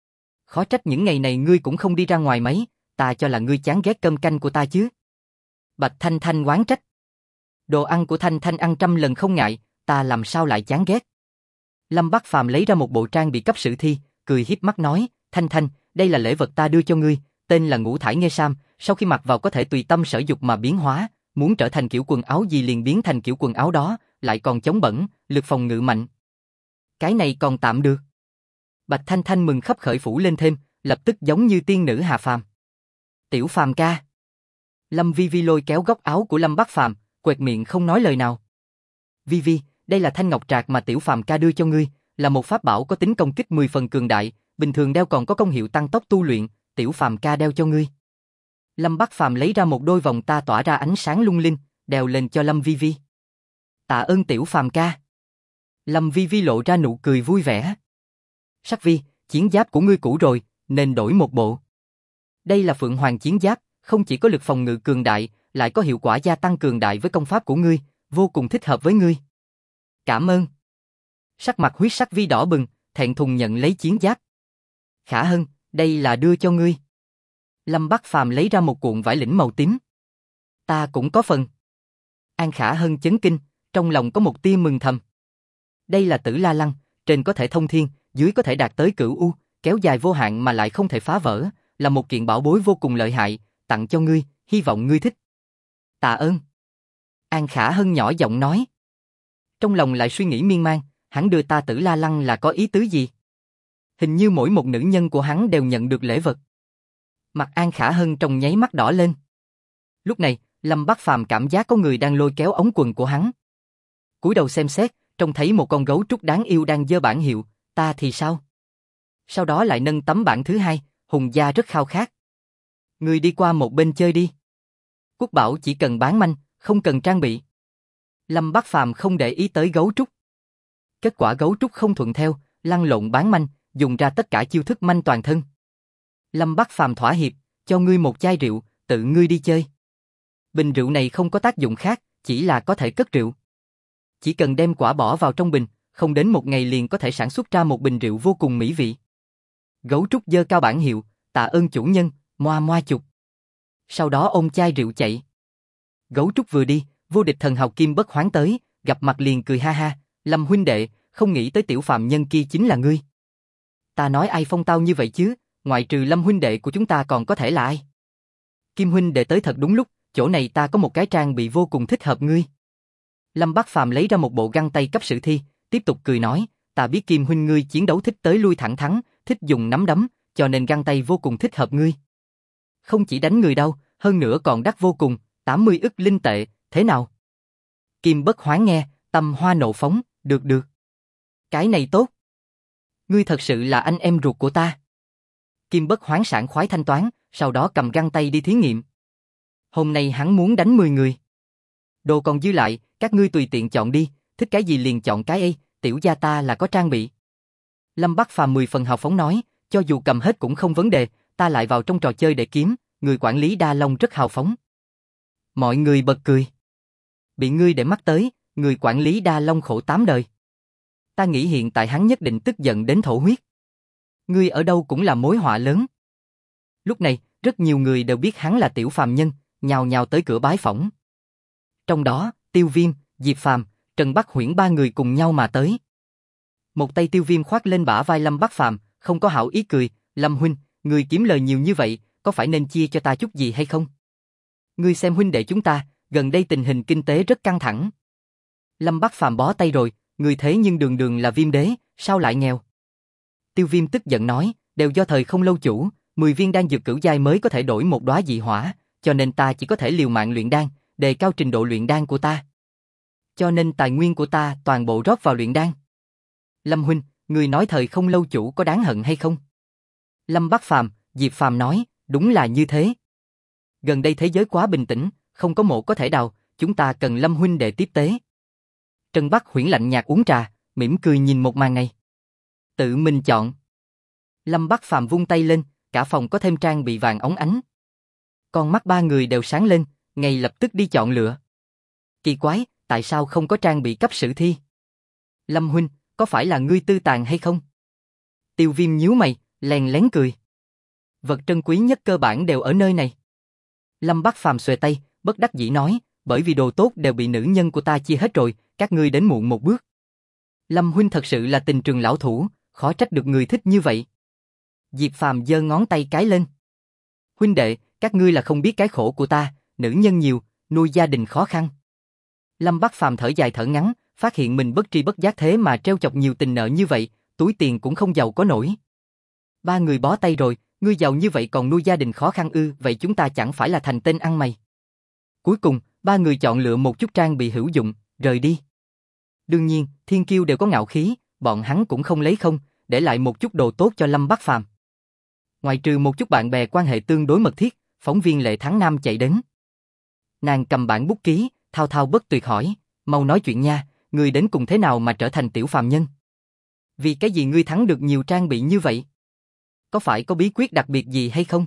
Khó trách những ngày này ngươi cũng không đi ra ngoài mấy, ta cho là ngươi chán ghét cơm canh của ta chứ. Bạch Thanh Thanh oán trách. Đồ ăn của Thanh Thanh ăn 100 lần không ngại, ta làm sao lại chán ghét. Lâm Bắc Phàm lấy ra một bộ trang bị cấp sử thi, cười hiếp mắt nói, Thanh Thanh, đây là lễ vật ta đưa cho ngươi, tên là Ngũ Thải Nghê Sam, sau khi mặc vào có thể tùy tâm sở dục mà biến hóa, muốn trở thành kiểu quần áo gì liền biến thành kiểu quần áo đó, lại còn chống bẩn, lực phòng ngự mạnh. Cái này còn tạm được. Bạch Thanh Thanh mừng khấp khởi phủ lên thêm, lập tức giống như tiên nữ hạ phàm. Tiểu Phàm ca. Lâm Vi Vi lôi kéo góc áo của Lâm Bắc Phàm, quẹt miệng không nói lời nào. Vi Vi, đây là thanh ngọc trạc mà Tiểu Phàm ca đưa cho ngươi, là một pháp bảo có tính công kích 10 phần cường đại, bình thường đeo còn có công hiệu tăng tốc tu luyện, Tiểu Phàm ca đeo cho ngươi. Lâm Bắc Phàm lấy ra một đôi vòng ta tỏa ra ánh sáng lung linh, đeo lên cho Lâm Vi Vi. Tạ ơn Tiểu Phàm ca. Lâm Vi Vi lộ ra nụ cười vui vẻ. Sắc Vi, chiến giáp của ngươi cũ rồi, nên đổi một bộ. Đây là Phượng Hoàng chiến giáp, không chỉ có lực phòng ngự cường đại, lại có hiệu quả gia tăng cường đại với công pháp của ngươi, vô cùng thích hợp với ngươi. Cảm ơn. Sắc mặt Huyết Sắc Vi đỏ bừng, thẹn thùng nhận lấy chiến giáp. Khả Hân, đây là đưa cho ngươi. Lâm Bắc Phàm lấy ra một cuộn vải lĩnh màu tím. Ta cũng có phần. An Khả Hân chấn kinh, trong lòng có một tia mừng thầm. Đây là Tử La Lăng, trên có thể thông thiên, dưới có thể đạt tới cửu u, kéo dài vô hạn mà lại không thể phá vỡ, là một kiện bảo bối vô cùng lợi hại, tặng cho ngươi, hy vọng ngươi thích. Tạ ơn. An Khả Hân nhỏ giọng nói. Trong lòng lại suy nghĩ miên man, hắn đưa ta Tử La Lăng là có ý tứ gì? Hình như mỗi một nữ nhân của hắn đều nhận được lễ vật. Mặt An Khả Hân trong nháy mắt đỏ lên. Lúc này, Lâm Bắc Phàm cảm giác có người đang lôi kéo ống quần của hắn. Cúi đầu xem xét, trông thấy một con gấu trúc đáng yêu đang giơ bảng hiệu, ta thì sao? Sau đó lại nâng tấm bảng thứ hai, Hùng gia rất khao khát. Người đi qua một bên chơi đi. Quốc bảo chỉ cần bán manh, không cần trang bị. Lâm Bắc Phàm không để ý tới gấu trúc. Kết quả gấu trúc không thuận theo, lăn lộn bán manh, dùng ra tất cả chiêu thức manh toàn thân. Lâm Bắc Phàm thỏa hiệp, cho ngươi một chai rượu, tự ngươi đi chơi. Bình rượu này không có tác dụng khác, chỉ là có thể cất rượu. Chỉ cần đem quả bỏ vào trong bình, không đến một ngày liền có thể sản xuất ra một bình rượu vô cùng mỹ vị. Gấu trúc giơ cao bảng hiệu, tạ ơn chủ nhân, moa moa chục. Sau đó ôm chai rượu chạy. Gấu trúc vừa đi, vô địch thần hào Kim Bất Hoán tới, gặp mặt liền cười ha ha, Lâm huynh đệ, không nghĩ tới tiểu phàm nhân kia chính là ngươi. Ta nói ai phong tao như vậy chứ, ngoại trừ Lâm huynh đệ của chúng ta còn có thể là ai? Kim huynh đệ tới thật đúng lúc, chỗ này ta có một cái trang bị vô cùng thích hợp ngươi. Lâm Bắc Phàm lấy ra một bộ găng tay cấp sử thi, tiếp tục cười nói, ta biết Kim huynh ngươi chiến đấu thích tới lui thẳng thắn, thích dùng nắm đấm, cho nên găng tay vô cùng thích hợp ngươi. Không chỉ đánh người đâu, hơn nữa còn đắt vô cùng, 80 ức linh tệ, thế nào? Kim Bất Hoán nghe, tâm hoa nộ phóng, được được. Cái này tốt. Ngươi thật sự là anh em ruột của ta. Kim Bất Hoán sảng khoái thanh toán, sau đó cầm găng tay đi thí nghiệm. Hôm nay hắn muốn đánh 10 người. Đồ còn dư lại, các ngươi tùy tiện chọn đi, thích cái gì liền chọn cái ấy, tiểu gia ta là có trang bị. Lâm Bắc Phàm 10 phần hào phóng nói, cho dù cầm hết cũng không vấn đề, ta lại vào trong trò chơi để kiếm, người quản lý Đa Long rất hào phóng. Mọi người bật cười. Bị ngươi để mắt tới, người quản lý Đa Long khổ 8 đời. Ta nghĩ hiện tại hắn nhất định tức giận đến thổ huyết. Ngươi ở đâu cũng là mối họa lớn. Lúc này, rất nhiều người đều biết hắn là tiểu phàm nhân, nhào nhào tới cửa bái phỏng. Trong đó, Tiêu Viêm, Diệp Phàm, Trần Bắc Huyễn ba người cùng nhau mà tới. Một tay Tiêu Viêm khoác lên bả vai Lâm Bắc Phàm, không có hảo ý cười, Lâm huynh, ngươi kiếm lời nhiều như vậy, có phải nên chia cho ta chút gì hay không? Ngươi xem huynh đệ chúng ta, gần đây tình hình kinh tế rất căng thẳng. Lâm Bắc Phàm bó tay rồi, ngươi thế nhưng đường đường là Viêm đế, sao lại nghèo? Tiêu Viêm tức giận nói, đều do thời không lâu chủ, 10 viên đan dược cửu giai mới có thể đổi một đóa dị hỏa, cho nên ta chỉ có thể liều mạng luyện đan, đề cao trình độ luyện đan của ta. Cho nên tài nguyên của ta toàn bộ rót vào luyện đan. Lâm huynh, người nói thời không lâu chủ có đáng hận hay không? Lâm Bắc Phàm, Diệp Phàm nói, đúng là như thế. Gần đây thế giới quá bình tĩnh, không có mộ có thể đào, chúng ta cần Lâm huynh để tiếp tế. Trần Bắc Huyễn lạnh nhạt uống trà, mỉm cười nhìn một màn này. Tự mình chọn. Lâm Bắc Phàm vung tay lên, cả phòng có thêm trang bị vàng óng ánh. Con mắt ba người đều sáng lên, ngay lập tức đi chọn lựa. Kỳ quái, tại sao không có trang bị cấp sử thi? Lâm huynh, có phải là ngươi tư tàn hay không? Tiêu Viêm nhíu mày, lén lén cười. Vật trân quý nhất cơ bản đều ở nơi này. Lâm Bắc Phàm xuề tay, bất đắc dĩ nói, bởi vì đồ tốt đều bị nữ nhân của ta chia hết rồi, các ngươi đến muộn một bước. Lâm huynh thật sự là tình trường lão thủ, khó trách được người thích như vậy. Diệp Phàm giơ ngón tay cái lên. Huynh đệ, các ngươi là không biết cái khổ của ta, nữ nhân nhiều, nuôi gia đình khó khăn. Lâm Bắc Phàm thở dài thở ngắn, phát hiện mình bất tri bất giác thế mà treo chọc nhiều tình nợ như vậy, túi tiền cũng không giàu có nổi. Ba người bó tay rồi, ngươi giàu như vậy còn nuôi gia đình khó khăn ư, vậy chúng ta chẳng phải là thành tên ăn mày. Cuối cùng, ba người chọn lựa một chút trang bị hữu dụng, rời đi. Đương nhiên, thiên kiêu đều có ngạo khí, bọn hắn cũng không lấy không, để lại một chút đồ tốt cho Lâm Bắc Phàm. Ngoài trừ một chút bạn bè quan hệ tương đối mật thiết, phóng viên Lệ Thắng Nam chạy đến. Nàng cầm bản bút ký, thao thao bất tuyệt hỏi, mau nói chuyện nha, ngươi đến cùng thế nào mà trở thành tiểu phàm nhân? Vì cái gì ngươi thắng được nhiều trang bị như vậy? Có phải có bí quyết đặc biệt gì hay không?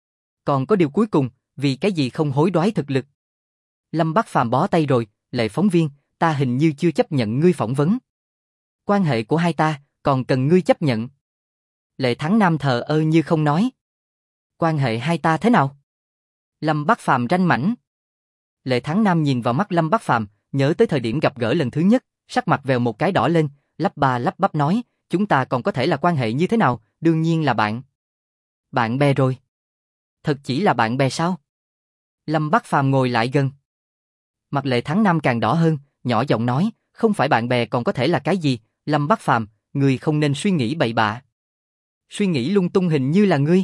Còn có điều cuối cùng, vì cái gì không hối đoái thực lực? Lâm Bắc Phàm bó tay rồi, Lệ phóng viên, ta hình như chưa chấp nhận ngươi phỏng vấn. Quan hệ của hai ta, còn cần ngươi chấp nhận. Lệ Thắng Nam thờ ơ như không nói. Quan hệ hai ta thế nào? Lâm Bắc Phàm ranh mãnh. Lệ Thắng Nam nhìn vào mắt Lâm Bắc Phàm, nhớ tới thời điểm gặp gỡ lần thứ nhất, sắc mặt vèo một cái đỏ lên, lắp ba lắp bắp nói, chúng ta còn có thể là quan hệ như thế nào, đương nhiên là bạn. Bạn bè rồi. Thật chỉ là bạn bè sao? Lâm Bắc Phàm ngồi lại gần. Mặt Lệ Thắng Nam càng đỏ hơn, nhỏ giọng nói, không phải bạn bè còn có thể là cái gì, Lâm Bắc Phàm, ngươi không nên suy nghĩ bậy bạ. Suy nghĩ lung tung hình như là ngươi.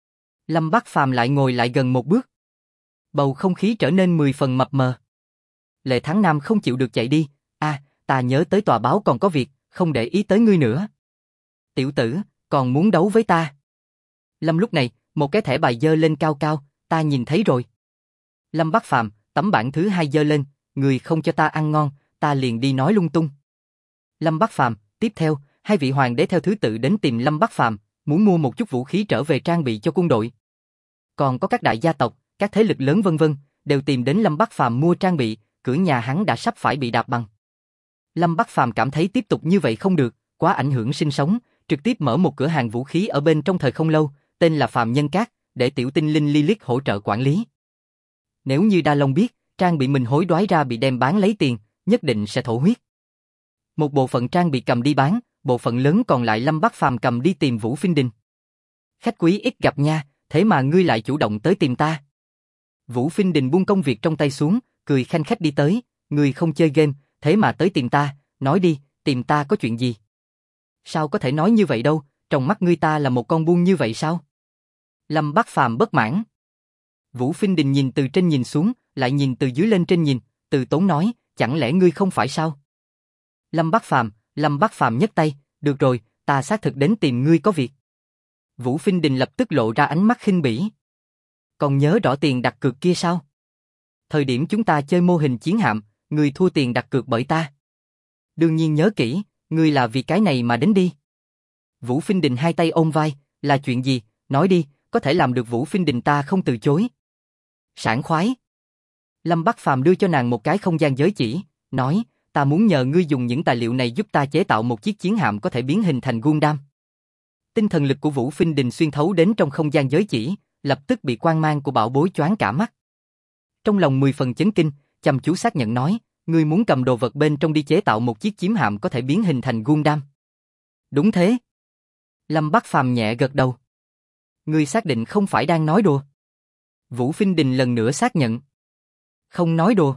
Lâm Bắc Phàm lại ngồi lại gần một bước. Bầu không khí trở nên 10 phần mập mờ. Lệ Thắng Nam không chịu được chạy đi, ta nhớ tới tòa báo còn có việc, không để ý tới ngươi nữa. Tiểu tử, còn muốn đấu với ta? Lâm lúc này, một cái thẻ bài giơ lên cao cao, ta nhìn thấy rồi. Lâm Bắc Phàm, tấm bảng thứ 2 giơ lên, người không cho ta ăn ngon, ta liền đi nói lung tung. Lâm Bắc Phàm, tiếp theo, hai vị hoàng đế theo thứ tự đến tìm Lâm Bắc Phàm, muốn mua một chút vũ khí trở về trang bị cho quân đội. Còn có các đại gia tộc, các thế lực lớn vân vân, đều tìm đến Lâm Bắc Phàm mua trang bị, cửa nhà hắn đã sắp phải bị đạp bằng. Lâm Bắc Phàm cảm thấy tiếp tục như vậy không được, quá ảnh hưởng sinh sống, trực tiếp mở một cửa hàng vũ khí ở bên trong thời không lâu, tên là Phàm Nhân Các, để tiểu tinh linh Lilith hỗ trợ quản lý. Nếu như Đa Long biết, trang bị mình hối đoái ra bị đem bán lấy tiền, nhất định sẽ thổ huyết. Một bộ phận trang bị cầm đi bán, bộ phận lớn còn lại Lâm Bắc Phàm cầm đi tìm Vũ Phiên Đình. Khách quý ít gặp nha, thế mà ngươi lại chủ động tới tìm ta. Vũ Phiên Đình buông công việc trong tay xuống, cười khanh khách đi tới, ngươi không chơi game, thế mà tới tìm ta, nói đi, tìm ta có chuyện gì? Sao có thể nói như vậy đâu, trong mắt ngươi ta là một con buôn như vậy sao? Lâm Bắc Phàm bất mãn. Vũ Phiên Đình nhìn từ trên nhìn xuống, lại nhìn từ dưới lên trên nhìn, từ tốn nói, chẳng lẽ ngươi không phải sao? Lâm Bắc Phàm nhấc tay, được rồi, ta xác thực đến tìm ngươi có việc. Vũ Phiên Đình lập tức lộ ra ánh mắt khinh bỉ. Còn nhớ rõ tiền đặt cược kia sao? Thời điểm chúng ta chơi mô hình chiến hạm, ngươi thua tiền đặt cược bởi ta. Đương nhiên nhớ kỹ, ngươi là vì cái này mà đến đi. Vũ Phiên Đình hai tay ôm vai, là chuyện gì, nói đi, có thể làm được Vũ Phiên Đình ta không từ chối. Sảng khoái. Lâm Bắc Phàm đưa cho nàng một cái không gian giới chỉ, nói, ta muốn nhờ ngươi dùng những tài liệu này giúp ta chế tạo một chiếc chiến hạm có thể biến hình thành Gundam. Tinh thần lực của Vũ Phiên Đình xuyên thấu đến trong không gian giới chỉ, lập tức bị quang mang của bảo bối choáng cả mắt. Trong lòng 10 phần chấn kinh, chăm chú xác nhận nói, ngươi muốn cầm đồ vật bên trong đi chế tạo một chiếc chiến hạm có thể biến hình thành Gundam. Đúng thế. Lâm Bắc Phàm nhẹ gật đầu. Ngươi xác định không phải đang nói đùa. Vũ Phiên Đình lần nữa xác nhận. Không nói đùa.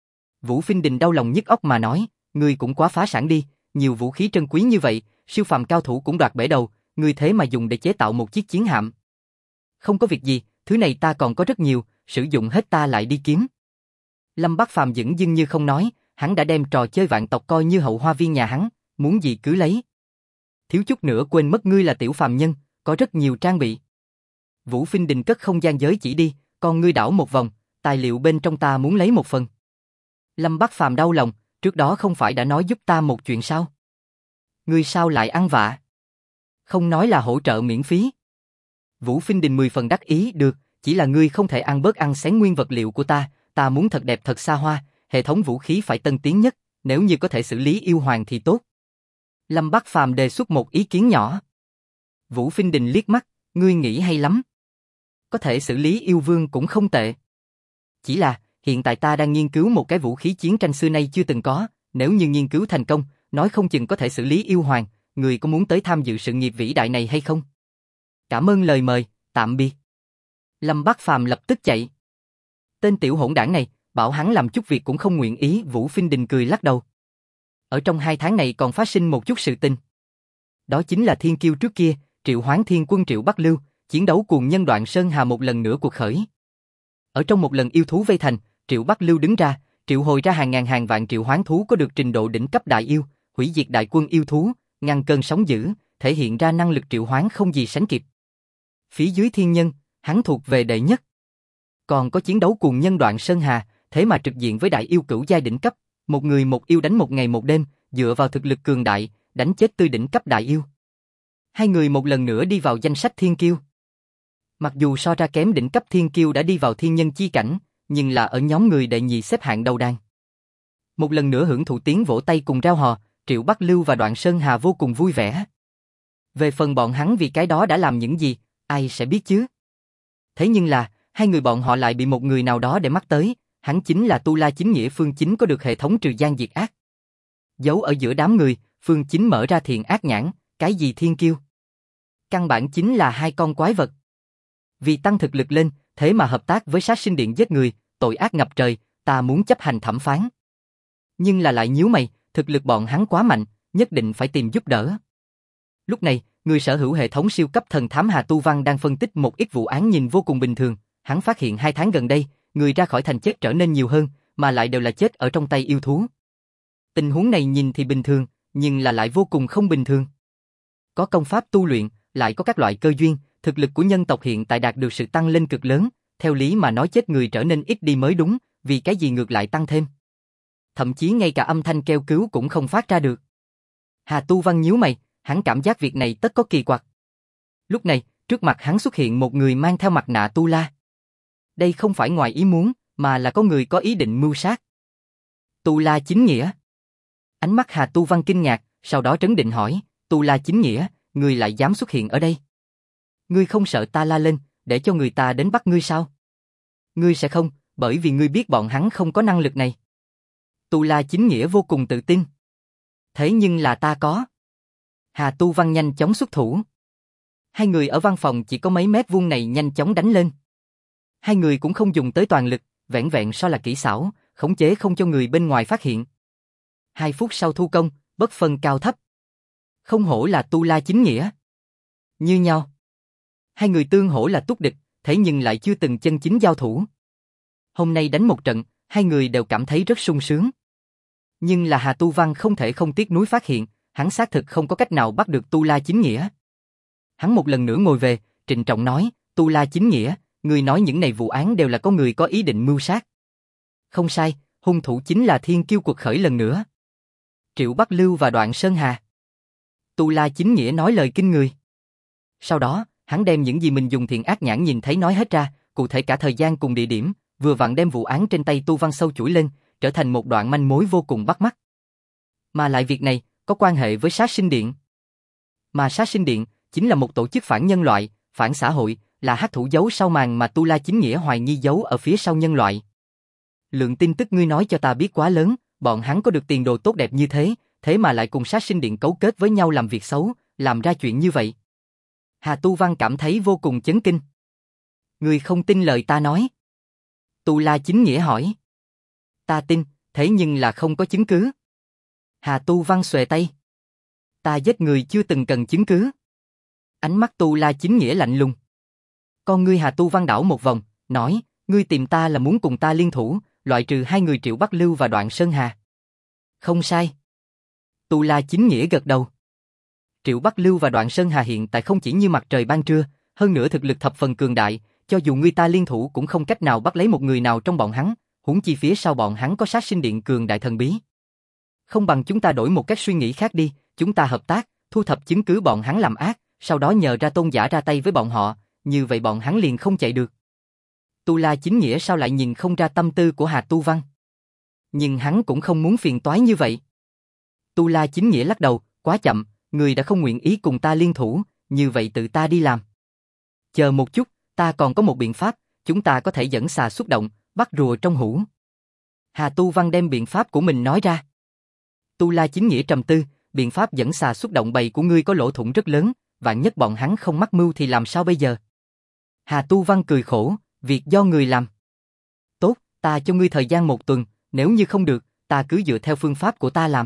Vũ Phiên Đình đau lòng nhức óc mà nói, ngươi cũng quá phá sản đi, nhiều vũ khí trân quý như vậy, siêu phàm cao thủ cũng đoạt bể đầu, ngươi thế mà dùng để chế tạo một chiếc chiến hạm. Không có việc gì, thứ này ta còn có rất nhiều, sử dụng hết ta lại đi kiếm. Lâm Bắc Phàm dửng dưng như không nói, hắn đã đem trò chơi vạn tộc coi như hậu hoa viên nhà hắn, muốn gì cứ lấy. Thiếu chút nữa quên mất ngươi là tiểu phàm nhân, có rất nhiều trang bị. Vũ Phiên Đình cất không gian giới chỉ đi, con ngươi đảo một vòng, tài liệu bên trong ta muốn lấy một phần. Lâm Bắc Phàm đau lòng, trước đó không phải đã nói giúp ta một chuyện sao? Ngươi sao lại ăn vạ? Không nói là hỗ trợ miễn phí. Vũ Phiên Đình 10 phần đắc ý, được, chỉ là ngươi không thể ăn bớt ăn xén nguyên vật liệu của ta muốn thật đẹp thật xa hoa, hệ thống vũ khí phải tân tiến nhất, nếu như có thể xử lý yêu hoàng thì tốt. Lâm Bắc Phàm đề xuất một ý kiến nhỏ. Vũ Phiên Đình liếc mắt, ngươi nghĩ hay lắm. Có thể xử lý yêu vương cũng không tệ. Chỉ là, hiện tại ta đang nghiên cứu một cái vũ khí chiến tranh xưa nay chưa từng có, nếu như nghiên cứu thành công, nói không chừng có thể xử lý yêu hoàng, người có muốn tới tham dự sự nghiệp vĩ đại này hay không? Cảm ơn lời mời, tạm biệt. Lâm Bắc Phàm lập tức chạy. Tên tiểu hỗn đảng này, bảo hắn làm chút việc cũng không nguyện ý, Vũ Phiên Đình cười lắc đầu. Ở trong 2 tháng này còn phát sinh một chút sự tình. Đó chính là thiên kiêu trước kia, triệu hoán thiên quân Triệu Bắc Lưu, chiến đấu cuồng nhân Đoạn Sơn Hà một lần nữa cuộc khởi. Ở trong một lần yêu thú vây thành, Triệu Bắc Lưu đứng ra, triệu hồi ra hàng ngàn hàng vạn triệu hoán thú có được trình độ đỉnh cấp đại yêu, hủy diệt đại quân yêu thú, ngăn cơn sóng dữ, thể hiện ra năng lực triệu hoán không gì sánh kịp. Phía dưới thiên nhân, hắn thuộc về đệ nhất. Còn có chiến đấu cuồng nhân Đoạn Sơn Hà, thế mà trực diện với đại yêu cửu giai đỉnh cấp, một người một yêu đánh một ngày một đêm, dựa vào thực lực cường đại, đánh chết tươi đỉnh cấp đại yêu. Hai người một lần nữa đi vào danh sách thiên kiêu. Mặc dù so ra kém đỉnh cấp thiên kiêu đã đi vào thiên nhân chi cảnh, nhưng là ở nhóm người đệ nhị xếp hạng đầu đàn. Một lần nữa hưởng thụ tiếng vỗ tay cùng reo hò, Triệu Bắc Lưu và Đoạn Sơn Hà vô cùng vui vẻ. Về phần bọn hắn vì cái đó đã làm những gì, ai sẽ biết chứ? Thế nhưng là, hai người bọn họ lại bị một người nào đó để mắt tới, hắn chính là Tu La Chính Nghĩa Phương Chính có được hệ thống trừ gian diệt ác. Giấu ở giữa đám người, Phương Chính mở ra thiện ác nhãn, cái gì thiên kiêu? Căn bản chính là hai con quái vật. Vì tăng thực lực lên, thế mà hợp tác với sát sinh điện giết người, tội ác ngập trời, ta muốn chấp hành thẩm phán. Nhưng là lại nhíu mày, thực lực bọn hắn quá mạnh, nhất định phải tìm giúp đỡ. Lúc này, người sở hữu hệ thống siêu cấp thần thám Hà Tu Văn đang phân tích một ít vụ án nhìn vô cùng bình thường. Hắn phát hiện 2 tháng gần đây, người ra khỏi thành chết trở nên nhiều hơn, mà lại đều là chết ở trong tay yêu thú. Tình huống này nhìn thì bình thường, nhưng là lại vô cùng không bình thường. Có công pháp tu luyện, lại có các loại cơ duyên, thực lực của nhân tộc hiện tại đạt được sự tăng lên cực lớn, theo lý mà nói chết người trở nên ít đi mới đúng, vì cái gì ngược lại tăng thêm. Thậm chí ngay cả âm thanh kêu cứu cũng không phát ra được. Hà Tu Văn nhíu mày, hắn cảm giác việc này tất có kỳ quặc. Lúc này, trước mặt hắn xuất hiện một người mang theo mặt nạ tu la. Đây không phải ngoài ý muốn, mà là có người có ý định mưu sát. Tu la chính nghĩa. Ánh mắt Hà Tu Văn kinh ngạc, sau đó trấn định hỏi, Tu la chính nghĩa, ngươi lại dám xuất hiện ở đây? Ngươi không sợ ta la lên, để cho người ta đến bắt ngươi sao? Ngươi sẽ không, bởi vì ngươi biết bọn hắn không có năng lực này. Tu la chính nghĩa vô cùng tự tin. Thế nhưng là ta có. Hà Tu Văn nhanh chóng xuất thủ. 2 người ở văn phòng chỉ có mấy mét vuông này nhanh chóng đánh lên. 2 người cũng không dùng tới toàn lực, vẹn vẹn so là kỹ xảo, khống chế không cho người bên ngoài phát hiện. 2 phút sau thu công, bất phân cao thấp. Không hổ là tu la chính nghĩa. Như nhau. 2 người tương hổ là túc địch, thế nhưng lại chưa từng chân chính giao thủ. Hôm nay đánh một trận, 2 người đều cảm thấy rất sung sướng. Nhưng là Hà Tu Văn không thể không tiếc nuối phát hiện, hắn xác thực không có cách nào bắt được tu la chính nghĩa. Hắn một lần nữa ngồi về, trịnh trọng nói, tu la chính nghĩa, người nói những này vụ án đều là có người có ý định mưu sát. Không sai, hung thủ chính là thiên kiêu cuộc khởi lần nữa. Triệu Bắc Lưu và Đoạn Sơn Hà. Tu la chính nghĩa nói lời kinh người. Sau đó, hắn đem những gì mình dùng thiện ác nhãn nhìn thấy nói hết ra, cụ thể cả thời gian cùng địa điểm, vừa vặn đem vụ án trên tay Tu Văn sâu chuỗi lên, trở thành một đoạn manh mối vô cùng bắt mắt. Mà lại việc này có quan hệ với Sát Sinh Điện. Mà Sát Sinh Điện chính là một tổ chức phản nhân loại, phản xã hội, là hắc thủ giấu sau màn mà Tu La chính nghĩa hoài nghi giấu ở phía sau nhân loại. Lượng tin tức ngươi nói cho ta biết quá lớn, bọn hắn có được tiền đồ tốt đẹp như thế, thế mà lại cùng Sát Sinh Điện cấu kết với nhau làm việc xấu, làm ra chuyện như vậy. Hà Tu Văn cảm thấy vô cùng chấn kinh. Ngươi không tin lời ta nói? Tu La chính nghĩa hỏi. Ta tin, thế nhưng là không có chứng cứ. Hà Tu Văn xuề tay. Ta giết người chưa từng cần chứng cứ. Ánh mắt Tu La chính nghĩa lạnh lùng. Con ngươi Hà Tu Văn đảo một vòng, nói, ngươi tìm ta là muốn cùng ta liên thủ, loại trừ 2 người Triệu Bắc Lưu và Đoạn Sơn Hà. Không sai. Tu La chính nghĩa gật đầu. Triệu Bắc Lưu và Đoạn Sơn Hà hiện tại không chỉ như mặt trời ban trưa, hơn nữa thực lực thập phần cường đại, cho dù người ta liên thủ cũng không cách nào bắt lấy một người nào trong bọn hắn, huống chi phía sau bọn hắn có Sát Sinh Điện cường đại thần bí. Không bằng chúng ta đổi một cách suy nghĩ khác đi, chúng ta hợp tác, thu thập chứng cứ bọn hắn làm ác, sau đó nhờ ra tôn giả ra tay với bọn họ, như vậy bọn hắn liền không chạy được. Tu La chính nghĩa sao lại nhìn không ra tâm tư của Hà Tu Văn? Nhưng hắn cũng không muốn phiền toái như vậy. Tu La chính nghĩa lắc đầu, quá chậm, người đã không nguyện ý cùng ta liên thủ, như vậy tự ta đi làm. Chờ một chút, ta còn có một biện pháp, chúng ta có thể dẫn xà xuất động, bắt rùa trong hũ. Hà Tu Văn đem biện pháp của mình nói ra. Tu La chính nghĩa trầm tư, biện pháp dẫn xà xuất động bầy của ngươi có lỗ thủng rất lớn, vạn nhất bọn hắn không mắc mưu thì làm sao bây giờ? Hà Tu Văn cười khổ, việc do người làm. Tốt, ta cho ngươi thời gian 1 tuần, nếu như không được, ta cứ dựa theo phương pháp của ta làm.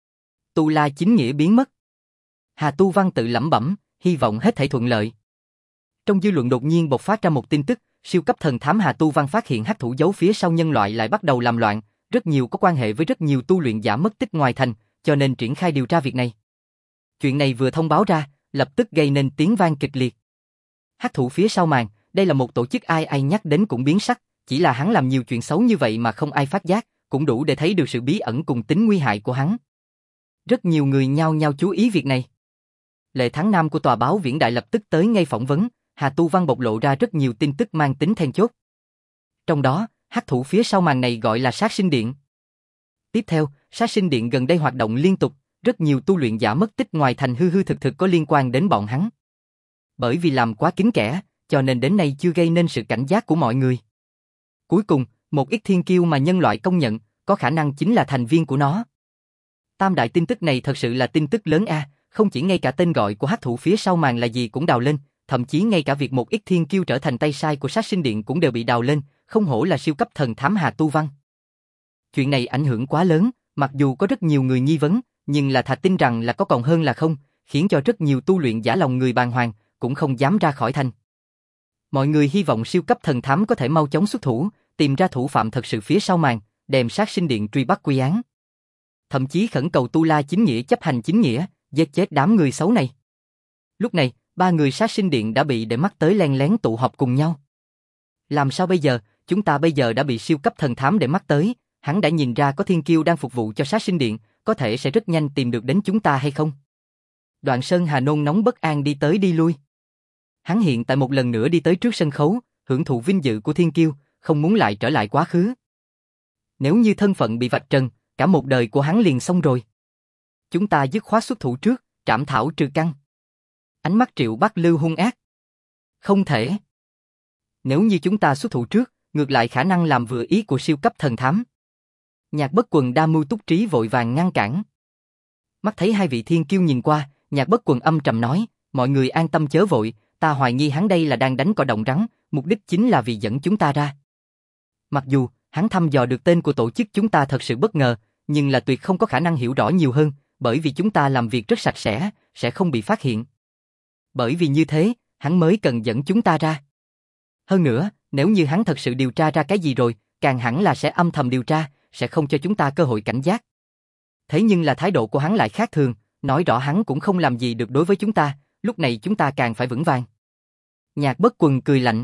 Tu La chính nghĩa biến mất. Hà Tu Văn tự lẩm bẩm, hy vọng hết thảy thuận lợi. Trong dư luận đột nhiên bộc phát ra một tin tức, siêu cấp thần thám Hà Tu Văn phát hiện hắc thủ giấu phía sau nhân loại lại bắt đầu làm loạn, rất nhiều có quan hệ với rất nhiều tu luyện giả mất tích ngoài thành, cho nên triển khai điều tra việc này. Chuyện này vừa thông báo ra, lập tức gây nên tiếng vang kịch liệt. Hắc thủ phía sau màn, đây là một tổ chức ai ai nhắc đến cũng biến sắc, chỉ là hắn làm nhiều chuyện xấu như vậy mà không ai phát giác, cũng đủ để thấy được sự bí ẩn cùng tính nguy hại của hắn. Rất nhiều người nhao nhao chú ý việc này. Lệ Thắng Nam của tòa báo Viễn Đại lập tức tới ngay phỏng vấn, Hà Tu Văn bộc lộ ra rất nhiều tin tức mang tính then chốt. Trong đó, hắc thủ phía sau màn này gọi là Sát Sinh Điện. Tiếp theo, Sát Sinh Điện gần đây hoạt động liên tục, rất nhiều tu luyện giả mất tích ngoài thành hư hư thực thực có liên quan đến bọn hắn. Bởi vì làm quá kín kẽ, cho nên đến nay chưa gây nên sự cảnh giác của mọi người. Cuối cùng, một ít thiên kiêu mà nhân loại công nhận, có khả năng chính là thành viên của nó. Tam đại tin tức này thật sự là tin tức lớn a, không chỉ ngay cả tên gọi của hắc thủ phía sau màn là gì cũng đào lên, thậm chí ngay cả việc một ít thiên kiêu trở thành tay sai của Sát Sinh Điện cũng đều bị đào lên, không hổ là siêu cấp thần thám Hà Tu Văn. Chuyện này ảnh hưởng quá lớn, mặc dù có rất nhiều người nghi vấn, nhưng là thà tin rằng là có còn hơn là không, khiến cho rất nhiều tu luyện giả lòng người bàng hoàng, cũng không dám ra khỏi thành. Mọi người hy vọng siêu cấp thần thám có thể mau chóng xuất thủ, tìm ra thủ phạm thật sự phía sau màn, đem sát sinh điện truy bắt quy án. Thậm chí khẩn cầu Tu La chính nghĩa chấp hành chính nghĩa, giết chết đám người xấu này. Lúc này, ba người sát sinh điện đã bị để mắt tới len lén tụ họp cùng nhau. Làm sao bây giờ, chúng ta bây giờ đã bị siêu cấp thần thám để mắt tới, hắn đã nhìn ra có thiên kiêu đang phục vụ cho sát sinh điện, có thể sẽ rất nhanh tìm được đến chúng ta hay không? Đoạn Sơn Hà nôn nóng bất an đi tới đi lui. Hắn hiện tại một lần nữa đi tới trước sân khấu, hưởng thụ vinh dự của thiên kiêu, không muốn lại trở lại quá khứ. Nếu như thân phận bị vạch trần, cả một đời của hắn liền xong rồi. Chúng ta dứt khoát xuất thủ trước, trảm thảo trừ căn. Ánh mắt Triệu Bắc Lưu hung ác. Không thể. Nếu như chúng ta xuất thủ trước, ngược lại khả năng làm vừa ý của siêu cấp thần thám. Nhạc Bất Quần đa mưu túc trí vội vàng ngăn cản. Mắt thấy hai vị thiên kiêu nhìn qua, Nhạc Bất Quần âm trầm nói, mọi người an tâm chớ vội, ta hoài nghi hắn đây là đang đánh cỏ động rắn, mục đích chính là vì dẫn chúng ta ra. Mặc dù, hắn thăm dò được tên của tổ chức chúng ta thật sự bất ngờ, nhưng là tuyệt không có khả năng hiểu rõ nhiều hơn, bởi vì chúng ta làm việc rất sạch sẽ không bị phát hiện. Bởi vì như thế, hắn mới cần dẫn chúng ta ra. Hơn nữa, nếu như hắn thật sự điều tra ra cái gì rồi, càng hẳn là sẽ âm thầm điều tra, sẽ không cho chúng ta cơ hội cảnh giác. Thế nhưng là thái độ của hắn lại khác thường, nói rõ hắn cũng không làm gì được đối với chúng ta, lúc này chúng ta càng phải vững vàng. Nhạc Bất Quần cười lạnh.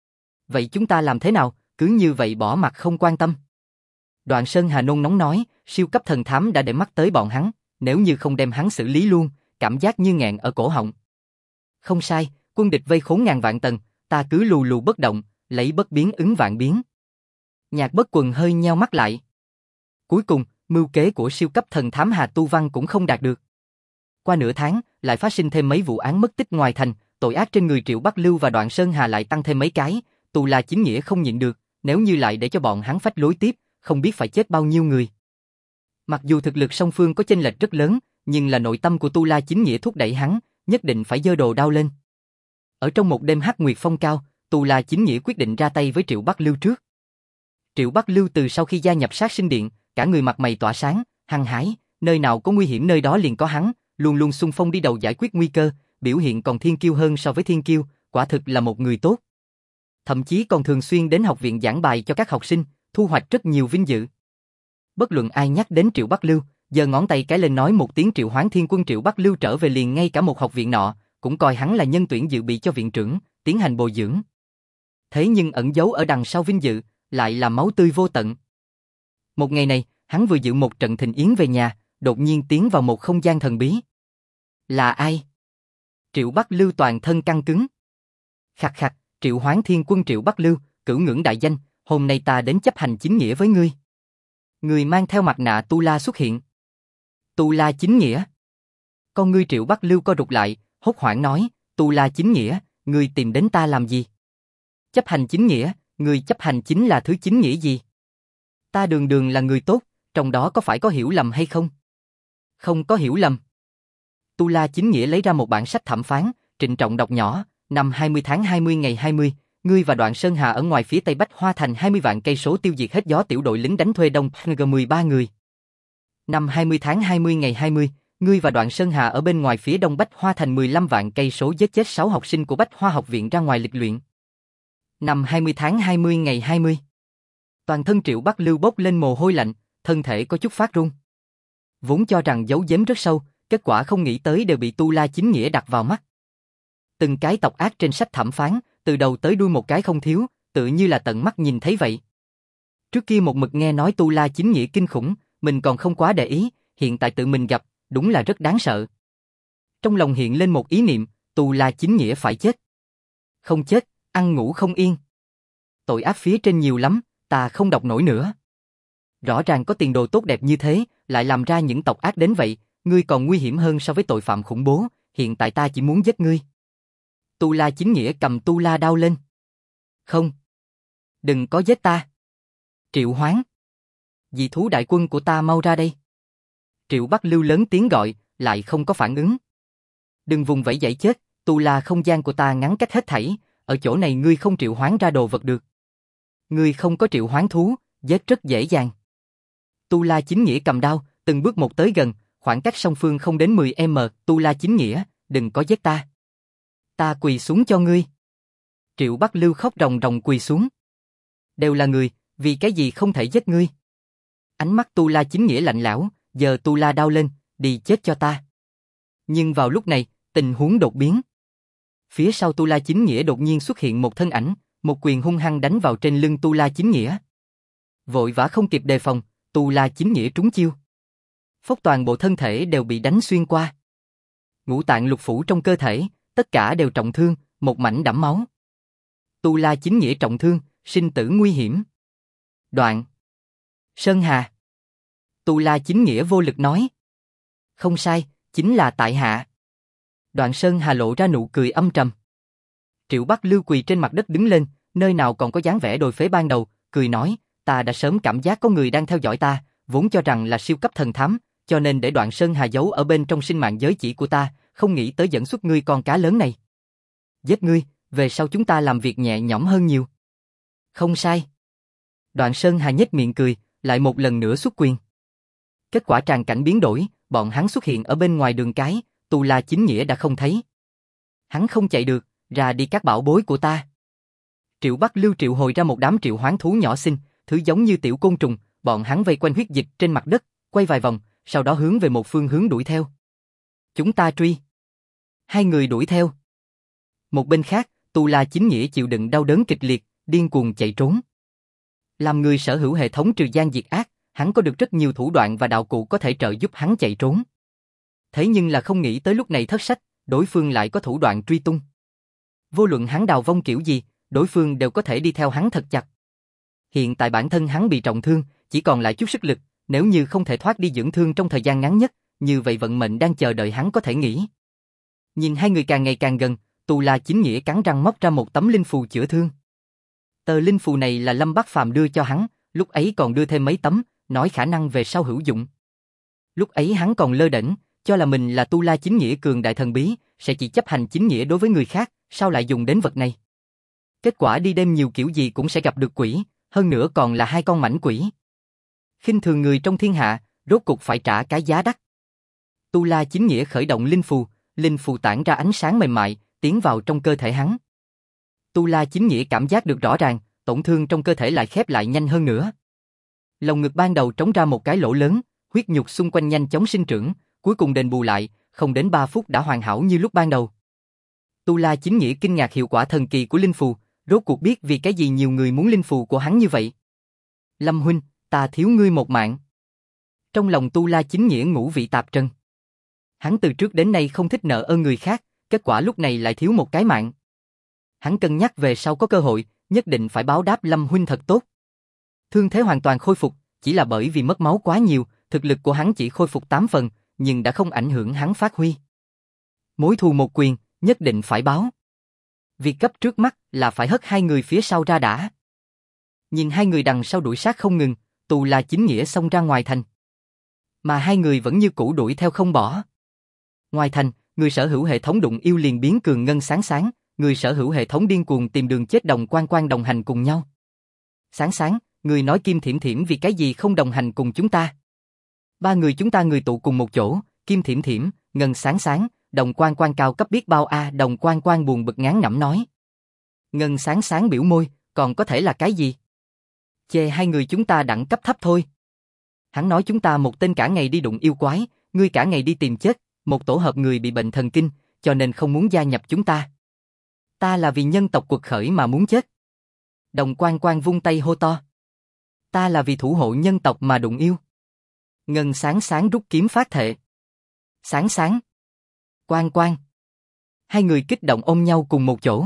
Vậy chúng ta làm thế nào, cứ như vậy bỏ mặt không quan tâm? Đoạn Sơn Hà nôn nóng nói, siêu cấp thần thám đã để mắt tới bọn hắn, nếu như không đem hắn xử lý luôn, cảm giác như nghẹn ở cổ họng. Không sai, quân địch vây khốn ngàn vạn tầng, ta cứ lù lù bất động, lấy bất biến ứng vạn biến. Nhạc Bất Quần hơi nheo mắt lại. Cuối cùng, mưu kế của siêu cấp thần thám Hà Tu Văn cũng không đạt được. Qua nửa tháng, lại phát sinh thêm mấy vụ án mất tích ngoài thành, tội ác trên người Triệu Bắc Lưu và Đoạn Sơn Hà lại tăng thêm mấy cái, Tu La chính nghĩa không nhịn được, nếu như lại để cho bọn hắn phách lối tiếp, không biết phải chết bao nhiêu người. Mặc dù thực lực song phương có chênh lệch rất lớn, nhưng là nội tâm của Tu La chính nghĩa thúc đẩy hắn, nhất định phải giơ đồ đao lên. Ở trong một đêm hắc nguyệt phong cao, Tu La chính nghĩa quyết định ra tay với Triệu Bắc Lưu trước. Triệu Bắc Lưu từ sau khi gia nhập sát sinh điện, cả người mặt mày tỏa sáng, hăng hái, nơi nào có nguy hiểm nơi đó liền có hắn, luôn luôn xung phong đi đầu giải quyết nguy cơ, biểu hiện còn thiên kiêu hơn so với thiên kiêu, quả thực là một người tốt. Thậm chí còn thường xuyên đến học viện giảng bài cho các học sinh, thu hoạch rất nhiều vinh dự. Bất luận ai nhắc đến Triệu Bắc Lưu, giơ ngón tay cái lên nói một tiếng Triệu Hoán Thiên Quân Triệu Bắc Lưu trở về liền, ngay cả một học viện nọ, cũng coi hắn là nhân tuyển dự bị cho viện trưởng, tiến hành bồi dưỡng. Thế nhưng ẩn giấu ở đằng sau vinh dự, lại là máu tươi vô tận. Một ngày này, hắn vừa dự một trận thịnh yến về nhà, đột nhiên tiến vào một không gian thần bí. Là ai? Triệu Bắc Lưu toàn thân căng cứng. Khặt khặt, Triệu Hoán Thiên Quân Triệu Bắc Lưu, cửu ngưỡng đại danh, hôm nay ta đến chấp hành chính nghĩa với ngươi. Người mang theo mặt nạ Tu La xuất hiện. Tu La chính nghĩa. Con ngươi Triệu Bắc Lưu co rụt lại, hốt hoảng nói, Tu La chính nghĩa, ngươi tìm đến ta làm gì? Chấp hành chính nghĩa, ngươi chấp hành chính là thứ chính nghĩa gì? Ta đường đường là người tốt, trong đó có phải có hiểu lầm hay không? Không có hiểu lầm. Tu La chính nghĩa lấy ra một bản sách thẩm phán, trịnh trọng đọc nhỏ, năm 20 tháng 20 ngày 20, ngươi và Đoạn Sơn Hà ở ngoài phía tây Bách Hoa Thành 20 vạn cây số tiêu diệt hết gió tiểu đội lính đánh thuê Đông Png 13 người. Năm 20 tháng 20 ngày 20, ngươi và Đoạn Sơn Hà ở bên ngoài phía đông Bách Hoa Thành 15 vạn cây số giết chết 6 học sinh của Bách Hoa học viện ra ngoài lịch luyện. Năm 20 tháng 20 ngày 20. Toàn thân Triệu Bắc Lưu bốc lên mồ hôi lạnh, thân thể có chút phát run. Vốn cho rằng giấu giếm rất sâu, kết quả không nghĩ tới đều bị Tu La chính nghĩa đặt vào mắt. Từng cái tộc ác trên sách thẩm phán, từ đầu tới đuôi một cái không thiếu, tự như là tận mắt nhìn thấy vậy. Trước kia một mực nghe nói Tu La chính nghĩa kinh khủng, mình còn không quá để ý, hiện tại tự mình gặp, đúng là rất đáng sợ. Trong lòng hiện lên một ý niệm, Tu La chính nghĩa phải chết. Không chết, ăn ngủ không yên. Tội ác phía trên nhiều lắm, ta không đọc nổi nữa. Rõ ràng có tiền đồ tốt đẹp như thế, lại làm ra những tộc ác đến vậy, ngươi còn nguy hiểm hơn so với tội phạm khủng bố, hiện tại ta chỉ muốn giết ngươi. Tu La chính nghĩa cầm Tu La đao lên. Không. Đừng có giết ta. Triệu Hoán. Dị thú đại quân của ta mau ra đây. Triệu Bắc Lưu lớn tiếng gọi, lại không có phản ứng. Đừng vùng vẫy dãy chết, Tu La không gian của ta ngắn cách hết thảy, ở chỗ này ngươi không triệu hoán ra đồ vật được. Ngươi không có triệu hoán thú, giết rất dễ dàng. Tu La chính nghĩa cầm đao, từng bước một tới gần, khoảng cách song phương không đến 10m, Tu La chính nghĩa, đừng có giết ta. Ta quỳ xuống cho ngươi. Triệu Bắc Lưu khóc ròng ròng quỳ xuống. Đều là người, vì cái gì không thể giết ngươi? Ánh mắt Tu La chính nghĩa lạnh lẽo, giờ Tu La đao lên, đi chết cho ta. Nhưng vào lúc này, tình huống đột biến. Phía sau Tu La chính nghĩa đột nhiên xuất hiện một thân ảnh, một quyền hung hăng đánh vào trên lưng Tu La chính nghĩa. Vội vã không kịp đề phòng, Tu La chính nghĩa trúng chiêu. Phốc toàn bộ thân thể đều bị đánh xuyên qua. Ngũ tạng lục phủ trong cơ thể, tất cả đều trọng thương, một mảnh đẫm máu. Tu La chính nghĩa trọng thương, sinh tử nguy hiểm. Đoạn. Sơn Hà. Tu La chính nghĩa vô lực nói. Không sai, chính là tại hạ. Đoạn Sơn Hà lộ ra nụ cười âm trầm. Triệu Bắc Lưu quỳ trên mặt đất đứng lên, nơi nào còn có dáng vẻ đồi phế ban đầu, cười nói, ta đã sớm cảm giác có người đang theo dõi ta, vốn cho rằng là siêu cấp thần thám, cho nên để Đoạn Sơn Hà giấu ở bên trong sinh mạng giới chỉ của ta, không nghĩ tới dẫn xuất ngươi con cá lớn này. Giết ngươi, về sau chúng ta làm việc nhẹ nhõm hơn nhiều. Không sai. Đoạn Sơn Hà nhếch miệng cười, lại một lần nữa xuất quyền. Kết quả tràng cảnh biến đổi, bọn hắn xuất hiện ở bên ngoài đường cái, Tu La chính nghĩa đã không thấy. Hắn không chạy được, ra đi các bảo bối của ta. Triệu Bắc Lưu triệu hồi ra một đám triệu hoán thú nhỏ xinh, thứ giống như tiểu côn trùng, bọn hắn vây quanh huyết dịch trên mặt đất, quay vài vòng, sau đó hướng về một phương hướng đuổi theo. Chúng ta truy. Hai người đuổi theo. Một bên khác, Tu La chính nghĩa chịu đựng đau đớn kịch liệt, điên cuồng chạy trốn. Làm người sở hữu hệ thống trừ gian diệt ác, hắn có được rất nhiều thủ đoạn và đạo cụ có thể trợ giúp hắn chạy trốn. Thế nhưng là không nghĩ tới lúc này thất sách, đối phương lại có thủ đoạn truy tung. Vô luận hắn đào vong kiểu gì, đối phương đều có thể đi theo hắn thật chặt. Hiện tại bản thân hắn bị trọng thương, chỉ còn lại chút sức lực, nếu như không thể thoát đi dưỡng thương trong thời gian ngắn nhất, như vậy vận mệnh đang chờ đợi hắn có thể nghỉ. Nhìn hai người càng ngày càng gần, Tu La chính nghĩa cắn răng móc ra một tấm linh phù chữa thương. Tờ linh phù này là Lâm Bắc Phàm đưa cho hắn, lúc ấy còn đưa thêm mấy tấm, nói khả năng về sau hữu dụng. Lúc ấy hắn còn lơ đễnh, cho là mình là Tu La chính nghĩa cường đại thần bí, sẽ chỉ chấp hành chính nghĩa đối với người khác, sao lại dùng đến vật này? Kết quả đi đêm nhiều kiểu gì cũng sẽ gặp được quỷ, hơn nữa còn là hai con mảnh quỷ. Khinh thường người trong thiên hạ, rốt cục phải trả cái giá đắt. Tu La chính nghĩa khởi động linh phù tản ra ánh sáng mềm mại, tiến vào trong cơ thể hắn. Tu La chính nghĩa cảm giác được rõ ràng, tổn thương trong cơ thể lại khép lại nhanh hơn nữa. Lồng ngực ban đầu trống ra một cái lỗ lớn, huyết nhục xung quanh nhanh chóng sinh trưởng, cuối cùng đền bù lại, không đến 3 phút đã hoàn hảo như lúc ban đầu. Tu La chính nghĩa kinh ngạc hiệu quả thần kỳ của linh phù, rốt cuộc biết vì cái gì nhiều người muốn linh phù của hắn như vậy. Lâm huynh, ta thiếu ngươi một mạng. Trong lòng Tu La chính nghĩa ngũ vị tạp trần. Hắn từ trước đến nay không thích nợ ơn người khác, kết quả lúc này lại thiếu một cái mạng. Hắn cân nhắc về sau có cơ hội, nhất định phải báo đáp Lâm huynh thật tốt. Thương thế hoàn toàn khôi phục, chỉ là bởi vì mất máu quá nhiều, thực lực của hắn chỉ khôi phục 8 phần, nhưng đã không ảnh hưởng hắn phát huy. Mối thù một quyền, nhất định phải báo. Việc cấp trước mắt là phải hất hai người phía sau ra đã. Nhìn hai người đằng sau đuổi sát không ngừng, Tu La chính nghĩa xông ra ngoài thành. Mà hai người vẫn như cũ đuổi theo không bỏ. Ngoài thành, người sở hữu hệ thống đụng yêu liền biến cường ngân sáng sáng, người sở hữu hệ thống điên cuồng tìm đường chết đồng quan đồng hành cùng nhau. Sáng sáng, người nói Kim Thiểm Thiểm vì cái gì không đồng hành cùng chúng ta? Ba người chúng ta người tụ cùng một chỗ, Kim Thiểm Thiểm, ngân sáng sáng, đồng quan cao cấp biết bao a, đồng quan buồn bực ngán ngẩm nói. Ngân sáng sáng biểu môi, còn có thể là cái gì? Chê hai người chúng ta đẳng cấp thấp thôi. Hắn nói chúng ta một tên cả ngày đi đụng yêu quái, ngươi cả ngày đi tìm chết, một tổ hợp người bị bệnh thần kinh, cho nên không muốn gia nhập chúng ta. Ta là vì nhân tộc quật khởi mà muốn chết. Đồng quan vung tay hô to. Ta là vì thủ hộ nhân tộc mà đụng yêu. Ngân sáng sáng rút kiếm phát thệ. Sáng sáng. Quan. Hai người kích động ôm nhau cùng một chỗ.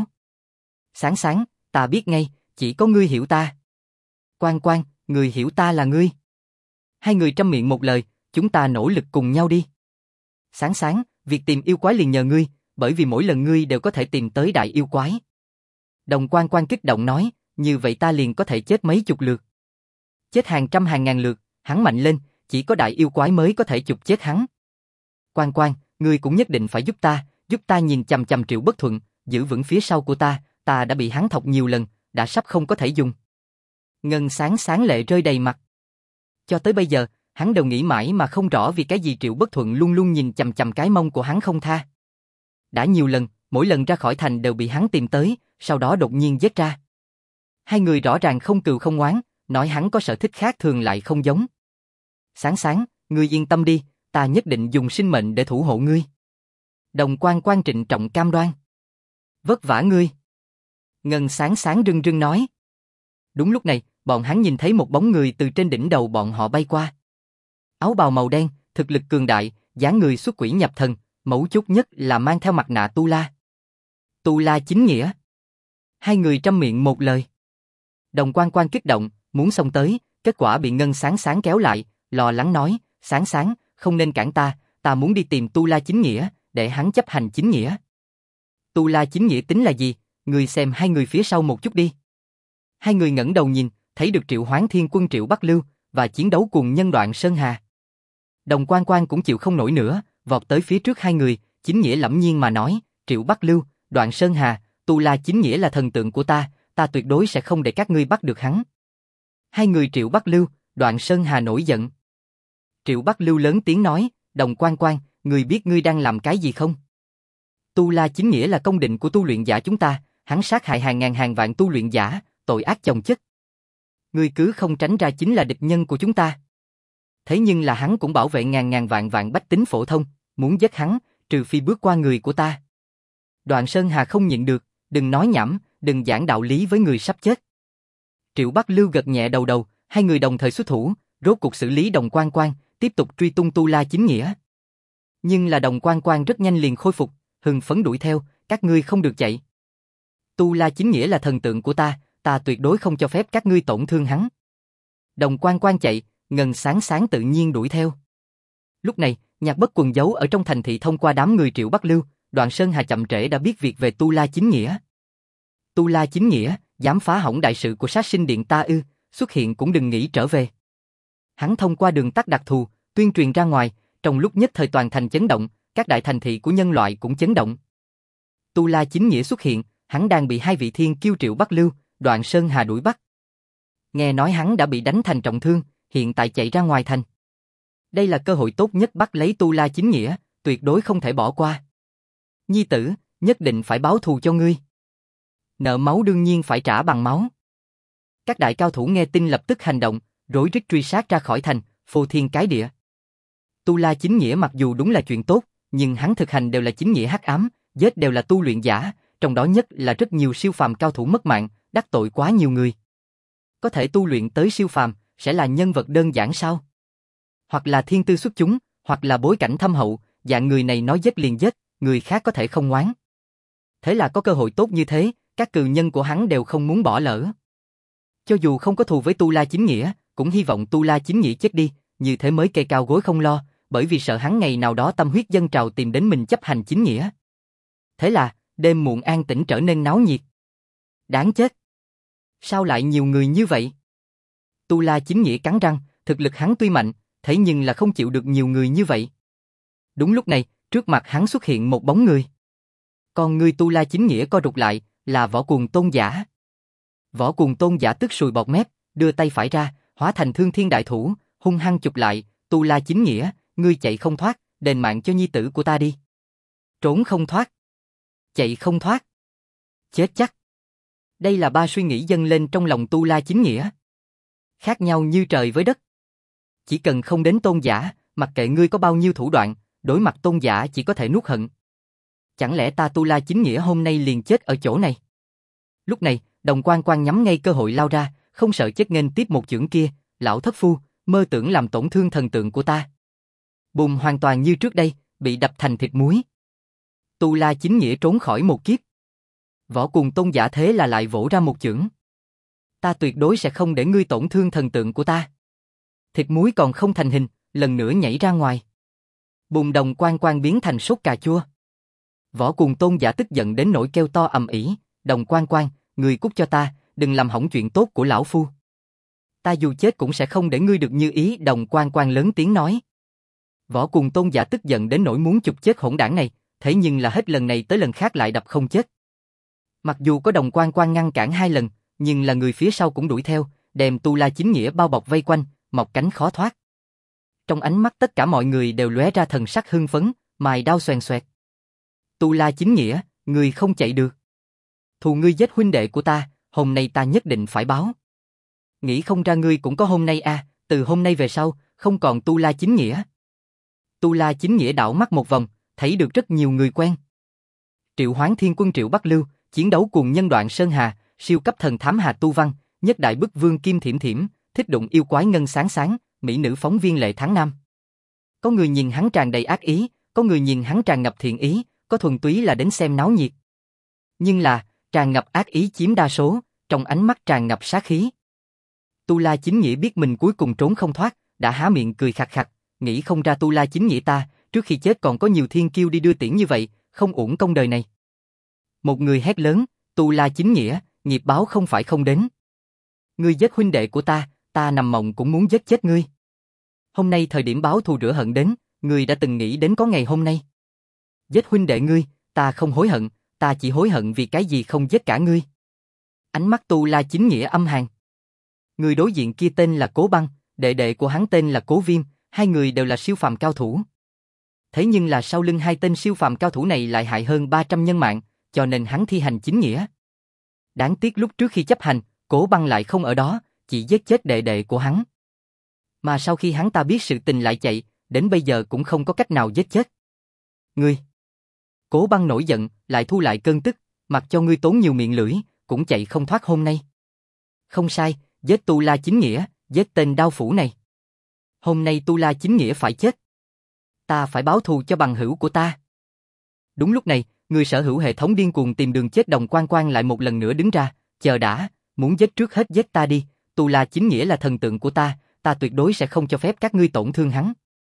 Sáng sáng, ta biết ngay, chỉ có ngươi hiểu ta. Quan, người hiểu ta là ngươi. Hai người trăm miệng một lời, chúng ta nỗ lực cùng nhau đi. Sáng sáng, việc tìm yêu quái liền nhờ ngươi, bởi vì mỗi lần ngươi đều có thể tìm tới đại yêu quái. Đồng quan kích động nói, như vậy ta liền có thể chết mấy chục lượt. Chết hàng trăm hàng ngàn lượt, hắn mạnh lên, chỉ có đại yêu quái mới có thể chụp chết hắn. Quan, ngươi cũng nhất định phải giúp ta nhìn chằm chằm Triệu Bất Thuận, giữ vững phía sau của ta đã bị hắn thọc nhiều lần, đã sắp không có thể dùng. Ngân sáng sáng lệ rơi đầy mặt. Cho tới bây giờ, hắn đều nghĩ mãi mà không rõ vì cái gì Triệu Bất Thuận luôn luôn nhìn chằm chằm cái mông của hắn không tha. Đã nhiều lần, mỗi lần ra khỏi thành đều bị hắn tìm tới, sau đó đột nhiên giết ra. Hai người rõ ràng không cừu không oán, nói hắn có sở thích khác thường lại không giống. Sáng sáng, ngươi yên tâm đi, ta nhất định dùng sinh mệnh để thủ hộ ngươi. Đồng Quan Quan trịnh trọng cam đoan. Vất vả ngươi. Ngân Sáng Sáng rưng rưng nói. Đúng lúc này, bọn hắn nhìn thấy một bóng người từ trên đỉnh đầu bọn họ bay qua. Áo bào màu đen, thực lực cường đại, dáng người xuất quỷ nhập thần, mấu chốt nhất là mang theo mặt nạ Tu La. Tu La chính nghĩa. Hai người trăm miệng một lời. Đồng Quan Quan kích động, muốn xông tới, kết quả bị Ngân Sáng Sáng kéo lại, lo lắng nói, Sáng Sáng, không nên cản ta muốn đi tìm Tu La chính nghĩa, để hắn chấp hành chính nghĩa. Tu La chính nghĩa tính là gì, người xem hai người phía sau một chút đi. Hai người ngẩng đầu nhìn, thấy được Triệu Hoán Thiên Quân Triệu Bắc Lưu và chiến đấu cùng nhân Đoạn Sơn Hà. Đồng Quan Quan cũng chịu không nổi nữa, vọt tới phía trước hai người, chính nghĩa lẫm nhiên mà nói, Triệu Bắc Lưu, Đoạn Sơn Hà, Tu La chính nghĩa là thần tượng của ta tuyệt đối sẽ không để các ngươi bắt được hắn. Hai người Triệu Bắc Lưu, Đoạn Sơn Hà nổi giận. Triệu Bắc Lưu lớn tiếng nói, Đồng Quan Quan, ngươi biết ngươi đang làm cái gì không? Tu La chính nghĩa là công định của tu luyện giả chúng ta, hắn sát hại hàng ngàn hàng vạn tu luyện giả, tội ác chồng chất. Ngươi cứ không tránh ra chính là địch nhân của chúng ta. Thế nhưng là hắn cũng bảo vệ ngàn ngàn vạn vạn bách tính phổ thông, muốn giết hắn, trừ phi bước qua người của ta. Đoạn Sơn Hà không nhịn được, đừng nói nhảm, đừng giảng đạo lý với người sắp chết. Triệu Bắc Lưu gật nhẹ đầu, hai người đồng thời xuất thủ, rốt cuộc xử lý Đồng Quan Quan, tiếp tục truy tung Tu La chính nghĩa. Nhưng là Đồng Quan Quan rất nhanh liền khôi phục, hưng phấn đuổi theo, các ngươi không được chạy. Tu La chính nghĩa là thần tượng của ta tuyệt đối không cho phép các ngươi tổn thương hắn. Đồng Quan Quan chạy, Ngân Sáng Sáng tự nhiên đuổi theo. Lúc này, Nhạc Bất Quần giấu ở trong thành thị thông qua đám người Triệu Bắc Lưu, Đoạn Sơn Hà chậm trễ đã biết việc về Tu La chính nghĩa. Tu La chính nghĩa, dám phá hỏng đại sự của Sát Sinh Điện ta ư, xuất hiện cũng đừng nghĩ trở về. Hắn thông qua đường tắt đặc thù, tuyên truyền ra ngoài, trong lúc nhất thời toàn thành chấn động, các đại thành thị của nhân loại cũng chấn động. Tu La chính nghĩa xuất hiện, hắn đang bị hai vị thiên kiêu Triệu Bắc Lưu, Đoạn Sơn Hà đuổi bắt. Nghe nói hắn đã bị đánh thành trọng thương, hiện tại chạy ra ngoài thành. Đây là cơ hội tốt nhất bắt lấy Tu La chính nghĩa, tuyệt đối không thể bỏ qua. Nhi tử, nhất định phải báo thù cho ngươi. Nợ máu đương nhiên phải trả bằng máu. Các đại cao thủ nghe tin lập tức hành động, rối rít truy sát ra khỏi thành, phô thiên cái địa. Tu La chính nghĩa mặc dù đúng là chuyện tốt, nhưng hắn thực hành đều là chính nghĩa hắc ám, giết đều là tu luyện giả, trong đó nhất là rất nhiều siêu phàm cao thủ mất mạng, đắc tội quá nhiều người. Có thể tu luyện tới siêu phàm, sẽ là nhân vật đơn giản sao? Hoặc là thiên tư xuất chúng, hoặc là bối cảnh thâm hậu, dạng người này nói giết liền giết, người khác có thể không ngoán. Thế là có cơ hội tốt như thế, các cừu nhân của hắn đều không muốn bỏ lỡ. Cho dù không có thù với Tu La chính nghĩa, cũng hy vọng Tu La chính nghĩa chết đi, như thế mới kê cao gối không lo, bởi vì sợ hắn ngày nào đó tâm huyết dâng trào tìm đến mình chấp hành chính nghĩa. Thế là, đêm muộn an tĩnh trở nên náo nhiệt. Đáng chết! Sao lại nhiều người như vậy? Tu La chính nghĩa cắn răng, thực lực hắn tuy mạnh, thế nhưng là không chịu được nhiều người như vậy. Đúng lúc này, trước mặt hắn xuất hiện một bóng người. Còn người Tu La chính nghĩa co rụt lại, là Võ Cuồng Tôn giả. Võ Cuồng Tôn giả tức sùi bọt mép, đưa tay phải ra, hóa thành Thương Thiên đại thủ, hung hăng chụp lại, Tu La chính nghĩa, ngươi chạy không thoát, đền mạng cho nhi tử của ta đi. Trốn không thoát. Chạy không thoát. Chết chắc. Đây là ba suy nghĩ dâng lên trong lòng Tu La chính nghĩa. Khác nhau như trời với đất. Chỉ cần không đến tôn giả, mặc kệ ngươi có bao nhiêu thủ đoạn, đối mặt tôn giả chỉ có thể nuốt hận. Chẳng lẽ ta Tu La chính nghĩa hôm nay liền chết ở chỗ này? Lúc này, Đồng Quan Quan nhắm ngay cơ hội lao ra, không sợ chết nghênh tiếp một chưởng kia, lão thất phu, mơ tưởng làm tổn thương thần tượng của ta. Bùm, hoàn toàn như trước đây, bị đập thành thịt muối. Tu La chính nghĩa trốn khỏi một kiếp. Võ Cuồng Tôn giả thế là lại vỗ ra một chưởng. Ta tuyệt đối sẽ không để ngươi tổn thương thần tượng của ta. Thịt muối còn không thành hình, lần nữa nhảy ra ngoài. Bùm, Đồng Quan Quan biến thành sốt cà chua. Võ Cuồng Tôn giả tức giận đến nỗi kêu to ầm ĩ, Đồng Quan Quan, ngươi cút cho ta, đừng làm hỏng chuyện tốt của lão phu. Ta dù chết cũng sẽ không để ngươi được như ý, Đồng Quan Quan lớn tiếng nói. Võ Cuồng Tôn giả tức giận đến nỗi muốn chụp chết hỗn đảng này, thế nhưng là hết lần này tới lần khác lại đập không chết. Mặc dù có Đồng Quan Quan ngăn cản 2 lần, nhưng là người phía sau cũng đuổi theo, đem Tu La chính nghĩa bao bọc vây quanh, mọc cánh khó thoát. Trong ánh mắt tất cả mọi người đều lóe ra thần sắc hưng phấn, mài đao xoèn xoẹt. Tu La chính nghĩa, ngươi không chạy được. Thù ngươi giết huynh đệ của ta, hôm nay ta nhất định phải báo. Nghĩ không ra ngươi cũng có hôm nay à, từ hôm nay về sau, không còn Tu La chính nghĩa. Tu La chính nghĩa đảo mắt một vòng, thấy được rất nhiều người quen. Triệu Hoán Thiên Quân Triệu Bắc Lưu, chiến đấu cùng nhân đoạn Sơn Hà, siêu cấp thần thám Hà Tu Văn, nhất đại bức vương Kim Thiểm Thiểm, thích đụng yêu quái Ngân Sáng Sáng, mỹ nữ phóng viên Lệ Tháng Nam. Có người nhìn hắn tràn đầy ác ý, có người nhìn hắn tràn ngập thiện ý, có thuần túy là đến xem náo nhiệt. Nhưng là, tràn ngập ác ý chiếm đa số, trong ánh mắt tràn ngập sát khí. Tu La chính nghĩa biết mình cuối cùng trốn không thoát, đã há miệng cười khặt khặt, nghĩ không ra Tu La chính nghĩa ta, trước khi chết còn có nhiều thiên kiêu đi đưa tiễn như vậy, không uổng công đời này. Một người hét lớn, Tu La chính nghĩa, nghiệp báo không phải không đến. Ngươi giết huynh đệ của ta nằm mộng cũng muốn giết chết ngươi. Hôm nay thời điểm báo thù rửa hận đến, ngươi đã từng nghĩ đến có ngày hôm nay. Giết huynh đệ ngươi, ta không hối hận, ta chỉ hối hận vì cái gì không giết cả ngươi. Ánh mắt Tu La chính nghĩa âm hàn. Người đối diện kia tên là Cố Băng, đệ đệ của hắn tên là Cố Viêm, hai người đều là siêu phàm cao thủ. Thế nhưng là sau lưng hai tên siêu phàm cao thủ này lại hại hơn 300 nhân mạng, cho nên hắn thi hành chính nghĩa. Đáng tiếc lúc trước khi chấp hành, Cố Băng lại không ở đó, chỉ giết chết đệ đệ của hắn. Mà sau khi hắn ta biết sự tình lại chạy, đến bây giờ cũng không có cách nào giết chết. Ngươi! Cố Băng nổi giận, lại thu lại cơn tức, mặc cho ngươi tốn nhiều miệng lưỡi, cũng chạy không thoát hôm nay. Không sai, giết Tu La chính nghĩa, giết tên đao phủ này. Hôm nay Tu La chính nghĩa phải chết. Ta phải báo thù cho bằng hữu của ta. Đúng lúc này, người sở hữu hệ thống điên cuồng tìm đường chết Đồng Quan Quan lại một lần nữa đứng ra, chờ đã, muốn giết trước hết giết ta đi, Tu La chính nghĩa là thần tượng của ta tuyệt đối sẽ không cho phép các ngươi tổn thương hắn.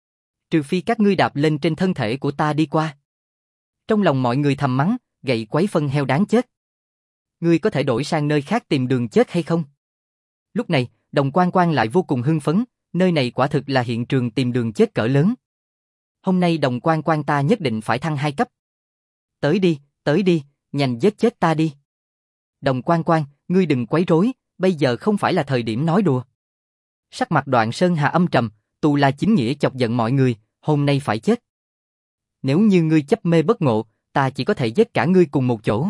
Trừ phi các ngươi đạp lên trên thân thể của ta đi qua. Trong lòng mọi người thầm mắng, gậy quấy phân heo đáng chết. Ngươi có thể đổi sang nơi khác tìm đường chết hay không? Lúc này, Đồng Quan Quan lại vô cùng hưng phấn, nơi này quả thực là hiện trường tìm đường chết cỡ lớn. Hôm nay Đồng Quan Quan ta nhất định phải thăng 2 cấp. Tới đi, nhanh giết chết ta đi. Đồng Quan Quan, ngươi đừng quấy rối, bây giờ không phải là thời điểm nói đùa. Sắc mặt Đoạn Sơn Hà âm trầm, Tu La chính nghĩa chọc giận mọi người, hôm nay phải chết. Nếu như ngươi chấp mê bất ngộ, ta chỉ có thể giết cả ngươi cùng một chỗ.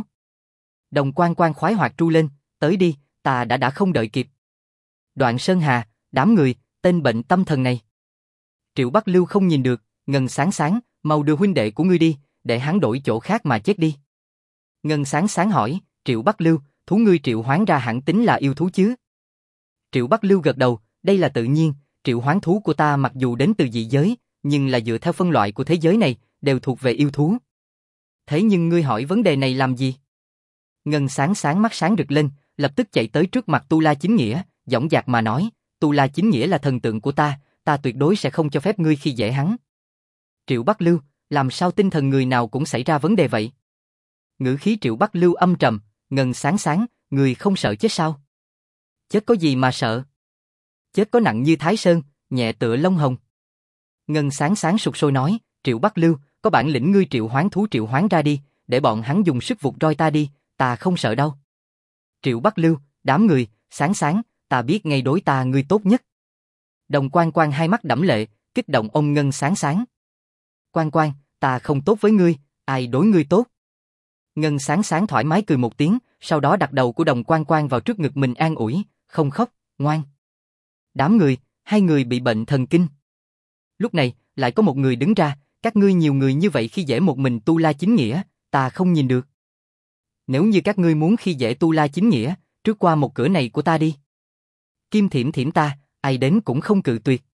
Đồng Quan Quan khoái hoạt tru lên, tới đi, ta đã không đợi kịp. Đoạn Sơn Hà, đám người, tên bệnh tâm thần này. Triệu Bắc Lưu không nhìn được, Ngân Sáng Sáng, mau đưa huynh đệ của ngươi đi, để hắn đổi chỗ khác mà chết đi. Ngân Sáng Sáng hỏi, Triệu Bắc Lưu, thú ngươi triệu hoán ra hẳn tính là yêu thú chứ? Triệu Bắc Lưu gật đầu, đây là tự nhiên, triệu hoán thú của ta mặc dù đến từ dị giới, nhưng là dựa theo phân loại của thế giới này, đều thuộc về yêu thú. Thế nhưng ngươi hỏi vấn đề này làm gì? Ngân Sáng Sáng mắt sáng rực lên, lập tức chạy tới trước mặt Tu La chính nghĩa, dõng dạc mà nói, Tu La chính nghĩa là thần tượng của ta tuyệt đối sẽ không cho phép ngươi khi dễ hắn. Triệu Bắc Lưu, làm sao tinh thần người nào cũng xảy ra vấn đề vậy? Ngữ khí Triệu Bắc Lưu âm trầm, Ngân Sáng Sáng, người không sợ chết sao? Chết có gì mà sợ? Chết có nặng như Thái Sơn, nhẹ tựa lông hồng. Ngân Sáng Sáng sục sôi nói, Triệu Bắc Lưu, có bản lĩnh ngươi triệu hoán thú triệu hoán ra đi, để bọn hắn dùng sức vụt roi ta đi, ta không sợ đâu. Triệu Bắc Lưu, đám người, Sáng Sáng, ta biết ngay đối ta ngươi tốt nhất. Đồng Quan Quan hai mắt đẫm lệ, kích động ôm Ngân Sáng Sáng. Quan Quan, ta không tốt với ngươi, ai đối ngươi tốt? Ngân Sáng Sáng thoải mái cười một tiếng, sau đó đặt đầu của Đồng Quan Quan vào trước ngực mình an ủi, không khóc, ngoan. Đám người, hai người bị bệnh thần kinh. Lúc này, lại có một người đứng ra, các ngươi nhiều người như vậy khi dễ một mình Tu La chính nghĩa, ta không nhìn được. Nếu như các ngươi muốn khi dễ Tu La chính nghĩa, trước qua một cửa này của ta đi. Kim Thiểm Thiểm ta, ai đến cũng không cự tuyệt.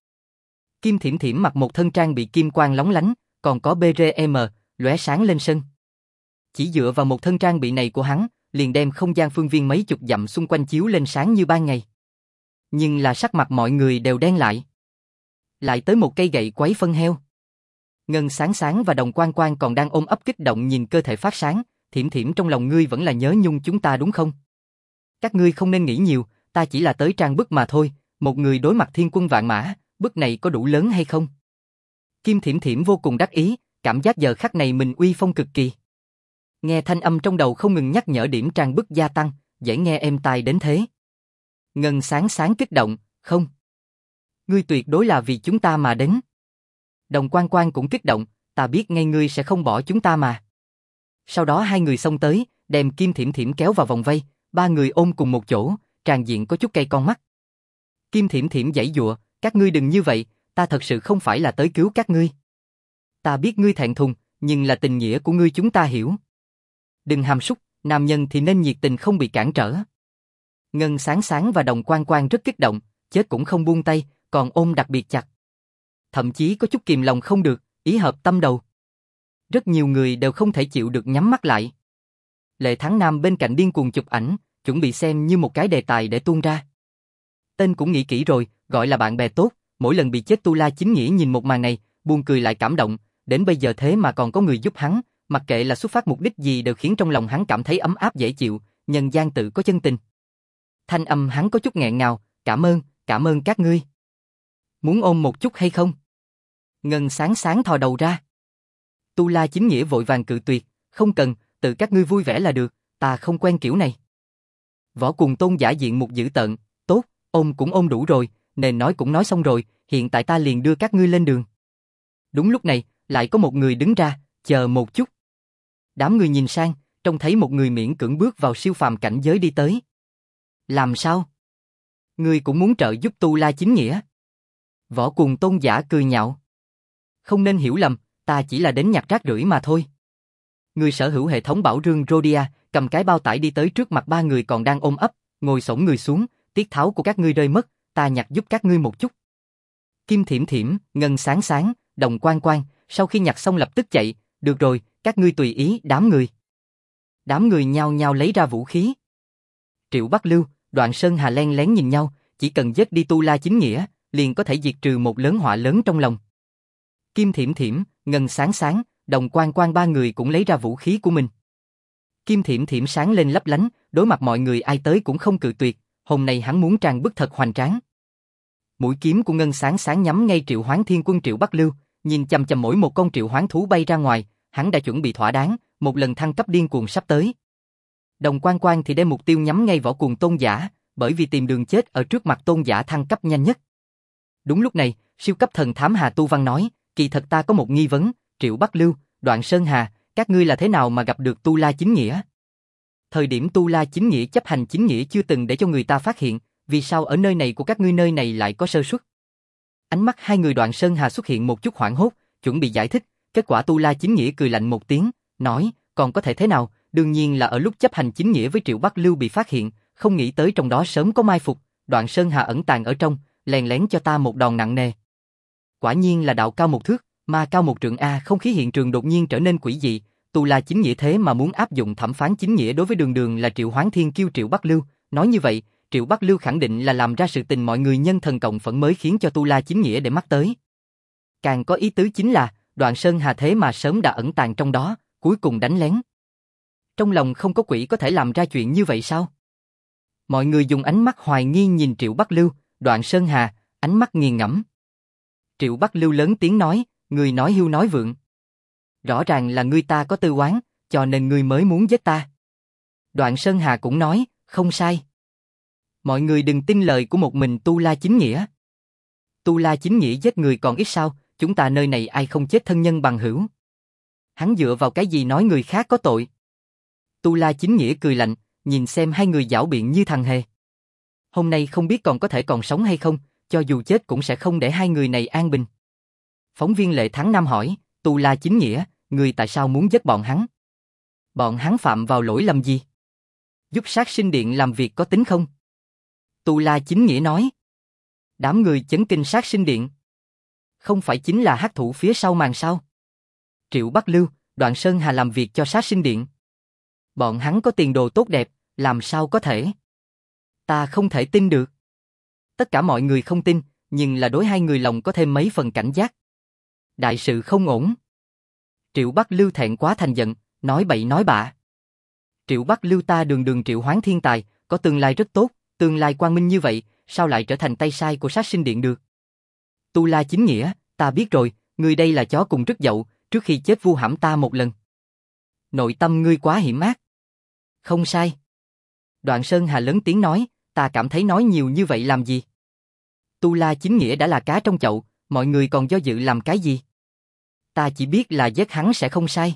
Kim Thiểm Thiểm mặc một thân trang bị kim quang lóng lánh, còn có BRM, lóe sáng lên sân. Chỉ dựa vào một thân trang bị này của hắn, liền đem không gian phương viên mấy chục dặm xung quanh chiếu lên sáng như ban ngày. Nhưng là sắc mặt mọi người đều đen lại. Lại tới một cây gậy quấy phân heo. Ngân Sáng Sáng và Đồng Quan Quan còn đang ôm ấp kích động nhìn cơ thể phát sáng, Thiểm Thiểm trong lòng ngươi vẫn là nhớ nhung chúng ta đúng không? Các ngươi không nên nghĩ nhiều, ta chỉ là tới trang bức mà thôi, một người đối mặt thiên quân vạn mã, bức này có đủ lớn hay không? Kim Thiểm Thiểm vô cùng đắc ý, cảm giác giờ khắc này mình uy phong cực kỳ. Nghe thanh âm trong đầu không ngừng nhắc nhở điểm trang bức gia tăng, dễ nghe êm tai đến thế. Ngân Sáng Sáng kích động, không. Ngươi tuyệt đối là vì chúng ta mà đến. Đồng Quan Quan cũng kích động, ta biết ngay ngươi sẽ không bỏ chúng ta mà. Sau đó hai người xông tới, đem Kim Thiểm Thiểm kéo vào vòng vây, ba người ôm cùng một chỗ, tràn diện có chút cay con mắt. Kim Thiểm Thiểm giãy giụa, các ngươi đừng như vậy, ta thật sự không phải là tới cứu các ngươi. Ta biết ngươi thẹn thùng, nhưng là tình nghĩa của ngươi chúng ta hiểu. Đừng hàm súc, nam nhân thì nên nhiệt tình không bị cản trở. Ngân Sáng Sáng và Đồng Quan Quan rất kích động, chết cũng không buông tay, còn ôm đặc biệt chặt. Thậm chí có chút kìm lòng không được, ý hợp tâm đầu. Rất nhiều người đều không thể chịu được nhắm mắt lại. Lệ Thắng Nam bên cạnh điên cuồng chụp ảnh, chuẩn bị xem như một cái đề tài để tuôn ra. Tên cũng nghĩ kỹ rồi, gọi là bạn bè tốt, mỗi lần bị chết Tu La Chính Nghĩa nhìn một màn này, buồn cười lại cảm động, đến bây giờ thế mà còn có người giúp hắn, mặc kệ là xuất phát mục đích gì đều khiến trong lòng hắn cảm thấy ấm áp dễ chịu, nhân gian tự có chân tình. Thanh âm hắn có chút nghẹn ngào, cảm ơn các ngươi. Muốn ôm một chút hay không? Ngân Sáng Sáng thò đầu ra. Tu La Chính Nghĩa vội vàng cự tuyệt, không cần, tự các ngươi vui vẻ là được, ta không quen kiểu này. Võ Cùng Tôn giả diện một dữ tợn, tốt, ôm cũng ôm đủ rồi, nên nói cũng nói xong rồi, hiện tại ta liền đưa các ngươi lên đường. Đúng lúc này, lại có một người đứng ra, chờ một chút. Đám người nhìn sang, trông thấy một người miễn cưỡng bước vào siêu phàm cảnh giới đi tới. Làm sao? Ngươi cũng muốn trợ giúp Tu La Chính Nghĩa? Võ Cùng Tôn giả cười nhạo. Không nên hiểu lầm, ta chỉ là đến nhặt rác rưởi mà thôi. Người sở hữu hệ thống bảo rương Rhodia, cầm cái bao tải đi tới trước mặt ba người còn đang ôm ấp, ngồi xổm người xuống, tiết tháo của các ngươi rơi mất, ta nhặt giúp các ngươi một chút. Kim Thiểm Thiểm, Ngân Sáng Sáng, Đồng Quan Quan, sau khi nhặt xong lập tức chạy, được rồi, các ngươi tùy ý, đám người. Đám người nhao nhao lấy ra vũ khí. Triệu Bắc Lưu, Đoạn Sơn Hà len lén nhìn nhau, chỉ cần giết đi Tu La Chính Nghĩa, liền có thể diệt trừ một lớn họa lớn trong lòng. Kim Thiểm Thiểm, Ngân Sáng Sáng, Đồng Quan Quan ba người cũng lấy ra vũ khí của mình. Kim Thiểm Thiểm sáng lên lấp lánh, đối mặt mọi người ai tới cũng không cự tuyệt, hôm nay hắn muốn trang bức thật hoành tráng. Mũi kiếm của Ngân Sáng Sáng nhắm ngay Triệu Hoán Thiên Quân Triệu Bắc Lưu, nhìn chằm chằm mỗi một con triệu hoán thú bay ra ngoài, hắn đã chuẩn bị thỏa đáng, một lần thăng cấp điên cuồng sắp tới. Đồng Quan Quan thì đem mục tiêu nhắm ngay Võ Cùng Tôn giả, bởi vì tìm đường chết ở trước mặt Tôn giả thăng cấp nhanh nhất. Đúng lúc này, siêu cấp thần thám Hà Tu Văn nói, kỳ thật ta có một nghi vấn, Triệu Bắc Lưu, Đoạn Sơn Hà, các ngươi là thế nào mà gặp được Tu La Chính Nghĩa? Thời điểm Tu La Chính Nghĩa chấp hành chính nghĩa chưa từng để cho người ta phát hiện, vì sao ở nơi này của các ngươi nơi này lại có sơ suất? Ánh mắt hai người Đoạn Sơn Hà xuất hiện một chút hoảng hốt, chuẩn bị giải thích, kết quả Tu La Chính Nghĩa cười lạnh một tiếng, nói, còn có thể thế nào, đương nhiên là ở lúc chấp hành chính nghĩa với Triệu Bắc Lưu bị phát hiện, không nghĩ tới trong đó sớm có mai phục, Đoạn Sơn Hà ẩn tàng ở trong, lèn lén cho ta một đòn nặng nề. Quả nhiên là đạo cao một thước, ma cao một trượng a, không khí hiện trường đột nhiên trở nên quỷ dị, Tu La Chính Nghĩa thế mà muốn áp dụng thẩm phán chính nghĩa đối với Đường Đường là Triệu Hoán Thiên Kiêu Triệu Bắc Lưu, nói như vậy, Triệu Bắc Lưu khẳng định là làm ra sự tình mọi người nhân thần cộng phẫn mới khiến cho Tu La Chính Nghĩa để mắt tới. Càng có ý tứ chính là, Đoạn Sơn Hà thế mà sớm đã ẩn tàng trong đó, cuối cùng đánh lén. Trong lòng không có quỷ có thể làm ra chuyện như vậy sao? Mọi người dùng ánh mắt hoài nghi nhìn Triệu Bắc Lưu, Đoạn Sơn Hà, ánh mắt nghiền ngẫm. Triệu Bắc Lưu lớn tiếng nói, người nói hưu nói vượng. Rõ ràng là ngươi ta có tư oán, cho nên ngươi mới muốn giết ta. Đoạn Sơn Hà cũng nói, không sai. Mọi người đừng tin lời của một mình Tu La Chính Nghĩa. Tu La Chính Nghĩa giết người còn ít sao, chúng ta nơi này ai không chết thân nhân bằng hữu. Hắn dựa vào cái gì nói người khác có tội? Tu La Chính Nghĩa cười lạnh, nhìn xem hai người giảo biện như thằng hề. Hôm nay không biết còn có thể còn sống hay không, cho dù chết cũng sẽ không để hai người này an bình. Phóng viên Lệ Thắng Nam hỏi, Tu La Chính Nghĩa, người tại sao muốn giết bọn hắn? Bọn hắn phạm vào lỗi lầm gì? Giúp sát sinh điện làm việc có tính không? Tu La Chính Nghĩa nói. Đám người chấn kinh sát sinh điện. Không phải chính là hắc thủ phía sau màn sao? Triệu Bắc Lưu, Đoạn Sơn Hà làm việc cho sát sinh điện. Bọn hắn có tiền đồ tốt đẹp, làm sao có thể? Ta không thể tin được. Tất cả mọi người không tin, nhưng là đối hai người lòng có thêm mấy phần cảnh giác. Đại sự không ổn. Triệu Bắc Lưu thẹn quá thành giận, nói bậy nói bạ. Triệu Bắc Lưu ta Đường Đường Triệu Hoán thiên tài, có tương lai rất tốt, tương lai quang minh như vậy, sao lại trở thành tay sai của sát sinh điện được? Tu La Chính Nghĩa, ta biết rồi, ngươi đây là chó cùng rứt dậu, trước khi chết vu hãm ta một lần. Nội tâm ngươi quá hiểm ác. Không sai. Đoạn Sơn Hà lớn tiếng nói, ta cảm thấy nói nhiều như vậy làm gì? Tu La Chính Nghĩa đã là cá trong chậu, mọi người còn do dự làm cái gì? Ta chỉ biết là giết hắn sẽ không sai.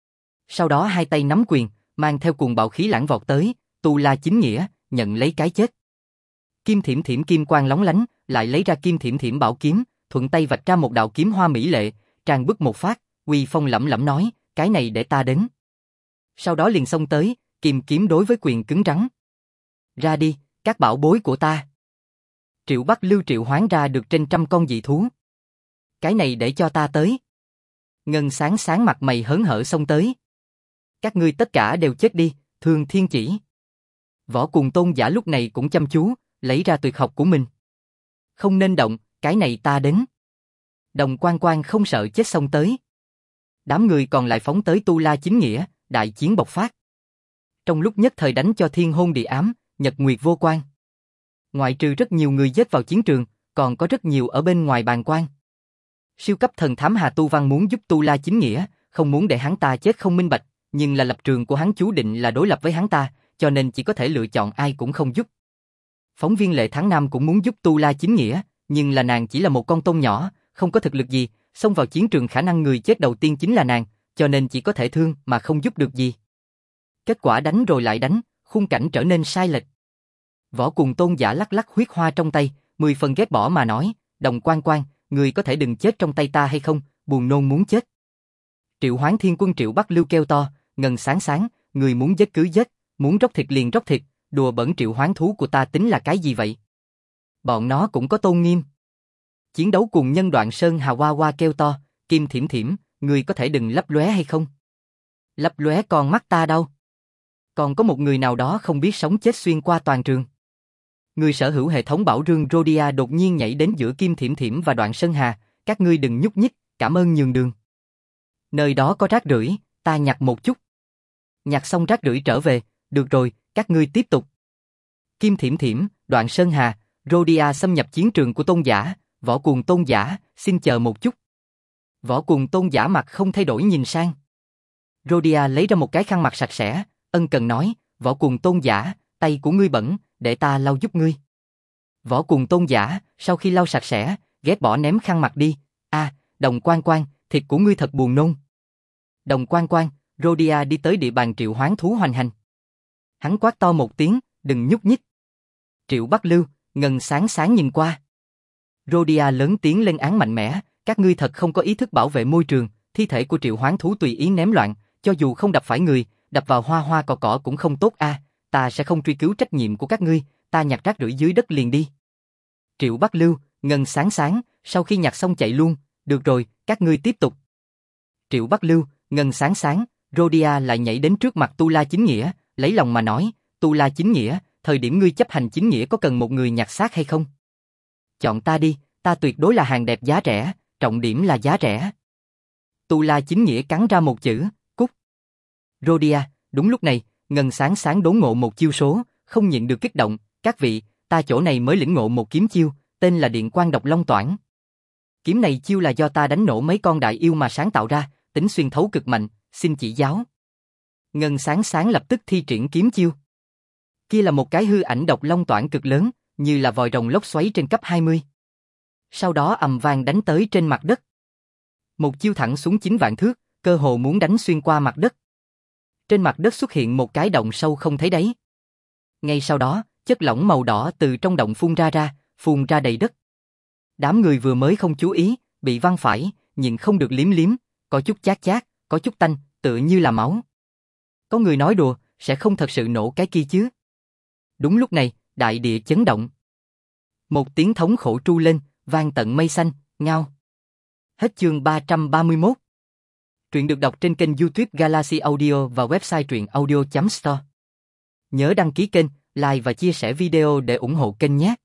Sau đó hai tay nắm quyền, mang theo cuồng bạo khí lãng vọt tới, Tu La Chính Nghĩa, nhận lấy cái chết. Kim Thiểm Thiểm kim quang lóng lánh, lại lấy ra Kim Thiểm Thiểm bảo kiếm, thuận tay vạch ra một đạo kiếm hoa mỹ lệ, tràn bức một phát, uy phong lẫm lẫm nói, cái này để ta đến. Sau đó liền xông tới, kim kiếm đối với quyền cứng rắn. Ra đi, các bảo bối của ta. Triệu Bắc Lưu triệu hoán ra được trên 100 con dị thú. Cái này để cho ta tới. Ngân Sáng Sáng mặt mày hớn hở xông tới. Các ngươi tất cả đều chết đi, Thương Thiên Chỉ. Võ Cùng Tôn Giả lúc này cũng chăm chú, lấy ra tuyệt học của mình. Không nên động, cái này ta đến. Đồng Quan Quan không sợ chết xông tới. Đám người còn lại phóng tới Tu La Chính Nghĩa, đại chiến bộc phát. Trong lúc nhất thời đánh cho thiên hôn địa ám, nhật nguyệt vô quan. Ngoại trừ rất nhiều người giết vào chiến trường, còn có rất nhiều ở bên ngoài bàng quan. Siêu cấp thần thám Hà Tu Văn muốn giúp Tu La Chính Nghĩa, không muốn để hắn ta chết không minh bạch, nhưng là lập trường của hắn chú định là đối lập với hắn ta, cho nên chỉ có thể lựa chọn ai cũng không giúp. Phóng viên Lệ Tháng Nam cũng muốn giúp Tu La Chính Nghĩa, nhưng là nàng chỉ là một con tôm nhỏ, không có thực lực gì, xông vào chiến trường khả năng người chết đầu tiên chính là nàng, cho nên chỉ có thể thương mà không giúp được gì. Kết quả đánh rồi lại đánh, khung cảnh trở nên sai lệch. Võ Cùng Tôn Giả lắc lắc huyết hoa trong tay, 10 phần ghét bỏ mà nói, Đồng Quan Quan, người có thể đừng chết trong tay ta hay không, buồn nôn muốn chết. Triệu Hoán Thiên Quân Triệu Bắc Lưu kêu to, Ngân Sáng Sáng, người muốn giết cứ giết, muốn róc thịt liền róc thịt, đùa bẩn triệu hoán thú của ta tính là cái gì vậy? Bọn nó cũng có tôn nghiêm. Chiến đấu cùng nhân Đoạn Sơn Hà Hoa Hoa kêu to, Kim Thiểm Thiểm, người có thể đừng lấp lóe hay không? Lấp lóe con mắt ta đâu? Còn có một người nào đó không biết sống chết xuyên qua toàn trường. Người sở hữu hệ thống bảo rương Rhodia đột nhiên nhảy đến giữa Kim Thiểm Thiểm và Đoạn Sơn Hà, các ngươi đừng nhúc nhích, cảm ơn nhường đường. Nơi đó có rác rưởi, ta nhặt một chút. Nhặt xong rác rưởi trở về, được rồi, các ngươi tiếp tục. Kim Thiểm Thiểm, Đoạn Sơn Hà, Rhodia xâm nhập chiến trường của Tôn Giả, Võ Cuồng Tôn Giả, xin chờ một chút. Võ Cuồng Tôn Giả mặt không thay đổi nhìn sang. Rhodia lấy ra một cái khăn mặt sạch sẽ, ân cần nói, Võ Cuồng Tôn Giả, tay của ngươi bẩn, để ta lau giúp ngươi. Võ Cuồng Tôn Giả, sau khi lau sạch sẽ, ghét bỏ ném khăn mặt đi. Đồng Quan Quan, thịt của ngươi thật buồn nôn. Đồng Quan Quan, Rhodia đi tới địa bàn triệu hoán thú hoành hành. Hắn quát to một tiếng, đừng nhúc nhích. Triệu Bắc Lưu, Ngân Sáng Sáng nhìn qua. Rhodia lớn tiếng lên án mạnh mẽ, các ngươi thật không có ý thức bảo vệ môi trường, thi thể của triệu hoán thú tùy ý ném loạn, cho dù không đập phải người, đập vào hoa hoa cỏ cỏ cũng không tốt ta sẽ không truy cứu trách nhiệm của các ngươi, ta nhặt rác rưởi dưới đất liền đi. Triệu Bắc Lưu, Ngân Sáng Sáng, sau khi nhặt xong chạy luôn, được rồi, các ngươi tiếp tục. Triệu Bắc Lưu, Ngân Sáng Sáng, Rhodia lại nhảy đến trước mặt Tu La Chính Nghĩa, lấy lòng mà nói, Tu La Chính Nghĩa, thời điểm ngươi chấp hành chính nghĩa có cần một người nhặt xác hay không? Chọn ta đi, ta tuyệt đối là hàng đẹp giá rẻ, trọng điểm là giá rẻ. Tu La Chính Nghĩa cắn ra một chữ, cút. Rhodia, đúng lúc này, Ngân Sáng Sáng đốn ngộ một chiêu số, không nhịn được kích động, các vị, ta chỗ này mới lĩnh ngộ một kiếm chiêu, tên là Điện Quang Độc Long Toản. Kiếm này chiêu là do ta đánh nổ mấy con đại yêu mà sáng tạo ra, tính xuyên thấu cực mạnh, xin chỉ giáo. Ngân Sáng Sáng lập tức thi triển kiếm chiêu. Kia là một cái hư ảnh độc long toản cực lớn, như là vòi rồng lốc xoáy trên cấp 20. Sau đó ầm vang đánh tới trên mặt đất. Một chiêu thẳng xuống 9 vạn thước, cơ hồ muốn đánh xuyên qua mặt đất. Trên mặt đất xuất hiện một cái động sâu không thấy đáy. Ngay sau đó, chất lỏng màu đỏ từ trong động phun ra đầy đất. Đám người vừa mới không chú ý, bị văng phải, nhìn không được liếm liếm, có chút chát chát, có chút tanh, tựa như là máu. Có người nói đùa, sẽ không thật sự nổ cái kia chứ. Đúng lúc này, đại địa chấn động. Một tiếng thống khổ tru lên, vang tận mây xanh, ngao. Hết chương 331. Truyện được đọc trên kênh YouTube Galaxy Audio và website truyệnaudio.store. Nhớ đăng ký kênh, like và chia sẻ video để ủng hộ kênh nhé.